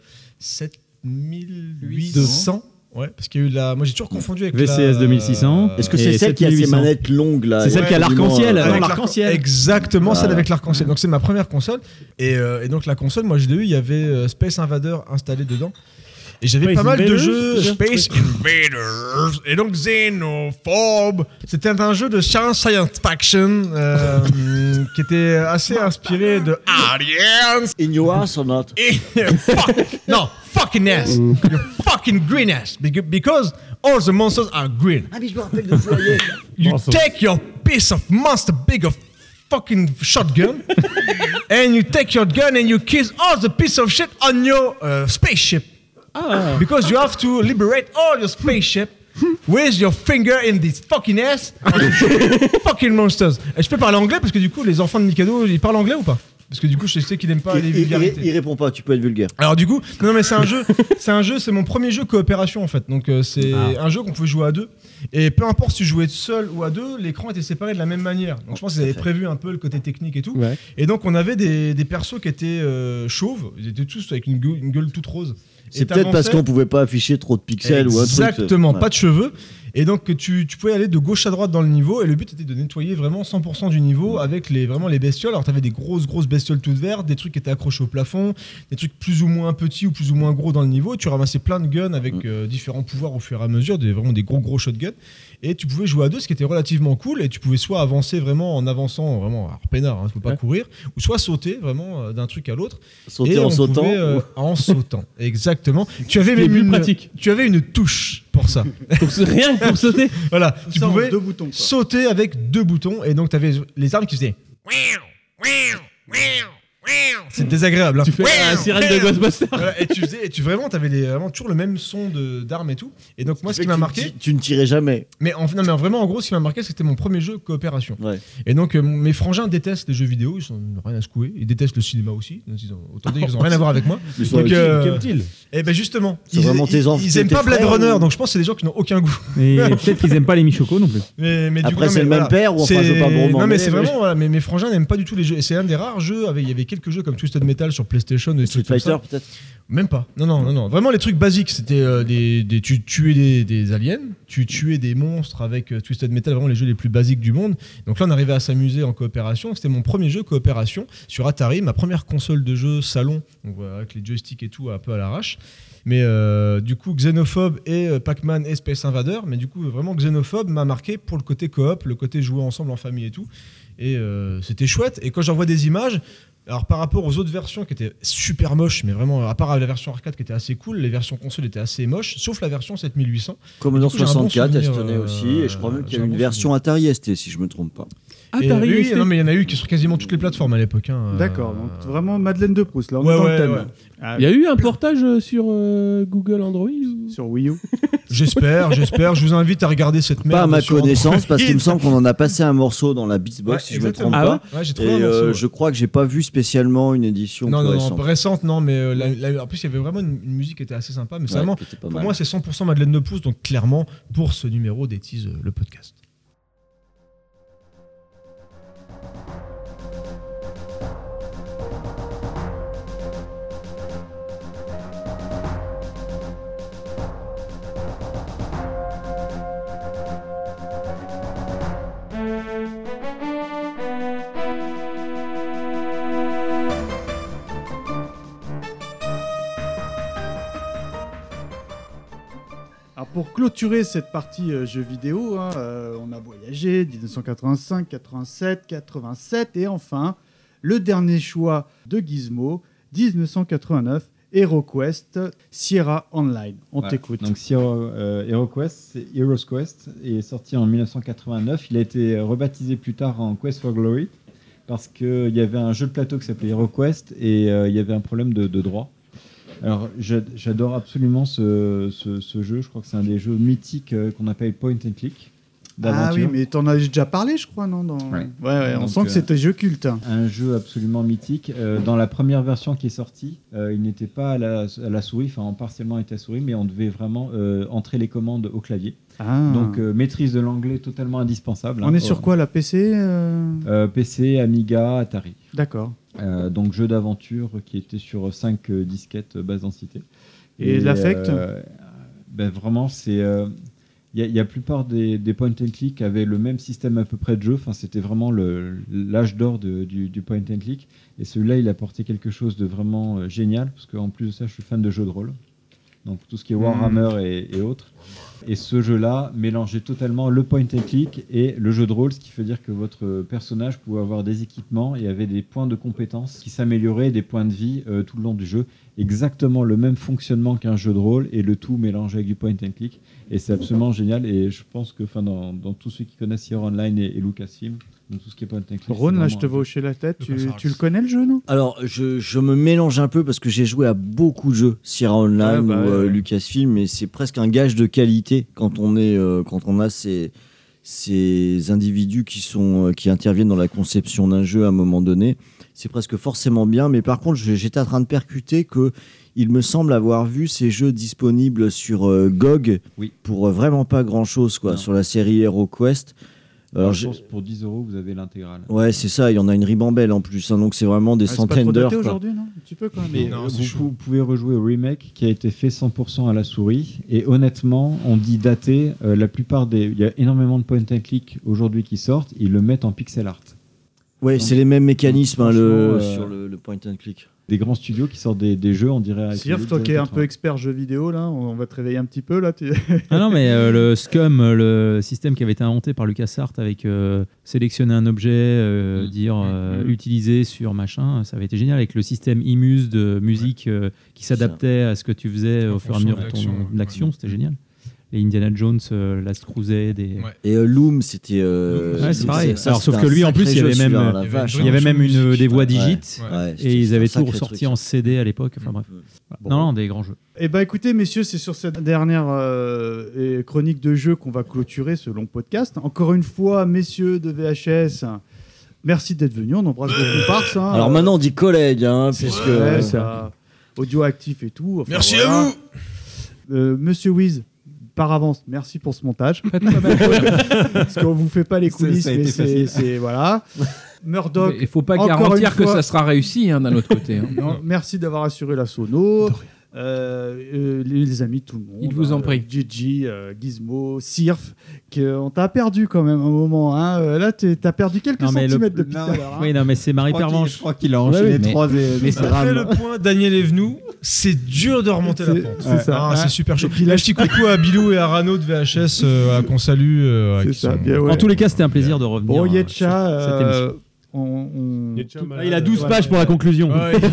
7800. Ouais, parce qu'il y a eu moi j'ai toujours confondu avec VCS 2600. Est-ce que c'est celle qui a ses manettes longues là? C'est celle qui a l'arc-en-ciel. L'arc-en-ciel. Exactement, celle avec l'arc-en-ciel. Donc c'est ma première console. Et donc la console, moi je l'ai eu, il y avait Space Invader installé dedans. Et j'avais pas mal de jeux Space Invaders et donc Xenophobe. C'était un jeu de science fiction qui était assez inspiré de Aliens. In your ass or not? No, fucking ass. Your fucking green ass. Because all the monsters are green. Ah mais je me rappelle de foyer. You take your piece of monster big of fucking shotgun and you take your gun and you kiss all the piece of shit on your spaceship. Because you have to liberate all your spaceship with your finger in this fucking ass. Fucking monsters. Et je peux parler anglais parce que du coup les enfants de Mikado ils parlent anglais ou pas? Parce que du coup je sais qu'ils n'aiment pas les vulgarités. Il répond pas, tu peux être vulgaire. Alors du coup, non mais c'est un jeu, c'est mon premier jeu coopération en fait. Donc c'est un jeu qu'on pouvait jouer à deux. Et peu importe si tu jouais seul ou à deux, l'écran était séparé de la même manière. Donc je pense qu'ils avaient prévu un peu le côté technique et tout. Ouais. Et donc on avait des persos qui étaient chauves, ils étaient tous avec une gueule toute rose. C'est peut-être parce qu'on pouvait pas afficher trop de pixels ou un truc. Exactement, pas de cheveux. Et donc tu pouvais aller de gauche à droite dans le niveau et le but était de nettoyer vraiment 100% du niveau avec vraiment les bestioles. Alors t'avais des grosses bestioles toutes vertes, des trucs qui étaient accrochés au plafond, des trucs plus ou moins petits ou plus ou moins gros dans le niveau et tu ramassais plein de guns avec différents pouvoirs au fur et à mesure, vraiment des gros shotguns. Et tu pouvais jouer à deux, ce qui était relativement cool et tu pouvais soit avancer vraiment en avançant, vraiment alors peinard, tu peux pas courir, ou soit sauter vraiment d'un truc à l'autre. Sauter en sautant en sautant, exactement. Tu avais même tu avais une touche pour ça. Rien que pour sauter. Voilà, tu pouvais deux boutons, sauter avec 2 boutons et donc tu avais les armes qui faisaient. C'est désagréable. Hein. Tu fais la sirène de Ghostbusters. Voilà, et tu vraiment, t'avais vraiment toujours le même son d'armes et tout. Et donc moi, ce qui m'a marqué, tu ne tirais jamais. Mais vraiment, en gros, ce qui m'a marqué, c'était mon premier jeu coopération. Ouais. Et donc mes frangins détestent les jeux vidéo, ils n'ont rien à secouer. Ils détestent le cinéma aussi. Autant dire qu'ils n'ont rien à voir avec moi. Donc, et ben justement, ils aiment pas Blade Runner, donc je pense que c'est des gens qui n'ont aucun goût. Et peut-être qu'ils aiment pas les Michoko non plus. Mais après, c'est le même père ou enfin, je veux pas me non, mais c'est vraiment, voilà, mes frangins n'aiment pas du tout les jeux. Et c'est un des rares jeux. Il y avait quelques jeux comme Twisted Metal sur PlayStation. Street Fighter peut-être. Même pas. Non. Vraiment les trucs basiques. C'était tu tuais des aliens, tu tuais des monstres avec Twisted Metal, vraiment les jeux les plus basiques du monde. Donc là, on arrivait à s'amuser en coopération. C'était mon premier jeu coopération sur Atari, ma première console de jeu salon, donc, voilà, avec les joysticks et tout un peu à l'arrache. Mais du coup, Xenophobe et Pac-Man et Space Invader. Mais du coup, vraiment, Xenophobe m'a marqué pour le côté coop, le côté jouer ensemble en famille et tout. Et c'était chouette. Et quand j'en vois des images, alors par rapport aux autres versions qui étaient super moches, mais vraiment, à part la version arcade qui était assez cool, les versions console étaient assez moches, sauf la version 7800. Commodore 64, elle se tenait aussi. Et je crois même qu'il y a une version Atari ST, si je me trompe pas. Atari oui, non, mais il y en a eu qui sur quasiment toutes les plateformes à l'époque. Hein. D'accord, donc vraiment Madeleine de Proust, là on est dans le thème. Ouais. Il y a eu un portage sur Google Android ou... Sur Wii U. J'espère. Je vous invite à regarder cette merde. Pas à ma connaissance, parce qu'il me semble qu'on en a passé un morceau dans la Beatsbox, si je me trompe pas. Ouais, j'ai trouvé un morceau. Je crois que j'ai pas vu spécialement une édition plus récente. Récente, non, mais en plus il y avait vraiment une musique qui était assez sympa. Mais vraiment, pour moi, c'est 100% Madeleine de Proust, donc clairement pour ce numéro d'Etis, le podcast. pour clôturer cette partie jeux vidéo, hein, on a voyagé 1985, 87, 87 et enfin le dernier choix de Gizmo, 1989, HeroQuest Sierra Online. On t'écoute. Donc HeroQuest, c'est Heroes Quest, et est sorti en 1989. Il a été rebaptisé plus tard en Quest for Glory parce qu'il y avait un jeu de plateau qui s'appelait HeroQuest et il y avait un problème de droit. Alors j'adore absolument ce jeu. Je crois que c'est un des jeux mythiques qu'on appelle point and click. Ah oui, mais t'en as déjà parlé, je crois, non Ouais, on donc, sent que c'est un jeu culte. Un jeu absolument mythique. Dans la première version qui est sortie, il n'était pas à la souris, enfin partiellement était à souris, mais on devait vraiment entrer les commandes au clavier. Ah. Donc maîtrise de l'anglais totalement indispensable. On est sur quoi, la PC PC, Amiga, Atari. D'accord. Donc jeu d'aventure qui était sur 5 disquettes basse densité. Et l'affect vraiment, c'est... la plupart des point and click avaient le même système à peu près de jeu. Enfin, c'était vraiment l'âge d'or du point and click. Et celui-là, il apportait quelque chose de vraiment génial. Parce qu'en plus de ça, je suis fan de jeux de rôle. Donc tout ce qui est Warhammer et autres. Et ce jeu-là mélangeait totalement le point and click et le jeu de rôle, ce qui veut dire que votre personnage pouvait avoir des équipements et avait des points de compétences qui s'amélioraient, des points de vie tout le long du jeu. Exactement le même fonctionnement qu'un jeu de rôle et le tout mélangé avec du point and click. Et c'est absolument génial. Et je pense que dans tous ceux qui connaissent Sierra Online et Lucasfilm, donc tout ce qui est point and click. Ron, là, je te vois hocher la tête. Tu le connais le jeu, non? Alors, je me mélange un peu parce que j'ai joué à beaucoup de jeux Sierra Online ou Lucasfilm, et c'est presque un gage de qualité quand on a ces individus qui interviennent dans la conception d'un jeu à un moment donné. C'est presque forcément bien, mais par contre, j'étais en train de percuter que il me semble avoir vu ces jeux disponibles sur GOG pour vraiment pas grand-chose, quoi, sur la série HeroQuest. Alors, je pense pour 10 €, vous avez l'intégrale. Ouais, c'est ça, il y en a une ribambelle en plus, hein, donc c'est vraiment des centaines d'heures. C'est pas trop daté aujourd'hui, non? Un petit peu quand même. Mais vous pouvez rejouer au remake qui a été fait 100% à la souris, et honnêtement, on dit daté, la plupart il y a énormément de point and click aujourd'hui qui sortent, ils le mettent en pixel art. Ouais, c'est les mêmes mécanismes sur le point and click. Des grands studios qui sortent des jeux, on dirait... Sirf, toi qui es un peu expert jeux vidéo, là, on va te réveiller un petit peu, là. Ah non, mais le SCUM, le système qui avait été inventé par LucasArts avec sélectionner un objet, utiliser sur machin, ça avait été génial, avec le système IMUS de musique qui s'adaptait à ce que tu faisais au fur et à mesure de ton action, c'était génial. Les Indiana Jones, Last Crusade et Loom, c'était c'est pareil. Alors sauf que lui en plus il y avait même des voix digites et ils avaient tout ressorti en CD à l'époque. Enfin bref. Non, des grands jeux. Eh ben écoutez messieurs, c'est sur cette dernière chronique de jeux qu'on va clôturer ce long podcast. Encore une fois, messieurs de VHS, merci d'être venus. On embrasse vos comparses. Alors maintenant on dit collègues, puisque ça audio actif et tout. Enfin, merci à vous. Monsieur Wiz, par avance, merci pour ce montage. Parce qu'on vous fait pas les coulisses, mais c'est voilà. Murdoch. Il faut pas garantir que ça sera réussi d'un autre côté. Non, merci d'avoir assuré la sono. Les amis, tout le monde. Il vous en prie. Gigi, Gizmo, Sirf, on t'a perdu quand même un moment. Hein. Là, t'as perdu quelques centimètres depuis tout à l'heure. Hein. Oui, non, mais c'est Marie Pervenche. Je crois qu'il a enchaîné 3 Après le point Daniel Evenou, c'est dur de remonter la pente. C'est ça. C'est super chaud. Un petit coucou à Bilou et à Rano de VHS qu'on salue. En tous les cas, c'était un plaisir de revenir. Bon, Yetcha, il a 12 pages pour la conclusion.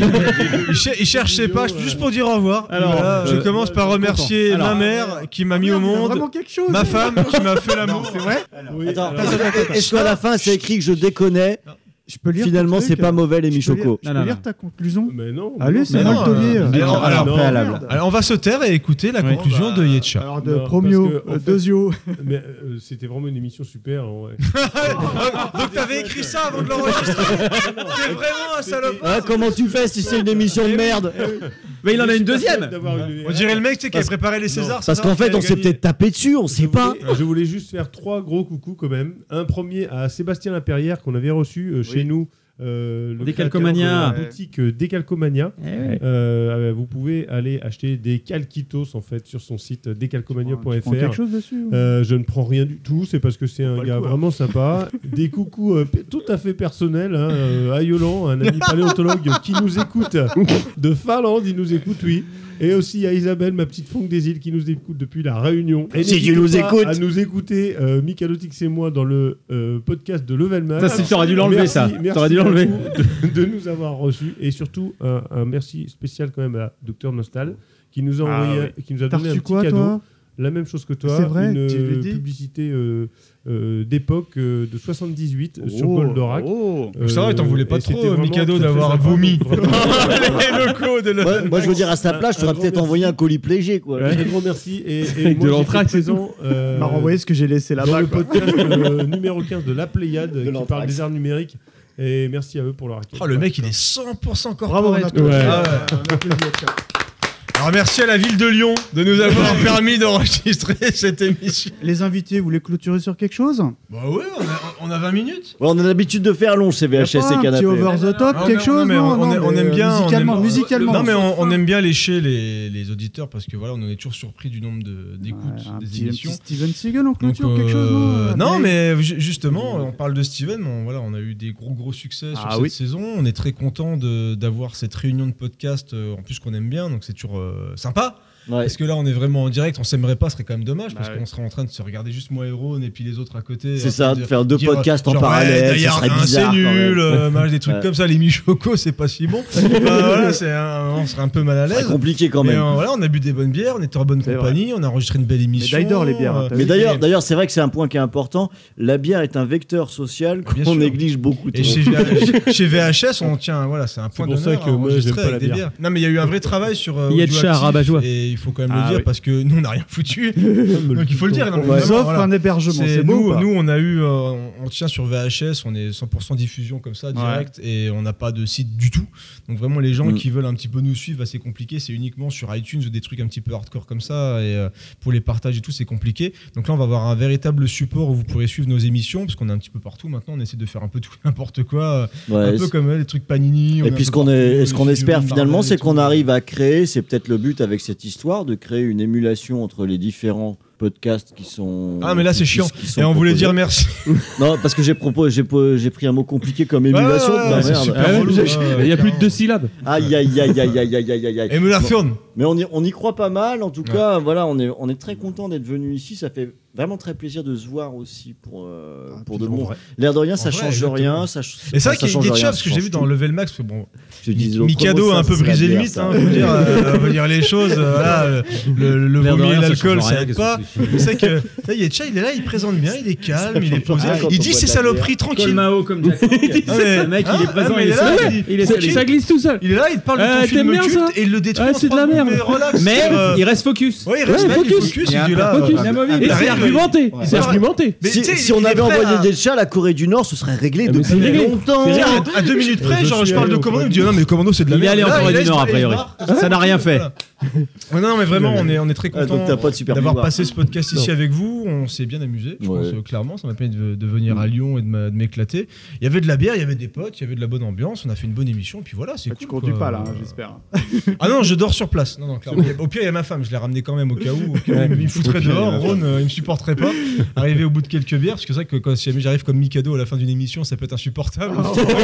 Il cherche ses pages juste pour dire au revoir. Alors, je commence par remercier ma mère qui m'a mis au monde, ma femme qui m'a fait l'amour. C'est vrai? Attends, est-ce qu'à la fin c'est écrit que je déconnais? Je peux lire. Finalement, c'est pas mauvais les Michoko. Je peux lire ta conclusion? Mais non. Allez, c'est moi qui te lis. Alors, on va se taire et écouter la conclusion de Yetcha. Alors, de Promio, Dozio. Mais c'était vraiment une émission super. Ouais. Donc, t'avais écrit ça avant de l'enregistrer. T'es vraiment un salopard. Comment tu fais si c'est une émission de merde? Mais il en a une deuxième. On dirait le mec qui a préparé les Césars. Parce qu'en fait, on s'est peut-être tapé dessus, on sait pas. Je voulais juste faire 3 gros coucous quand même. Un premier à Sébastien Lapierrière qu'on avait reçu chez nous. Décalcomania, boutique Décalcomania. Vous pouvez aller acheter des calquitos en fait sur son site décalcomania.fr. Tu prends quelque chose dessus je ne prends rien du tout, c'est parce que c'est un gars vraiment sympa. Des coucous tout à fait personnels à Yolan, un ami paléontologue qui nous écoute de Finlande, il nous écoute, oui. Et aussi à Isabelle, ma petite Fonque des îles, qui nous écoute depuis la Réunion. Et si tu nous écoutes, à nous écouter, Mikado Twix et moi, dans le podcast de Levelman. Ça, tu aurais dû l'enlever, ça. T'aurais dû l'enlever. De nous avoir reçus. Et surtout, un merci spécial quand même à Dr Nostal, qui nous a envoyé, qui nous a donné un petit cadeau. Toi la même chose que toi, c'est vrai, une publicité d'époque de 78 sur Goldorak. Ça va, t'en voulais pas trop, Mikado, d'avoir vomi les locaux de le. Moi, je veux dire, à sa place, je t'aurais peut-être envoyé un colis Plégé, quoi. Un gros merci. Et avec moi, de l'anthrax présent. m'a renvoyé ce que j'ai laissé là-bas. Dans le podcast numéro 15 de La Pléiade, qui parle des arts numériques. Et merci à eux pour leur accueil. Oh, le mec, il est 100% corporate. Bravo, Alors merci à la ville de Lyon de nous avoir permis d'enregistrer cette émission. Les invités, vous voulez clôturer sur quelque chose? Bah ouais, on a 20 minutes. Ouais, on a l'habitude de faire long ces VHS et canapés. Un petit over the top, quelque chose? On aime bien. Musicalement. Non mais on aime bien lécher les auditeurs parce que voilà, on est toujours surpris du nombre d'écoutes des émissions. Un petit Steven Seagal en clôture, quelque chose? Non mais justement, on parle de Steven, on a eu des gros succès sur cette saison. On est très content d'avoir cette réunion de podcast en plus qu'on aime bien, donc c'est toujours sympa. Parce que là on est vraiment en direct, on s'aimerait pas, ce serait quand même dommage parce qu'on serait en train de se regarder juste moi et Ron et puis les autres à côté. C'est ça, de faire deux podcasts en parallèle, ça serait bizarre. C'est nul, des trucs comme ça, les Michoko c'est pas si bon. Voilà, on serait un peu mal à l'aise. C'est compliqué quand même. Voilà, on a bu des bonnes bières, on était en bonne compagnie, on a enregistré une belle émission. Médaille d'or les bières. Mais d'ailleurs c'est vrai que c'est un point qui est important, la bière est un vecteur social qu'on néglige beaucoup trop. Et chez VHS on tient, voilà, c'est un point d'honneur. C'est pour ça que moi j'aime pas la bière. Non mais il y a eu un vrai travail sur et il faut quand même le dire parce que nous on n'a rien foutu. Donc il faut le dire. Sauf un hébergement, c'est beau. Nous on a eu, on tient sur VHS, on est 100% diffusion comme ça, direct, et on n'a pas de site du tout. Donc vraiment les gens qui veulent un petit peu nous suivre, c'est compliqué, c'est uniquement sur iTunes ou des trucs un petit peu hardcore comme ça, et pour les partages et tout c'est compliqué. Donc là on va avoir un véritable support où vous pourrez suivre nos émissions, parce qu'on est un petit peu partout maintenant, on essaie de faire un peu tout n'importe quoi, un peu comme les trucs Panini. Et puis ce qu'on espère finalement, c'est qu'on arrive à créer, c'est peut-être le but avec cette histoire, de créer une émulation entre les différents podcasts qui sont. Ah mais là c'est chiant. Et on voulait dire merci. Non parce que j'ai pris un mot compliqué comme émulation. Il y a plus de 2 syllabes. Aïe. Émulation. Mais on y croit pas mal. En tout cas, voilà, on est très content d'être venu ici. Ça fait vraiment très plaisir de se voir aussi pour de bon. L'air de rien, ça change rien. Et c'est vrai qu'il y a des chats parce que j'ai vu dans Level Max, bon, Mikado a un peu brisé le mythe. On va dire les choses. Le vomi et l'alcool, ça aide pas. C'est que Yetcha, il est là, il présente bien, il est calme, il est posé. Il dit ses saloperies tranquille. Comme Mao, comme Jack. Le mec, il est présent, il est là. Ça glisse tout seul. Il est là, il te parle de ton film culte et il le détruit. C'est de la merde. Mais il reste focus. Oui, il reste focus. Il est là. Et c'est argumenté. C'est argumenté. Si on avait envoyé des chats à la Corée du Nord, ce serait réglé depuis longtemps. À 2 minutes près, genre je parle de Commando, il me dit non mais Commando c'est de la merde. Il est allé en Corée du Nord a priori. Ça n'a rien fait. Non mais vraiment on est très content d'avoir passé ce podcast ici Non. avec vous. On s'est bien amusé, je pense clairement. Ça m'a permis de venir à Lyon et de m'éclater. Il y avait de la bière, il y avait des potes, il y avait de la bonne ambiance. On a fait une bonne émission. Et puis voilà, c'est cool. Tu conduis pas là, j'espère. Ah non, je dors sur place. Non, clairement. Au pire, il y a ma femme. Je l'ai ramenée quand même au cas où. Il me foutrait dehors. Ron, il me supporterait pas. Arrivé au bout de quelques bières, parce que c'est vrai que si jamais j'arrive comme Mikado à la fin d'une émission, ça peut être insupportable.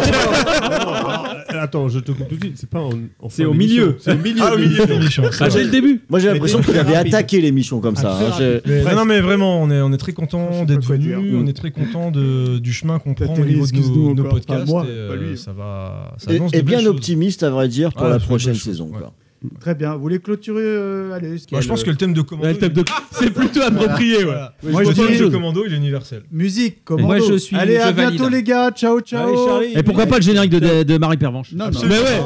Attends, je te coupe tout de suite. C'est pas c'est au milieu. C'est au milieu. Ah, au milieu de l'émission. C'est le début. Moi j'ai l'impression qu'il avait attaqué l'émission comme ça. Non mais vraiment, on est très content d'être venu. On est très content du chemin qu'on prend au niveau de nos podcasts. Ça va. Et bien optimiste à vrai dire pour la prochaine saison. Très bien. Vous voulez clôturer allez, je pense que le thème de Commando. C'est plutôt approprié. Moi je dis que Commando il est universel. Musique, Commando. Moi je suis. Allez, à bientôt les gars. Ciao. Et pourquoi pas le générique de Marie Pervenche? Non. Mais ouais.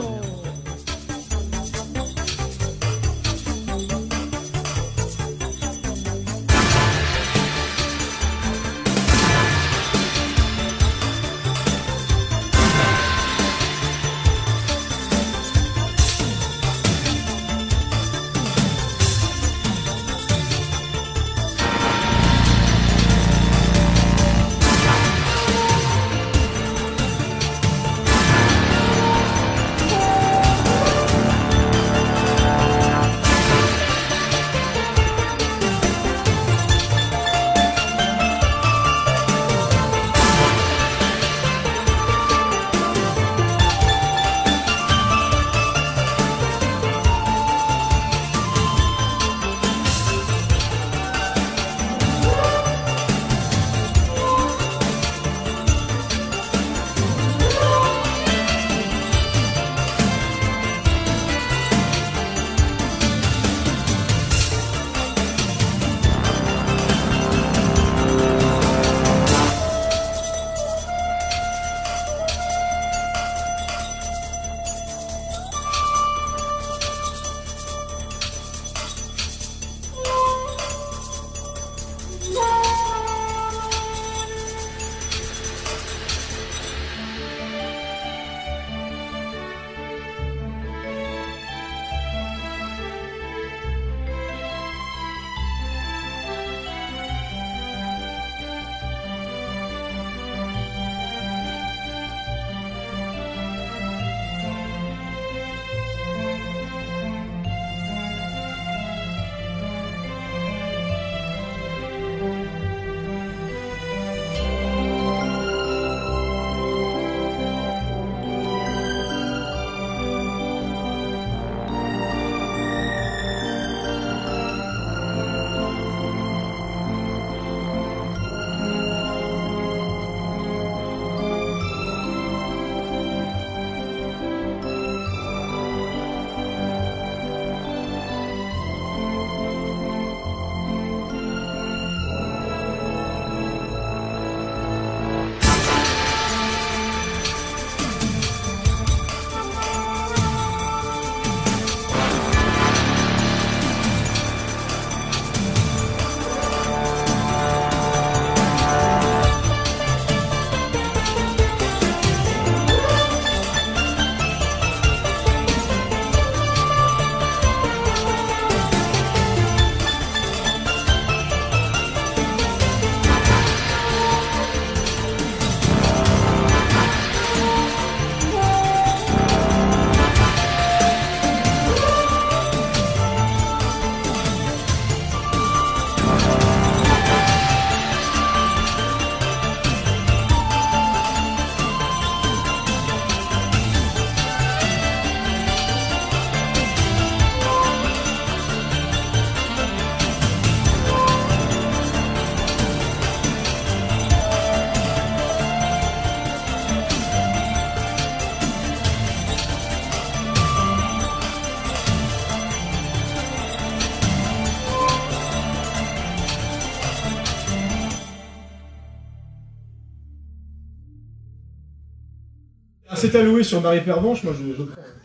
c'est alloué sur Marie Pervenche, moi je prends.